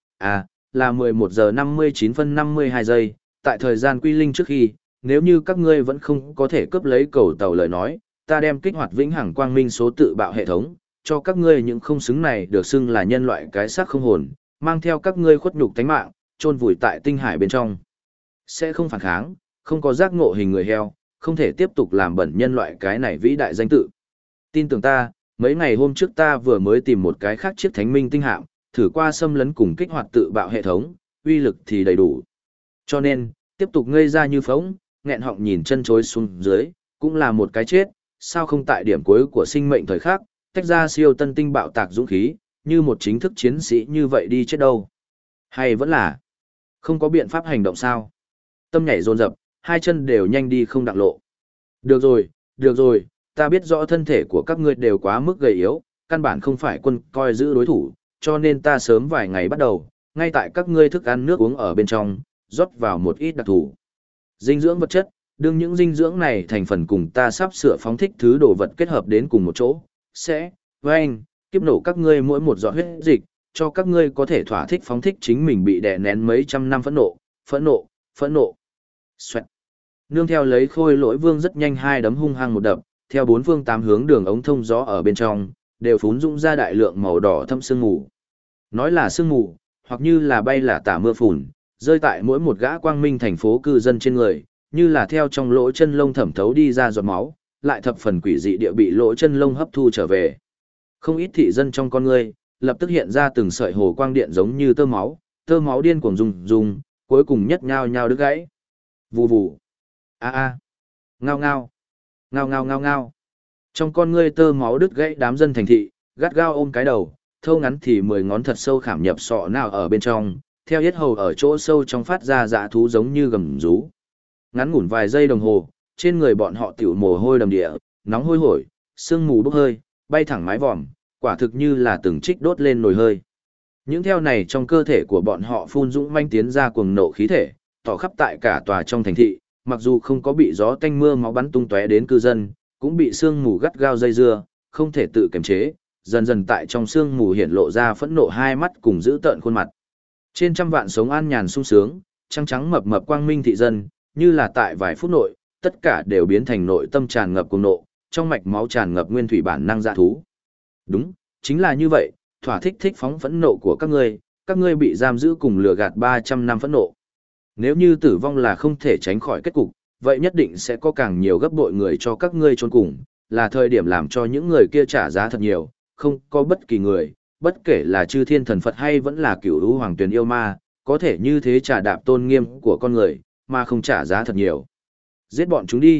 là 11 giờ 59 phân 52 giây, tại thời gian quy linh trước khi, nếu như các ngươi vẫn không có thể cướp lấy cầu tàu lời nói, ta đem kích hoạt Vĩnh Hằng Quang Minh số tự bạo hệ thống, cho các ngươi những không xứng này được xưng là nhân loại cái xác không hồn, mang theo các ngươi khuất nhục tánh mạng, chôn vùi tại tinh hải bên trong. Sẽ không phản kháng, Không có giác ngộ hình người heo, không thể tiếp tục làm bẩn nhân loại cái này vĩ đại danh tự. Tin tưởng ta, mấy ngày hôm trước ta vừa mới tìm một cái khác chiếc thánh minh tinh hạm, thử qua xâm lấn cùng kích hoạt tự bạo hệ thống, uy lực thì đầy đủ. Cho nên, tiếp tục ngây ra như phóng, nghẹn họng nhìn chân chối xuống dưới, cũng là một cái chết, sao không tại điểm cuối của sinh mệnh thời khắc, tách ra siêu tân tinh bạo tạc dũng khí, như một chính thức chiến sĩ như vậy đi chết đâu. Hay vẫn là không có biện pháp hành động sao? Tâm nhảy dồn dập, hai chân đều nhanh đi không đặng lộ. Được rồi, ta biết rõ thân thể của các ngươi đều quá mức gầy yếu, căn bản không phải quân coi giữ đối thủ, cho nên ta sớm vài ngày bắt đầu, ngay tại các ngươi thức ăn nước uống ở bên trong, rót vào một ít đặc thù dinh dưỡng vật chất, đương những dinh dưỡng này thành phần cùng ta sắp sửa phóng thích thứ đồ vật kết hợp đến cùng một chỗ, sẽ, với anh, kiếp nổ các ngươi mỗi một giọt huyết dịch, cho các ngươi có thể thỏa thích phóng thích chính mình bị đè nén mấy trăm năm phẫn nộ. Xoẹt. Nương theo lấy Khôi Lỗi Vương rất nhanh hai đấm hung hăng một đập, theo bốn phương tám hướng đường ống thông gió ở bên trong, đều phún dũng ra đại lượng màu đỏ thâm sương mù. Nói là sương mù, hoặc như là bay là tả mưa phùn, rơi tại mỗi một gã quang minh thành phố cư dân trên người, như là theo trong lỗ chân lông thẩm thấu đi ra giọt máu, lại thập phần quỷ dị địa bị lỗ chân lông hấp thu trở về. Không ít thị dân trong con người, lập tức hiện ra từng sợi hồ quang điện giống như tơ máu điên cuồng rung, cuối cùng nhất nhao nhao đứt gãy. Vù vù. Ngao ngao. Trong con ngươi tơ máu đứt gãy đám dân thành thị, gắt gao ôm cái đầu, thâu ngắn thì 10 ngón thật sâu khảm nhập sọ nào ở bên trong, theo yết hầu ở chỗ sâu trong phát ra dã thú giống như gầm rú. Ngắn ngủn vài giây đồng hồ, trên người bọn họ tiểu mồ hôi đầm địa, nóng hôi hổi, sương mù bốc hơi, bay thẳng mái vòm, quả thực như là từng trích đốt lên nồi hơi. Những theo này trong cơ thể của bọn họ phun dũng manh tiến ra cuồng nộ khí thể, tỏ khắp tại cả tòa trong thành thị, mặc dù không có bị gió tanh mưa máu bắn tung tóe đến cư dân, cũng bị sương mù gắt gao dây dưa, không thể tự kiềm chế, dần dần tại trong sương mù hiện lộ ra phẫn nộ hai mắt cùng dữ tợn khuôn mặt. Trên trăm vạn sống an nhàn sung sướng, trắng trắng mập mập quang minh thị dân, như là tại vài phút nội, tất cả đều biến thành nội tâm tràn ngập cuồng nộ, trong mạch máu tràn ngập nguyên thủy bản năng dã thú. Đúng, chính là như vậy, thỏa thích phóng phẫn nộ của các ngươi bị giam giữ cùng lừa gạt 300 năm phẫn nộ. Nếu như tử vong là không thể tránh khỏi kết cục, vậy nhất định sẽ có càng nhiều gấp bội người cho các ngươi chôn cùng, là thời điểm làm cho những người kia trả giá thật nhiều, không có bất kỳ người, bất kể là chư thiên thần Phật hay vẫn là cửu lũ hoàng tuyền yêu ma, có thể như thế trả đạp tôn nghiêm của con người, mà không trả giá thật nhiều. Giết bọn chúng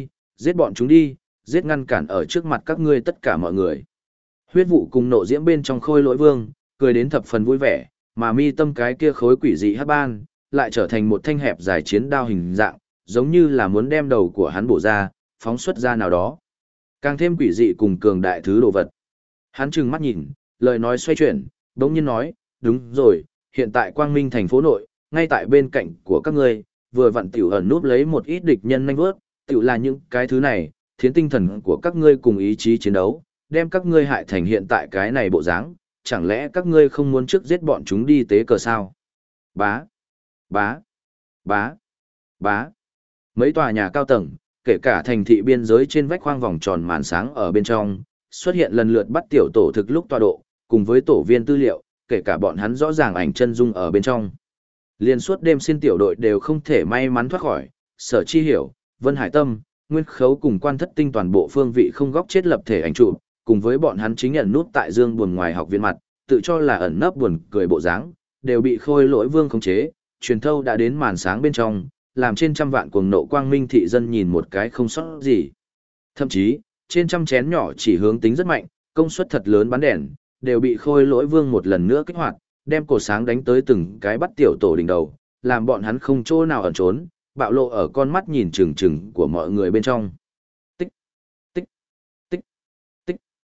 đi, giết ngăn cản ở trước mặt các ngươi tất cả mọi người. Huyết vụ cùng nộ diễm bên trong Khôi Lỗi Vương, cười đến thập phần vui vẻ, mà mi tâm cái kia khối quỷ dị hắc ban, lại trở thành một thanh hẹp dài chiến đao hình dạng, giống như là muốn đem đầu của hắn bổ ra, phóng xuất ra nào đó. Càng thêm quỷ dị cùng cường đại thứ đồ vật. Hắn trừng mắt nhìn, lời nói xoay chuyển, bỗng nhiên nói, đúng rồi, hiện tại Quang Minh thành phố nội, ngay tại bên cạnh của các ngươi, vừa vặn tiểu ẩn núp lấy một ít địch nhân nhanh vớt, tiểu là những cái thứ này, thiến tinh thần của các ngươi cùng ý chí chiến đấu, đem các ngươi hại thành hiện tại cái này bộ dáng, chẳng lẽ các ngươi không muốn trước giết bọn chúng đi tế cờ sao? Bá, bá, bá, bá. Mấy tòa nhà cao tầng, kể cả thành thị biên giới trên vách khoang vòng tròn màn sáng ở bên trong, xuất hiện lần lượt bắt tiểu tổ thực lúc tọa độ, cùng với tổ viên tư liệu, kể cả bọn hắn rõ ràng ảnh chân dung ở bên trong. Liên suốt đêm xin tiểu đội đều không thể may mắn thoát khỏi, Sở Chi Hiểu, Vân Hải Tâm, Nguyên Khấu cùng Quan Thất Tinh toàn bộ phương vị không góc chết lập thể ảnh chụp, cùng với bọn hắn chính ẩn nút tại dương buồn ngoài học viện mặt, tự cho là ẩn nấp buồn cười bộ dáng, đều bị Khôi Lỗi Vương khống chế, truyền thâu đã đến màn sáng bên trong, làm trên trăm vạn cuồng nộ quang minh thị dân nhìn một cái không sót gì. Thậm chí, trên trăm chén nhỏ chỉ hướng tính rất mạnh, công suất thật lớn bắn đèn, đều bị Khôi Lỗi Vương một lần nữa kích hoạt, đem cột sáng đánh tới từng cái bắt tiểu tổ đỉnh đầu, làm bọn hắn không chỗ nào ẩn trốn, bạo lộ ở con mắt nhìn chừng chừng của mọi người bên trong. Tích, tích, tích, tích.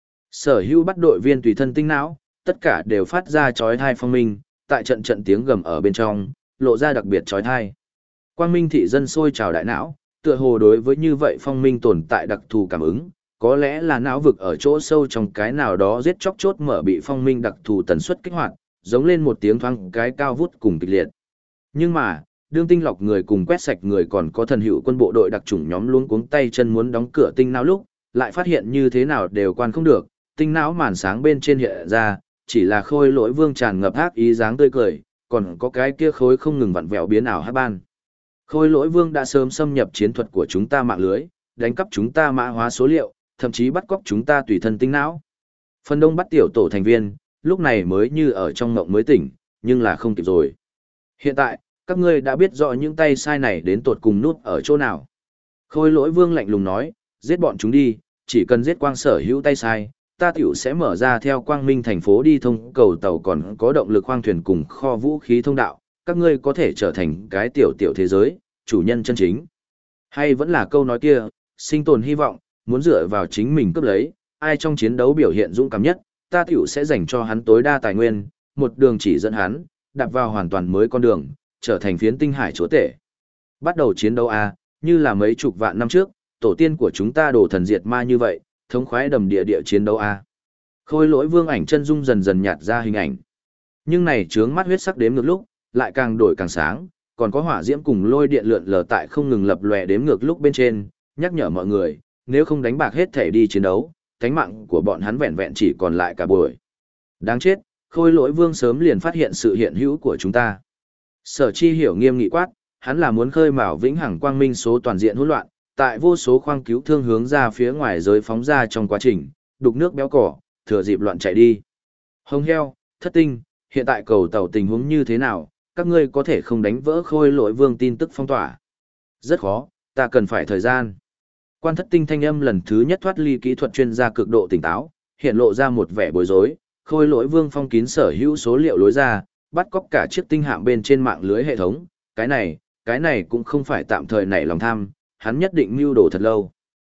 Sở hữu bắt đội viên tùy thân tinh não, tất cả đều phát ra chói tai phong minh, tại trận trận tiếng gầm ở bên trong, lộ ra đặc biệt chói tai. Quang minh thị dân sôi trào đại não, tựa hồ đối với như vậy phong minh tồn tại đặc thù cảm ứng, có lẽ là não vực ở chỗ sâu trong cái nào đó giết chóc chốt mở bị phong minh đặc thù tần suất kích hoạt, giống lên một tiếng thoáng cái cao vút cùng kịch liệt. Nhưng mà, đương tinh lọc người cùng quét sạch người còn có thần hữu quân bộ đội đặc chủng nhóm luống cuống tay chân muốn đóng cửa tinh não lúc, lại phát hiện như thế nào đều quan không được, tinh não màn sáng bên trên hiện ra, chỉ là Khôi Lỗi Vương tràn ngập ác ý dáng tươi cười, còn có cái kia khối không ngừng vặn vẹo biến ảo hát ban. Khôi lỗi vương đã sớm xâm nhập chiến thuật của chúng ta mạng lưới, đánh cắp chúng ta mã hóa số liệu, thậm chí bắt cóc chúng ta tùy thân tinh não. Phần đông bắt tiểu tổ thành viên, lúc này mới như ở trong ngộng mới tỉnh, nhưng là không kịp rồi. Hiện tại, các ngươi đã biết rõ những tay sai này đến tột cùng nút ở chỗ nào. Khôi lỗi vương lạnh lùng nói, giết bọn chúng đi, chỉ cần giết quang sở hữu tay sai, ta tiểu sẽ mở ra theo quang minh thành phố đi thông cầu tàu còn có động lực khoang thuyền cùng kho vũ khí thông đạo, các ngươi có thể trở thành cái tiểu tiểu thế giới, chủ nhân chân chính. Hay vẫn là câu nói kia, sinh tồn hy vọng, muốn dựa vào chính mình cướp lấy, ai trong chiến đấu biểu hiện dũng cảm nhất, ta tiểu sẽ dành cho hắn tối đa tài nguyên, một đường chỉ dẫn hắn, đạp vào hoàn toàn mới con đường, trở thành phiến tinh hải chúa tể. Bắt đầu chiến đấu A, như là mấy chục vạn năm trước, tổ tiên của chúng ta đổ thần diệt ma như vậy, thống khoái đầm địa địa chiến đấu A. Khôi lỗi vương ảnh chân dung dần dần nhạt ra hình ảnh. Nhưng này trướng mắt huyết sắc đếm ngược lúc, lại càng đổi càng sáng, còn có hỏa diễm cùng lôi điện lượn lờ tại không ngừng lập lòe đếm ngược lúc bên trên, nhắc nhở mọi người, nếu không đánh bạc hết thể đi chiến đấu, cánh mạng của bọn hắn vẹn vẹn chỉ còn lại cả buổi. Đáng chết, khôi lỗi vương sớm liền phát hiện sự hiện hữu của chúng ta. Sở Chi hiểu nghiêm nghị quát, hắn là muốn khơi mào vĩnh hằng quang minh số toàn diện hỗn loạn, tại vô số khoang cứu thương hướng ra phía ngoài giới phóng ra trong quá trình, đục nước béo cỏ, thừa dịp loạn chạy đi. Hồng heo, thất tinh, hiện tại cầu tàu tình huống như thế nào, các ngươi có thể không đánh vỡ khôi lỗi vương tin tức phong tỏa. Rất khó, ta cần phải thời gian. Quan thất tinh thanh âm lần thứ nhất thoát ly kỹ thuật chuyên gia cực độ tỉnh táo, hiện lộ ra một vẻ bối rối, khôi lỗi vương phong kín sở hữu số liệu lối ra, bắt cóc cả chiếc tinh hạm bên trên mạng lưới hệ thống, cái này cũng không phải tạm thời nảy lòng tham, hắn nhất định mưu đồ thật lâu.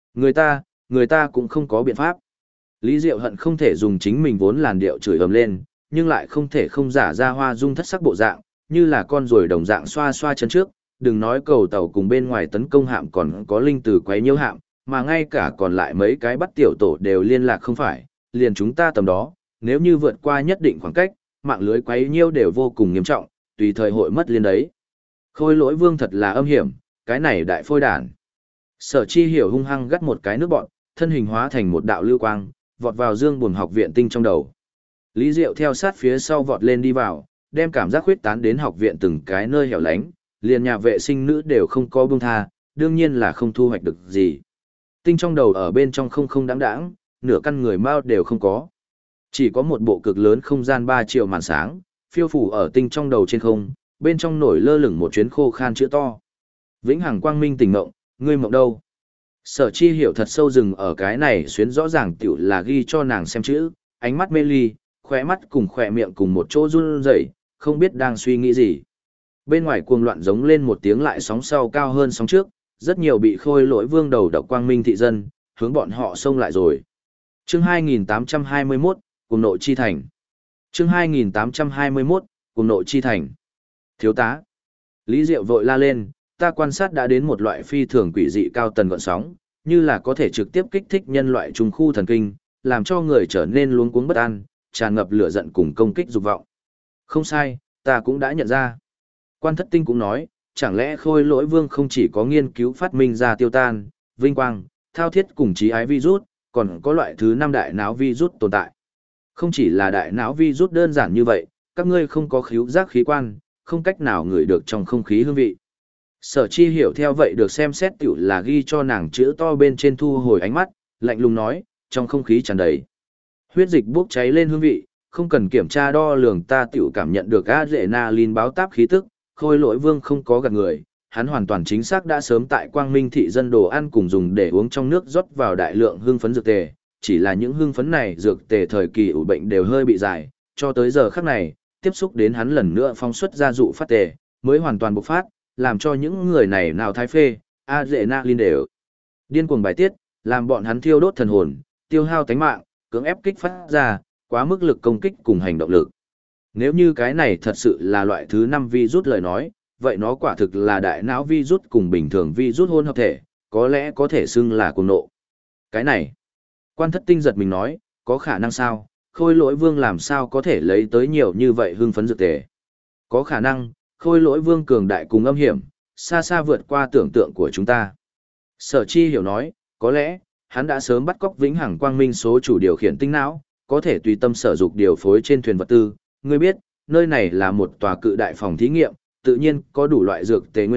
Người ta cũng không có biện pháp. Lý Diệu hận không thể dùng chính mình vốn làn điệu chửi ầm lên, nhưng lại không thể không giả ra hoa dung thất sắc bộ dạng, như là con ruồi đồng dạng xoa xoa chân trước, đừng nói cầu tàu cùng bên ngoài tấn công hạm còn có linh từ quấy nhiễu hạm, mà ngay cả còn lại mấy cái bắt tiểu tổ đều liên lạc không phải, liền chúng ta tầm đó, nếu như vượt qua nhất định khoảng cách, mạng lưới quấy nhiễu đều vô cùng nghiêm trọng, tùy thời hội mất liên đấy. Khôi lỗi vương thật là âm hiểm, cái này đại phôi đản. Sở Chi hiểu hung hăng gắt một cái nước bọn, thân hình hóa thành một đạo lưu quang, vọt vào dương buồn học viện tinh trong đầu. Lý Diệu theo sát phía sau vọt lên đi vào, đem cảm giác khuyết tán đến học viện từng cái nơi hẻo lánh, liền nhà vệ sinh nữ đều không có buông tha, đương nhiên là không thu hoạch được gì. Tinh trong đầu ở bên trong không đáng đáng, nửa căn người mao đều không có. Chỉ có một bộ cực lớn không gian 3 triệu màn sáng, phiêu phủ ở tinh trong đầu trên không, bên trong nổi lơ lửng một chuyến khô khan chữ to. Vĩnh hằng quang minh tỉnh mộng, ngươi mộng đâu? Sở Chi hiểu thật sâu rừng ở cái này xuyến rõ ràng tiểu là ghi cho nàng xem chữ, ánh mắt mê ly, khỏe mắt cùng khỏe miệng cùng một chỗ run rẩy, không biết đang suy nghĩ gì. Bên ngoài cuồng loạn giống lên một tiếng lại sóng sau cao hơn sóng trước, rất nhiều bị khôi lỗi vương đầu độc quang minh thị dân, hướng bọn họ xông lại rồi. Chương 2821, Cuồng nộ chi thành. Chương 2821, Cuồng nộ chi thành. Thiếu tá. Lý Diệu vội la lên, ta quan sát đã đến một loại phi thường quỷ dị cao tần gợn sóng, như là có thể trực tiếp kích thích nhân loại trung khu thần kinh, làm cho người trở nên luống cuống bất an, tràn ngập lửa giận cùng công kích dục vọng. Không sai, ta cũng đã nhận ra. Quan thất tinh cũng nói, chẳng lẽ khôi lỗi vương không chỉ có nghiên cứu phát minh ra tiêu tan, vinh quang, thao thiết cùng trí ái virus, còn có loại thứ 5 đại não virus tồn tại. Không chỉ là đại não virus đơn giản như vậy, các ngươi không có khứu giác khí quan, không cách nào ngửi được trong không khí hương vị. Sở Chi hiểu theo vậy được xem xét tiểu là ghi cho nàng chữ to bên trên thu hồi ánh mắt, lạnh lùng nói, trong không khí tràn đầy huyết dịch bốc cháy lên hương vị, không cần kiểm tra đo lường ta tiểu cảm nhận được adrenaline báo táp khí tức, khôi lỗi vương không có gạt người, hắn hoàn toàn chính xác đã sớm tại quang minh thị dân đồ ăn cùng dùng để uống trong nước rót vào đại lượng hương phấn dược tề, chỉ là những hương phấn này dược tề thời kỳ ủ bệnh đều hơi bị dài, cho tới giờ khắc này, tiếp xúc đến hắn lần nữa phóng xuất ra dụ phát tề, mới hoàn toàn bộc phát, làm cho những người này nào thái phê, adrenaline đều điên cuồng bài tiết, làm bọn hắn thiêu đốt thần hồn, tiêu hao tánh mạng, cưỡng ép kích phát ra, quá mức lực công kích cùng hành động lực. Nếu như cái này thật sự là loại thứ 5 virus lời nói, vậy nó quả thực là đại não virus cùng bình thường virus hôn hợp thể, có lẽ có thể xưng là cuồng nộ. Cái này, quan thất tinh giật mình nói, có khả năng sao, khôi lỗi vương làm sao có thể lấy tới nhiều như vậy hưng phấn dược tề. Có khả năng, khôi lỗi vương cường đại cùng âm hiểm, xa xa vượt qua tưởng tượng của chúng ta. Sở Chi hiểu nói, có lẽ, hắn đã sớm bắt cóc vĩnh hằng quang minh số chủ điều khiển tinh não, có thể tùy tâm sở dục điều phối trên thuyền vật tư. Ngươi biết, nơi này là một tòa cự đại phòng thí nghiệm, tự nhiên có đủ loại dược tề nguyên liệu,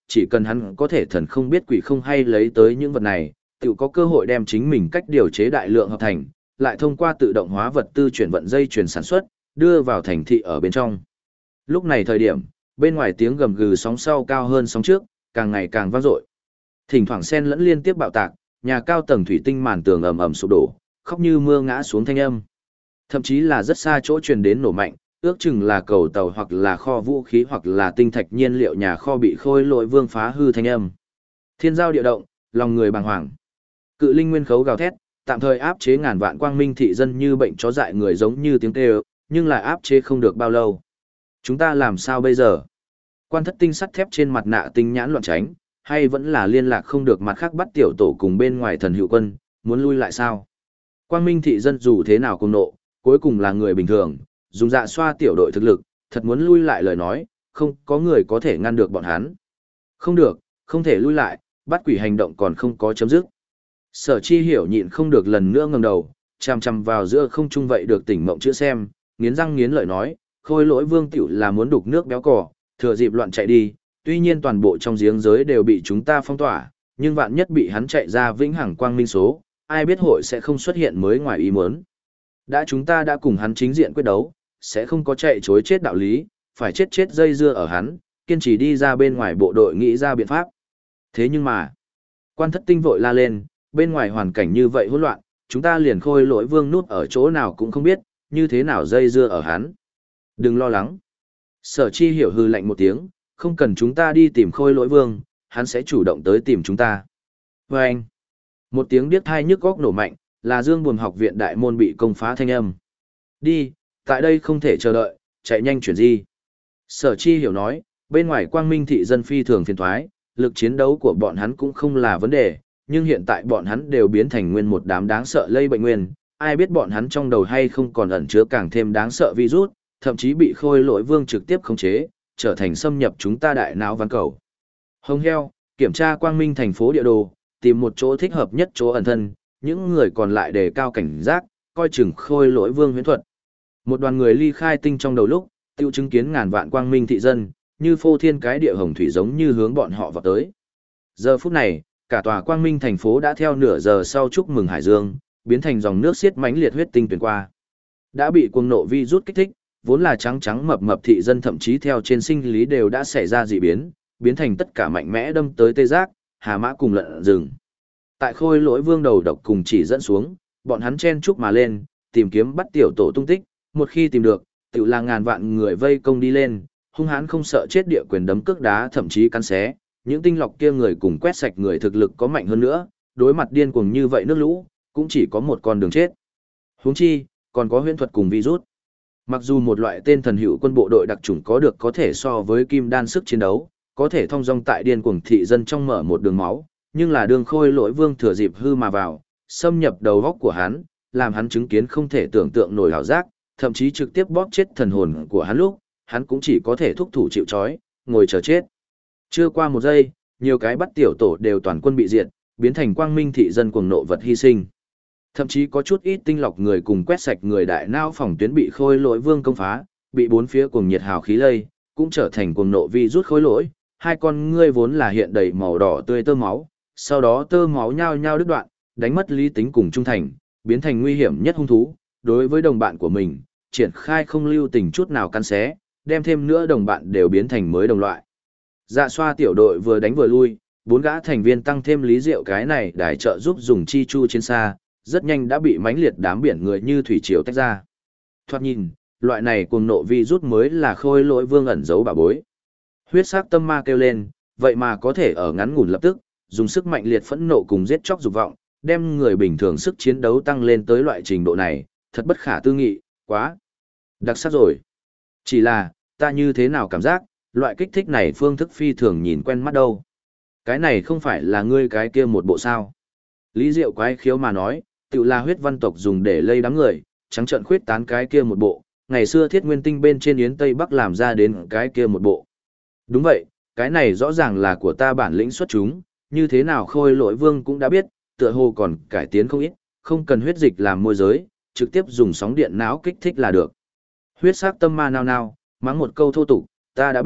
chỉ cần hắn có thể thần không biết quỷ không hay lấy tới những vật này, tự có cơ hội đem chính mình cách điều chế đại lượng hợp thành, lại thông qua tự động hóa vật tư chuyển vận dây chuyển sản xuất, đưa vào thành thị ở bên trong. Lúc này thời điểm, bên ngoài tiếng gầm gừ sóng sau cao hơn sóng trước, càng ngày càng vang dội. Thỉnh thoảng xen lẫn liên tiếp bạo tạc, nhà cao tầng thủy tinh màn tường ầm ầm sụp đổ, khóc như mưa ngã xuống thanh âm. Thậm chí là rất xa chỗ truyền đến nổ mạnh, ước chừng là cầu tàu hoặc là kho vũ khí hoặc là tinh thạch nhiên liệu nhà kho bị khôi lỗi vương phá hư thanh âm. Thiên giao địa động, lòng người bàng hoàng. Cự linh nguyên khấu gào thét, tạm thời áp chế ngàn vạn quang minh thị dân như bệnh chó dại người giống như tiếng kêu, nhưng lại áp chế không được bao lâu. Chúng ta làm sao bây giờ? Quan thất tinh sắt thép trên mặt nạ tinh nhãn loạn tránh, hay vẫn là liên lạc không được mặt khác bắt tiểu tổ cùng bên ngoài thần hữu quân, muốn lui lại sao? Quang minh thị dân dù thế nào cùng nộ, cuối cùng là người bình thường, dùng dạ xoa tiểu đội thực lực, thật muốn lui lại lời nói, không có người có thể ngăn được bọn hắn. Không được, không thể lui lại, bắt quỷ hành động còn không có chấm dứt. Sở Chi Hiểu nhịn không được lần nữa ngẩng đầu, chằm chằm vào giữa không trung vậy được tỉnh mộng chữa xem, nghiến răng nghiến lợi nói, khôi lỗi vương tiểu là muốn đục nước béo cò, thừa dịp loạn chạy đi, tuy nhiên toàn bộ trong giếng giới đều bị chúng ta phong tỏa, nhưng vạn nhất bị hắn chạy ra vĩnh hằng quang minh số, ai biết hội sẽ không xuất hiện mới ngoài ý muốn. Chúng ta đã cùng hắn chính diện quyết đấu, sẽ không có chạy chối chết đạo lý, phải chết dây dưa ở hắn, kiên trì đi ra bên ngoài bộ đội nghĩ ra biện pháp. Thế nhưng mà, quan thất tinh vội la lên, bên ngoài hoàn cảnh như vậy hỗn loạn, chúng ta liền khôi lỗi vương nút ở chỗ nào cũng không biết, như thế nào dây dưa ở hắn. Đừng lo lắng. Sở Chi Hiểu hư lạnh một tiếng, không cần chúng ta đi tìm khôi lỗi vương, hắn sẽ chủ động tới tìm chúng ta. Và anh, một tiếng điếc thai nhức góc nổ mạnh, là Dương Buồm học viện đại môn bị công phá thanh âm. Đi, tại đây không thể chờ đợi, chạy nhanh chuyển di. Sở Chi Hiểu nói, bên ngoài quang minh thị dân phi thường phiền thoái, lực chiến đấu của bọn hắn cũng không là vấn đề, nhưng hiện tại bọn hắn đều biến thành nguyên một đám đáng sợ lây bệnh nguyên, ai biết bọn hắn trong đầu hay không còn ẩn chứa càng thêm đáng sợ virus, thậm chí bị khôi lỗi vương trực tiếp khống chế, trở thành xâm nhập chúng ta đại não văn cầu. Hồng heo, kiểm tra quang minh thành phố địa đồ, tìm một chỗ thích hợp nhất chỗ ẩn thân, những người còn lại đề cao cảnh giác, coi chừng khôi lỗi vương huyễn thuật. Một đoàn người ly khai tinh trong đầu lúc, tiêu chứng kiến ngàn vạn quang minh thị dân, như phô thiên cái địa hồng thủy giống như hướng bọn họ vào tới. Giờ phút này, cả tòa quang minh thành phố đã theo nửa giờ sau chúc mừng hải dương, biến thành dòng nước xiết mãnh liệt huyết tinh tuyển qua. Đã bị cuồng nộ vi rút kích thích, vốn là trắng trắng mập mập thị dân thậm chí theo trên sinh lý đều đã xảy ra dị biến, biến thành tất cả mạnh mẽ đâm tới tê giác, hà mã cùng lợn rừng. Tại khôi lỗi vương đầu độc cùng chỉ dẫn xuống, bọn hắn chen chúc mà lên, tìm kiếm bắt tiểu tổ tung tích, một khi tìm được, tự là ngàn vạn người vây công đi lên, hung hãn không sợ chết địa quyền đấm cước đá thậm chí cắn xé, những tinh lọc kia người cùng quét sạch người thực lực có mạnh hơn nữa, đối mặt điên cuồng như vậy nước lũ, cũng chỉ có một con đường chết. Huống chi, còn có huyễn thuật cùng virus. Mặc dù một loại tên thần hữu quân bộ đội đặc chủng có được có thể so với kim đan sức chiến đấu, có thể thông dong tại điên cuồng thị dân trong mở một đường máu, nhưng là đường khôi lỗi vương thừa dịp hư mà vào, xâm nhập đầu góc của hắn, làm hắn chứng kiến không thể tưởng tượng nổi hảo giác, thậm chí trực tiếp bóp chết thần hồn của hắn lúc, hắn cũng chỉ có thể thúc thủ chịu trói, ngồi chờ chết. Chưa qua một giây, nhiều cái bắt tiểu tổ đều toàn quân bị diệt, biến thành quang minh thị dân cuồng nộ vật hy sinh. Thậm chí có chút ít tinh lọc người cùng quét sạch người đại não phòng tuyến bị khôi lỗi vương công phá, bị bốn phía cuồng nhiệt hào khí lây, cũng trở thành cuồng nộ vi rút khôi lỗi, hai con ngươi vốn là hiện đầy màu đỏ tươi tơ máu, sau đó tơ máu nhao nhao đứt đoạn, đánh mất lý tính cùng trung thành, biến thành nguy hiểm nhất hung thú, đối với đồng bạn của mình, triển khai không lưu tình chút nào cắn xé, đem thêm nữa đồng bạn đều biến thành mới đồng loại. Dạ xoa tiểu đội vừa đánh vừa lui, bốn gã thành viên tăng thêm lý diệu cái này đài trợ giúp dùng chi chu trên xa, rất nhanh đã bị mãnh liệt đám biển người như thủy triều tách ra. Thoạt nhìn, loại này cuồng nộ vi rút mới là khôi lỗi vương ẩn giấu bà bối. Huyết sắc tâm ma kêu lên, vậy mà có thể ở ngắn ngủn lập tức, dùng sức mạnh liệt phẫn nộ cùng giết chóc dục vọng, đem người bình thường sức chiến đấu tăng lên tới loại trình độ này, thật bất khả tư nghị, quá đặc sắc rồi. Chỉ là, ta như thế nào cảm giác, loại kích thích này phương thức phi thường nhìn quen mắt đâu. Cái này không phải là ngươi cái kia một bộ sao. Lý Diệu quái khiếu mà nói, tự là huyết văn tộc dùng để lây đám người, trắng trợn khuyết tán cái kia một bộ, ngày xưa thiết nguyên tinh bên trên yến Tây Bắc làm ra đến cái kia một bộ. Đúng vậy, cái này rõ ràng là của ta bản lĩnh xuất chúng, như thế nào khôi lỗi vương cũng đã biết, tựa hồ còn cải tiến không ít, không cần huyết dịch làm môi giới, trực tiếp dùng sóng điện não kích thích là được. Huyết sắc tâm ma nao nao, mắng một câu thô tục, ta đã biết,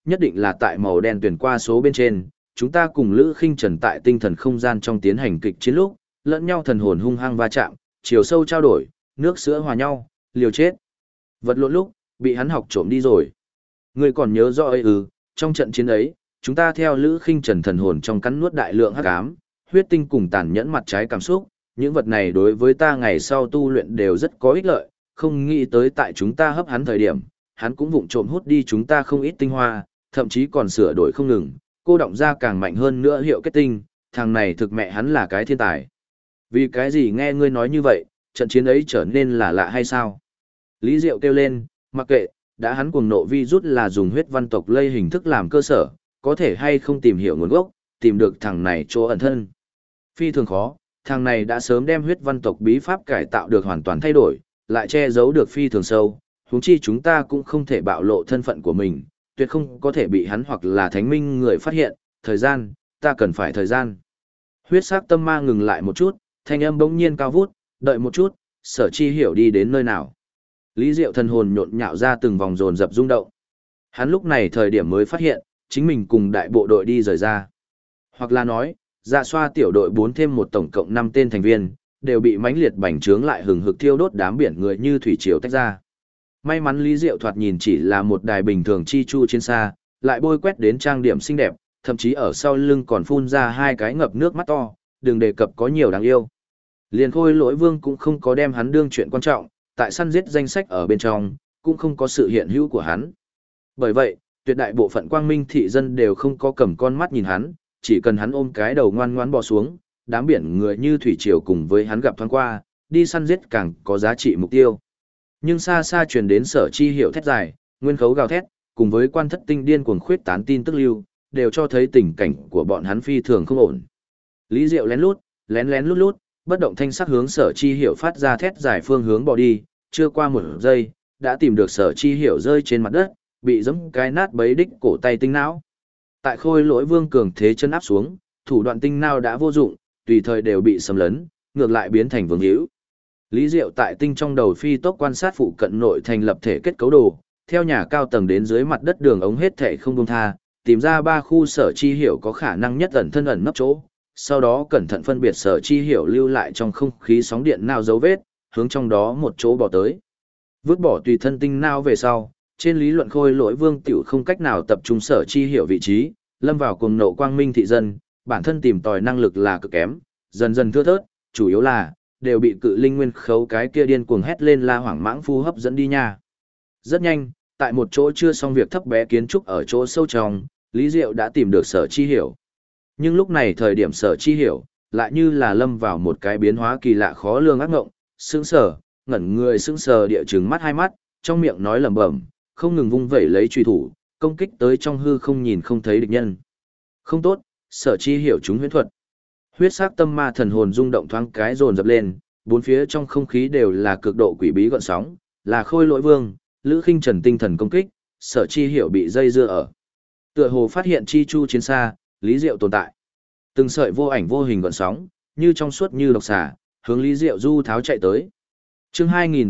nhất định là tại màu đen tuyển qua số bên trên, chúng ta cùng Lữ Khinh Trần tại tinh thần không gian trong tiến hành kịch chiến lúc, lẫn nhau thần hồn hung hăng va chạm, chiều sâu trao đổi, nước sữa hòa nhau, liều chết. Vật lộn lúc, bị hắn học trộm đi rồi. Ngươi còn nhớ rõ ấy ư, trong trận chiến ấy, chúng ta theo Lữ Khinh Trần thần hồn trong cắn nuốt đại lượng hắc ám, huyết tinh cùng tàn nhẫn mặt trái cảm xúc, những vật này đối với ta ngày sau tu luyện đều rất có ích lợi, không nghĩ tới tại chúng ta hấp hắn thời điểm, hắn cũng vụng trộm hút đi chúng ta không ít tinh hoa, thậm chí còn sửa đổi không ngừng, cô động ra càng mạnh hơn nữa hiệu kết tinh, thằng này thực mẹ hắn là cái thiên tài. Vì cái gì nghe ngươi nói như vậy, trận chiến ấy trở nên là lạ hay sao? Lý Diệu kêu lên, mặc kệ, đã hắn cuồng nộ vi rút là dùng huyết văn tộc lây hình thức làm cơ sở, có thể hay không tìm hiểu nguồn gốc, tìm được thằng này chỗ ẩn thân. Phi thường khó, thằng này đã sớm đem huyết văn tộc bí pháp cải tạo được hoàn toàn thay đổi, lại che giấu được phi thường sâu, huống chi chúng ta cũng không thể bạo lộ thân phận của mình, tuyệt không có thể bị hắn hoặc là thánh minh người phát hiện, thời gian, ta cần phải thời gian. Huyết sắc tâm ma ngừng lại một chút, thanh âm bỗng nhiên cao vút, đợi một chút, Sở Chi Hiểu đi đến nơi nào. Lý Diệu thần hồn nhộn nhạo ra từng vòng dồn dập rung động. Hắn lúc này thời điểm mới phát hiện, chính mình cùng đại bộ đội đi rời ra. Hoặc là nói, Dạ Xoa tiểu đội 4 thêm một tổng cộng 5 tên thành viên, đều bị mãnh liệt bành trướng lại hừng hực thiêu đốt đám biển người như thủy triều tách ra. May mắn Lý Diệu thoạt nhìn chỉ là một đài bình thường chi chu trên xa, lại bôi quét đến trang điểm xinh đẹp, thậm chí ở sau lưng còn phun ra hai cái ngập nước mắt to, đừng đề cập có nhiều đáng yêu. Liền Khôi Lỗi Vương cũng không có đem hắn đương chuyện quan trọng, tại săn giết danh sách ở bên trong, cũng không có sự hiện hữu của hắn. Bởi vậy, tuyệt đại bộ phận quang minh thị dân đều không có cầm con mắt nhìn hắn, chỉ cần hắn ôm cái đầu ngoan ngoãn bò xuống, đám biển người như thủy triều cùng với hắn gặp thoáng qua, đi săn giết càng có giá trị mục tiêu. Nhưng xa xa truyền đến Sở Chi Hiểu thét dài, nguyên khấu gào thét, cùng với quan thất tinh điên cuồng khuyết tán tin tức lưu, đều cho thấy tình cảnh của bọn hắn phi thường không ổn. Lý Diệu lén lén lút lút, bất động thanh sắc hướng Sở Chi Hiểu phát ra thét dài phương hướng bỏ đi, chưa qua một giây, đã tìm được Sở Chi Hiểu rơi trên mặt đất, bị giẫm cái nát bấy đích cổ tay tinh não. Tại Khôi Lỗi Vương cường thế chân áp xuống, thủ đoạn tinh não đã vô dụng, tùy thời đều bị xâm lấn, ngược lại biến thành vương hữu. Lý Diệu tại tinh trong đầu phi tốc quan sát phụ cận nội thành lập thể kết cấu đồ, theo nhà cao tầng đến dưới mặt đất đường ống hết thể không buông tha, tìm ra 3 khu Sở Chi Hiểu có khả năng nhất ẩn thân ẩn nấp chỗ, sau đó cẩn thận phân biệt Sở Chi Hiểu lưu lại trong không khí sóng điện nào dấu vết, hướng trong đó một chỗ bỏ tới. Vứt bỏ tùy thân tinh nào về sau, trên lý luận Khôi Lỗi Vương tiểu không cách nào tập trung Sở Chi Hiểu vị trí, lâm vào cuồng nộ quang minh thị dân, bản thân tìm tòi năng lực là cực kém, dần dần thưa thớt, chủ yếu là đều bị cự linh nguyên khấu cái kia điên cuồng hét lên la hoảng mãng phu hấp dẫn đi nha. Rất nhanh, tại một chỗ chưa xong việc thấp bé kiến trúc ở chỗ sâu trong, Lý Diệu đã tìm được Sở Chi Hiểu. Nhưng lúc này thời điểm Sở Chi Hiểu, lại như là lâm vào một cái biến hóa kỳ lạ khó lường ác ngộng, sững sờ, ngẩn người sững sờ địa trừng mắt hai mắt, trong miệng nói lẩm bẩm, không ngừng vung vẩy lấy truy thủ, công kích tới trong hư không nhìn không thấy địch nhân. Không tốt, Sở Chi Hiểu chúng huyễn thuật. Huyết sắc tâm ma thần hồn rung động thoáng cái dồn dập lên, bốn phía trong không khí đều là cực độ quỷ bí gợn sóng, là Khôi Lỗi Vương, Lữ Khinh Trần tinh thần công kích, Sở Chi Hiểu bị dây dưa ở. Tựa hồ phát hiện chi chu chiến xa, Lý Diệu tồn tại. Từng sợi vô ảnh vô hình gợn sóng, như trong suốt như độc xà, hướng Lý Diệu du tháo chạy tới. Chương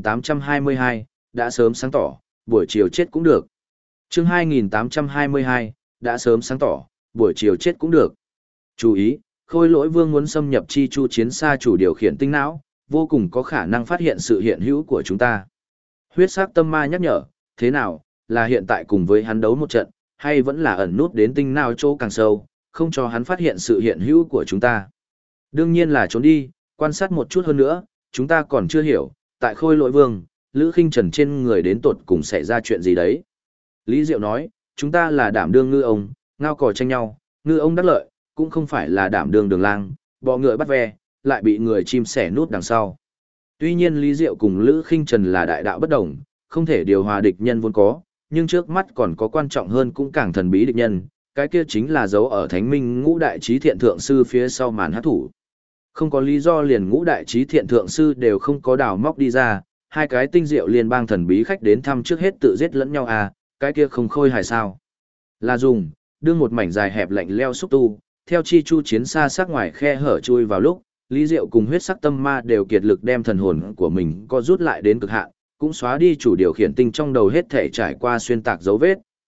2822, đã sớm sáng tỏ, buổi chiều chết cũng được. Chương 2822, đã sớm sáng tỏ, buổi chiều chết cũng được. Chú ý, Khôi Lỗi Vương muốn xâm nhập chi chu chiến xa chủ điều khiển tinh não, vô cùng có khả năng phát hiện sự hiện hữu của chúng ta. Huyết sắc tâm ma nhắc nhở, thế nào, là hiện tại cùng với hắn đấu một trận, hay vẫn là ẩn nút đến tinh não chỗ càng sâu, không cho hắn phát hiện sự hiện hữu của chúng ta. Đương nhiên là trốn đi, quan sát một chút hơn nữa, chúng ta còn chưa hiểu, tại Khôi Lỗi Vương, Lữ Khinh Trần trên người đến tột cùng xảy ra chuyện gì đấy. Lý Diệu nói, chúng ta là đảm đương ngư ông, ngao cò tranh nhau, ngư ông đắc lợi, cũng không phải là đảm đương đường lang, bọ ngựa bắt ve, lại bị người chim sẻ nút đằng sau. Tuy nhiên Lý Diệu cùng Lữ Khinh Trần là đại đạo bất đồng, không thể điều hòa địch nhân vốn có, nhưng trước mắt còn có quan trọng hơn cũng càng thần bí địch nhân, cái kia chính là dấu ở Thánh Minh Ngũ Đại Chí Thiện Thượng Sư phía sau màn hát thủ. Không có lý do liền Ngũ Đại Chí Thiện Thượng Sư đều không có đào móc đi ra, hai cái tinh diệu liên bang thần bí khách đến thăm trước hết tự giết lẫn nhau à, cái kia không khôi hài sao. Là dùng, đương một mảnh dài hẹp lạnh leo xúc tu, theo chi chu chiến xa sát ngoài khe hở chui vào lúc, Lý Diệu cùng huyết sắc tâm ma đều kiệt lực đem thần hồn của mình co rút lại đến cực hạn, cũng xóa đi chủ điều khiển tinh trong đầu hết thể trải qua xuyên tạc dấu vết,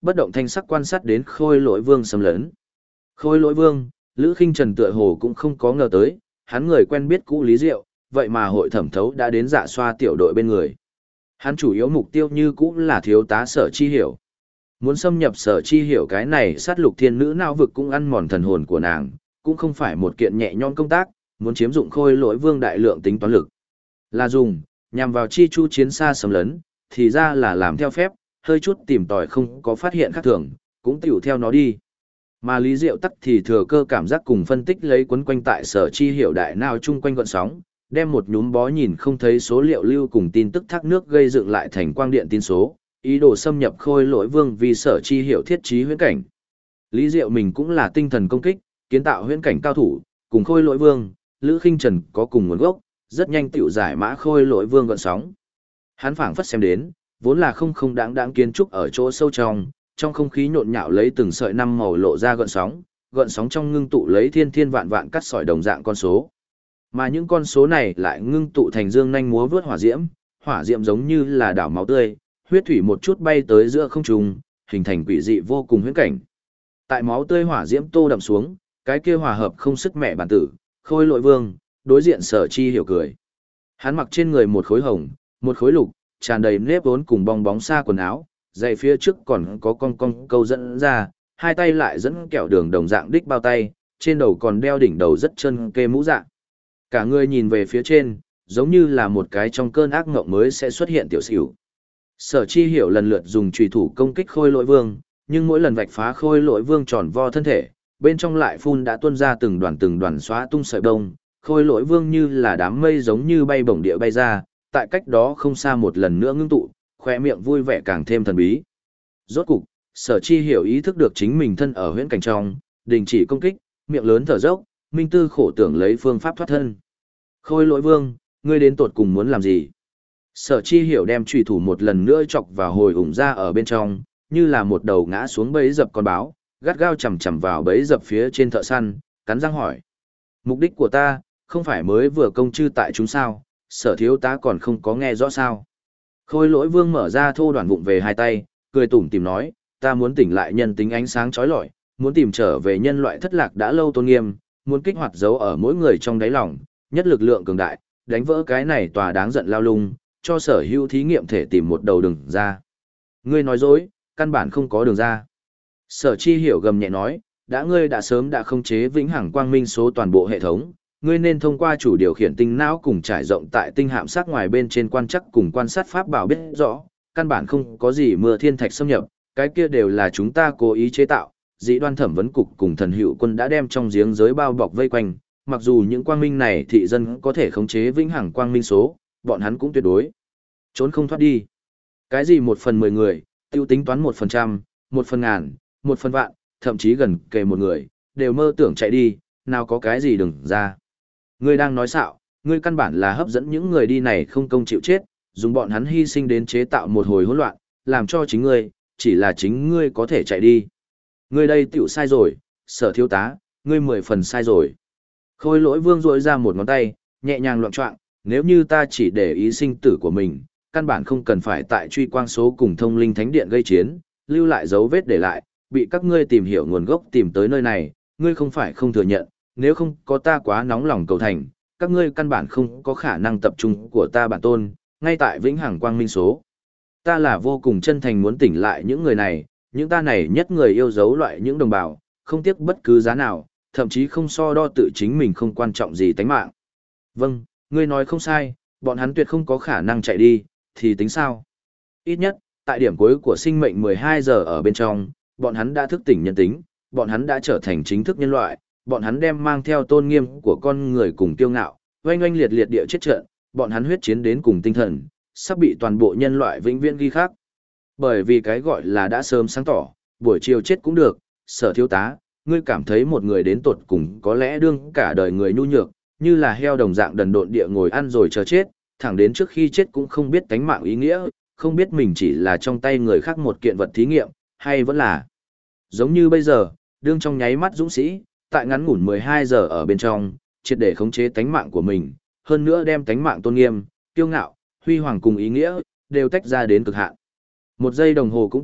bất động thanh sắc quan sát đến Khôi Lỗi Vương xâm lấn. Khôi Lỗi Vương, Lữ Khinh Trần tựa hồ cũng không có ngờ tới, hắn người quen biết cũ Lý Diệu, vậy mà hội thẩm thấu đã đến Dạ Xoa tiểu đội bên người. Hắn chủ yếu mục tiêu như cũ là thiếu tá Sở Chi Hiểu. Muốn xâm nhập Sở Chi Hiểu cái này sát lục thiên nữ não vực cũng ăn mòn thần hồn của nàng, cũng không phải một kiện nhẹ nhõm công tác, muốn chiếm dụng Khôi Lỗi Vương đại lượng tính toán lực. Là dùng, nhằm vào chi chu chiến xa xâm lấn, thì ra là làm theo phép, hơi chút tìm tòi không có phát hiện khác thường, cũng tiểu theo nó đi. Mà Lý Diệu tắc thì thừa cơ cảm giác cùng phân tích lấy quấn quanh tại Sở Chi Hiểu đại não chung quanh gọn sóng, đem một nhúm bó nhìn không thấy số liệu lưu cùng tin tức thác nước gây dựng lại thành quang điện tin số, ý đồ xâm nhập Khôi Lỗi Vương vì Sở Chi Hiểu thiết trí huyễn cảnh. Lý Diệu mình cũng là tinh thần công kích, kiến tạo huyễn cảnh cao thủ, cùng Khôi Lỗi Vương, Lữ Khinh Trần có cùng nguồn gốc, rất nhanh tiểu giải mã Khôi Lỗi Vương gọn sóng. Hắn phảng phất xem đến, vốn là không đáng kiến trúc ở chỗ sâu trong không khí nhộn nhạo lấy từng sợi năm màu lộ ra gợn sóng trong ngưng tụ lấy thiên vạn cắt sỏi đồng dạng con số. Mà những con số này lại ngưng tụ thành dương nhanh múa vướt hỏa diễm giống như là đảo máu tươi, huyết thủy một chút bay tới giữa không trung, hình thành quỷ dị vô cùng huyễn cảnh. Tại máu tươi hỏa diễm tô đậm xuống, cái kia hòa hợp không sức mẹ bản tử, Khôi Lỗi Vương, đối diện Sở Chi Hiểu cười. Hắn mặc trên người một khối hồng, một khối lục, tràn đầy nếp vốn cùng bong bóng xa quần áo, giày phía trước còn có cong câu dẫn ra, hai tay lại dẫn kẹo đường đồng dạng đích bao tay, trên đầu còn đeo đỉnh đầu rất chân kê mũ dạng. Cả người nhìn về phía trên, giống như là một cái trong cơn ác ngộng mới sẽ xuất hiện tiểu xỉu. Sở Chi Hiểu lần lượt dùng chùy thủ công kích Khôi Lỗi Vương, nhưng mỗi lần vạch phá Khôi Lỗi Vương tròn vo thân thể, bên trong lại phun đã tuôn ra từng đoàn xóa tung sợi bông, Khôi Lỗi Vương như là đám mây giống như bay bổng địa bay ra, tại cách đó không xa một lần nữa ngưng tụ, khoe miệng vui vẻ càng thêm thần bí. Rốt cục, Sở Chi Hiểu ý thức được chính mình thân ở huyễn cảnh trong, đình chỉ công kích, miệng lớn thở dốc, minh tư khổ tưởng lấy phương pháp thoát thân. Khôi Lỗi Vương, ngươi đến tột cùng muốn làm gì? Sở Chi Hiểu đem chùy thủ một lần nữa chọc vào hồi ủng ra ở bên trong, như là một đầu ngã xuống bẫy dập con báo, gắt gao chầm vào bẫy dập phía trên thợ săn, cắn răng hỏi. Mục đích của ta, không phải mới vừa công chư tại chúng sao, Sở thiếu tá còn không có nghe rõ sao. Khôi Lỗi Vương mở ra thô đoàn vụng về hai tay, cười tủm tỉm nói, ta muốn tỉnh lại nhân tính ánh sáng chói lọi, muốn tìm trở về nhân loại thất lạc đã lâu tôn nghiêm, muốn kích hoạt dấu ở mỗi người trong đáy lòng, nhất lực lượng cường đại, đánh vỡ cái này tòa đáng giận lao lung, cho Sở Hữu thí nghiệm thể tìm một đầu đường ra. Ngươi nói dối, căn bản không có đường ra. Sở Chi Hiểu gầm nhẹ nói, ngươi đã sớm đã khống chế vĩnh hằng quang minh số toàn bộ hệ thống, ngươi nên thông qua chủ điều khiển tinh não cùng trải rộng tại tinh hạm sát ngoài bên trên quan chắc cùng quan sát pháp bảo biết rõ, căn bản không có gì mưa thiên thạch xâm nhập, cái kia đều là chúng ta cố ý chế tạo. Dĩ Đoan thẩm vấn cục cùng thần hữu quân đã đem trong giếng giới bao bọc vây quanh, mặc dù những quang minh này thị dân có thể khống chế vĩnh hằng quang minh số, bọn hắn cũng tuyệt đối trốn không thoát đi. Cái gì 1/10 người, tiêu tính toán 1%, 1/1000, 1/1000, thậm chí gần kề một người, đều mơ tưởng chạy đi, nào có cái gì đừng ra. Ngươi đang nói xạo, ngươi căn bản là hấp dẫn những người đi này không công chịu chết, dùng bọn hắn hy sinh đến chế tạo một hồi hỗn loạn, làm cho chính ngươi, chỉ là chính ngươi có thể chạy đi. Ngươi đây tiểu sai rồi, Sở thiếu tá, ngươi 10 phần sai rồi. Khôi Lỗi Vương rỗi ra một ngón tay, nhẹ nhàng loạn choạng, nếu như ta chỉ để ý sinh tử của mình, căn bản không cần phải tại truy quang số cùng thông linh thánh điện gây chiến, lưu lại dấu vết để lại, bị các ngươi tìm hiểu nguồn gốc tìm tới nơi này, ngươi không phải không thừa nhận, nếu không có ta quá nóng lòng cầu thành, các ngươi căn bản không có khả năng tập trung của ta bản tôn, ngay tại vĩnh hằng quang minh số. Ta là vô cùng chân thành muốn tỉnh lại những người này, những ta này nhất người yêu dấu loại những đồng bào, không tiếc bất cứ giá nào, thậm chí không so đo tự chính mình không quan trọng gì tánh mạng. Vâng, ngươi nói không sai, bọn hắn tuyệt không có khả năng chạy đi, thì tính sao? Ít nhất, tại điểm cuối của sinh mệnh 12 giờ ở bên trong, bọn hắn đã thức tỉnh nhân tính, bọn hắn đã trở thành chính thức nhân loại, bọn hắn đem mang theo tôn nghiêm của con người cùng kiêu ngạo, oanh oanh liệt liệt địa chết trận, bọn hắn huyết chiến đến cùng tinh thần, sắp bị toàn bộ nhân loại vĩnh viễn ghi khắc. Bởi vì cái gọi là đã sớm sáng tỏ, buổi chiều chết cũng được, Sở thiếu tá, ngươi cảm thấy một người đến tột cùng có lẽ đương cả đời người nhu nhược, như là heo đồng dạng đần độn địa ngồi ăn rồi chờ chết, thẳng đến trước khi chết cũng không biết tánh mạng ý nghĩa, không biết mình chỉ là trong tay người khác một kiện vật thí nghiệm, hay vẫn là giống như bây giờ, đương trong nháy mắt dũng sĩ, tại ngắn ngủn 12 giờ ở bên trong, triệt để khống chế tánh mạng của mình, hơn nữa đem tánh mạng tôn nghiêm, kiêu ngạo, huy hoàng cùng ý nghĩa, đều tách ra đến cực hạn. Một giây đồng hồ cũng tốt,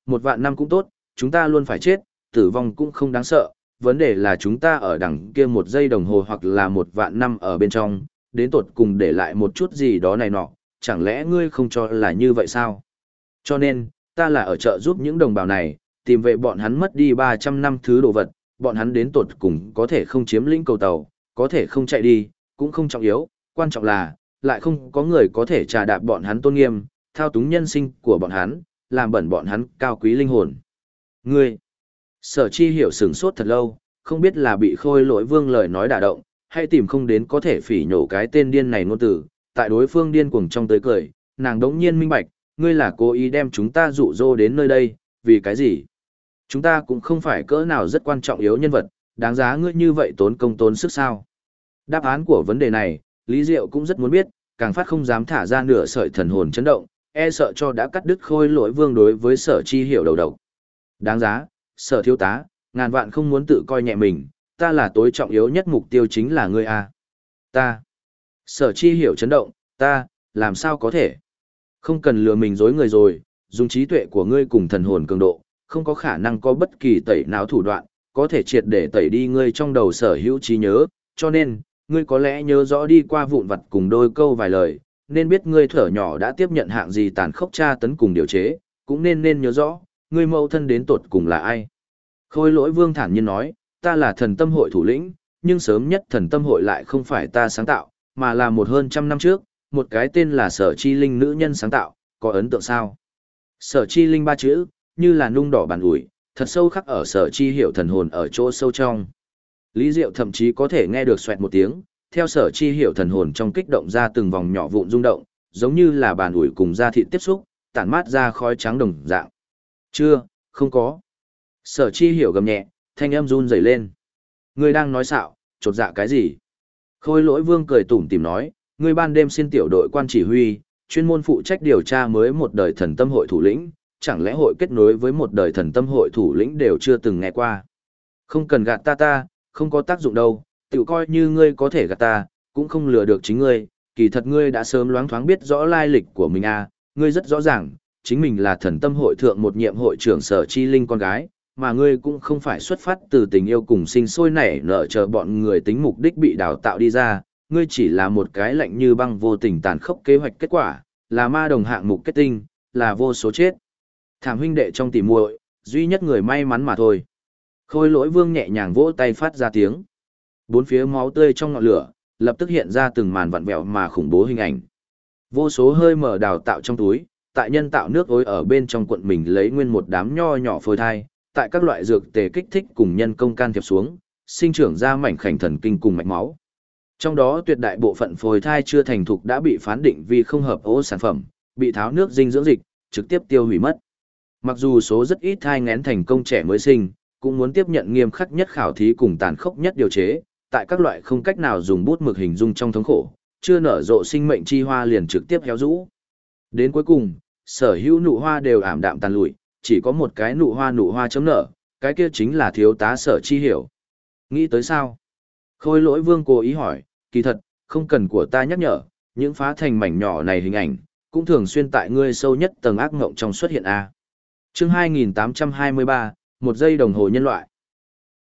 1 vạn năm cũng tốt, chúng ta luôn phải chết, tử vong cũng không đáng sợ, vấn đề là chúng ta ở đằng kia 1 giây đồng hồ hoặc là 1 vạn năm ở bên trong, đến tột cùng để lại một chút gì đó này nọ, chẳng lẽ ngươi không cho là như vậy sao? Cho nên, ta là ở chợ giúp những đồng bào này, tìm về bọn hắn mất đi 300 năm thứ đồ vật, bọn hắn đến tột cùng có thể không chiếm lĩnh cầu tàu, có thể không chạy đi, cũng không trọng yếu, quan trọng là, lại không có người có thể trà đạp bọn hắn tôn nghiêm, thao túng nhân sinh của bọn hắn, làm bẩn bọn hắn cao quý linh hồn. Ngươi, Sở Chi Hiểu sửng sốt thật lâu, không biết là bị Khôi Lỗi Vương lời nói đả động, hay tìm không đến có thể phỉ nhổ cái tên điên này ngôn tử, tại đối phương điên cuồng trong tới cười, nàng đống nhiên minh bạch, ngươi là cố ý đem chúng ta dụ dỗ đến nơi đây, vì cái gì? Chúng ta cũng không phải cỡ nào rất quan trọng yếu nhân vật, đáng giá ngươi như vậy tốn công tốn sức sao? Đáp án của vấn đề này, Lý Diệu cũng rất muốn biết, càng phát không dám thả ra nửa sợi thần hồn chấn động, e sợ cho đã cắt đứt Khôi Lỗi Vương đối với Sở Chi Hiểu đầu độc. Đáng giá, Sở thiếu tá, ngàn vạn không muốn tự coi nhẹ mình, ta là tối trọng yếu nhất mục tiêu chính là ngươi a. Ta. Sở Chi Hiểu chấn động, ta, làm sao có thể? Không cần lừa mình dối người rồi, dùng trí tuệ của ngươi cùng thần hồn cường độ, không có khả năng có bất kỳ tẩy não thủ đoạn, có thể triệt để tẩy đi ngươi trong đầu sở hữu trí nhớ, cho nên, ngươi có lẽ nhớ rõ đi qua vụn vặt cùng đôi câu vài lời, nên biết ngươi thở nhỏ đã tiếp nhận hạng gì tàn khốc tra tấn cùng điều chế, cũng nên nhớ rõ, ngươi mẫu thân đến tột cùng là ai. Khôi Lỗi Vương thản nhiên nói, ta là thần tâm hội thủ lĩnh, nhưng sớm nhất thần tâm hội lại không phải ta sáng tạo, mà là một hơn trăm năm trước, một cái tên là Sở Chi Linh nữ nhân sáng tạo, có ấn tượng sao? Sở Chi Linh 3 chữ, như là nung đỏ bàn ủi, thật sâu khắc ở Sở Chi Hiểu thần hồn ở chỗ sâu trong. Lý Diệu thậm chí có thể nghe được xoẹt một tiếng, theo Sở Chi Hiểu thần hồn trong kích động ra từng vòng nhỏ vụn rung động, giống như là bàn ủi cùng da thịt tiếp xúc, tản mát ra khói trắng đồng dạng. Chưa, không có. Sở Chi Hiểu gầm nhẹ, thanh âm run rẩy lên. Ngươi đang nói xạo, chột dạ cái gì? Khôi Lỗi Vương cười tủm tỉm nói, ngươi ban đêm xin tiểu đội quan chỉ huy, chuyên môn phụ trách điều tra mới một đời thần tâm hội thủ lĩnh, chẳng lẽ hội kết nối với một đời thần tâm hội thủ lĩnh đều chưa từng nghe qua. Không cần gạt ta, không có tác dụng đâu, tự coi như ngươi có thể gạt ta, cũng không lừa được chính ngươi, kỳ thật ngươi đã sớm loáng thoáng biết rõ lai lịch của mình à, ngươi rất rõ ràng, chính mình là thần tâm hội thượng một nhiệm hội trưởng Sở Chi Linh con gái, mà ngươi cũng không phải xuất phát từ tình yêu cùng sinh sôi nảy nở chờ bọn người tính mục đích bị đào tạo đi ra, ngươi chỉ là một cái lạnh như băng vô tình tàn khốc kế hoạch kết quả, là ma đồng hạng mục kết tinh, là vô số chết. Thảm huynh đệ trong tỉ muội, duy nhất người may mắn mà thôi. Khôi Lỗi Vương nhẹ nhàng vỗ tay phát ra tiếng. Bốn phía máu tươi trong ngọn lửa, lập tức hiện ra từng màn vặn vẹo mà khủng bố hình ảnh. Vô số hơi mở đào tạo trong túi, tại nhân tạo nước ối ở bên trong cuộn mình lấy nguyên một đám nho nhỏ phôi thai, tại các loại dược tề kích thích cùng nhân công can thiệp xuống, sinh trưởng ra mảnh khảnh thần kinh cùng mạch máu. Trong đó tuyệt đại bộ phận phôi thai chưa thành thục đã bị phán định vì không hợp ô sản phẩm, bị tháo nước dinh dưỡng dịch, trực tiếp tiêu hủy mất. Mặc dù số rất ít thai nghén thành công trẻ mới sinh, cũng muốn tiếp nhận nghiêm khắc nhất khảo thí cùng tàn khốc nhất điều chế, tại các loại không cách nào dùng bút mực hình dung trong thống khổ, chưa nở rộ sinh mệnh chi hoa liền trực tiếp héo rũ. Đến cuối cùng, sở hữu nụ hoa đều ảm đạm tàn lụi, chỉ có một cái nụ hoa chấm nở, cái kia chính là thiếu tá Sở Chi Hiểu. Nghĩ tới sao? Khôi Lỗi Vương cố ý hỏi, kỳ thật, không cần của ta nhắc nhở, những phá thành mảnh nhỏ này hình ảnh, cũng thường xuyên tại ngươi sâu nhất tầng ác ngộng trong xuất hiện a. Chương 2823, 1 giây đồng hồ nhân loại.